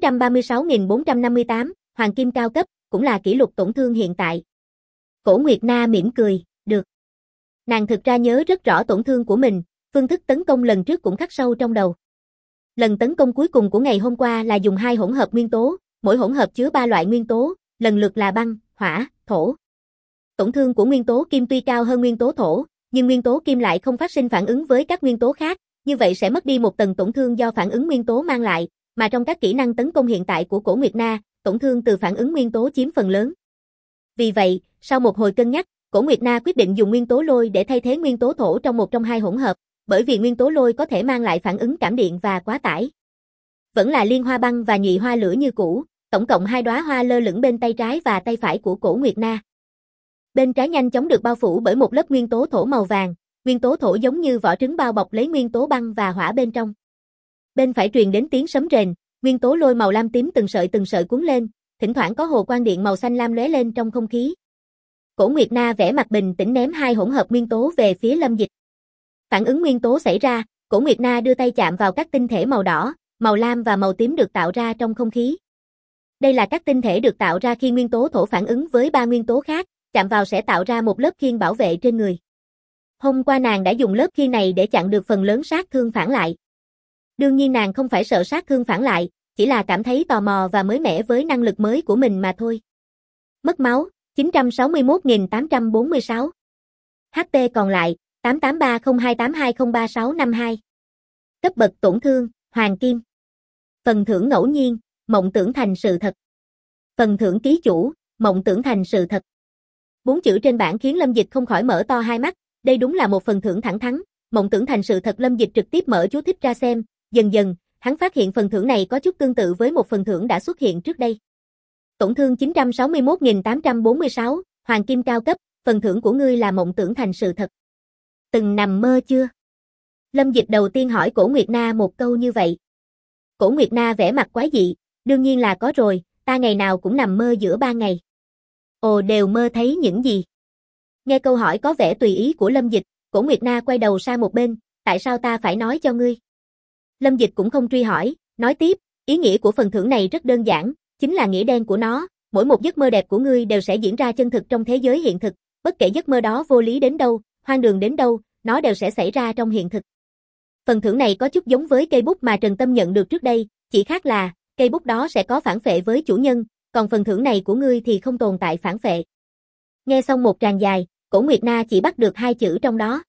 936.458, hoàng kim cao cấp, cũng là kỷ lục tổn thương hiện tại. Cổ Nguyệt Na mỉm cười, được. Nàng thực ra nhớ rất rõ tổn thương của mình, phương thức tấn công lần trước cũng khắc sâu trong đầu. Lần tấn công cuối cùng của ngày hôm qua là dùng 2 hỗn hợp nguyên tố, mỗi hỗn hợp chứa 3 loại nguyên tố, lần lượt là băng, hỏa, thổ. Tổn thương của nguyên tố kim tuy cao hơn nguyên tố thổ, nhưng nguyên tố kim lại không phát sinh phản ứng với các nguyên tố khác, như vậy sẽ mất đi một tầng tổn thương do phản ứng nguyên tố mang lại, mà trong các kỹ năng tấn công hiện tại của Cổ Nguyệt Na, tổn thương từ phản ứng nguyên tố chiếm phần lớn. Vì vậy, sau một hồi cân nhắc, Cổ Nguyệt Na quyết định dùng nguyên tố lôi để thay thế nguyên tố thổ trong một trong 2 hỗn hợp, bởi vì nguyên tố lôi có thể mang lại phản ứng cảm điện và quá tải. Vẫn là liên hoa băng và nhụy hoa lửa như cũ, tổng cộng 2 đóa hoa lơ lửng bên tay trái và tay phải của Cổ Nguyệt Na. Bên trái nhanh chóng được bao phủ bởi một lớp nguyên tố thổ màu vàng, nguyên tố thổ giống như vỏ trứng bao bọc lấy nguyên tố băng và hỏa bên trong. Bên phải truyền đến tiếng sấm rền, nguyên tố lôi màu lam tím từng sợi cuốn lên, thỉnh thoảng có hồ quang điện màu xanh lam lóe lên trong không khí. Cổ Nguyệt Na vẻ mặt bình tĩnh ném 2 hỗn hợp nguyên tố về phía Lâm Dịch. Phản ứng nguyên tố xảy ra, Cổ Nguyệt Na đưa tay chạm vào các tinh thể màu đỏ, màu lam và màu tím được tạo ra trong không khí. Đây là các tinh thể được tạo ra khi nguyên tố thổ phản ứng với 3 nguyên tố khác, chạm vào sẽ tạo ra một lớp khiên bảo vệ trên người. Hôm qua nàng đã dùng lớp khiên này để chặn được phần lớn sát thương phản lại. Đương nhiên nàng không phải sợ sát thương phản lại, chỉ là cảm thấy tò mò và mới mẻ với năng lực mới của mình mà thôi. Mất máu, 961.846. HP còn lại, 883028203652. Cấp bậc tổn thương, Hoàng Kim. Phần thưởng ngẫu nhiên, mộng tưởng thành sự thật. Phần thưởng ký chủ, mộng tưởng thành sự thật. 4 chữ trên bảng khiến Lâm Dịch không khỏi mở to hai mắt, đây đúng là một phần thưởng thẳng thắn, mộng tưởng thành sự thật. Lâm Dịch trực tiếp mở chú thích ra xem, dần dần, hắn phát hiện phần thưởng này có chút tương tự với một phần thưởng đã xuất hiện trước đây. Tổn thương 961.846, Hoàng Kim cao cấp, phần thưởng của ngươi là mộng tưởng thành sự thật. Từng nằm mơ chưa? Lâm Dịch đầu tiên hỏi Cổ Nguyệt Na một câu như vậy. Cổ Nguyệt Na vẻ mặt quái dị, đương nhiên là có rồi, ta ngày nào cũng nằm mơ giữa ban ngày. Ồ, đều mơ thấy những gì? Nghe câu hỏi có vẻ tùy ý của Lâm Dịch, Cổ Nguyệt Na quay đầu sang một bên, tại sao ta phải nói cho ngươi? Lâm Dịch cũng không truy hỏi, nói tiếp, ý nghĩa của phần thưởng này rất đơn giản, chính là nghĩa đen của nó, mỗi một giấc mơ đẹp của ngươi đều sẽ diễn ra chân thực trong thế giới hiện thực, bất kể giấc mơ đó vô lý đến đâu, hoang đường đến đâu, nó đều sẽ xảy ra trong hiện thực. Phần thưởng này có chút giống với cây bút mà Trần Tâm nhận được trước đây, chỉ khác là, cây bút đó sẽ có phản phệ với chủ nhân, còn phần thưởng này của ngươi thì không tồn tại phản phệ. Nghe xong một tràng dài, Cổ Nguyệt Na chỉ bắt được 2 chữ trong đó.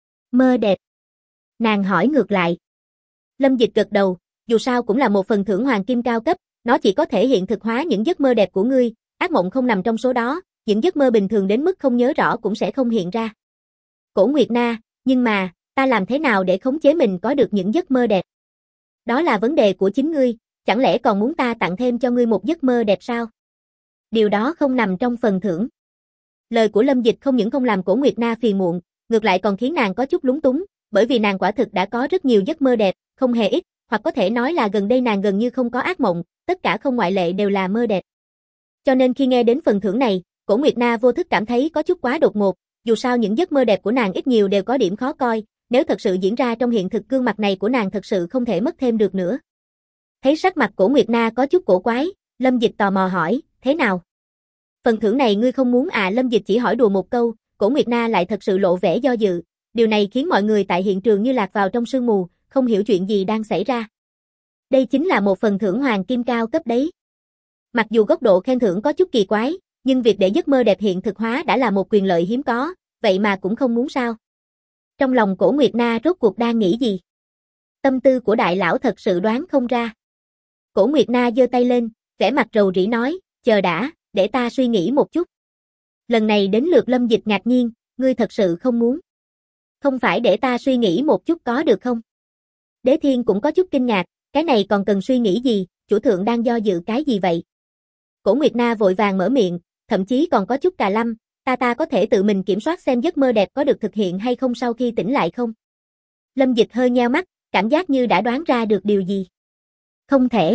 Mơ đẹp. Nàng hỏi ngược lại. Lâm Dịch gật đầu, dù sao cũng là một phần thưởng hoàng kim cao cấp, nó chỉ có thể hiện thực hóa những giấc mơ đẹp của ngươi, ác mộng không nằm trong số đó, những giấc mơ bình thường đến mức không nhớ rõ cũng sẽ không hiện ra. Cổ Nguyệt Na, nhưng mà, ta làm thế nào để khống chế mình có được những giấc mơ đẹp? Đó là vấn đề của chính ngươi, chẳng lẽ còn muốn ta tặng thêm cho ngươi một giấc mơ đẹp sao? Điều đó không nằm trong phần thưởng. Lời của Lâm Dịch không những không làm Cổ Nguyệt Na phiền muộn, ngược lại còn khiến nàng có chút lúng túng, bởi vì nàng quả thực đã có rất nhiều giấc mơ đẹp, không hề ít, hoặc có thể nói là gần đây nàng gần như không có ác mộng, tất cả không ngoại lệ đều là mơ đẹp. Cho nên khi nghe đến phần thưởng này, Cổ Nguyệt Na vô thức cảm thấy có chút quá đột ngột, dù sao những giấc mơ đẹp của nàng ít nhiều đều có điểm khó coi, nếu thật sự diễn ra trong hiện thực gương mặt này của nàng thật sự không thể mất thêm được nữa. Thấy sắc mặt Cổ Nguyệt Na có chút cổ quái, Lâm Dịch tò mò hỏi, thế nào? Phần thưởng này ngươi không muốn à? Lâm Dịch chỉ hỏi đùa một câu, Cổ Nguyệt Na lại thật sự lộ vẻ do dự, điều này khiến mọi người tại hiện trường như lạc vào trong sương mù, không hiểu chuyện gì đang xảy ra. Đây chính là một phần thưởng hoàng kim cao cấp đấy. Mặc dù góc độ khen thưởng có chút kỳ quái, nhưng việc để giấc mơ đẹp hiện thực hóa đã là một quyền lợi hiếm có, vậy mà cũng không muốn sao? Trong lòng Cổ Nguyệt Na rốt cuộc đang nghĩ gì? Tâm tư của đại lão thật sự đoán không ra. Cổ Nguyệt Na giơ tay lên, vẻ mặt rầu rĩ nói, chờ đã, để ta suy nghĩ một chút. Lần này đến lượt Lâm Dịch ngạc nhiên, ngươi thật sự không muốn? Không phải để ta suy nghĩ một chút có được không? Đế Thiên cũng có chút kinh ngạc, cái này còn cần suy nghĩ gì, chủ thượng đang do dự cái gì vậy? Cổ Nguyệt Na vội vàng mở miệng, thậm chí còn có chút cà lâm, ta có thể tự mình kiểm soát xem giấc mơ đẹp có được thực hiện hay không sau khi tỉnh lại không? Lâm Dịch hơi nheo mắt, cảm giác như đã đoán ra được điều gì. Không thể.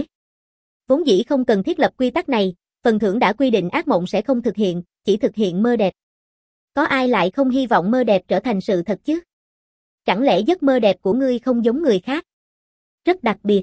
Vốn dĩ không cần thiết lập quy tắc này, phần thưởng đã quy định ác mộng sẽ không thực hiện, chỉ thực hiện mơ đẹp. Có ai lại không hy vọng mơ đẹp trở thành sự thật chứ? Chẳng lẽ giấc mơ đẹp của ngươi không giống người khác? Rất đặc biệt.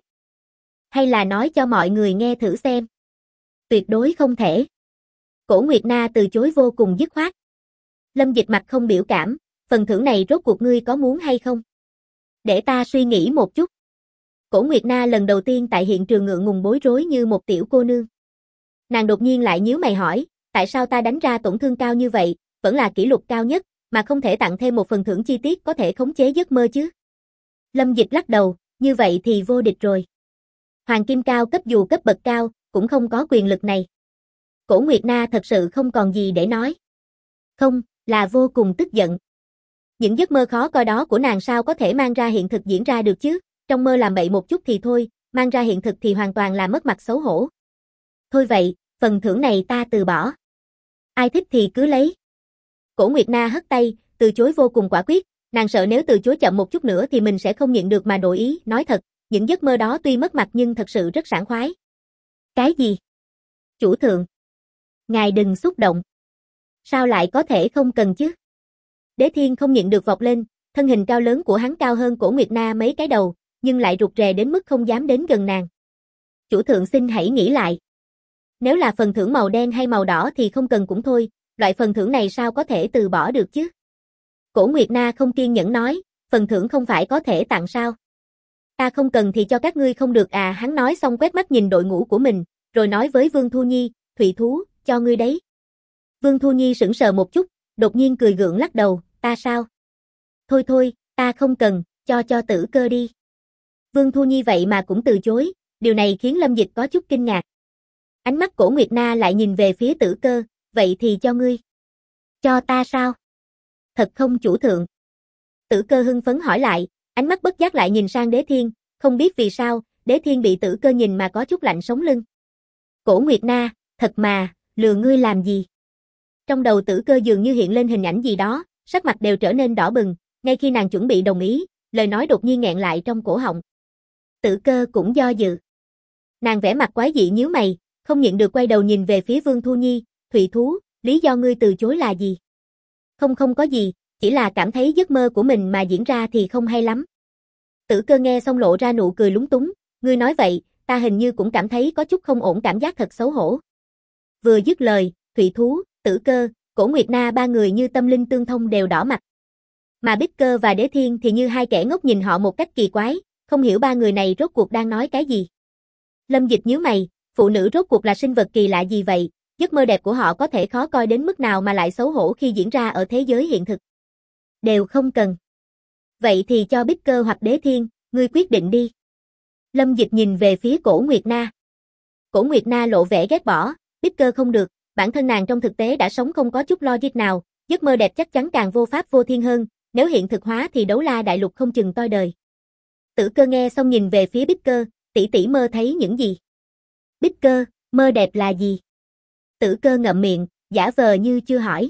Hay là nói cho mọi người nghe thử xem? Tuyệt đối không thể. Cổ Nguyệt Na từ chối vô cùng dứt khoát. Lâm Dịch mặt không biểu cảm, phần thưởng này rốt cuộc ngươi có muốn hay không? Để ta suy nghĩ một chút. Cổ Nguyệt Na lần đầu tiên tại hiện trường ngượng ngùng bối rối như một tiểu cô nương. Nàng đột nhiên lại nhíu mày hỏi, tại sao ta đánh ra tổn thương cao như vậy, vẫn là kỷ lục cao nhất, mà không thể tặng thêm một phần thưởng chi tiết có thể khống chế giấc mơ chứ? Lâm Dịch lắc đầu, như vậy thì vô địch rồi. Hoàng kim cao cấp dù cấp bậc cao, cũng không có quyền lực này. Cổ Nguyệt Na thật sự không còn gì để nói. Không, là vô cùng tức giận. Những giấc mơ khó coi đó của nàng sao có thể mang ra hiện thực diễn ra được chứ? Trong mơ làm bậy một chút thì thôi, mang ra hiện thực thì hoàn toàn là mất mặt xấu hổ. Thôi vậy, phần thưởng này ta từ bỏ. Ai thích thì cứ lấy. Cổ Nguyệt Na hất tay, từ chối vô cùng quả quyết, nàng sợ nếu từ chối chậm một chút nữa thì mình sẽ không nhận được mà đổi ý, nói thật, những giấc mơ đó tuy mất mặt nhưng thật sự rất sảng khoái. Cái gì? Chủ thượng. Ngài đừng xúc động. Sao lại có thể không cần chứ? Đế Thiên không nhịn được vọt lên, thân hình cao lớn của hắn cao hơn Cổ Nguyệt Na mấy cái đầu, nhưng lại rụt rè đến mức không dám đến gần nàng. Chủ thượng xin hãy nghĩ lại. Nếu là phần thưởng màu đen hay màu đỏ thì không cần cũng thôi, loại phần thưởng này sao có thể từ bỏ được chứ? Cổ Nguyệt Na không kiên nhẫn nói, phần thưởng không phải có thể tặng sao? Ta không cần thì cho các ngươi không được à, hắn nói xong quét mắt nhìn đội ngũ của mình, rồi nói với Vương Thu Nhi, Thụy thú, cho ngươi đấy. Vương Thu Nhi sững sờ một chút, đột nhiên cười gượng lắc đầu, ta sao? Thôi thôi, ta không cần, cho Tử Cơ đi. Vương Thu Nhi vậy mà cũng từ chối, điều này khiến Lâm Dịch có chút kinh ngạc. Ánh mắt Cổ Nguyệt Na lại nhìn về phía Tử Cơ, vậy thì cho ngươi. Cho ta sao? Thật không chủ thượng. Tử Cơ hưng phấn hỏi lại, ánh mắt bất giác lại nhìn sang Đế Thiên, không biết vì sao, Đế Thiên bị Tử Cơ nhìn mà có chút lạnh sống lưng. Cổ Nguyệt Na, thật mà, lừa ngươi làm gì? Trong đầu Tử Cơ dường như hiện lên hình ảnh gì đó, sắc mặt đều trở nên đỏ bừng, ngay khi nàng chuẩn bị đồng ý, lời nói đột nhiên nghẹn lại trong cổ họng. Tử Cơ cũng do dự. Nàng vẻ mặt quái dị nhíu mày, không nhịn được quay đầu nhìn về phía Vương Thu Nhi, Thụy thú, lý do ngươi từ chối là gì? Không có gì, chỉ là cảm thấy giấc mơ của mình mà diễn ra thì không hay lắm. Tử Cơ nghe xong lộ ra nụ cười lúng túng, ngươi nói vậy, ta hình như cũng cảm thấy có chút không ổn, cảm giác thật xấu hổ. Vừa dứt lời, Thụy thú, Tử Cơ, Cổ Nguyệt Na ba người như tâm linh tương thông đều đỏ mặt. Mà Bích Cơ và Đế Thiên thì như hai kẻ ngốc nhìn họ một cách kỳ quái, không hiểu ba người này rốt cuộc đang nói cái gì. Lâm Dịch nhíu mày, phụ nữ rốt cuộc là sinh vật kỳ lạ gì vậy, giấc mơ đẹp của họ có thể khó coi đến mức nào mà lại xấu hổ khi diễn ra ở thế giới hiện thực. Đều không cần. Vậy thì cho Bích Cơ hoặc Đế Thiên, ngươi quyết định đi. Lâm Dịch nhìn về phía Cổ Nguyệt Na. Cổ Nguyệt Na lộ vẻ ghét bỏ, Bích Cơ không được, bản thân nàng trong thực tế đã sống không có chút logic nào, giấc mơ đẹp chắc chắn càng vô pháp vô thiên hơn, nếu hiện thực hóa thì Đấu La Đại Lục không chừng toi đời. Tử Cơ nghe xong nhìn về phía Bích Cơ, tỷ tỷ mơ thấy những gì? Bích Cơ, mơ đẹp là gì? Tử Cơ ngậm miệng, giả vờ như chưa hỏi.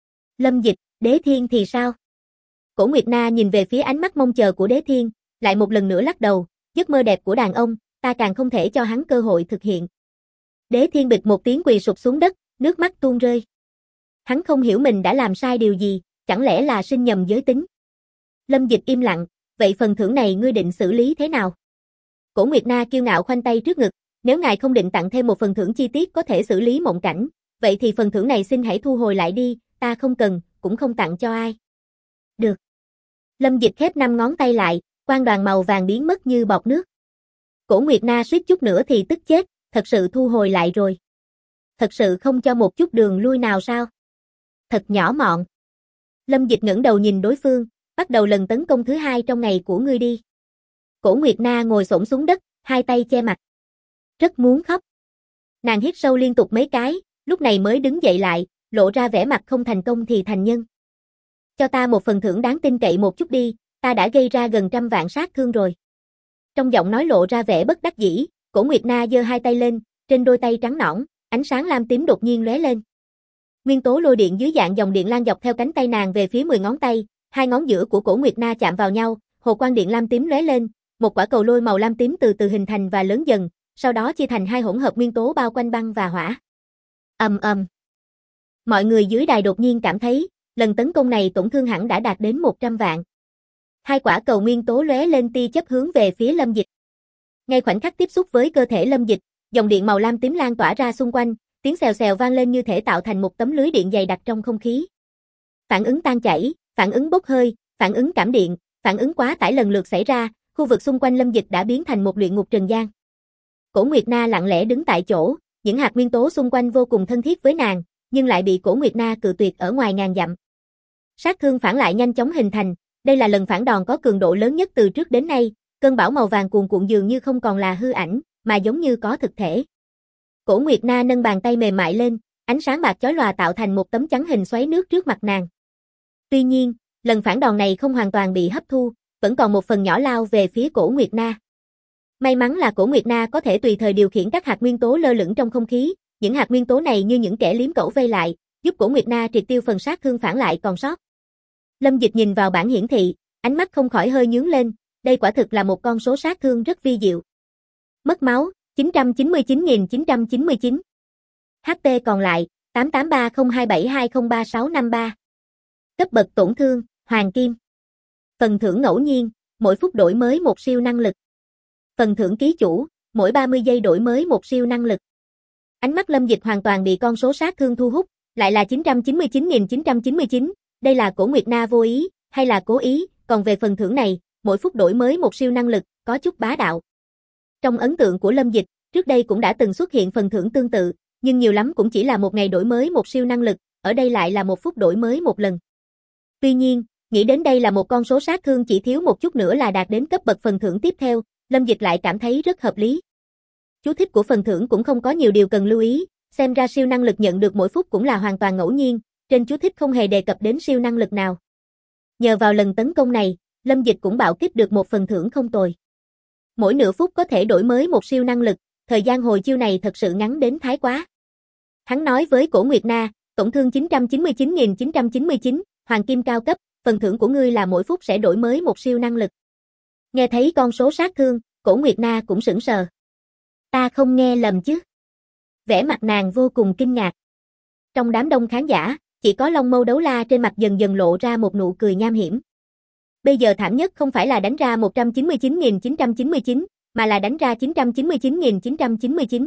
Lâm Dịch, Đế Thiên thì sao? Cổ Nguyệt Na nhìn về phía ánh mắt mong chờ của Đế Thiên, lại một lần nữa lắc đầu, giấc mơ đẹp của đàn ông, ta càng không thể cho hắn cơ hội thực hiện. Đế Thiên bịch một tiếng quỳ sụp xuống đất, nước mắt tuôn rơi. Hắn không hiểu mình đã làm sai điều gì, chẳng lẽ là sinh nhầm giới tính. Lâm Dịch im lặng, vậy phần thưởng này ngươi định xử lý thế nào? Cổ Nguyệt Na kiêu ngạo khoanh tay trước ngực, nếu ngài không định tặng thêm một phần thưởng chi tiết có thể xử lý mộng cảnh, vậy thì phần thưởng này xin hãy thu hồi lại đi, ta không cần, cũng không tặng cho ai. Được. Lâm Dịch khép 5 ngón tay lại, quang đoàn màu vàng biến mất như bọt nước. Cổ Nguyệt Na suýt chút nữa thì tức chết, thật sự thu hồi lại rồi. Thật sự không cho một chút đường lui nào sao? Thật nhỏ mọn. Lâm Dịch ngẩng đầu nhìn đối phương, bắt đầu lần tấn công thứ hai trong ngày của ngươi đi. Cổ Nguyệt Na ngồi xổm xuống đất, hai tay che mặt. Rất muốn khóc. Nàng hít sâu liên tục mấy cái, lúc này mới đứng dậy lại, lộ ra vẻ mặt không thành công thì thành nhân. Cho ta một phần thưởng đáng tin cậy một chút đi, ta đã gây ra gần 100 vạn sát thương rồi. Trong giọng nói lộ ra vẻ bất đắc dĩ, Cổ Nguyệt Na giơ hai tay lên, trên đôi tay trắng nõn, ánh sáng lam tím đột nhiên lóe lên. Nguyên tố lôi điện dưới dạng dòng điện lan dọc theo cánh tay nàng về phía 10 ngón tay, hai ngón giữa của Cổ Nguyệt Na chạm vào nhau, hồ quang điện lam tím lóe lên, một quả cầu lôi màu lam tím từ từ hình thành và lớn dần, sau đó chia thành hai hỗn hợp nguyên tố bao quanh băng và hỏa. Ầm ầm. Mọi người dưới đài đột nhiên cảm thấy, lần tấn công này tổn thương hẳn đã đạt đến 100 vạn. Hai quả cầu nguyên tố lóe lên tia chớp hướng về phía Lâm Dịch. Ngay khoảnh khắc tiếp xúc với cơ thể Lâm Dịch, dòng điện màu lam tím lan tỏa ra xung quanh, tiếng xèo xèo vang lên như thể tạo thành một tấm lưới điện dày đặc trong không khí. Phản ứng tan chảy, phản ứng bốc hơi, phản ứng cảm điện, phản ứng quá tải lần lượt xảy ra, khu vực xung quanh Lâm Dịch đã biến thành một luyện ngục trần gian. Cổ Nguyệt Na lặng lẽ đứng tại chỗ, những hạt nguyên tố xung quanh vô cùng thân thiết với nàng, nhưng lại bị Cổ Nguyệt Na cự tuyệt ở ngoài ngàn dặm. Sát thương phản lại nhanh chóng hình thành, đây là lần phản đòn có cường độ lớn nhất từ trước đến nay, cơn bão màu vàng cuồn cuộn dường như không còn là hư ảnh, mà giống như có thực thể. Cổ Nguyệt Na nâng bàn tay mềm mại lên, ánh sáng bạc chói lòa tạo thành một tấm chắn hình xoáy nước trước mặt nàng. Tuy nhiên, lần phản đòn này không hoàn toàn bị hấp thu, vẫn còn một phần nhỏ lao về phía Cổ Nguyệt Na. May mắn là Cổ Nguyệt Na có thể tùy thời điều khiển các hạt nguyên tố lơ lửng trong không khí, những hạt nguyên tố này như những kẻ liếm cẩu vây lại, giúp Cổ Nguyệt Na triệt tiêu phần sát thương phản lại còn sót. Lâm Dịch nhìn vào bảng hiển thị, ánh mắt không khỏi hơi nhướng lên, đây quả thực là một con số sát thương rất vi diệu. Mất máu, 999.999. HP còn lại, 883027203653. Cấp bậc tổn thương, Hoàng Kim. Phần thưởng ngẫu nhiên, mỗi phút đổi mới một siêu năng lực. Phần thưởng ký chủ, mỗi 30 giây đổi mới một siêu năng lực. Ánh mắt Lâm Dịch hoàn toàn bị con số sát thương thu hút, lại là 999.999, đây là Cổ Nguyệt Na vô ý, hay là cố ý, còn về phần thưởng này, mỗi phút đổi mới một siêu năng lực, có chút bá đạo. Trong ấn tượng của Lâm Dịch, trước đây cũng đã từng xuất hiện phần thưởng tương tự, nhưng nhiều lắm cũng chỉ là một ngày đổi mới một siêu năng lực, ở đây lại là 1 phút đổi mới một lần. Tuy nhiên, nghĩ đến đây là một con số sát thương chỉ thiếu một chút nữa là đạt đến cấp bậc phần thưởng tiếp theo, Lâm Dịch lại cảm thấy rất hợp lý. Chú thích của phần thưởng cũng không có nhiều điều cần lưu ý, xem ra siêu năng lực nhận được mỗi phút cũng là hoàn toàn ngẫu nhiên, trên chú thích không hề đề cập đến siêu năng lực nào. Nhờ vào lần tấn công này, Lâm Dịch cũng bạo kích được một phần thưởng không tồi. Mỗi nửa phút có thể đổi mới một siêu năng lực, thời gian hồi chiêu này thật sự ngắn đến thái quá. Hắn nói với Cổ Nguyệt Na, tổn thương 999.999, hoàng kim cao cấp, phần thưởng của ngươi là mỗi phút sẽ đổi mới một siêu năng lực. Nghe thấy con số sát thương, Cổ Nguyệt Na cũng sững sờ. Ta không nghe lầm chứ? Vẻ mặt nàng vô cùng kinh ngạc. Trong đám đông khán giả, chỉ có Long Mâu Đấu La trên mặt dần dần lộ ra một nụ cười nham hiểm. Bây giờ thảm nhất không phải là đánh ra 199.999, mà là đánh ra 999.999.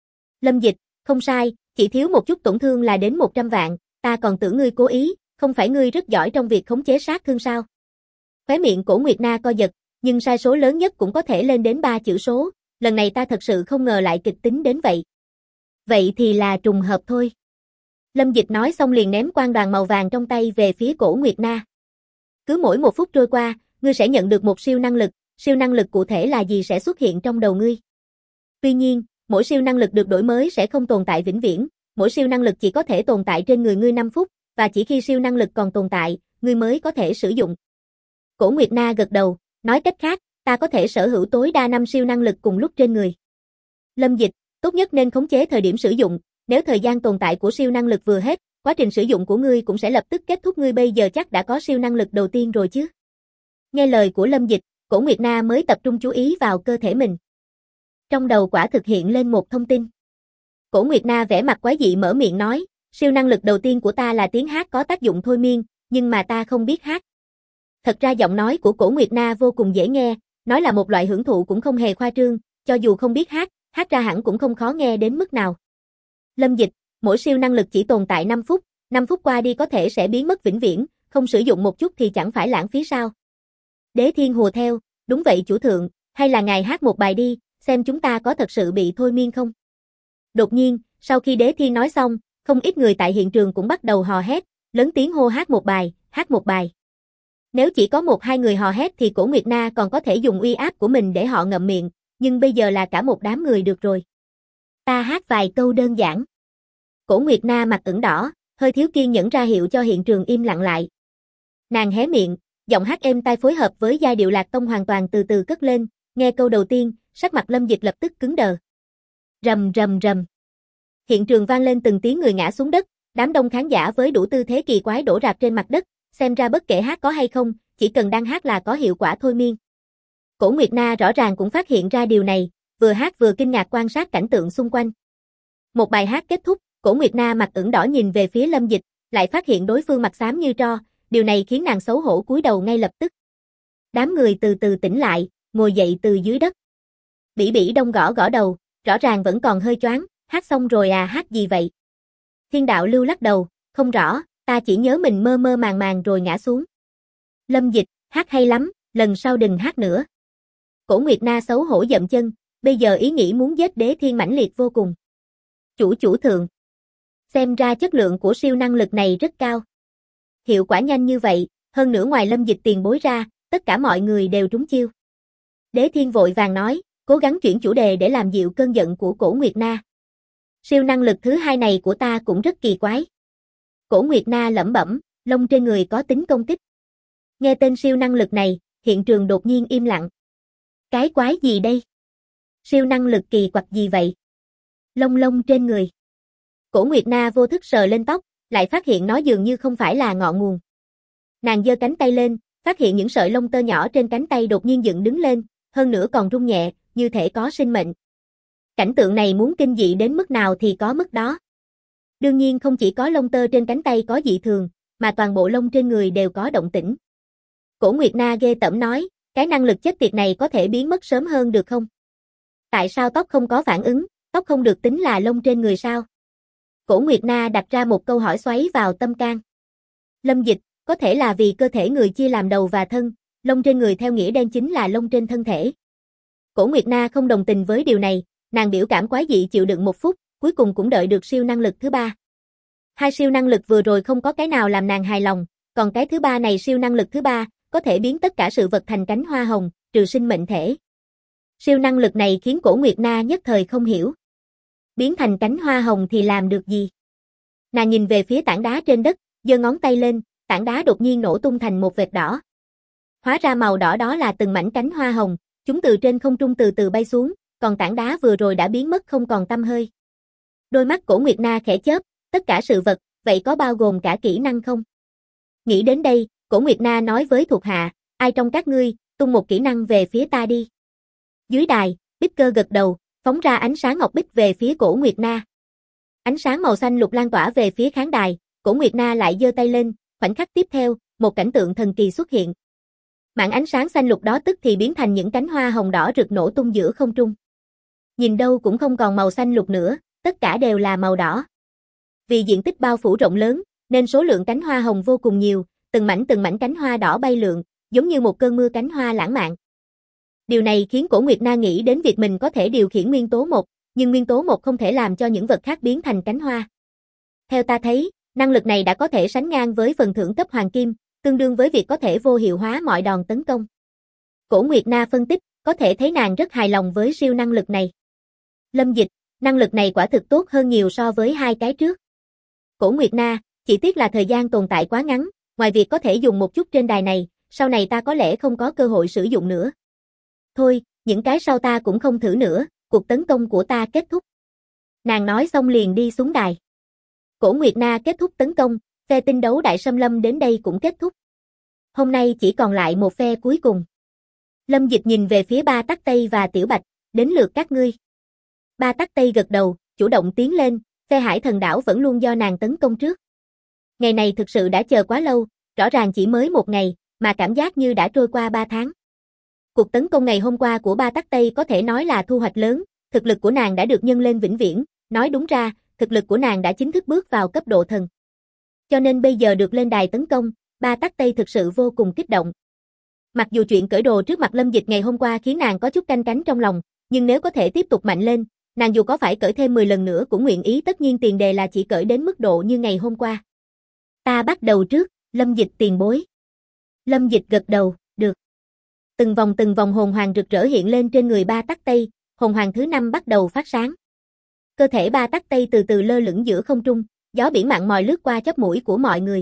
Lâm Dịch, không sai, chỉ thiếu một chút tổn thương là đến 100 vạn, ta còn tưởng ngươi cố ý, không phải ngươi rất giỏi trong việc khống chế sát thương sao? Khóe miệng Cổ Nguyệt Na co giật, nhưng sai số lớn nhất cũng có thể lên đến 3 chữ số, lần này ta thật sự không ngờ lại kịch tính đến vậy. Vậy thì là trùng hợp thôi. Lâm Dịch nói xong liền ném quang đoàn màu vàng trong tay về phía Cổ Nguyệt Na. Cứ mỗi 1 phút trôi qua, ngươi sẽ nhận được một siêu năng lực cụ thể là gì sẽ xuất hiện trong đầu ngươi. Tuy nhiên, mỗi siêu năng lực được đổi mới sẽ không tồn tại vĩnh viễn, mỗi siêu năng lực chỉ có thể tồn tại trên người ngươi 5 phút, và chỉ khi siêu năng lực còn tồn tại, ngươi mới có thể sử dụng. Cổ Nguyệt Na gật đầu, nói cách khác, ta có thể sở hữu tối đa 5 siêu năng lực cùng lúc trên người. Lâm Dịch, tốt nhất nên khống chế thời điểm sử dụng, nếu thời gian tồn tại của siêu năng lực vừa hết, quá trình sử dụng của ngươi cũng sẽ lập tức kết thúc, ngươi bây giờ chắc đã có siêu năng lực đầu tiên rồi chứ. Nghe lời của Lâm Dịch, Cổ Nguyệt Na mới tập trung chú ý vào cơ thể mình. Trong đầu quả thực hiện lên một thông tin. Cổ Nguyệt Na vẻ mặt quái dị mở miệng nói, siêu năng lực đầu tiên của ta là tiếng hát có tác dụng thôi miên, nhưng mà ta không biết hát. Thật ra giọng nói của Cổ Nguyệt Na vô cùng dễ nghe, nói là một loại hưởng thụ cũng không hề khoa trương, cho dù không biết hát, hát ra hẳn cũng không khó nghe đến mức nào. Lâm Dịch, mỗi siêu năng lực chỉ tồn tại 5 phút, 5 phút qua đi có thể sẽ biến mất vĩnh viễn, không sử dụng một chút thì chẳng phải lãng phí sao? Đế Thiên hùa theo, đúng vậy chủ thượng, hay là ngài hát một bài đi, xem chúng ta có thật sự bị thôi miên không? Đột nhiên, sau khi Đế Thiên nói xong, không ít người tại hiện trường cũng bắt đầu hò hét, lớn tiếng hô hát một bài, hát một bài. Nếu chỉ có 1-2 người hò hét thì Cổ Nguyệt Na còn có thể dùng uy áp của mình để họ ngậm miệng, nhưng bây giờ là cả một đám người được rồi. Ta hát vài câu đơn giản. Cổ Nguyệt Na mặt ửng đỏ, hơi thiếu kiên nhẫn ra hiệu cho hiện trường im lặng lại. Nàng hé miệng, giọng hát êm tai phối hợp với giai điệu lạc tông hoàn toàn từ từ cất lên, nghe câu đầu tiên, sắc mặt Lâm Dịch lập tức cứng đờ. Rầm rầm rầm. Hiện trường vang lên từng tiếng người ngã xuống đất, đám đông khán giả với đủ tư thế kỳ quái đổ rạp trên mặt đất, xem ra bất kể hát có hay không, chỉ cần đang hát là có hiệu quả thôi miên. Cổ Nguyệt Na rõ ràng cũng phát hiện ra điều này, vừa hát vừa kinh ngạc quan sát cảnh tượng xung quanh. Một bài hát kết thúc, Cổ Nguyệt Na mặt ửng đỏ nhìn về phía Lâm Dịch, lại phát hiện đối phương mặt xám như tro, điều này khiến nàng xấu hổ cúi đầu ngay lập tức. Đám người từ từ tỉnh lại, ngồi dậy từ dưới đất. Bỉ Bỉ Đông gõ gõ đầu, rõ ràng vẫn còn hơi choáng, hát xong rồi à, hát gì vậy? Thiên Đạo Lưu lắc đầu, không rõ, ta chỉ nhớ mình mơ mơ màng màng rồi ngã xuống. Lâm Dịch, hát hay lắm, lần sau đừng hát nữa. Cổ Nguyệt Na xấu hổ dậm chân, bây giờ ý nghĩ muốn giết Đế Thiên mãnh liệt vô cùng. Chủ thượng. Xem ra chất lượng của siêu năng lực này rất cao. Hiệu quả nhanh như vậy, hơn nữa ngoài Lâm Dịch tiền bối ra, tất cả mọi người đều trúng chiêu. Đế Thiên vội vàng nói, cố gắng chuyển chủ đề để làm dịu cơn giận của Cổ Nguyệt Na. Siêu năng lực thứ hai này của ta cũng rất kỳ quái. Cổ Nguyệt Na lẩm bẩm, lông trên người có tính công kích. Nghe tên siêu năng lực này, hiện trường đột nhiên im lặng. Cái quái gì đây? Siêu năng lực kỳ quặc gì vậy? Lông trên người. Cổ Nguyệt Na vô thức sờ lên tóc, lại phát hiện nó dường như không phải là ngọn nguồn. Nàng giơ cánh tay lên, phát hiện những sợi lông tơ nhỏ trên cánh tay đột nhiên dựng đứng lên, hơn nữa còn rung nhẹ, như thể có sinh mệnh. Cảnh tượng này muốn kinh dị đến mức nào thì có mức đó. Đương nhiên không chỉ có lông tơ trên cánh tay có dị thường, mà toàn bộ lông trên người đều có động tĩnh. Cổ Nguyệt Na ghê tởm nói, cái năng lực chết tiệt này có thể biến mất sớm hơn được không? Tại sao tóc không có phản ứng, tóc không được tính là lông trên người sao? Cổ Nguyệt Na đặt ra một câu hỏi xoáy vào tâm can. Lâm Dịch, có thể là vì cơ thể người chia làm đầu và thân, lông trên người theo nghĩa đen chính là lông trên thân thể. Cổ Nguyệt Na không đồng tình với điều này, nàng biểu cảm quái dị chịu đựng 1 phút, cuối cùng cũng đợi được siêu năng lực thứ 3. 2 siêu năng lực vừa rồi không có cái nào làm nàng hài lòng, còn cái thứ 3 này siêu năng lực thứ 3, có thể biến tất cả sự vật thành cánh hoa hồng, trừ sinh mệnh thể. Siêu năng lực này khiến Cổ Nguyệt Na nhất thời không hiểu. Biến thành cánh hoa hồng thì làm được gì? Nàng nhìn về phía tảng đá trên đất, giơ ngón tay lên, tảng đá đột nhiên nổ tung thành một vệt đỏ. Hóa ra màu đỏ đó là từng mảnh cánh hoa hồng, chúng từ trên không trung từ từ bay xuống, còn tảng đá vừa rồi đã biến mất không còn tăm hơi. Đôi mắt Cổ Nguyệt Na khẽ chớp, tất cả sự vật, vậy có bao gồm cả kỹ năng không? Nghĩ đến đây, Cổ Nguyệt Na nói với thuộc hạ, ai trong các ngươi, tung một kỹ năng về phía ta đi. Dưới đài, Bích Cơ gật đầu, phóng ra ánh sáng ngọc bích về phía Cổ Nguyệt Na. Ánh sáng màu xanh lục lan tỏa về phía khán đài, Cổ Nguyệt Na lại giơ tay lên, khoảnh khắc tiếp theo, một cảnh tượng thần kỳ xuất hiện. Mảng ánh sáng xanh lục đó tức thì biến thành những cánh hoa hồng đỏ rực nổ tung giữa không trung. Nhìn đâu cũng không còn màu xanh lục nữa, tất cả đều là màu đỏ. Vì diện tích bao phủ rộng lớn, nên số lượng cánh hoa hồng vô cùng nhiều, từng mảnh cánh hoa đỏ bay lượn, giống như một cơn mưa cánh hoa lãng mạn. Điều này khiến Cổ Nguyệt Na nghĩ đến việc mình có thể điều khiển nguyên tố 1, nhưng nguyên tố 1 không thể làm cho những vật khác biến thành cánh hoa. Theo ta thấy, năng lực này đã có thể sánh ngang với phần thưởng cấp hoàng kim, tương đương với việc có thể vô hiệu hóa mọi đòn tấn công. Cổ Nguyệt Na phân tích, có thể thấy nàng rất hài lòng với siêu năng lực này. Lâm Dịch, năng lực này quả thực tốt hơn nhiều so với 2 cái trước. Cổ Nguyệt Na, chỉ tiếc là thời gian tồn tại quá ngắn, ngoài việc có thể dùng một chút trên đài này, sau này ta có lẽ không có cơ hội sử dụng nữa. Thôi, những cái sau ta cũng không thử nữa, cuộc tấn công của ta kết thúc. Nàng nói xong liền đi xuống đài. Cổ Nguyệt Na kết thúc tấn công, phe tinh đấu đại xâm lâm đến đây cũng kết thúc. Hôm nay chỉ còn lại một phe cuối cùng. Lâm Dịch nhìn về phía Ba Tắc Tây và Tiểu Bạch, đến lượt các ngươi. Ba Tắc Tây gật đầu, chủ động tiến lên, phe Hải Thần Đảo vẫn luôn do nàng tấn công trước. Ngày này thực sự đã chờ quá lâu, rõ ràng chỉ mới 1 ngày, mà cảm giác như đã trôi qua 3 tháng. Cuộc tấn công ngày hôm qua của Ba Tắc Tây có thể nói là thu hoạch lớn, thực lực của nàng đã được nhân lên vĩnh viễn, nói đúng ra, thực lực của nàng đã chính thức bước vào cấp độ thần. Cho nên bây giờ được lên đài tấn công, Ba Tắc Tây thực sự vô cùng kích động. Mặc dù chuyện cởi đồ trước mặt Lâm Dịch ngày hôm qua khiến nàng có chút canh cánh trong lòng, nhưng nếu có thể tiếp tục mạnh lên, nàng dù có phải cởi thêm 10 lần nữa cũng nguyện ý, tất nhiên tiền đề là chỉ cởi đến mức độ như ngày hôm qua. Ta bắt đầu trước, Lâm Dịch tiền bối. Lâm Dịch gật đầu, được. Từng vòng hồn hoàng rực rỡ hiện lên trên người Ba Tắc Tây, hồn hoàng thứ 5 bắt đầu phát sáng. Cơ thể Ba Tắc Tây từ từ lơ lửng giữa không trung, gió biển mặn mòi lướt qua chóp mũi của mọi người.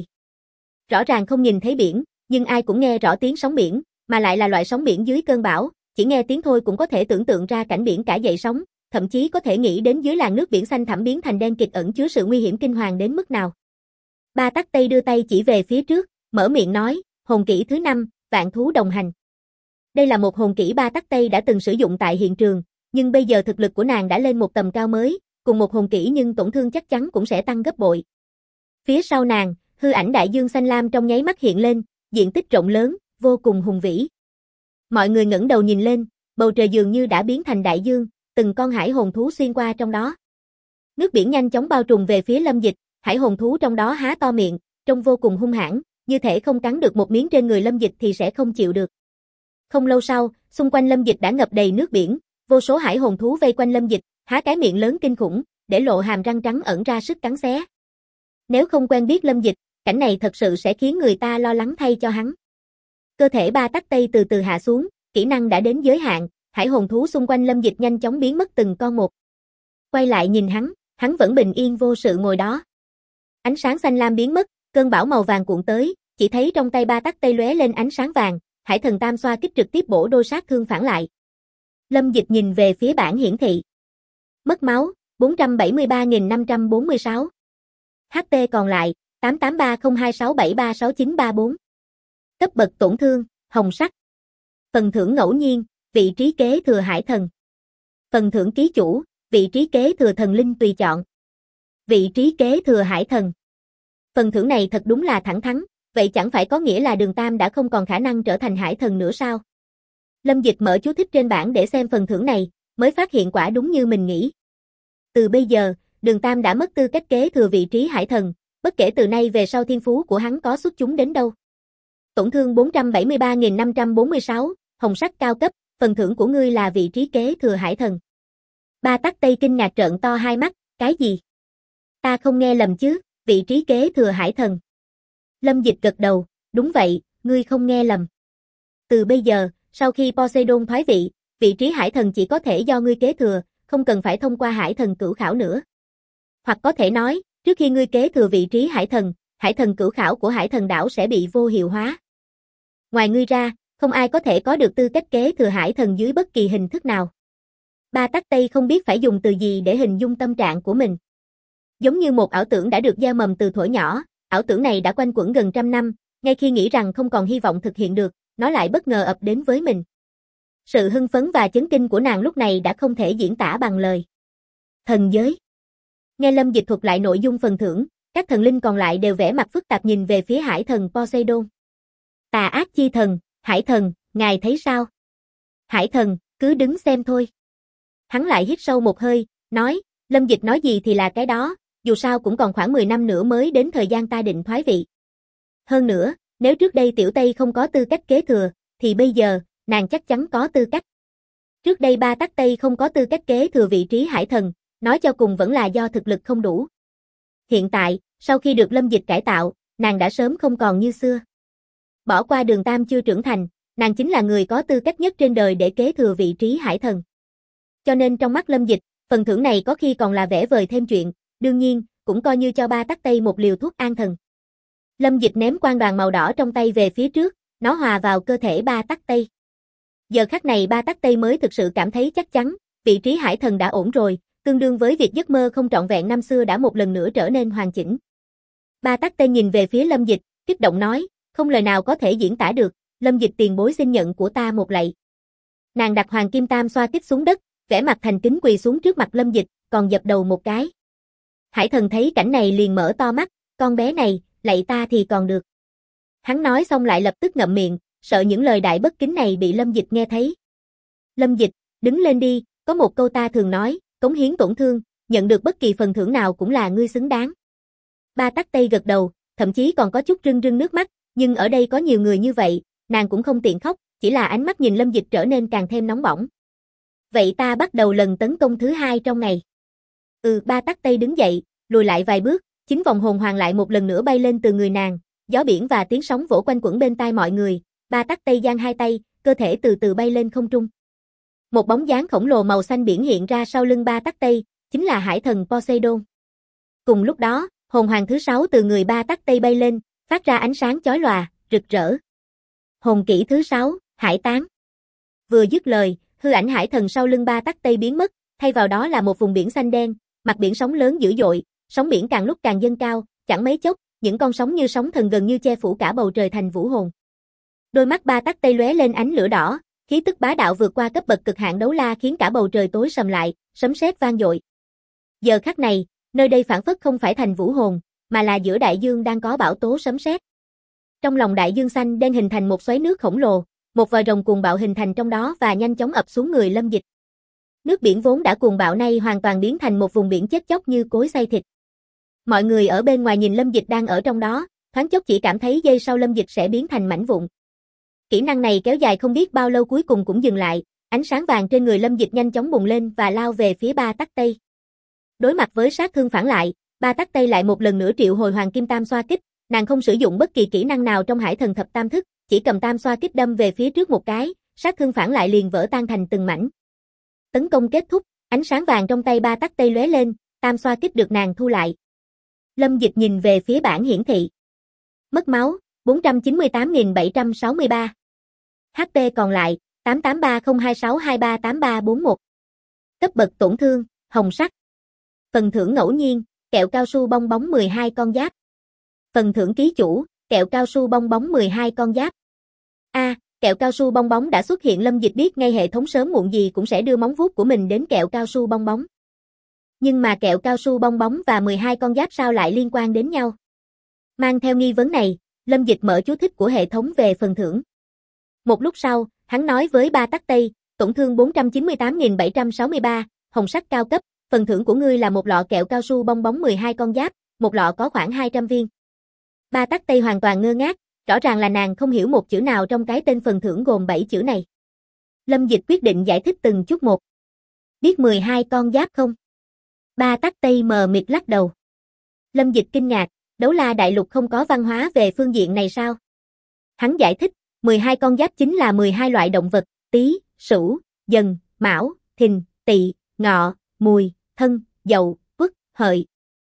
Rõ ràng không nhìn thấy biển, nhưng ai cũng nghe rõ tiếng sóng biển, mà lại là loại sóng biển dưới cơn bão, chỉ nghe tiếng thôi cũng có thể tưởng tượng ra cảnh biển cả dậy sóng, thậm chí có thể nghĩ đến dưới làn nước biển xanh thẳm biến thành đen kịt ẩn chứa sự nguy hiểm kinh hoàng đến mức nào. Ba Tắc Tây đưa tay chỉ về phía trước, mở miệng nói, hồn kỹ thứ 5, vạn thú đồng hành. Đây là một hồn kỹ Ba Tắc Tây đã từng sử dụng tại hiện trường, nhưng bây giờ thực lực của nàng đã lên một tầm cao mới, cùng một hồn kỹ nhưng tổn thương chắc chắn cũng sẽ tăng gấp bội. Phía sau nàng, hư ảnh đại dương xanh lam trong nháy mắt hiện lên, diện tích rộng lớn, vô cùng hùng vĩ. Mọi người ngẩng đầu nhìn lên, bầu trời dường như đã biến thành đại dương, từng con hải hồn thú xuyên qua trong đó. Nước biển nhanh chóng bao trùm về phía Lâm Dịch, hải hồn thú trong đó há to miệng, trông vô cùng hung hãn, như thể không cắn được một miếng trên người Lâm Dịch thì sẽ không chịu được. Không lâu sau, xung quanh Lâm Dịch đã ngập đầy nước biển, vô số hải hồn thú vây quanh Lâm Dịch, há cái miệng lớn kinh khủng, để lộ hàm răng trắng ẩn ra sức cắn xé. Nếu không quen biết Lâm Dịch, cảnh này thật sự sẽ khiến người ta lo lắng thay cho hắn. Cơ thể Ba Tắc Tây từ từ hạ xuống, kỹ năng đã đến giới hạn, hải hồn thú xung quanh Lâm Dịch nhanh chóng biến mất từng con một. Quay lại nhìn hắn vẫn bình yên vô sự ngồi đó. Ánh sáng xanh lam biến mất, cơn bão màu vàng cuộn tới, chỉ thấy trong tay Ba Tắc Tây lóe lên ánh sáng vàng, Hải Thần Tam xoa kích trực tiếp bổ đôi sát thương phản lại. Lâm Dịch nhìn về phía bảng hiển thị. Mất máu, 473.546. HP còn lại, 883026736934. Cấp bậc tổn thương, hồng sắc. Phần thưởng ngẫu nhiên, vị trí kế thừa hải thần. Phần thưởng ký chủ, vị trí kế thừa thần linh tùy chọn. Vị trí kế thừa hải thần. Phần thưởng này thật đúng là thẳng thắn, vậy chẳng phải có nghĩa là Đường Tam đã không còn khả năng trở thành hải thần nữa sao? Lâm Dịch mở chú thích trên bảng để xem phần thưởng này, mới phát hiện quả đúng như mình nghĩ. Từ bây giờ, Đường Tam đã mất tư cách kế thừa vị trí hải thần, bất kể từ nay về sau thiên phú của hắn có xuất chúng đến đâu. Tổn thương 473.546, hồng sắc cao cấp, phần thưởng của ngươi là vị trí kế thừa hải thần. Ba Tắc Tây kinh ngạc trợn to hai mắt, cái gì? Ta không nghe lầm chứ, vị trí kế thừa hải thần. Lâm Dịch gật đầu, đúng vậy, ngươi không nghe lầm. Từ bây giờ, sau khi Poseidon thoái vị, vị trí hải thần chỉ có thể do ngươi kế thừa, không cần phải thông qua hải thần cửu khảo nữa. Hoặc có thể nói, trước khi ngươi kế thừa vị trí hải thần cửu khảo của hải thần đảo sẽ bị vô hiệu hóa. Ngoài ngươi ra, không ai có thể có được tư cách kế thừa hải thần dưới bất kỳ hình thức nào. Ba Tắc Tây không biết phải dùng từ gì để hình dung tâm trạng của mình. Giống như một ảo tưởng đã được gieo mầm từ thuở nhỏ, ảo tưởng này đã quanh quẩn gần trăm năm, ngay khi nghĩ rằng không còn hy vọng thực hiện được, nó lại bất ngờ ập đến với mình. Sự hưng phấn và chấn kinh của nàng lúc này đã không thể diễn tả bằng lời. Thần giới. Nghe Lâm Dịch thuật lại nội dung phần thưởng, các thần linh còn lại đều vẻ mặt phức tạp nhìn về phía hải thần Poseidon. Tà ác chi thần, hải thần, ngài thấy sao? Hải thần, cứ đứng xem thôi. Hắn lại hít sâu một hơi, nói, Lâm Dịch nói gì thì là cái đó, dù sao cũng còn khoảng 10 năm nữa mới đến thời gian ta định thoái vị. Hơn nữa, nếu trước đây Tiểu Tây không có tư cách kế thừa, thì bây giờ, nàng chắc chắn có tư cách. Trước đây Ba Tắc Tây không có tư cách kế thừa vị trí hải thần, nói cho cùng vẫn là do thực lực không đủ. Hiện tại, sau khi được Lâm Dịch cải tạo, nàng đã sớm không còn như xưa. Bỏ qua Đường Tam chưa trưởng thành, nàng chính là người có tư cách nhất trên đời để kế thừa vị trí hải thần. Cho nên trong mắt Lâm Dịch, phần thưởng này có khi còn là vẽ vời thêm chuyện, đương nhiên, cũng coi như cho Ba Tắc Tây một liều thuốc an thần. Lâm Dịch ném quan đoàn màu đỏ trong tay về phía trước, nó hòa vào cơ thể Ba Tắc Tây. Giờ khắc này Ba Tắc Tây mới thực sự cảm thấy chắc chắn, vị trí hải thần đã ổn rồi, tương đương với việc giấc mơ không trọn vẹn năm xưa đã một lần nữa trở nên hoàn chỉnh. Ba Tắc Tây nhìn về phía Lâm Dịch, kích động nói, không lời nào có thể diễn tả được, Lâm Dịch tiền bối xin nhận của ta một lạy. Nàng đặt hoàng kim tam xoa kích xuống đất, vẻ mặt thành kính quỳ xuống trước mặt Lâm Dịch, còn dập đầu một cái. Hải thần thấy cảnh này liền mở to mắt, con bé này, lạy ta thì còn được. Hắn nói xong lại lập tức ngậm miệng, sợ những lời đại bất kính này bị Lâm Dịch nghe thấy. Lâm Dịch, đứng lên đi, có một câu ta thường nói, cống hiến tổn thương, nhận được bất kỳ phần thưởng nào cũng là ngươi xứng đáng. Ba Tắc Tây gật đầu, thậm chí còn có chút rưng rưng nước mắt, nhưng ở đây có nhiều người như vậy, nàng cũng không tiện khóc, chỉ là ánh mắt nhìn Lâm Dịch trở nên càng thêm nóng bỏng. Vậy ta bắt đầu lần tấn công thứ 2 trong ngày. Ba Tắc Tây đứng dậy, lùi lại vài bước, chính vòng hồn hoàng lại một lần nữa bay lên từ người nàng, gió biển và tiếng sóng vỗ quanh quẩn bên tai mọi người, Ba Tắc Tây giang hai tay, cơ thể từ từ bay lên không trung. Một bóng dáng khổng lồ màu xanh biển hiện ra sau lưng Ba Tắc Tây, chính là hải thần Poseidon. Cùng lúc đó, hồn hoàng thứ 6 từ người Ba Tắc Tây bay lên, phát ra ánh sáng chói lòa, rực rỡ. Hồn kỹ thứ 6, hải tán. Vừa dứt lời, hư ảnh hải thần sau lưng Ba Tắc Tây biến mất, thay vào đó là một vùng biển xanh đen, mặt biển sóng lớn dữ dội, sóng biển càng lúc càng dâng cao, chẳng mấy chốc, những con sóng như sóng thần gần như che phủ cả bầu trời thành vũ hồn. Đôi mắt Ba Tắc Tây lóe lên ánh lửa đỏ, khí tức bá đạo vượt qua cấp bậc cực hạn đấu la khiến cả bầu trời tối sầm lại, sấm sét vang dội. Giờ khắc này, nơi đây phảng phất không phải thành vũ hồn, mà là giữa đại dương đang có bão tố sấm sét. Trong lòng đại dương xanh đen hình thành một xoáy nước khổng lồ, một vòi rồng cuồng bạo hình thành trong đó và nhanh chóng ập xuống người Lâm Dịch. Nước biển vốn đã cuồng bạo nay hoàn toàn biến thành một vùng biển chết chóc như cối xay thịt. Mọi người ở bên ngoài nhìn Lâm Dịch đang ở trong đó, thoáng chốc chỉ cảm thấy giây sau Lâm Dịch sẽ biến thành mảnh vụn. Kỹ năng này kéo dài không biết bao lâu cuối cùng cũng dừng lại, ánh sáng vàng trên người Lâm Dịch nhanh chóng bùng lên và lao về phía Ba Tắc Tây. Đối mặt với sát thương phản lại, Ba Tắc Tây lại một lần nữa triệu hồi hoàng kim tam xoa kích, nàng không sử dụng bất kỳ kỹ năng nào trong hải thần thập tam thức, chỉ cầm tam xoa kích đâm về phía trước một cái, sát thương phản lại liền vỡ tan thành từng mảnh. Tấn công kết thúc, ánh sáng vàng trong tay Ba Tắc Tây lóe lên, tam xoa kích được nàng thu lại. Lâm Dịch nhìn về phía bảng hiển thị. Mất máu, 498.763. HP còn lại, 883026238341. Cấp bậc tổn thương, hồng sắc. Phần thưởng ngẫu nhiên, kẹo cao su bong bóng 12 con giáp. Phần thưởng ký chủ, kẹo cao su bong bóng 12 con giáp. Kẹo cao su bong bóng đã xuất hiện. Lâm Dịch biết ngay hệ thống sớm muộn gì cũng sẽ đưa móng vuốt của mình đến kẹo cao su bong bóng. Nhưng mà kẹo cao su bong bóng và 12 con giáp sao lại liên quan đến nhau? Mang theo nghi vấn này, Lâm Dịch mở chú thích của hệ thống về phần thưởng. Một lúc sau, hắn nói với Ba Tắc Tây, tổn thương 498.763, hồng sắc cao cấp, phần thưởng của ngươi là một lọ kẹo cao su bong bóng 12 con giáp, một lọ có khoảng 200 viên. Ba Tắc Tây hoàn toàn ngơ ngác, rõ ràng là nàng không hiểu một chữ nào trong cái tên phần thưởng gồm 7 chữ này. Lâm Dịch quyết định giải thích từng chút một. Biết 12 con giáp không? Ba Tắc Tây mờ mịt lắc đầu. Lâm Dịch kinh ngạc, Đấu La Đại Lục không có văn hóa về phương diện này sao? Hắn giải thích, 12 con giáp chính là 12 loại động vật, Tý, Sửu, Dần, Mão, Thìn, Tỵ, Ngọ, Mùi, Thân, Dậu, Tuất, Hợi.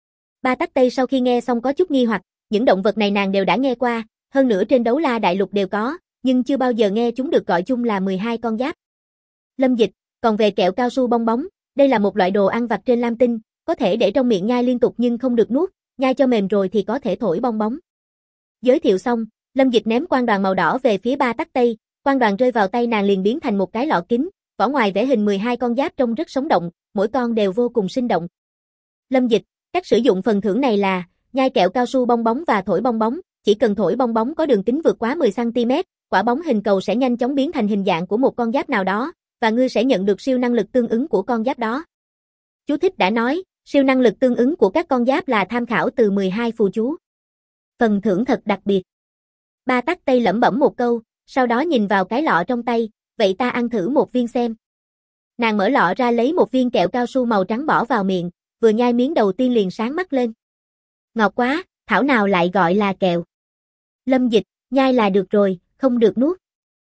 Ba Tắc Tây sau khi nghe xong có chút nghi hoặc, những động vật này nàng đều đã nghe qua, hơn nữa trên Đấu La Đại Lục đều có, nhưng chưa bao giờ nghe chúng được gọi chung là 12 con giáp. Lâm Dịch, còn về kẹo cao su bong bóng, đây là một loại đồ ăn vặt trên Lam Tinh, có thể để trong miệng nhai liên tục nhưng không được nuốt, nhai cho mềm rồi thì có thể thổi bong bóng. Giới thiệu xong, Lâm Dịch ném quang đoàn màu đỏ về phía Ba Tắc Tây, quang đoàn rơi vào tay nàng liền biến thành một cái lọ kính, vỏ ngoài vẽ hình 12 con giáp trông rất sống động, mỗi con đều vô cùng sinh động. Lâm Dịch, cách sử dụng phần thưởng này là nhai kẹo cao su bong bóng và thổi bong bóng, chỉ cần thổi bong bóng có đường kính vượt quá 10 cm, quả bóng hình cầu sẽ nhanh chóng biến thành hình dạng của một con giáp nào đó, và ngươi sẽ nhận được siêu năng lực tương ứng của con giáp đó. Chú thích đã nói, siêu năng lực tương ứng của các con giáp là tham khảo từ 12 phù chú. Phần thưởng thật đặc biệt. Ba Tắc Tây lẩm bẩm một câu, sau đó nhìn vào cái lọ trong tay, vậy ta ăn thử một viên xem. Nàng mở lọ ra lấy một viên kẹo cao su màu trắng bỏ vào miệng, vừa nhai miếng đầu tiên liền sáng mắt lên. Ngọt quá, thảo nào lại gọi là kẹo. Lâm Dịch, nhai là được rồi, không được nuốt.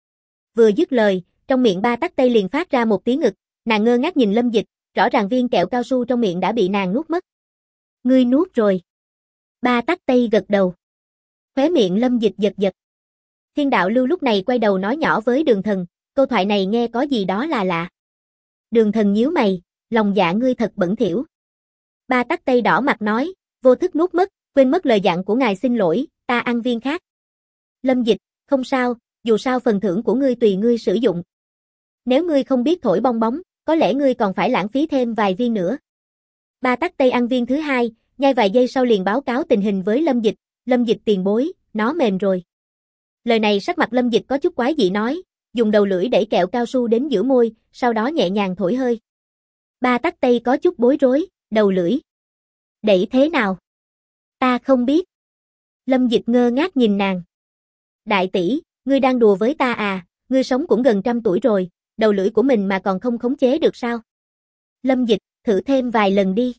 Vừa dứt lời, trong miệng Ba Tắc Tây liền phát ra một tiếng ngực, nàng ngơ ngác nhìn Lâm Dịch, rõ ràng viên kẹo cao su trong miệng đã bị nàng nuốt mất. Ngươi nuốt rồi. Ba Tắc Tây gật đầu. Khóe miệng Lâm Dịch giật giật. Thiên Đạo Lưu lúc này quay đầu nói nhỏ với Đường Thần, câu thoại này nghe có gì đó là lạ. Đường Thần nhíu mày, lòng dạ ngươi thật bẩn thỉu. Ba Tắc Tây đỏ mặt nói, vô thức nuốt mất, quên mất lời dặn của ngài xin lỗi, ta ăn viên khác. Lâm Dịch, không sao, dù sao phần thưởng của ngươi tùy ngươi sử dụng. Nếu ngươi không biết thổi bong bóng, có lẽ ngươi còn phải lãng phí thêm vài viên nữa. Ba Tắc Tây ăn viên thứ hai, nhai vài giây sau liền báo cáo tình hình với Lâm Dịch tiền bối, nó mềm rồi. Lời này sắc mặt Lâm Dịch có chút quái dị nói, dùng đầu lưỡi đẩy kẹo cao su đến giữa môi, sau đó nhẹ nhàng thổi hơi. Ba Tắc Tây có chút bối rối, đầu lưỡi. Đẩy thế nào? Ta không biết. Lâm Dịch ngơ ngác nhìn nàng. Đại tỷ, ngươi đang đùa với ta à, ngươi sống cũng gần 100 tuổi rồi, đầu lưỡi của mình mà còn không khống chế được sao? Lâm Dịch, thử thêm vài lần đi.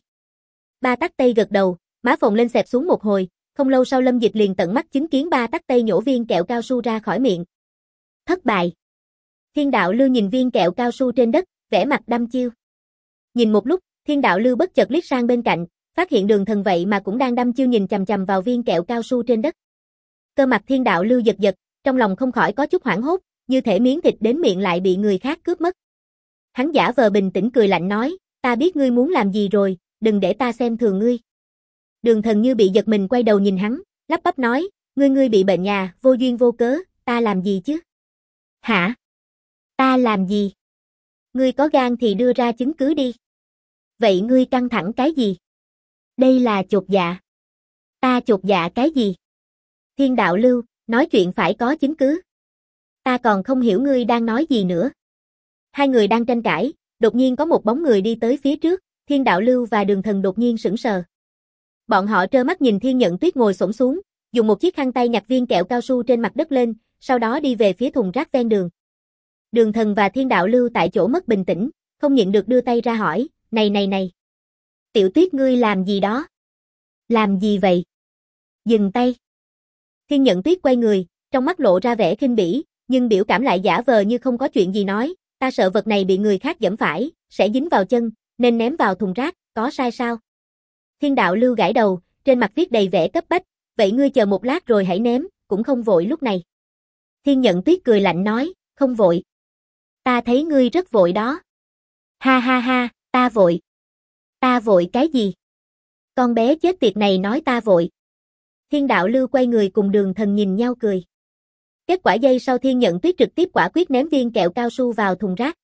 Ba Tắc Tây gật đầu, má phồng lên xẹp xuống một hồi, không lâu sau Lâm Dịch liền tận mắt chứng kiến Ba Tắc Tây nhổ viên kẹo cao su ra khỏi miệng. Thất bại. Thiên Đạo Lưu nhìn viên kẹo cao su trên đất, vẻ mặt đăm chiêu. Nhìn một lúc, Thiên Đạo Lưu bất chợt liếc sang bên cạnh, phát hiện Đường Thần vậy mà cũng đang đăm chiêu nhìn chằm chằm vào viên kẹo cao su trên đất. Cơ mặt Thiên Đạo Lưu giật giật, trong lòng không khỏi có chút hoảng hốt, như thể miếng thịt đến miệng lại bị người khác cướp mất. Hắn giả vờ bình tĩnh cười lạnh nói, ta biết ngươi muốn làm gì rồi, đừng để ta xem thường ngươi. Đường Thần như bị giật mình quay đầu nhìn hắn, lắp bắp nói, ngươi bị bệnh nhà, vô duyên vô cớ, ta làm gì chứ? Hả? Ta làm gì? Ngươi có gan thì đưa ra chứng cứ đi. Vậy ngươi căng thẳng cái gì? Đây là chột dạ. Ta chột dạ cái gì? Thiên Đạo Lưu, nói chuyện phải có chứng cứ. Ta còn không hiểu ngươi đang nói gì nữa. Hai người đang tranh cãi, đột nhiên có một bóng người đi tới phía trước, Thiên Đạo Lưu và Đường Thần đột nhiên sững sờ. Bọn họ trơ mắt nhìn Thiên Nhận Tuyết ngồi xổm xuống, dùng một chiếc khăn tay nhặt viên kẹo cao su trên mặt đất lên, sau đó đi về phía thùng rác ven đường. Đường Thần và Thiên Đạo Lưu tại chỗ mất bình tĩnh, không nhịn được đưa tay ra hỏi, này. Tiểu Tuyết ngươi làm gì đó? Làm gì vậy? Dừng tay. Thiên Nhận Tuyết quay người, trong mắt lộ ra vẻ khinh bỉ, nhưng biểu cảm lại giả vờ như không có chuyện gì nói, ta sợ vật này bị người khác giẫm phải, sẽ dính vào chân, nên ném vào thùng rác, có sai sao? Thiên Đạo Lưu gãi đầu, trên mặt viết đầy vẻ cấp bách, vậy ngươi chờ một lát rồi hãy ném, cũng không vội lúc này. Thiên Nhận Tuyết cười lạnh nói, không vội. Ta thấy ngươi rất vội đó. Ha ha ha, ta vội. Ta vội cái gì? Con bé chết tiệt này nói ta vội. Thiên Đạo Lưu quay người cùng Đường Thần nhìn nhau cười. Kết quả giây sau Thiên Nhận Tuyết trực tiếp quả quyết ném viên kẹo cao su vào thùng rác.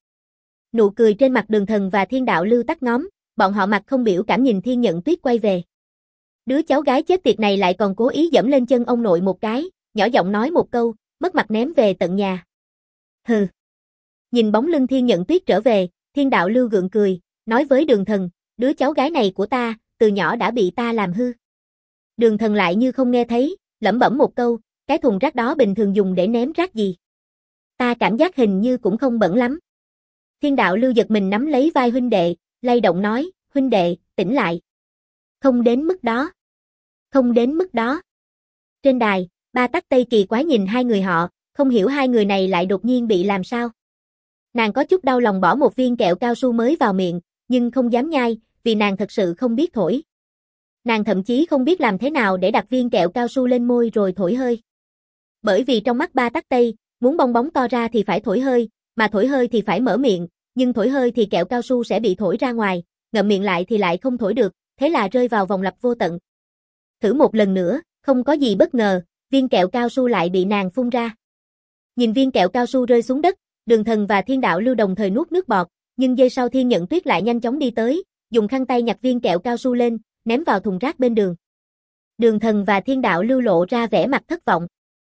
Nụ cười trên mặt Đường Thần và Thiên Đạo Lưu tắt ngóm, bọn họ mặt không biểu cảm nhìn Thiên Nhận Tuyết quay về. Đứa cháu gái chết tiệt này lại còn cố ý giẫm lên chân ông nội một cái, nhỏ giọng nói một câu, mất mặt ném về tận nhà. Hừ. Nhìn bóng lưng Thiên Nhận Tuyết trở về, Thiên Đạo Lưu gượng cười, nói với Đường Thần, đứa cháu gái này của ta, từ nhỏ đã bị ta làm hư. Đường Thần lại như không nghe thấy, lẩm bẩm một câu, cái thùng rác đó bình thường dùng để ném rác gì? Ta cảm giác hình như cũng không bẩn lắm. Thiên đạo lưu giật mình nắm lấy vai huynh đệ, lay động nói, huynh đệ, tỉnh lại. Không đến mức đó. Không đến mức đó. Trên đài, Ba Tắc Tây kỳ quái nhìn hai người họ, không hiểu hai người này lại đột nhiên bị làm sao. Nàng có chút đau lòng bỏ một viên kẹo cao su mới vào miệng, nhưng không dám nhai, vì nàng thật sự không biết thổi. Nàng thậm chí không biết làm thế nào để đặt viên kẹo cao su lên môi rồi thổi hơi. Bởi vì trong mắt Ba Tắc Tây, muốn bong bóng to ra thì phải thổi hơi, mà thổi hơi thì phải mở miệng, nhưng thổi hơi thì kẹo cao su sẽ bị thổi ra ngoài, ngậm miệng lại thì lại không thổi được, thế là rơi vào vòng lặp vô tận. Thử một lần nữa, không có gì bất ngờ, viên kẹo cao su lại bị nàng phun ra. Nhìn viên kẹo cao su rơi xuống đất, Đường Thần và Thiên Đạo Lưu đồng thời nuốt nước bọt, nhưng giây sau Thiên Nhận Tuyết lại nhanh chóng đi tới, dùng khăn tay nhặt viên kẹo cao su lên, ném vào thùng rác bên đường. Đường Thần và Thiên Đạo Lưu lộ ra vẻ mặt thất vọng.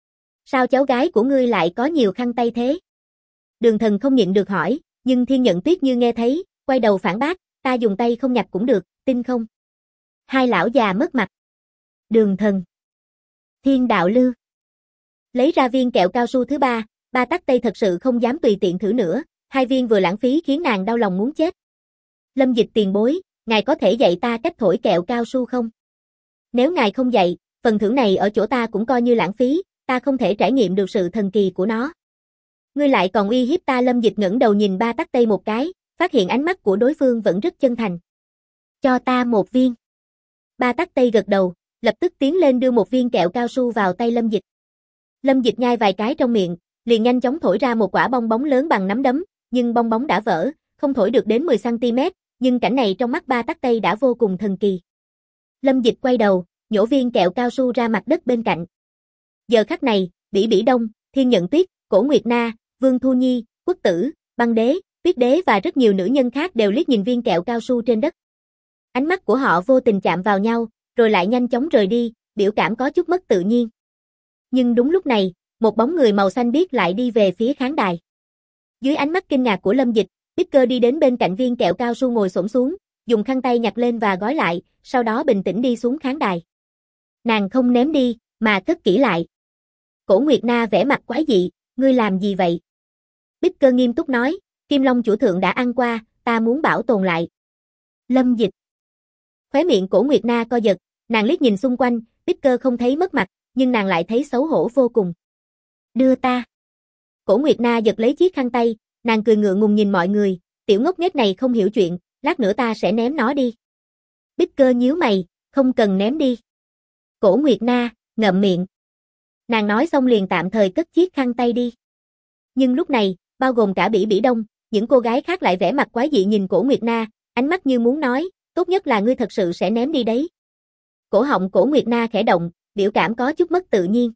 Sao cháu gái của ngươi lại có nhiều khăn tay thế? Đường Thần không nhịn được hỏi, nhưng Thiên Nhận Tuyết như nghe thấy, quay đầu phản bác, ta dùng tay không nhặt cũng được, tin không? Hai lão già mất mặt. Đường Thần, Thiên Đạo Lưu lấy ra viên kẹo cao su thứ ba, Ba Tắc Tây thật sự không dám tùy tiện thử nữa, hai viên vừa lãng phí khiến nàng đau lòng muốn chết. Lâm Dịch tiền bối, ngài có thể dạy ta cách thổi kẹo cao su không? Nếu ngài không dạy, phần thưởng này ở chỗ ta cũng coi như lãng phí, ta không thể trải nghiệm được sự thần kỳ của nó. Ngươi lại còn uy hiếp ta. Lâm Dịch ngẩng đầu nhìn Ba Tắc Tây một cái, phát hiện ánh mắt của đối phương vẫn rất chân thành. Cho ta một viên. Ba Tắc Tây gật đầu, lập tức tiến lên đưa một viên kẹo cao su vào tay Lâm Dịch. Lâm Dịch nhai vài cái trong miệng, liền nhanh chóng thổi ra một quả bong bóng lớn bằng nắm đấm, nhưng bong bóng đã vỡ, không thổi được đến 10 cm, nhưng cảnh này trong mắt Ba Tắc Tây đã vô cùng thần kỳ. Lâm Dịch quay đầu, nhổ viên kẹo cao su ra mặt đất bên cạnh. Giờ khắc này, Bỉ Bỉ Đông, Thiên Nhận Tuyết, Cổ Nguyệt Na, Vương Thu Nhi, Quốc Tử, Băng Đế, Tuyết Đế và rất nhiều nữ nhân khác đều liếc nhìn viên kẹo cao su trên đất. Ánh mắt của họ vô tình chạm vào nhau, rồi lại nhanh chóng rời đi, biểu cảm có chút mất tự nhiên. Nhưng đúng lúc này, một bóng người màu xanh biếc lại đi về phía khán đài. Dưới ánh mắt kinh ngạc của Lâm Dịch, Bicker đi đến bên cạnh viên kẹo cao su ngồi xổm xuống, dùng khăn tay nhặt lên và gói lại, sau đó bình tĩnh đi xuống khán đài. Nàng không ném đi, mà cất kỹ lại. Cổ Nguyệt Na vẻ mặt quái dị, ngươi làm gì vậy? Bicker nghiêm túc nói, Kim Long chủ thượng đã ăn qua, ta muốn bảo tồn lại. Lâm Dịch. Khóe miệng Cổ Nguyệt Na co giật, nàng liếc nhìn xung quanh, Bicker không thấy mất mặt, nhưng nàng lại thấy xấu hổ vô cùng. Đưa ta. Cổ Nguyệt Na giật lấy chiếc khăn tay, nàng cười ngượng ngùng nhìn mọi người, tiểu ngốc nghếch này không hiểu chuyện, lát nữa ta sẽ ném nó đi. Bicker nhíu mày, không cần ném đi. Cổ Nguyệt Na, ngậm miệng. Nàng nói xong liền tạm thời cất chiếc khăn tay đi. Nhưng lúc này, bao gồm cả Bỉ Bỉ Đông, những cô gái khác lại vẻ mặt quái dị nhìn Cổ Nguyệt Na, ánh mắt như muốn nói, tốt nhất là ngươi thật sự sẽ ném đi đấy. Cổ họng Cổ Nguyệt Na khẽ động, biểu cảm có chút mất tự nhiên.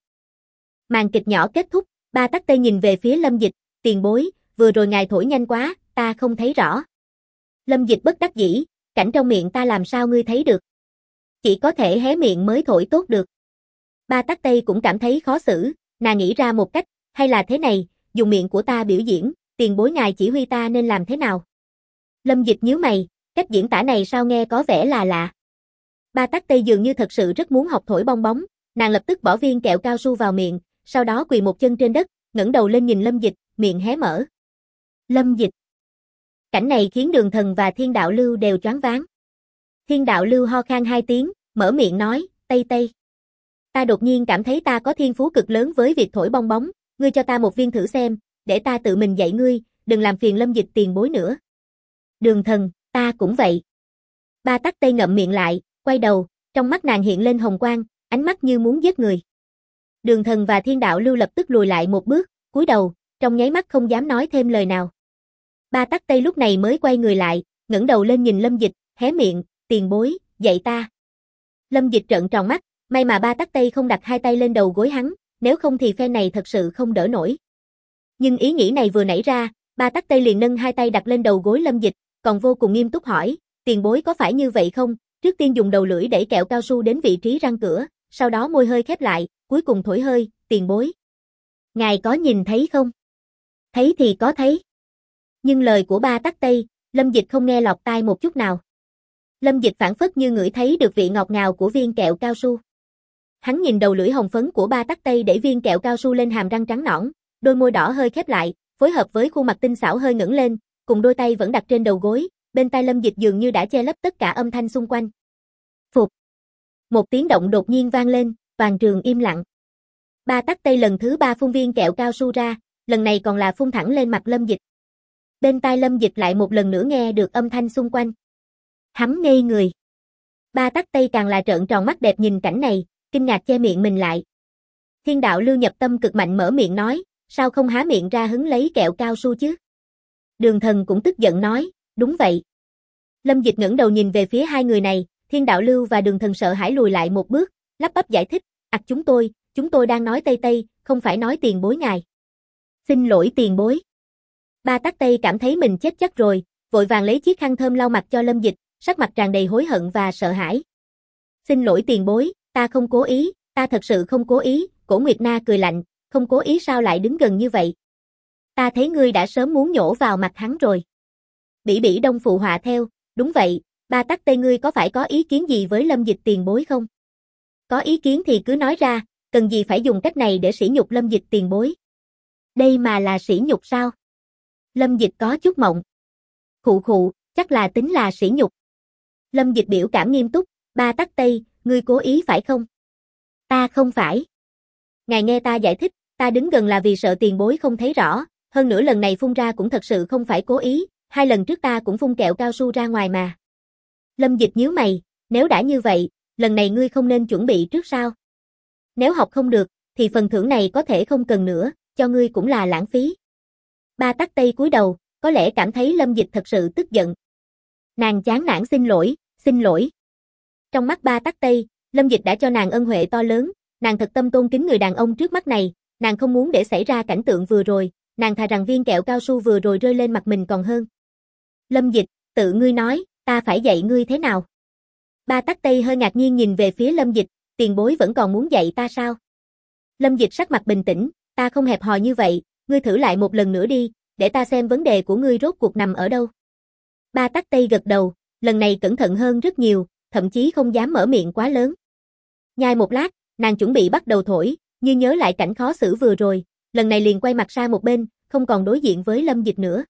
Màn kịch nhỏ kết thúc, Ba Tắc Tây nhìn về phía Lâm Dịch, tiền bối, vừa rồi ngài thổi nhanh quá, ta không thấy rõ. Lâm Dịch bất đắc dĩ, cảnh trong miệng ta làm sao ngươi thấy được? Chỉ có thể hé miệng mới thổi tốt được. Ba Tắc Tây cũng cảm thấy khó xử, nàng nghĩ ra một cách, hay là thế này, dùng miệng của ta biểu diễn, tiền bối ngài chỉ huy ta nên làm thế nào? Lâm Dịch nhíu mày, cách diễn tả này sao nghe có vẻ là lạ. Ba Tắc Tây dường như thật sự rất muốn học thổi bong bóng, nàng lập tức bỏ viên kẹo cao su vào miệng, sau đó quỳ một chân trên đất, ngẩng đầu lên nhìn Lâm Dịch, miệng hé mở. Lâm Dịch. Cảnh này khiến Đường Thần và Thiên Đạo Lưu đều choáng váng. Thiên Đạo Lưu ho khan hai tiếng, mở miệng nói, Tây Tây. Ta đột nhiên cảm thấy ta có thiên phú cực lớn với việc thổi bong bóng, ngươi cho ta một viên thử xem, để ta tự mình dạy ngươi, đừng làm phiền Lâm Dịch tiền bối nữa. Đường Thần, ta cũng vậy. Ba Tắc Tây ngậm miệng lại, quay đầu, trong mắt nàng hiện lên hồng quang, ánh mắt như muốn giết người. Đường Thần và Thiên Đạo Lưu lập tức lùi lại một bước, cúi đầu, trong nháy mắt không dám nói thêm lời nào. Ba Tắc Tây lúc này mới quay người lại, ngẩng đầu lên nhìn Lâm Dịch, hé miệng, tiền bối, dạy ta. Lâm Dịch trợn tròn mắt, may mà Ba Tắc Tây không đặt hai tay lên đầu gối hắn, nếu không thì phe này thật sự không đỡ nổi. Nhưng ý nghĩ này vừa nảy ra, Ba Tắc Tây liền nâng hai tay đặt lên đầu gối Lâm Dịch, còn vô cùng nghiêm túc hỏi, tiền bối có phải như vậy không? Trước tiên dùng đầu lưỡi đẩy kẹo cao su đến vị trí răng cửa, sau đó môi hơi khép lại, cuối cùng thổi hơi, tiền bối. Ngài có nhìn thấy không? Thấy thì có thấy. Nhưng lời của Ba Tắc Tây, Lâm Dịch không nghe lọt tai một chút nào. Lâm Dịch phảng phất như ngửi thấy được vị ngọt ngào của viên kẹo cao su. Hắn nhìn đầu lưỡi hồng phấn của Ba Tắc Tây đẩy viên kẹo cao su lên hàm răng trắng nõn, đôi môi đỏ hơi khép lại, phối hợp với khuôn mặt tinh xảo hơi ngẩng lên, cùng đôi tay vẫn đặt trên đầu gối, bên tai Lâm Dịch dường như đã che lấp tất cả âm thanh xung quanh. Phụt. Một tiếng động đột nhiên vang lên, toàn trường im lặng. Ba Tắc Tây lần thứ 3 phun viên kẹo cao su ra, lần này còn là phun thẳng lên mặt Lâm Dịch. Bên tai Lâm Dịch lại một lần nữa nghe được âm thanh xung quanh. Hắn ngây người. Ba Tắc Tây càng là trợn tròn mắt đẹp nhìn cảnh này, kinh ngạc che miệng mình lại. Thiên đạo Lưu Nhập Tâm cực mạnh mở miệng nói, sao không há miệng ra hứng lấy kẹo cao su chứ? Đường Thần cũng tức giận nói, đúng vậy. Lâm Dịch ngẩng đầu nhìn về phía hai người này, Thiên đạo Lưu và Đường Thần sợ hãi lùi lại một bước, lắp bắp giải thích, chúng tôi đang nói Tây Tây, không phải nói tiền bối ngài. Xin lỗi tiền bối. Ba Tắc Tây cảm thấy mình chết chắc rồi, vội vàng lấy chiếc khăn thơm lau mặt cho Lâm Dịch, sắc mặt tràn đầy hối hận và sợ hãi. Xin lỗi tiền bối, ta không cố ý, ta thật sự không cố ý, Cổ Nguyệt Na cười lạnh, không cố ý sao lại đứng gần như vậy. Ta thấy ngươi đã sớm muốn nhổ vào mặt hắn rồi. Bỉ Bỉ Đông phụ họa theo, đúng vậy, Ba Tắc Tây ngươi có phải có ý kiến gì với Lâm Dịch tiền bối không? Có ý kiến thì cứ nói ra, cần gì phải dùng cách này để sỉ nhục Lâm Dịch tiền bối. Đây mà là sỉ nhục sao? Lâm Dịch có chút mộng. Khụ khụ, chắc là tính là sỉ nhục. Lâm Dịch biểu cảm nghiêm túc, Ba Tắc Tây, ngươi cố ý phải không? Ta không phải. Ngài nghe ta giải thích, ta đứng gần là vì sợ tiền bối không thấy rõ, hơn nữa lần này phun ra cũng thật sự không phải cố ý, 2 lần trước ta cũng phun kẹo cao su ra ngoài mà. Lâm Dịch nhíu mày, nếu đã như vậy, lần này ngươi không nên chuẩn bị trước sao? Nếu học không được, thì phần thưởng này có thể không cần nữa, cho ngươi cũng là lãng phí. Ba Tắc Tây cúi đầu, có lẽ cảm thấy Lâm Dịch thật sự tức giận. Nàng chán nản xin lỗi. Trong mắt Ba Tắc Tây, Lâm Dịch đã cho nàng ân huệ to lớn, nàng thật tâm tôn kính người đàn ông trước mắt này, nàng không muốn để xảy ra cảnh tượng vừa rồi, nàng thà rằng viên kẹo cao su vừa rồi rơi lên mặt mình còn hơn. Lâm Dịch, tự ngươi nói, ta phải dạy ngươi thế nào? Ba Tắc Tây hơi ngạc nhiên nhìn về phía Lâm Dịch, tiền bối vẫn còn muốn dạy ta sao? Lâm Dịch sắc mặt bình tĩnh, ta không hẹp hòi như vậy, ngươi thử lại một lần nữa đi, để ta xem vấn đề của ngươi rốt cuộc nằm ở đâu. Ba Tắc Tây gật đầu, lần này cẩn thận hơn rất nhiều, thậm chí không dám mở miệng quá lớn. Nhai một lát, nàng chuẩn bị bắt đầu thổi, như nhớ lại cảnh khó xử vừa rồi, lần này liền quay mặt sang một bên, không còn đối diện với Lâm Dịch nữa.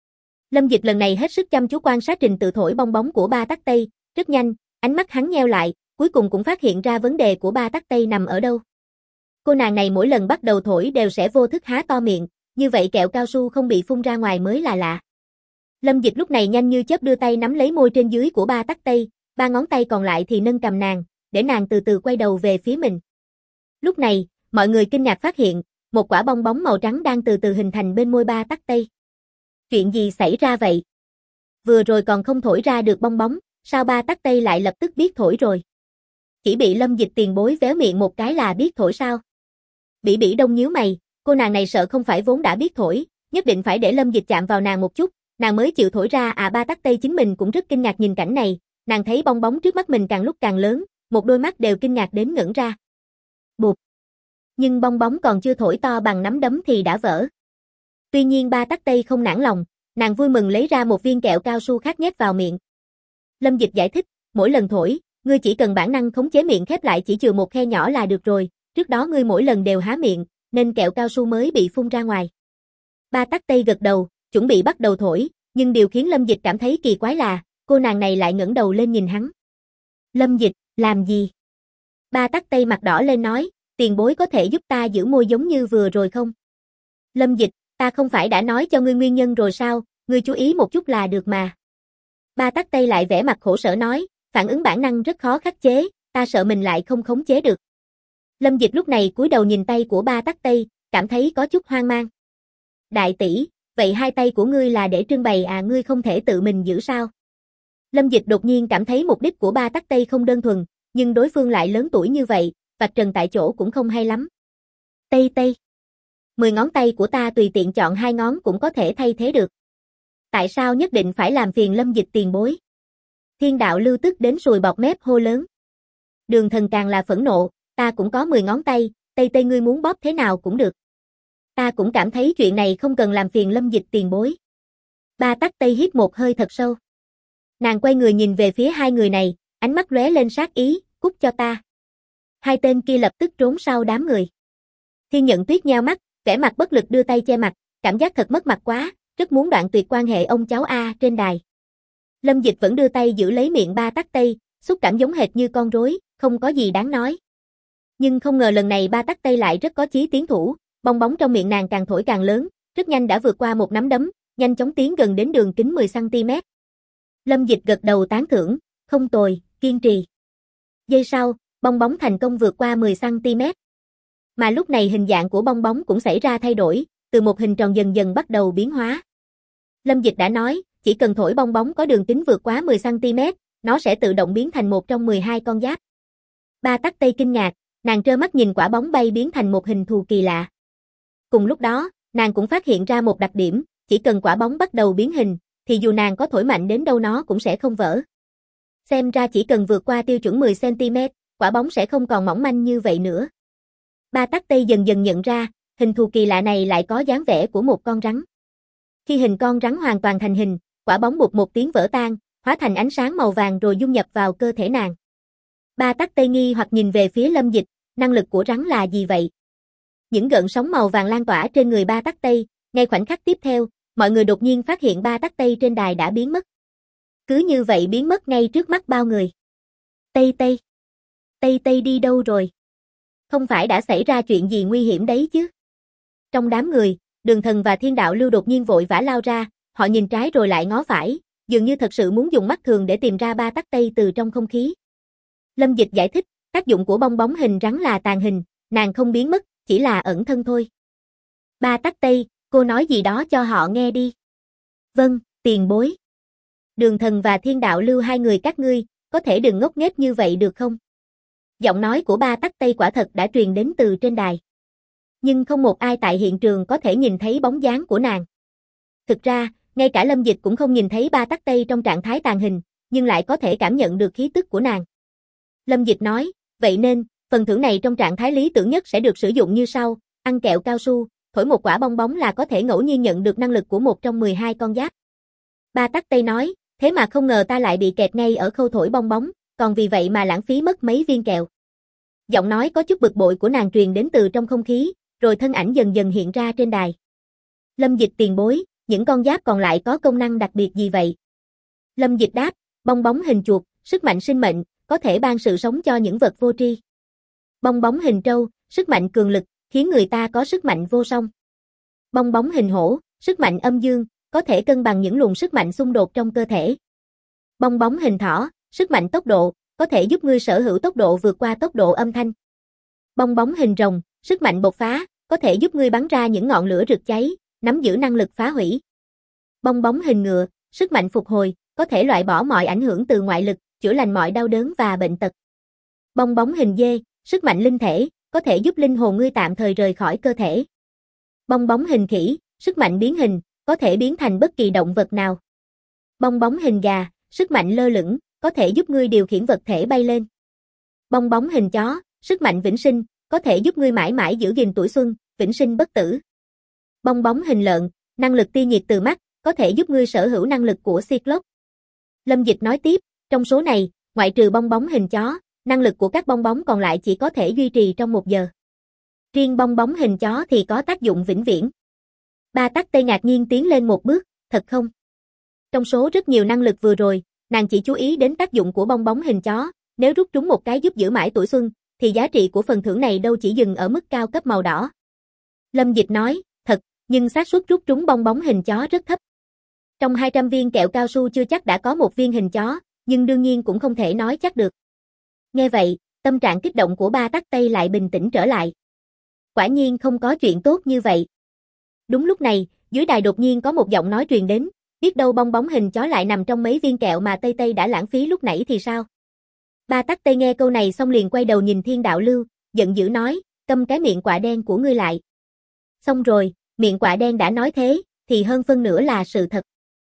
Lâm Dịch lần này hết sức chăm chú quan sát trình tự thổi bong bóng của Ba Tắc Tây, rất nhanh, ánh mắt hắn nheo lại, cuối cùng cũng phát hiện ra vấn đề của Ba Tắc Tây nằm ở đâu. Cô nàng này mỗi lần bắt đầu thổi đều sẽ vô thức há to miệng, như vậy kẹo cao su không bị phun ra ngoài mới là lạ. Lâm Dịch lúc này nhanh như chớp đưa tay nắm lấy môi trên dưới của Ba Tắc Tây, 3 ngón tay còn lại thì nâng cầm nàng, để nàng từ từ quay đầu về phía mình. Lúc này, mọi người kinh ngạc phát hiện, một quả bong bóng màu trắng đang từ từ hình thành bên môi Ba Tắc Tây. Chuyện gì xảy ra vậy? Vừa rồi còn không thổi ra được bong bóng, sao Ba Tắc Tây lại lập tức biết thổi rồi? Chỉ bị Lâm Dịch tiền bối véo miệng một cái là biết thổi sao? Bỉ Bỉ Đông nhíu mày, cô nàng này sợ không phải vốn đã biết thổi, nhất định phải để Lâm Dịch chạm vào nàng một chút, nàng mới chịu thổi ra à. Ba Tắc Tây chính mình cũng rất kinh ngạc nhìn cảnh này, nàng thấy bong bóng trước mắt mình càng lúc càng lớn, một đôi mắt đều kinh ngạc đến ngẩn ra. Bụp. Nhưng bong bóng còn chưa thổi to bằng nắm đấm thì đã vỡ. Tuy nhiên Ba Tắc Tây không nản lòng, nàng vui mừng lấy ra một viên kẹo cao su khác nhét vào miệng. Lâm Dịch giải thích, mỗi lần thổi, ngươi chỉ cần bản năng khống chế miệng khép lại chỉ chừa một khe nhỏ là được rồi, trước đó ngươi mỗi lần đều há miệng, nên kẹo cao su mới bị phun ra ngoài. Ba Tắc Tây gật đầu, chuẩn bị bắt đầu thổi, nhưng điều khiến Lâm Dịch cảm thấy kỳ quái là, cô nàng này lại ngẩng đầu lên nhìn hắn. Lâm Dịch, làm gì? Ba Tắc Tây mặt đỏ lên nói, tiền bối có thể giúp ta giữ môi giống như vừa rồi không? Lâm Dịch, ta không phải đã nói cho ngươi nguyên nhân rồi sao, ngươi chú ý một chút là được mà. Ba Tắc Tây lại vẻ mặt khổ sở nói, phản ứng bản năng rất khó khắc chế, ta sợ mình lại không khống chế được. Lâm Dịch lúc này cúi đầu nhìn tay của Ba Tắc Tây, cảm thấy có chút hoang mang. Đại tỷ, vậy 2 tay của ngươi là để trưng bày à, ngươi không thể tự mình giữ sao? Lâm Dịch đột nhiên cảm thấy mục đích của Ba Tắc Tây không đơn thuần, nhưng đối phương lại lớn tuổi như vậy, vạch trần tại chỗ cũng không hay lắm. Tây Tây. 10 ngón tay của ta tùy tiện chọn 2 ngón cũng có thể thay thế được. Tại sao nhất định phải làm phiền Lâm Dịch tiền bối? Thiên đạo Lưu tức đến sùi bọt mép hô lớn. Đường Thần càng là phẫn nộ, ta cũng có 10 ngón tay, Tây Tây ngươi muốn bóp thế nào cũng được. Ta cũng cảm thấy chuyện này không cần làm phiền Lâm Dịch tiền bối. Ba Tắc Tây hít một hơi thật sâu. Nàng quay người nhìn về phía 2 người này, ánh mắt lóe lên sát ý, cút cho ta. 2 tên kia lập tức trốn sau đám người. Thiên Nhận Tuyết nheo mắt, vẻ mặt bất lực đưa tay che mặt, cảm giác thật mất mặt quá, rất muốn đoạn tuyệt quan hệ ông cháu A trên đài. Lâm Dịch vẫn đưa tay giữ lấy miệng Ba Tắc Tây, xúc cảm giống hệt như con rối, không có gì đáng nói. Nhưng không ngờ lần này Ba Tắc Tây lại rất có chí tiến thủ, bong bóng trong miệng nàng càng thổi càng lớn, rất nhanh đã vượt qua một nắm đấm, nhanh chóng tiến gần đến đường kính 10 cm. Lâm Dịch gật đầu tán thưởng, không tồi, kiên trì. Giây sau, bong bóng thành công vượt qua 10 cm. Mà lúc này hình dạng của bong bóng cũng xảy ra thay đổi, từ một hình tròn dần dần bắt đầu biến hóa. Lâm Dịch đã nói, chỉ cần thổi bong bóng có đường kính vượt quá 10 cm, nó sẽ tự động biến thành một trong 12 con giáp. Ba Tắc Tây kinh ngạc, nàng trơ mắt nhìn quả bóng bay biến thành một hình thù kỳ lạ. Cùng lúc đó, nàng cũng phát hiện ra một đặc điểm, chỉ cần quả bóng bắt đầu biến hình, thì dù nàng có thổi mạnh đến đâu nó cũng sẽ không vỡ. Xem ra chỉ cần vượt qua tiêu chuẩn 10 cm, quả bóng sẽ không còn mỏng manh như vậy nữa. Ba Tắc Tây dần dần nhận ra, hình thù kỳ lạ này lại có dáng vẻ của một con rắn. Khi hình con rắn hoàn toàn thành hình, quả bóng bụp một tiếng vỡ tan, hóa thành ánh sáng màu vàng rồi dung nhập vào cơ thể nàng. Ba Tắc Tây nghi hoặc nhìn về phía Lâm Dịch, năng lực của rắn là gì vậy? Những gợn sóng màu vàng lan tỏa trên người Ba Tắc Tây, ngay khoảnh khắc tiếp theo, mọi người đột nhiên phát hiện Ba Tắc Tây trên đài đã biến mất. Cứ như vậy biến mất ngay trước mắt bao người. Tây Tây. Tây Tây đi đâu rồi? Không phải đã xảy ra chuyện gì nguy hiểm đấy chứ? Trong đám người, Đường Thần và Thiên Đạo Lưu đột nhiên vội vã lao ra, họ nhìn trái rồi lại ngó phải, dường như thật sự muốn dùng mắt thường để tìm ra Ba Tắc Tây từ trong không khí. Lâm Dịch giải thích, tác dụng của bong bóng hình rắn là tàn hình, nàng không biến mất, chỉ là ẩn thân thôi. Ba Tắc Tây, cô nói gì đó cho họ nghe đi. Vâng, tiền bối. Đường Thần và Thiên Đạo Lưu hai người các ngươi, có thể đừng ngốc nghếch như vậy được không? Giọng nói của Ba Tắc Tây quả thật đã truyền đến từ trên đài. Nhưng không một ai tại hiện trường có thể nhìn thấy bóng dáng của nàng. Thực ra, ngay cả Lâm Dịch cũng không nhìn thấy Ba Tắc Tây trong trạng thái tàn hình, nhưng lại có thể cảm nhận được khí tức của nàng. Lâm Dịch nói, vậy nên, phần thưởng này trong trạng thái lý tưởng nhất sẽ được sử dụng như sau, ăn kẹo cao su, thổi một quả bong bóng là có thể ngẫu nhiên nhận được năng lực của một trong 12 con giáp. Ba Tắc Tây nói, thế mà không ngờ ta lại bị kẹt ngay ở khâu thổi bong bóng, còn vì vậy mà lãng phí mất mấy viên kẹo. Giọng nói có chút bực bội của nàng truyền đến từ trong không khí, rồi thân ảnh dần dần hiện ra trên đài. Lâm Dịch tiền bối, những con giáp còn lại có công năng đặc biệt gì vậy? Lâm Dịch đáp, bong bóng hình chuột, sức mạnh sinh mệnh, có thể ban sự sống cho những vật vô tri. Bong bóng hình trâu, sức mạnh cường lực, khiến người ta có sức mạnh vô song. Bong bóng hình hổ, sức mạnh âm dương, có thể cân bằng những luồng sức mạnh xung đột trong cơ thể. Bong bóng hình thỏ, sức mạnh tốc độ, có thể giúp ngươi sở hữu tốc độ vượt qua tốc độ âm thanh. Bong bóng hình rồng, sức mạnh bộc phá, có thể giúp ngươi bắn ra những ngọn lửa rực cháy, nắm giữ năng lực phá hủy. Bong bóng hình ngựa, sức mạnh phục hồi, có thể loại bỏ mọi ảnh hưởng từ ngoại lực, chữa lành mọi đau đớn và bệnh tật. Bong bóng hình dê, sức mạnh linh thể, có thể giúp linh hồn ngươi tạm thời rời khỏi cơ thể. Bong bóng hình khỉ, sức mạnh biến hình, có thể biến thành bất kỳ động vật nào. Bong bóng hình gà, sức mạnh lơ lửng, có thể giúp ngươi điều khiển vật thể bay lên. Bong bóng hình chó, sức mạnh vĩnh sinh, có thể giúp ngươi mãi mãi giữ gìn tuổi xuân, vĩnh sinh bất tử. Bong bóng hình lợn, năng lực tia nhiệt từ mắt, có thể giúp ngươi sở hữu năng lực của Cyclops. Lâm Dịch nói tiếp, trong số này, ngoại trừ bong bóng hình chó, năng lực của các bong bóng còn lại chỉ có thể duy trì trong 1 giờ. Riêng bong bóng hình chó thì có tác dụng vĩnh viễn. Ba Tắc Tây ngạc nhiên tiến lên một bước, thật không? Trong số rất nhiều năng lực vừa rồi, nàng chỉ chú ý đến tác dụng của bong bóng hình chó, nếu rút trúng một cái giúp giữ mãi tuổi xuân, thì giá trị của phần thưởng này đâu chỉ dừng ở mức cao cấp màu đỏ. Lâm Dịch nói, thật, nhưng xác suất rút trúng bong bóng hình chó rất thấp. Trong 200 viên kẹo cao su chưa chắc đã có một viên hình chó, nhưng đương nhiên cũng không thể nói chắc được. Nghe vậy, tâm trạng kích động của Ba Tắc Tây lại bình tĩnh trở lại. Quả nhiên không có chuyện tốt như vậy. Đúng lúc này, dưới đài đột nhiên có một giọng nói truyền đến, biết đâu bong bóng hình chó lại nằm trong mấy viên kẹo mà Tây Tây đã lãng phí lúc nãy thì sao? Ba Tắc Tây nghe câu này xong liền quay đầu nhìn Thiên Đạo Lưu, giận dữ nói, câm cái miệng quạ đen của ngươi lại. Xong rồi, miệng quạ đen đã nói thế, thì hơn phân nửa là sự thật.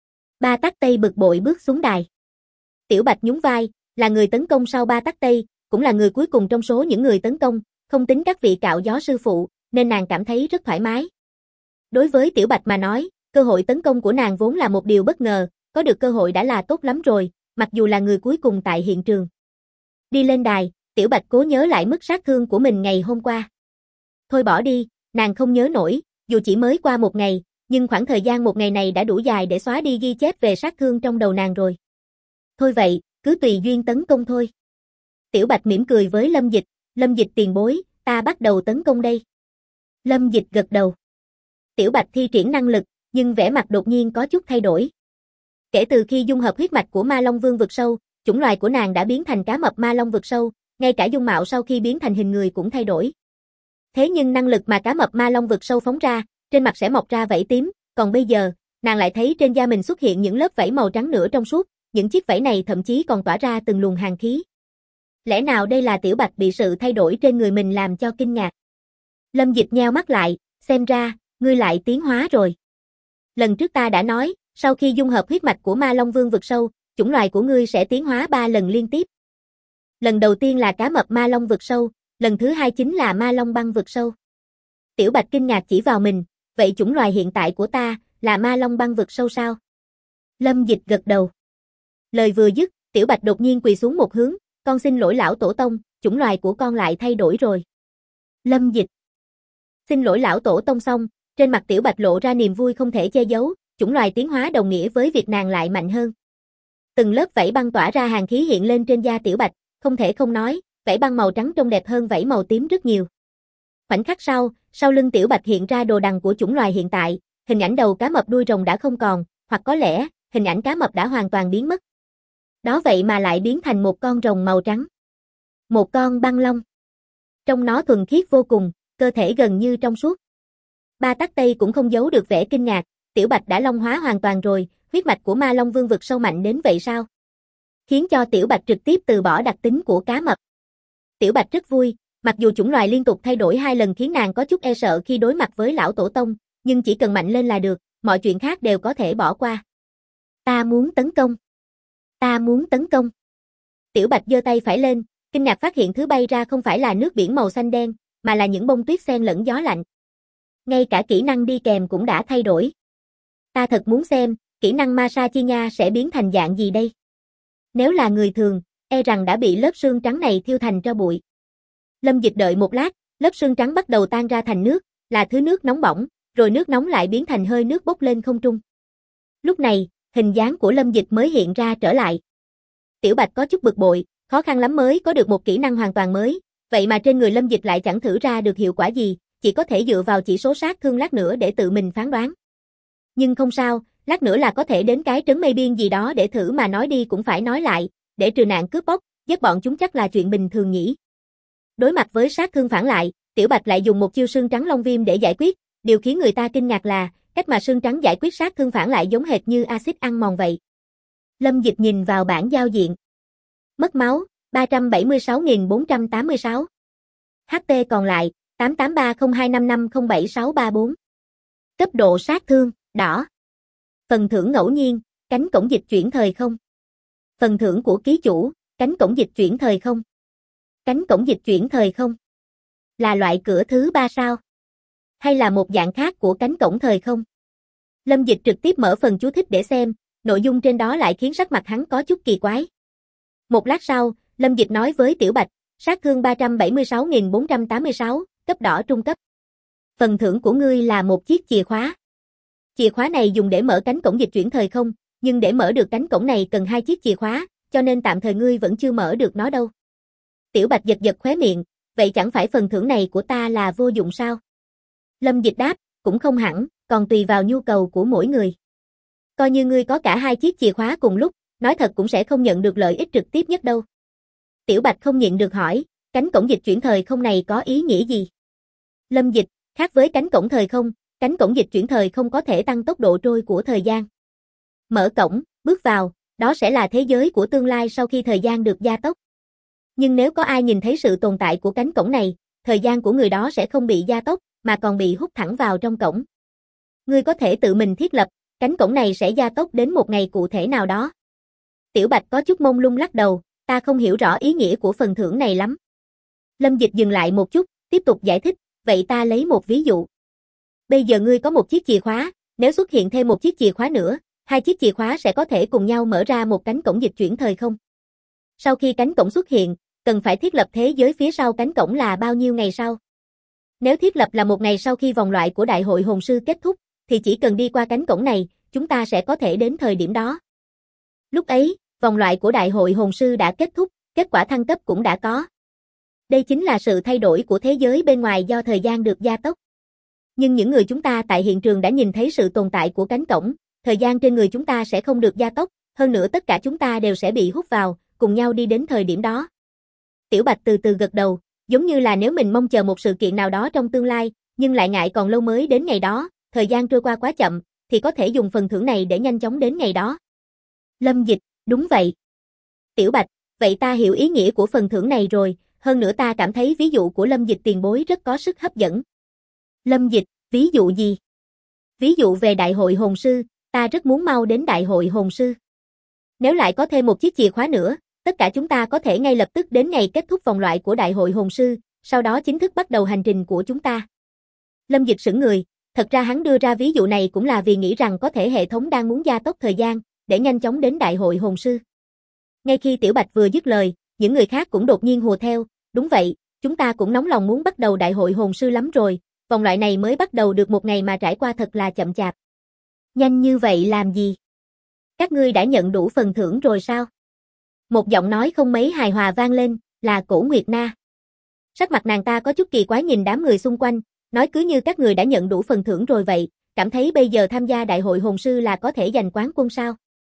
Ba Tắc Tây bực bội bước xuống đài. Tiểu Bạch nhún vai, là người tấn công sau Ba Tắc Tây, cũng là người cuối cùng trong số những người tấn công, không tính các vị cạo gió sư phụ, nên nàng cảm thấy rất thoải mái. Đối với Tiểu Bạch mà nói, cơ hội tấn công của nàng vốn là một điều bất ngờ, có được cơ hội đã là tốt lắm rồi, mặc dù là người cuối cùng tại hiện trường. Đi lên đài, Tiểu Bạch cố nhớ lại mức sát thương của mình ngày hôm qua. Thôi bỏ đi, nàng không nhớ nổi, dù chỉ mới qua 1 ngày, nhưng khoảng thời gian một ngày này đã đủ dài để xóa đi ghi chép về sát thương trong đầu nàng rồi. Thôi vậy, cứ tùy duyên tấn công thôi. Tiểu Bạch mỉm cười với Lâm Dịch, Lâm Dịch tiền bối, ta bắt đầu tấn công đây. Lâm Dịch gật đầu. Tiểu Bạch thi triển năng lực, nhưng vẻ mặt đột nhiên có chút thay đổi. Kể từ khi dung hợp huyết mạch của Ma Long Vương vực sâu, chủng loài của nàng đã biến thành cá mập Ma Long vực sâu, ngay cả dung mạo sau khi biến thành hình người cũng thay đổi. Thế nhưng năng lực mà cá mập Ma Long vực sâu phóng ra, trên mặt sẽ mọc ra vảy tím, còn bây giờ, nàng lại thấy trên da mình xuất hiện những lớp vảy màu trắng nửa trong suốt, những chiếc vảy này thậm chí còn tỏa ra từng luồng hàn khí. Lẽ nào đây là Tiểu Bạch bị sự thay đổi trên người mình làm cho kinh ngạc? Lâm Dịch nheo mắt lại, xem ra, ngươi lại tiến hóa rồi. Lần trước ta đã nói, sau khi dung hợp huyết mạch của Ma Long Vương vực sâu, chủng loài của ngươi sẽ tiến hóa 3 lần liên tiếp. Lần đầu tiên là cá mập Ma Long vực sâu, lần thứ hai chính là Ma Long băng vực sâu. Tiểu Bạch kinh ngạc chỉ vào mình, vậy chủng loài hiện tại của ta là Ma Long băng vực sâu sao? Lâm Dịch gật đầu. Lời vừa dứt, Tiểu Bạch đột nhiên quỳ xuống một hướng, con xin lỗi lão tổ tông, chủng loài của con lại thay đổi rồi. Lâm Dịch xin lỗi lão tổ tông xong, trên mặt Tiểu Bạch lộ ra niềm vui không thể che giấu, chủng loài tiến hóa đồng nghĩa với việc nàng lại mạnh hơn. Từng lớp vảy băng tỏa ra hàn khí hiện lên trên da Tiểu Bạch, không thể không nói, vảy băng màu trắng trông đẹp hơn vảy màu tím rất nhiều. Khoảnh khắc sau lưng Tiểu Bạch hiện ra đồ đằng của chủng loài hiện tại, hình ảnh đầu cá mập đuôi rồng đã không còn, hoặc có lẽ, hình ảnh cá mập đã hoàn toàn biến mất. Đó vậy mà lại biến thành một con rồng màu trắng. Một con băng long. Trong nó thuần khiết vô cùng, cơ thể gần như trong suốt. Ba Tắc Tây cũng không giấu được vẻ kinh ngạc, Tiểu Bạch đã long hóa hoàn toàn rồi, huyết mạch của Ma Long Vương vực sâu mạnh đến vậy sao? Khiến cho Tiểu Bạch trực tiếp từ bỏ đặc tính của cá mập. Tiểu Bạch rất vui, mặc dù chủng loài liên tục thay đổi 2 lần khiến nàng có chút e sợ khi đối mặt với lão tổ tông, nhưng chỉ cần mạnh lên là được, mọi chuyện khác đều có thể bỏ qua. Ta muốn tấn công. Ta muốn tấn công. Tiểu Bạch giơ tay phải lên, kinh ngạc phát hiện thứ bay ra không phải là nước biển màu xanh đen, mà là những bông tuyết xen lẫn gió lạnh. Ngay cả kỹ năng đi kèm cũng đã thay đổi. Ta thật muốn xem, kỹ năng Masa Chi Nha sẽ biến thành dạng gì đây? Nếu là người thường, e rằng đã bị lớp sương trắng này thiêu thành tro bụi. Lâm Dịch đợi một lát, lớp sương trắng bắt đầu tan ra thành nước, là thứ nước nóng bỏng, rồi nước nóng lại biến thành hơi nước bốc lên không trung. Lúc này, hình dáng của Lâm Dịch mới hiện ra trở lại. Tiểu Bạch có chút bực bội, khó khăn lắm mới có được một kỹ năng hoàn toàn mới, vậy mà trên người Lâm Dịch lại chẳng thử ra được hiệu quả gì, chỉ có thể dựa vào chỉ số sát thương lát nữa để tự mình phán đoán. Nhưng không sao, lát nữa là có thể đến cái trấn mây biên gì đó để thử mà nói đi cũng phải nói lại, để trừ nạn cướp bóc, giết bọn chúng chắc là chuyện bình thường nhỉ. Đối mặt với sát thương phản lại, Tiểu Bạch lại dùng một chiêu sương trắng long viêm để giải quyết, điều khiến người ta kinh ngạc là, cách mà sương trắng giải quyết sát thương phản lại giống hệt như axit ăn mòn vậy. Lâm Dịch nhìn vào bảng giao diện. Mất máu, 376.486. HP còn lại, 883025507634. Cấp độ sát thương, đỏ. Phần thưởng ngẫu nhiên, cánh cổng dịch chuyển thời không. Phần thưởng của ký chủ, cánh cổng dịch chuyển thời không. Cánh cổng dịch chuyển thời không. Là loại cửa thứ 3 sao? Hay là một dạng khác của cánh cổng thời không? Lâm Dịch trực tiếp mở phần chú thích để xem, nội dung trên đó lại khiến sắc mặt hắn có chút kỳ quái. Một lát sau, Lâm Dịch nói với Tiểu Bạch, sát thương 376.486, cấp đỏ trung cấp. Phần thưởng của ngươi là một chiếc chìa khóa. Chìa khóa này dùng để mở cánh cổng dịch chuyển thời không, nhưng để mở được cánh cổng này cần 2 chiếc chìa khóa, cho nên tạm thời ngươi vẫn chưa mở được nó đâu. Tiểu Bạch giật giật khóe miệng, vậy chẳng phải phần thưởng này của ta là vô dụng sao? Lâm Dịch đáp, cũng không hẳn, còn tùy vào nhu cầu của mỗi người. Coi như ngươi có cả 2 chiếc chìa khóa cùng lúc, nói thật cũng sẽ không nhận được lợi ích trực tiếp nhất đâu. Tiểu Bạch không nhịn được hỏi, cánh cổng dịch chuyển thời không này có ý nghĩa gì? Lâm Dịch, khác với cánh cổng thời không, cánh cổng dịch chuyển thời không có thể tăng tốc độ trôi của thời gian. Mở cổng, bước vào, đó sẽ là thế giới của tương lai sau khi thời gian được gia tốc. Nhưng nếu có ai nhìn thấy sự tồn tại của cánh cổng này, thời gian của người đó sẽ không bị gia tốc, mà còn bị hút thẳng vào trong cổng. Ngươi có thể tự mình thiết lập, cánh cổng này sẽ gia tốc đến một ngày cụ thể nào đó. Tiểu Bạch có chút mông lung lắc đầu, ta không hiểu rõ ý nghĩa của phần thưởng này lắm. Lâm Dịch dừng lại một chút, tiếp tục giải thích, vậy ta lấy một ví dụ. Bây giờ ngươi có một chiếc chìa khóa, nếu xuất hiện thêm một chiếc chìa khóa nữa, 2 chiếc chìa khóa sẽ có thể cùng nhau mở ra một cánh cổng dịch chuyển thời không. Sau khi cánh cổng xuất hiện, cần phải thiết lập thế giới phía sau cánh cổng là bao nhiêu ngày sau? Nếu thiết lập là một ngày sau khi vòng loại của Đại hội Hồn Sư kết thúc, thì chỉ cần đi qua cánh cổng này, chúng ta sẽ có thể đến thời điểm đó. Lúc ấy, vòng loại của Đại hội Hồn Sư đã kết thúc, kết quả thăng cấp cũng đã có. Đây chính là sự thay đổi của thế giới bên ngoài do thời gian được gia tốc. Nhưng những người chúng ta tại hiện trường đã nhìn thấy sự tồn tại của cánh cổng, thời gian trên người chúng ta sẽ không được gia tốc, hơn nữa tất cả chúng ta đều sẽ bị hút vào, cùng nhau đi đến thời điểm đó. Tiểu Bạch từ từ gật đầu, giống như là nếu mình mong chờ một sự kiện nào đó trong tương lai, nhưng lại ngại còn lâu mới đến ngày đó, thời gian trôi qua quá chậm, thì có thể dùng phần thưởng này để nhanh chóng đến ngày đó. Lâm Dịch, đúng vậy. Tiểu Bạch, vậy ta hiểu ý nghĩa của phần thưởng này rồi, hơn nữa ta cảm thấy ví dụ của Lâm Dịch tiền bối rất có sức hấp dẫn. Lâm Dịch, ví dụ gì? Ví dụ về Đại hội Hồn Sư, ta rất muốn mau đến Đại hội Hồn Sư. Nếu lại có thêm một chiếc chìa khóa nữa, tất cả chúng ta có thể ngay lập tức đến ngày kết thúc vòng loại của Đại hội Hồn Sư, sau đó chính thức bắt đầu hành trình của chúng ta. Lâm Dịch sững người, thật ra hắn đưa ra ví dụ này cũng là vì nghĩ rằng có thể hệ thống đang muốn gia tốc thời gian, để nhanh chóng đến Đại hội Hồn Sư. Ngay khi Tiểu Bạch vừa dứt lời, những người khác cũng đột nhiên hùa theo, đúng vậy, chúng ta cũng nóng lòng muốn bắt đầu Đại hội Hồn Sư lắm rồi, vòng loại này mới bắt đầu được một ngày mà trải qua thật là chậm chạp. Nhanh như vậy làm gì? Các ngươi đã nhận đủ phần thưởng rồi sao? Một giọng nói không mấy hài hòa vang lên, là Cổ Nguyệt Na. Sắc mặt nàng ta có chút kỳ quái nhìn đám người xung quanh, nói cứ như các người đã nhận đủ phần thưởng rồi vậy, cảm thấy bây giờ tham gia Đại hội Hồn Sư là có thể giành quán quân sao?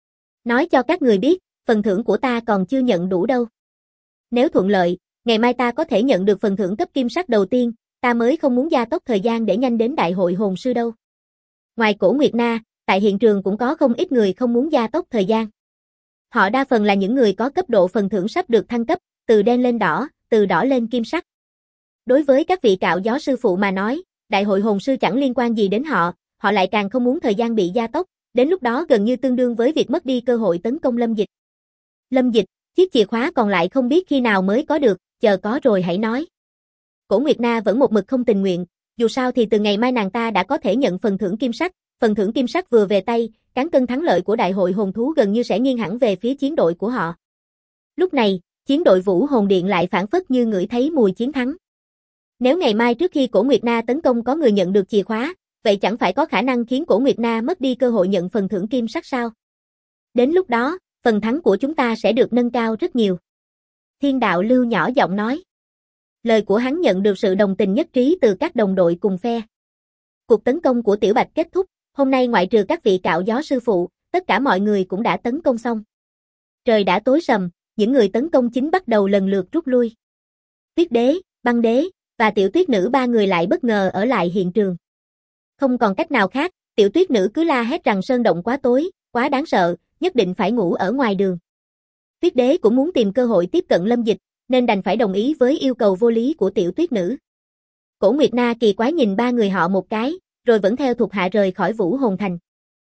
Nói cho các người biết, phần thưởng của ta còn chưa nhận đủ đâu. Nếu thuận lợi, ngày mai ta có thể nhận được phần thưởng cấp kim sắc đầu tiên, ta mới không muốn gia tốc thời gian để nhanh đến Đại hội Hồn Sư đâu. Ngoài Cổ Nguyệt Na, tại hiện trường cũng có không ít người không muốn gia tốc thời gian. Họ đa phần là những người có cấp độ phần thưởng sắp được thăng cấp, từ đen lên đỏ, từ đỏ lên kim sắc. Đối với các vị cạo gió sư phụ mà nói, Đại hội Hồn Sư chẳng liên quan gì đến họ, họ lại càng không muốn thời gian bị gia tốc, đến lúc đó gần như tương đương với việc mất đi cơ hội tấn công Lâm Dịch. Lâm Dịch, chiếc chìa khóa còn lại không biết khi nào mới có được, chờ có rồi hãy nói. Cổ Nguyệt Na vẫn một mực không tình nguyện, dù sao thì từ ngày mai nàng ta đã có thể nhận phần thưởng kim sắc, phần thưởng kim sắc vừa về tay, cán cân thắng lợi của Đại hội Hồn Thú gần như sẽ nghiêng hẳn về phía chiến đội của họ. Lúc này, chiến đội Vũ Hồn Điện lại phảng phất như ngửi thấy mùi chiến thắng. Nếu ngày mai trước khi Cổ Nguyệt Na tấn công có người nhận được chìa khóa, vậy chẳng phải có khả năng khiến Cổ Nguyệt Na mất đi cơ hội nhận phần thưởng kim sắc sao? Đến lúc đó, phần thắng của chúng ta sẽ được nâng cao rất nhiều. Thiên Đạo Lưu nhỏ giọng nói. Lời của hắn nhận được sự đồng tình nhất trí từ các đồng đội cùng phe. Cuộc tấn công của Tiểu Bạch kết thúc, hôm nay ngoại trừ các vị cạo gió sư phụ, tất cả mọi người cũng đã tấn công xong. Trời đã tối sầm, những người tấn công chính bắt đầu lần lượt rút lui. Tuyết Đế, Băng Đế và Tiểu Tuyết Nữ ba người lại bất ngờ ở lại hiện trường. Không còn cách nào khác, Tiểu Tuyết Nữ cứ la hét rằng sơn động quá tối, quá đáng sợ, nhất định phải ngủ ở ngoài đường. Tuyết Đế cũng muốn tìm cơ hội tiếp cận Lâm Dịch, nên đành phải đồng ý với yêu cầu vô lý của Tiểu Tuyết Nữ. Cổ Nguyệt Na kỳ quái nhìn ba người họ một cái, rồi vẫn theo thuộc hạ rời khỏi Vũ Hồn Thành.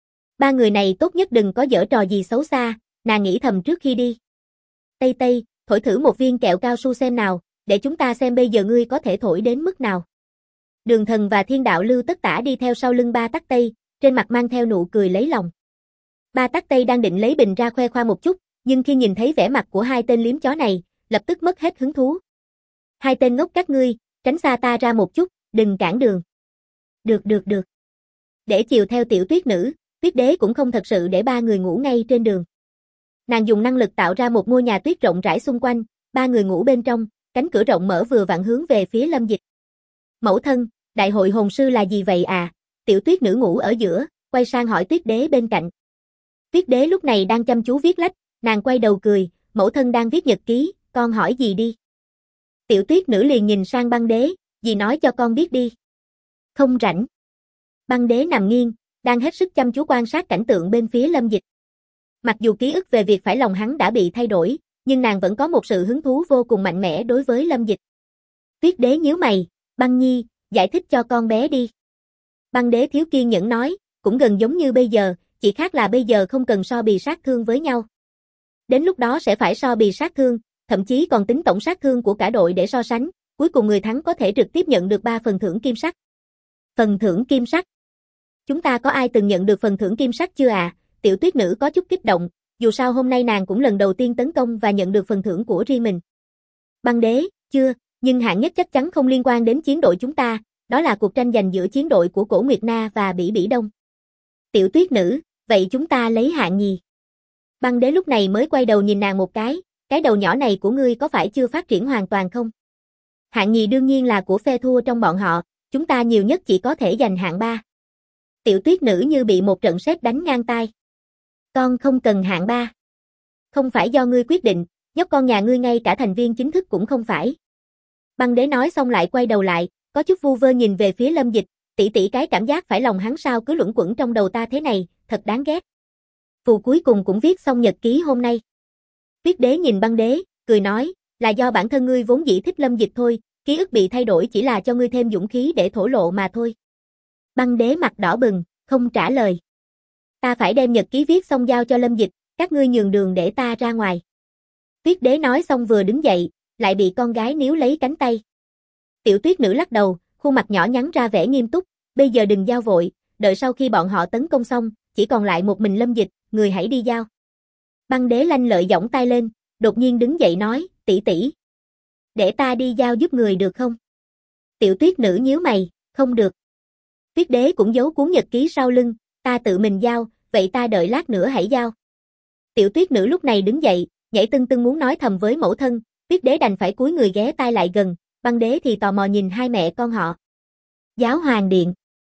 Ba người này tốt nhất đừng có giở trò gì xấu xa, nàng nghĩ thầm trước khi đi. Tây Tây, thổi thử một viên kẹo cao su xem nào, để chúng ta xem bây giờ ngươi có thể thổi đến mức nào. Đường Thần và Thiên Đạo Lưu tất tả đi theo sau lưng Ba Tắc Tây, trên mặt mang theo nụ cười lấy lòng. Ba Tắc Tây đang định lấy bình ra khoe khoang một chút, nhưng khi nhìn thấy vẻ mặt của hai tên liếm chó này, lập tức mất hết hứng thú. Hai tên ngốc các ngươi, tránh xa ta ra một chút, đừng cản đường. Được. Để chiều theo Tiểu Tuyết Nữ, Tuyết Đế cũng không thật sự để ba người ngủ ngay trên đường. Nàng dùng năng lực tạo ra một ngôi nhà tuyết rộng rãi xung quanh, ba người ngủ bên trong, cánh cửa rộng mở vừa vặn hướng về phía Lâm Dịch. Mẫu thân, Đại hội Hồn Sư là gì vậy à? Tiểu Tuyết Nữ ngủ ở giữa, quay sang hỏi Tuyết Đế bên cạnh. Tuyết Đế lúc này đang chăm chú viết lách, nàng quay đầu cười, mẫu thân đang viết nhật ký, con hỏi gì đi. Tiểu Tuyết Nữ liền nhìn sang Băng Đế, dì nói cho con biết đi. Không rảnh. Băng Đế nằm nghiêng, đang hết sức chăm chú quan sát cảnh tượng bên phía Lâm Dịch. Mặc dù ký ức về việc phải lòng hắn đã bị thay đổi, nhưng nàng vẫn có một sự hứng thú vô cùng mạnh mẽ đối với Lâm Dịch. Tuyết Đế nhíu mày, Băng Nhi, giải thích cho con bé đi. Băng Đế thiếu kiên nhẫn nói, cũng gần giống như bây giờ, chỉ khác là bây giờ không cần so bì sát thương với nhau. Đến lúc đó sẽ phải so bì sát thương, thậm chí còn tính tổng sát thương của cả đội để so sánh, cuối cùng người thắng có thể trực tiếp nhận được 3 phần thưởng kim sắc. Phần thưởng kim sắc? Chúng ta có ai từng nhận được phần thưởng kim sắc chưa à? Tiểu Tuyết Nữ có chút kích động, dù sao hôm nay nàng cũng lần đầu tiên tấn công và nhận được phần thưởng của riêng mình. Băng Đế, chưa, nhưng hạng nhất chắc chắn không liên quan đến chiến đội chúng ta, đó là cuộc tranh giành giữa chiến đội của Cổ Nguyệt Na và Bỉ Bỉ Đông. Tiểu tuyết nữ, vậy chúng ta lấy hạng nhì. Băng đế lúc này mới quay đầu nhìn nàng một cái đầu nhỏ này của ngươi có phải chưa phát triển hoàn toàn không? Hạng nhì đương nhiên là của phe thua trong bọn họ, chúng ta nhiều nhất chỉ có thể giành hạng 3. Tiểu tuyết nữ như bị một trận sét đánh ngang tai. Con không cần hạng 3. Không phải do ngươi quyết định, nhóc con nhà ngươi ngay cả thành viên chính thức cũng không phải. Băng đế nói xong lại quay đầu lại, có chút vu vơ nhìn về phía Lâm Dịch, tỷ tỷ cái cảm giác phải lòng hắn sao cứ luẩn quẩn trong đầu ta thế này, thật đáng ghét. Phù cuối cùng cũng viết xong nhật ký hôm nay. Tuyết đế nhìn băng đế, cười nói, là do bản thân ngươi vốn dĩ thích Lâm Dịch thôi, ký ức bị thay đổi chỉ là cho ngươi thêm dũng khí để thổ lộ mà thôi. Băng đế mặt đỏ bừng, không trả lời. Ta phải đem nhật ký viết xong giao cho Lâm Dịch, các ngươi nhường đường để ta ra ngoài. Tuyết đế nói xong vừa đứng dậy, lại bị con gái níu lấy cánh tay. Tiểu tuyết nữ lắc đầu, khuôn mặt nhỏ nhắn ra vẻ nghiêm túc, bây giờ đừng giao vội, đợi sau khi bọn họ tấn công xong, chỉ còn lại một mình Lâm Dịch, người hãy đi giao. Băng đế lanh lợi giỏng tay lên, đột nhiên đứng dậy nói, tỷ tỷ, để ta đi giao giúp người được không? Tiểu tuyết nữ nhíu mày, không được. Tuyết đế cũng giấu cuốn nhật ký sau lưng, ta tự mình giao, vậy ta đợi lát nữa hãy giao. Tiểu tuyết nữ lúc này đứng dậy, nhảy tưng tưng muốn nói thầm với mẫu thân, tuyết đế đành phải cúi người ghé tai lại gần, băng đế thì tò mò nhìn hai mẹ con họ. Giáo hoàng điện.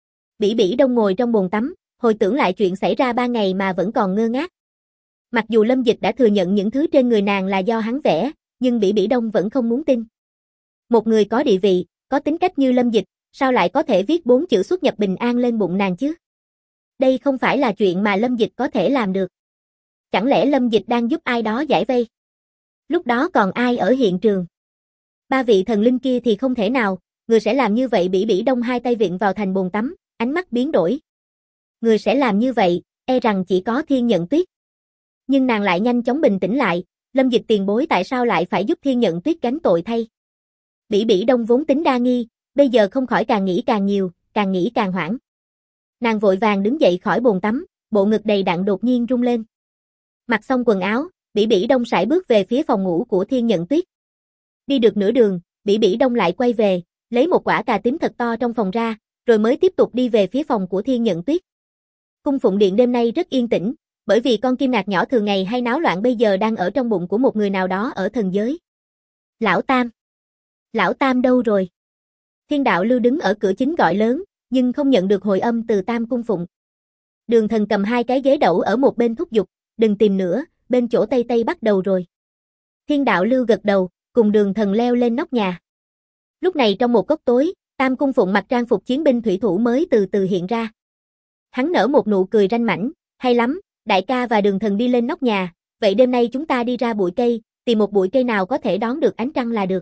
Bỉ Bỉ Đông ngồi trong bồn tắm, hồi tưởng lại chuyện xảy ra 3 ngày mà vẫn còn ngơ ngác. Mặc dù Lâm Dịch đã thừa nhận những thứ trên người nàng là do hắn vẽ, nhưng Bỉ Bỉ Đông vẫn không muốn tin. Một người có địa vị, có tính cách như Lâm Dịch, sao lại có thể viết 4 chữ xuất nhập bình an lên bụng nàng chứ? Đây không phải là chuyện mà Lâm Dịch có thể làm được. Chẳng lẽ Lâm Dịch đang giúp ai đó giải vây? Lúc đó còn ai ở hiện trường? 3 vị thần linh kia thì không thể nào, người sẽ làm như vậy. Bỉ Bỉ Đông hai tay vịn vào thành bồn tắm, ánh mắt biến đổi. Người sẽ làm như vậy, e rằng chỉ có Thiên Nhận Tuyết. Nhưng nàng lại nhanh chóng bình tĩnh lại, Lâm Dịch tiền bối tại sao lại phải giúp Thiên Nhận Tuyết gánh tội thay? Bỉ Bỉ Đông vốn tính đa nghi, bây giờ không khỏi càng nghĩ càng nhiều, càng nghĩ càng hoảng. Nàng vội vàng đứng dậy khỏi bồn tắm, bộ ngực đầy đặn đột nhiên rung lên. Mặc xong quần áo, Bỉ Bỉ Đông sải bước về phía phòng ngủ của Thiên Nhận Tuyết. Đi được nửa đường, Bỉ Bỉ Đông lại quay về, lấy một quả cà tím thật to trong phòng ra, rồi mới tiếp tục đi về phía phòng của Thiên Nhận Tuyết. Cung phụng điện đêm nay rất yên tĩnh, bởi vì con kim nạc nhỏ thường ngày hay náo loạn bây giờ đang ở trong bụng của một người nào đó ở thần giới. Lão Tam! Lão Tam đâu rồi? Thiên đạo lưu đứng ở cửa chính gọi lớn, nhưng không nhận được hồi âm từ Tam cung phụng. Đường Thần cầm 2 cái ghế đẩu ở một bên thúc giục, đừng tìm nữa, bên chỗ Tây Tây bắt đầu rồi. Thiên đạo lưu gật đầu, cùng Đường Thần leo lên nóc nhà. Lúc này trong một góc tối, Tam cung phụng mặc trang phục chiến binh thủy thủ mới từ từ hiện ra. Hắn nở một nụ cười ranh mãnh, hay lắm, đại ca và Đường Thần đi lên nóc nhà, vậy đêm nay chúng ta đi ra bụi cây, tìm một bụi cây nào có thể đón được ánh trăng là được.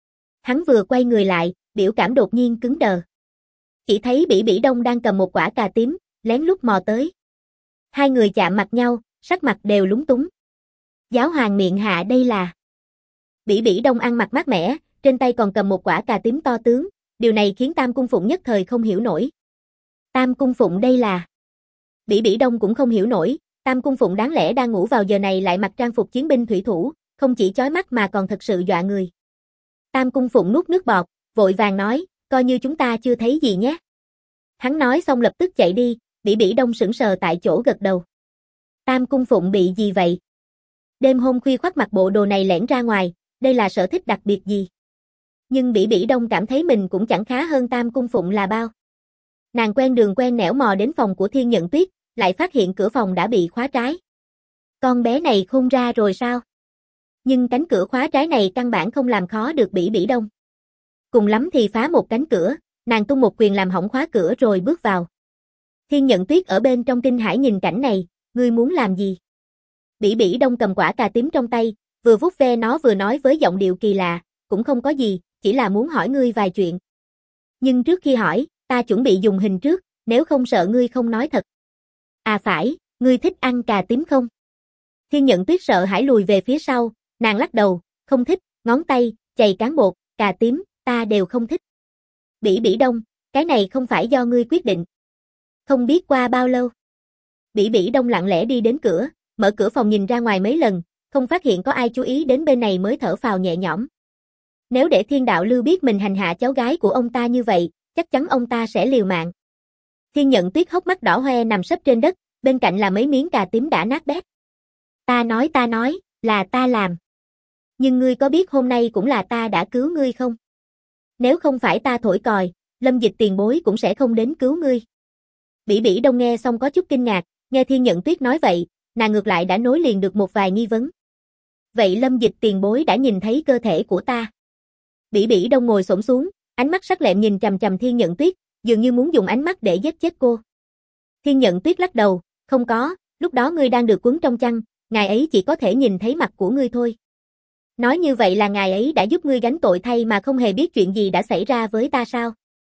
Hắn vừa quay người lại, biểu cảm đột nhiên cứng đờ. Chỉ thấy Bỉ Bỉ Đông đang cầm một quả cà tím, lén lút mò tới. Hai người chạm mặt nhau, sắc mặt đều lúng túng. Giáo hoàng miệng hạ đây là. Bỉ Bỉ Đông ăn mặc mát mẻ, trên tay còn cầm một quả cà tím to tướng, điều này khiến Tam cung phụng nhất thời không hiểu nổi. Tam cung phụng đây là. Bỉ Bỉ Đông cũng không hiểu nổi, Tam cung phụng đáng lẽ đang ngủ vào giờ này lại mặc trang phục chiến binh thủy thủ, không chỉ chói mắt mà còn thật sự dọa người. Tam cung phụng nuốt nước bọt, vội vàng nói, coi như chúng ta chưa thấy gì nhé. Hắn nói xong lập tức chạy đi, Bỉ Bỉ Đông sững sờ tại chỗ gật đầu. Tam cung phụng bị gì vậy? Đêm hôm khuya khoắt mặc bộ đồ này lẻn ra ngoài, đây là sở thích đặc biệt gì? Nhưng Bỉ Bỉ Đông cảm thấy mình cũng chẳng khá hơn Tam cung phụng là bao. Nàng quen đường quen nẻo mò đến phòng của Thiên Nhận Tuyết, lại phát hiện cửa phòng đã bị khóa trái. Con bé này khôn ra rồi sao? Nhưng cánh cửa khóa trái này căn bản không làm khó được Bỉ Bỉ Đông. Cùng lắm thì phá một cánh cửa, nàng tung một quyền làm hỏng khóa cửa rồi bước vào. Thiên Nhận Tuyết ở bên trong kinh hãi nhìn cảnh này, ngươi muốn làm gì? Bỉ Bỉ Đông cầm quả cà tím trong tay, vừa vuốt ve nó vừa nói với giọng điệu kỳ lạ, cũng không có gì, chỉ là muốn hỏi ngươi vài chuyện. Nhưng trước khi hỏi, ta chuẩn bị dùng hình trước, nếu không sợ ngươi không nói thật. À phải, ngươi thích ăn cà tím không? Thiên Nhận Tuyết sợ hãi lùi về phía sau, nàng lắc đầu, không thích, ngón tay, chày cán bột, cà tím, ta đều không thích. Bỉ Bỉ Đông, cái này không phải do ngươi quyết định. Không biết qua bao lâu. Bỉ Bỉ Đông lặng lẽ đi đến cửa, mở cửa phòng nhìn ra ngoài mấy lần, không phát hiện có ai chú ý đến bên này mới thở phào nhẹ nhõm. Nếu để Thiên đạo lưu biết mình hành hạ cháu gái của ông ta như vậy, chắc chắn ông ta sẽ liều mạng. Thiên Nhận Tuyết hốc mắt đỏ hoe nằm sấp trên đất, bên cạnh là mấy miếng cà tím đã nát bét. Ta nói, là ta làm. Nhưng ngươi có biết hôm nay cũng là ta đã cứu ngươi không? Nếu không phải ta thổi còi, Lâm Dịch tiền bối cũng sẽ không đến cứu ngươi. Bỉ Bỉ Đông nghe xong có chút kinh ngạc, nghe Thiên Nhận Tuyết nói vậy, nàng ngược lại đã nối liền được một vài nghi vấn. Vậy Lâm Dịch tiền bối đã nhìn thấy cơ thể của ta? Bỉ Bỉ Đông ngồi xổm xuống, ánh mắt sắc lẹm nhìn chằm chằm Thiên Nhận Tuyết, dường như muốn dùng ánh mắt để giết chết cô. Thiên Nhận Tuyết lắc đầu, không có, lúc đó ngươi đang được quấn trong chăn, ngài ấy chỉ có thể nhìn thấy mặt của ngươi thôi. Nói như vậy là ngài ấy đã giúp ngươi gánh tội thay mà không hề biết chuyện gì đã xảy ra với ta sao?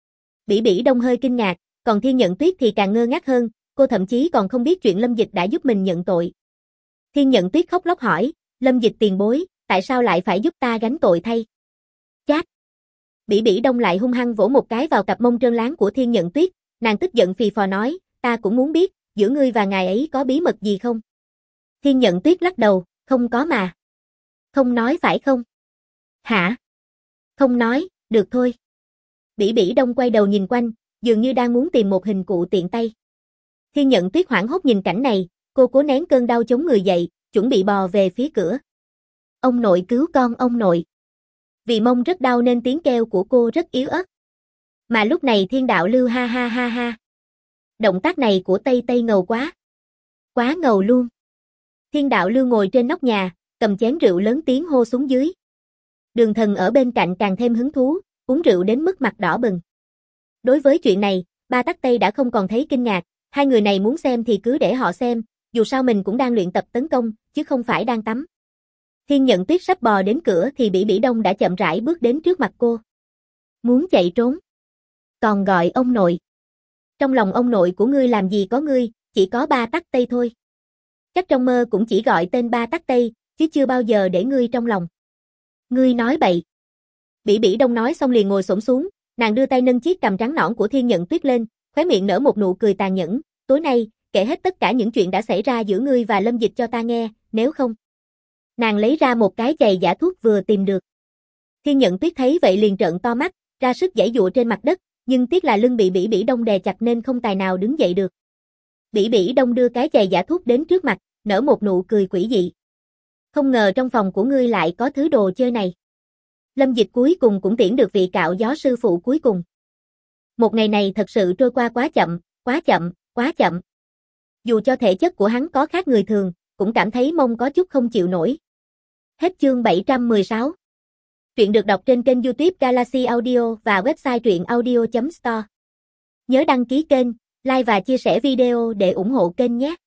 Bỉ Bỉ Đông hơi kinh ngạc, còn Thiên Nhận Tuyết thì càng ngơ ngác hơn, cô thậm chí còn không biết chuyện Lâm Dịch đã giúp mình nhận tội. Thiên Nhận Tuyết khóc lóc hỏi, Lâm Dịch tiền bối, tại sao lại phải giúp ta gánh tội thay? Chát! Bỉ Bỉ Đông lại hung hăng vỗ một cái vào cặp mông trơn láng của Thiên Nhận Tuyết, nàng tức giận phì phò nói, ta cũng muốn biết, giữa ngươi và ngài ấy có bí mật gì không? Thiên Nhận Tuyết lắc đầu, không có mà. Không nói phải không? Hả? Không nói, được thôi. Bỉ Bỉ Đông quay đầu nhìn quanh, dường như đang muốn tìm một hình cụ tiện tay. Thiên Nhận Tuyết hoảng hốt nhìn cảnh này, cô cố nén cơn đau chống người dậy, chuẩn bị bò về phía cửa. Ông nội cứu con ông nội. Vì mông rất đau nên tiếng kêu của cô rất yếu ớt. Mà lúc này Thiên Đạo Lưu ha ha ha ha. Động tác này của Tây Tây ngầu quá. Quá ngầu luôn. Thiên Đạo Lưu ngồi trên nóc nhà, cầm chén rượu lớn tiếng hô xuống dưới. Đường Thần ở bên cạnh càng thêm hứng thú, uống rượu đến mức mặt đỏ bừng. Đối với chuyện này, Ba Tắc Tây đã không còn thấy kinh ngạc, hai người này muốn xem thì cứ để họ xem, dù sao mình cũng đang luyện tập tấn công, chứ không phải đang tắm. Thiên Nhận Tuyết sắp bò đến cửa thì Bỉ Bỉ Đông đã chậm rãi bước đến trước mặt cô. Muốn chạy trốn. Còn gọi ông nội. Trong lòng ông nội của ngươi làm gì có ngươi, chỉ có Ba Tắc Tây thôi. Chắc trong mơ cũng chỉ gọi tên Ba Tắc Tây, chứ chưa bao giờ để ngươi trong lòng. Ngươi nói bậy. Bỉ Bỉ Đông nói xong liền ngồi xổm xuống, nàng đưa tay nâng chiếc cằm trắng nõn của Thiên Nhận Tuyết lên, khóe miệng nở một nụ cười tàn nhẫn, tối nay, kể hết tất cả những chuyện đã xảy ra giữa ngươi và Lâm Dịch cho ta nghe, nếu không. Nàng lấy ra một cái chày giả thuốc vừa tìm được. Thiên Nhận Tuyết thấy vậy liền trợn to mắt, ra sức giãy giụa trên mặt đất, nhưng tiếc là lưng bị Bỉ Bỉ Đông đè chặt nên không tài nào đứng dậy được. Bỉ Bỉ Đông đưa cái chày giả thuốc đến trước mặt, nở một nụ cười quỷ dị. Không ngờ trong phòng của ngươi lại có thứ đồ chơi này. Lâm Dịch cuối cùng cũng tiễn được vị cạo gió sư phụ cuối cùng. Một ngày này thật sự trôi qua quá chậm, quá chậm, quá chậm. Dù cho thể chất của hắn có khác người thường, cũng cảm thấy mông có chút không chịu nổi. Hết chương 716. Truyện được đọc trên kênh YouTube Galaxy Audio và website truyệnaudio.store. Nhớ đăng ký kênh, like và chia sẻ video để ủng hộ kênh nhé.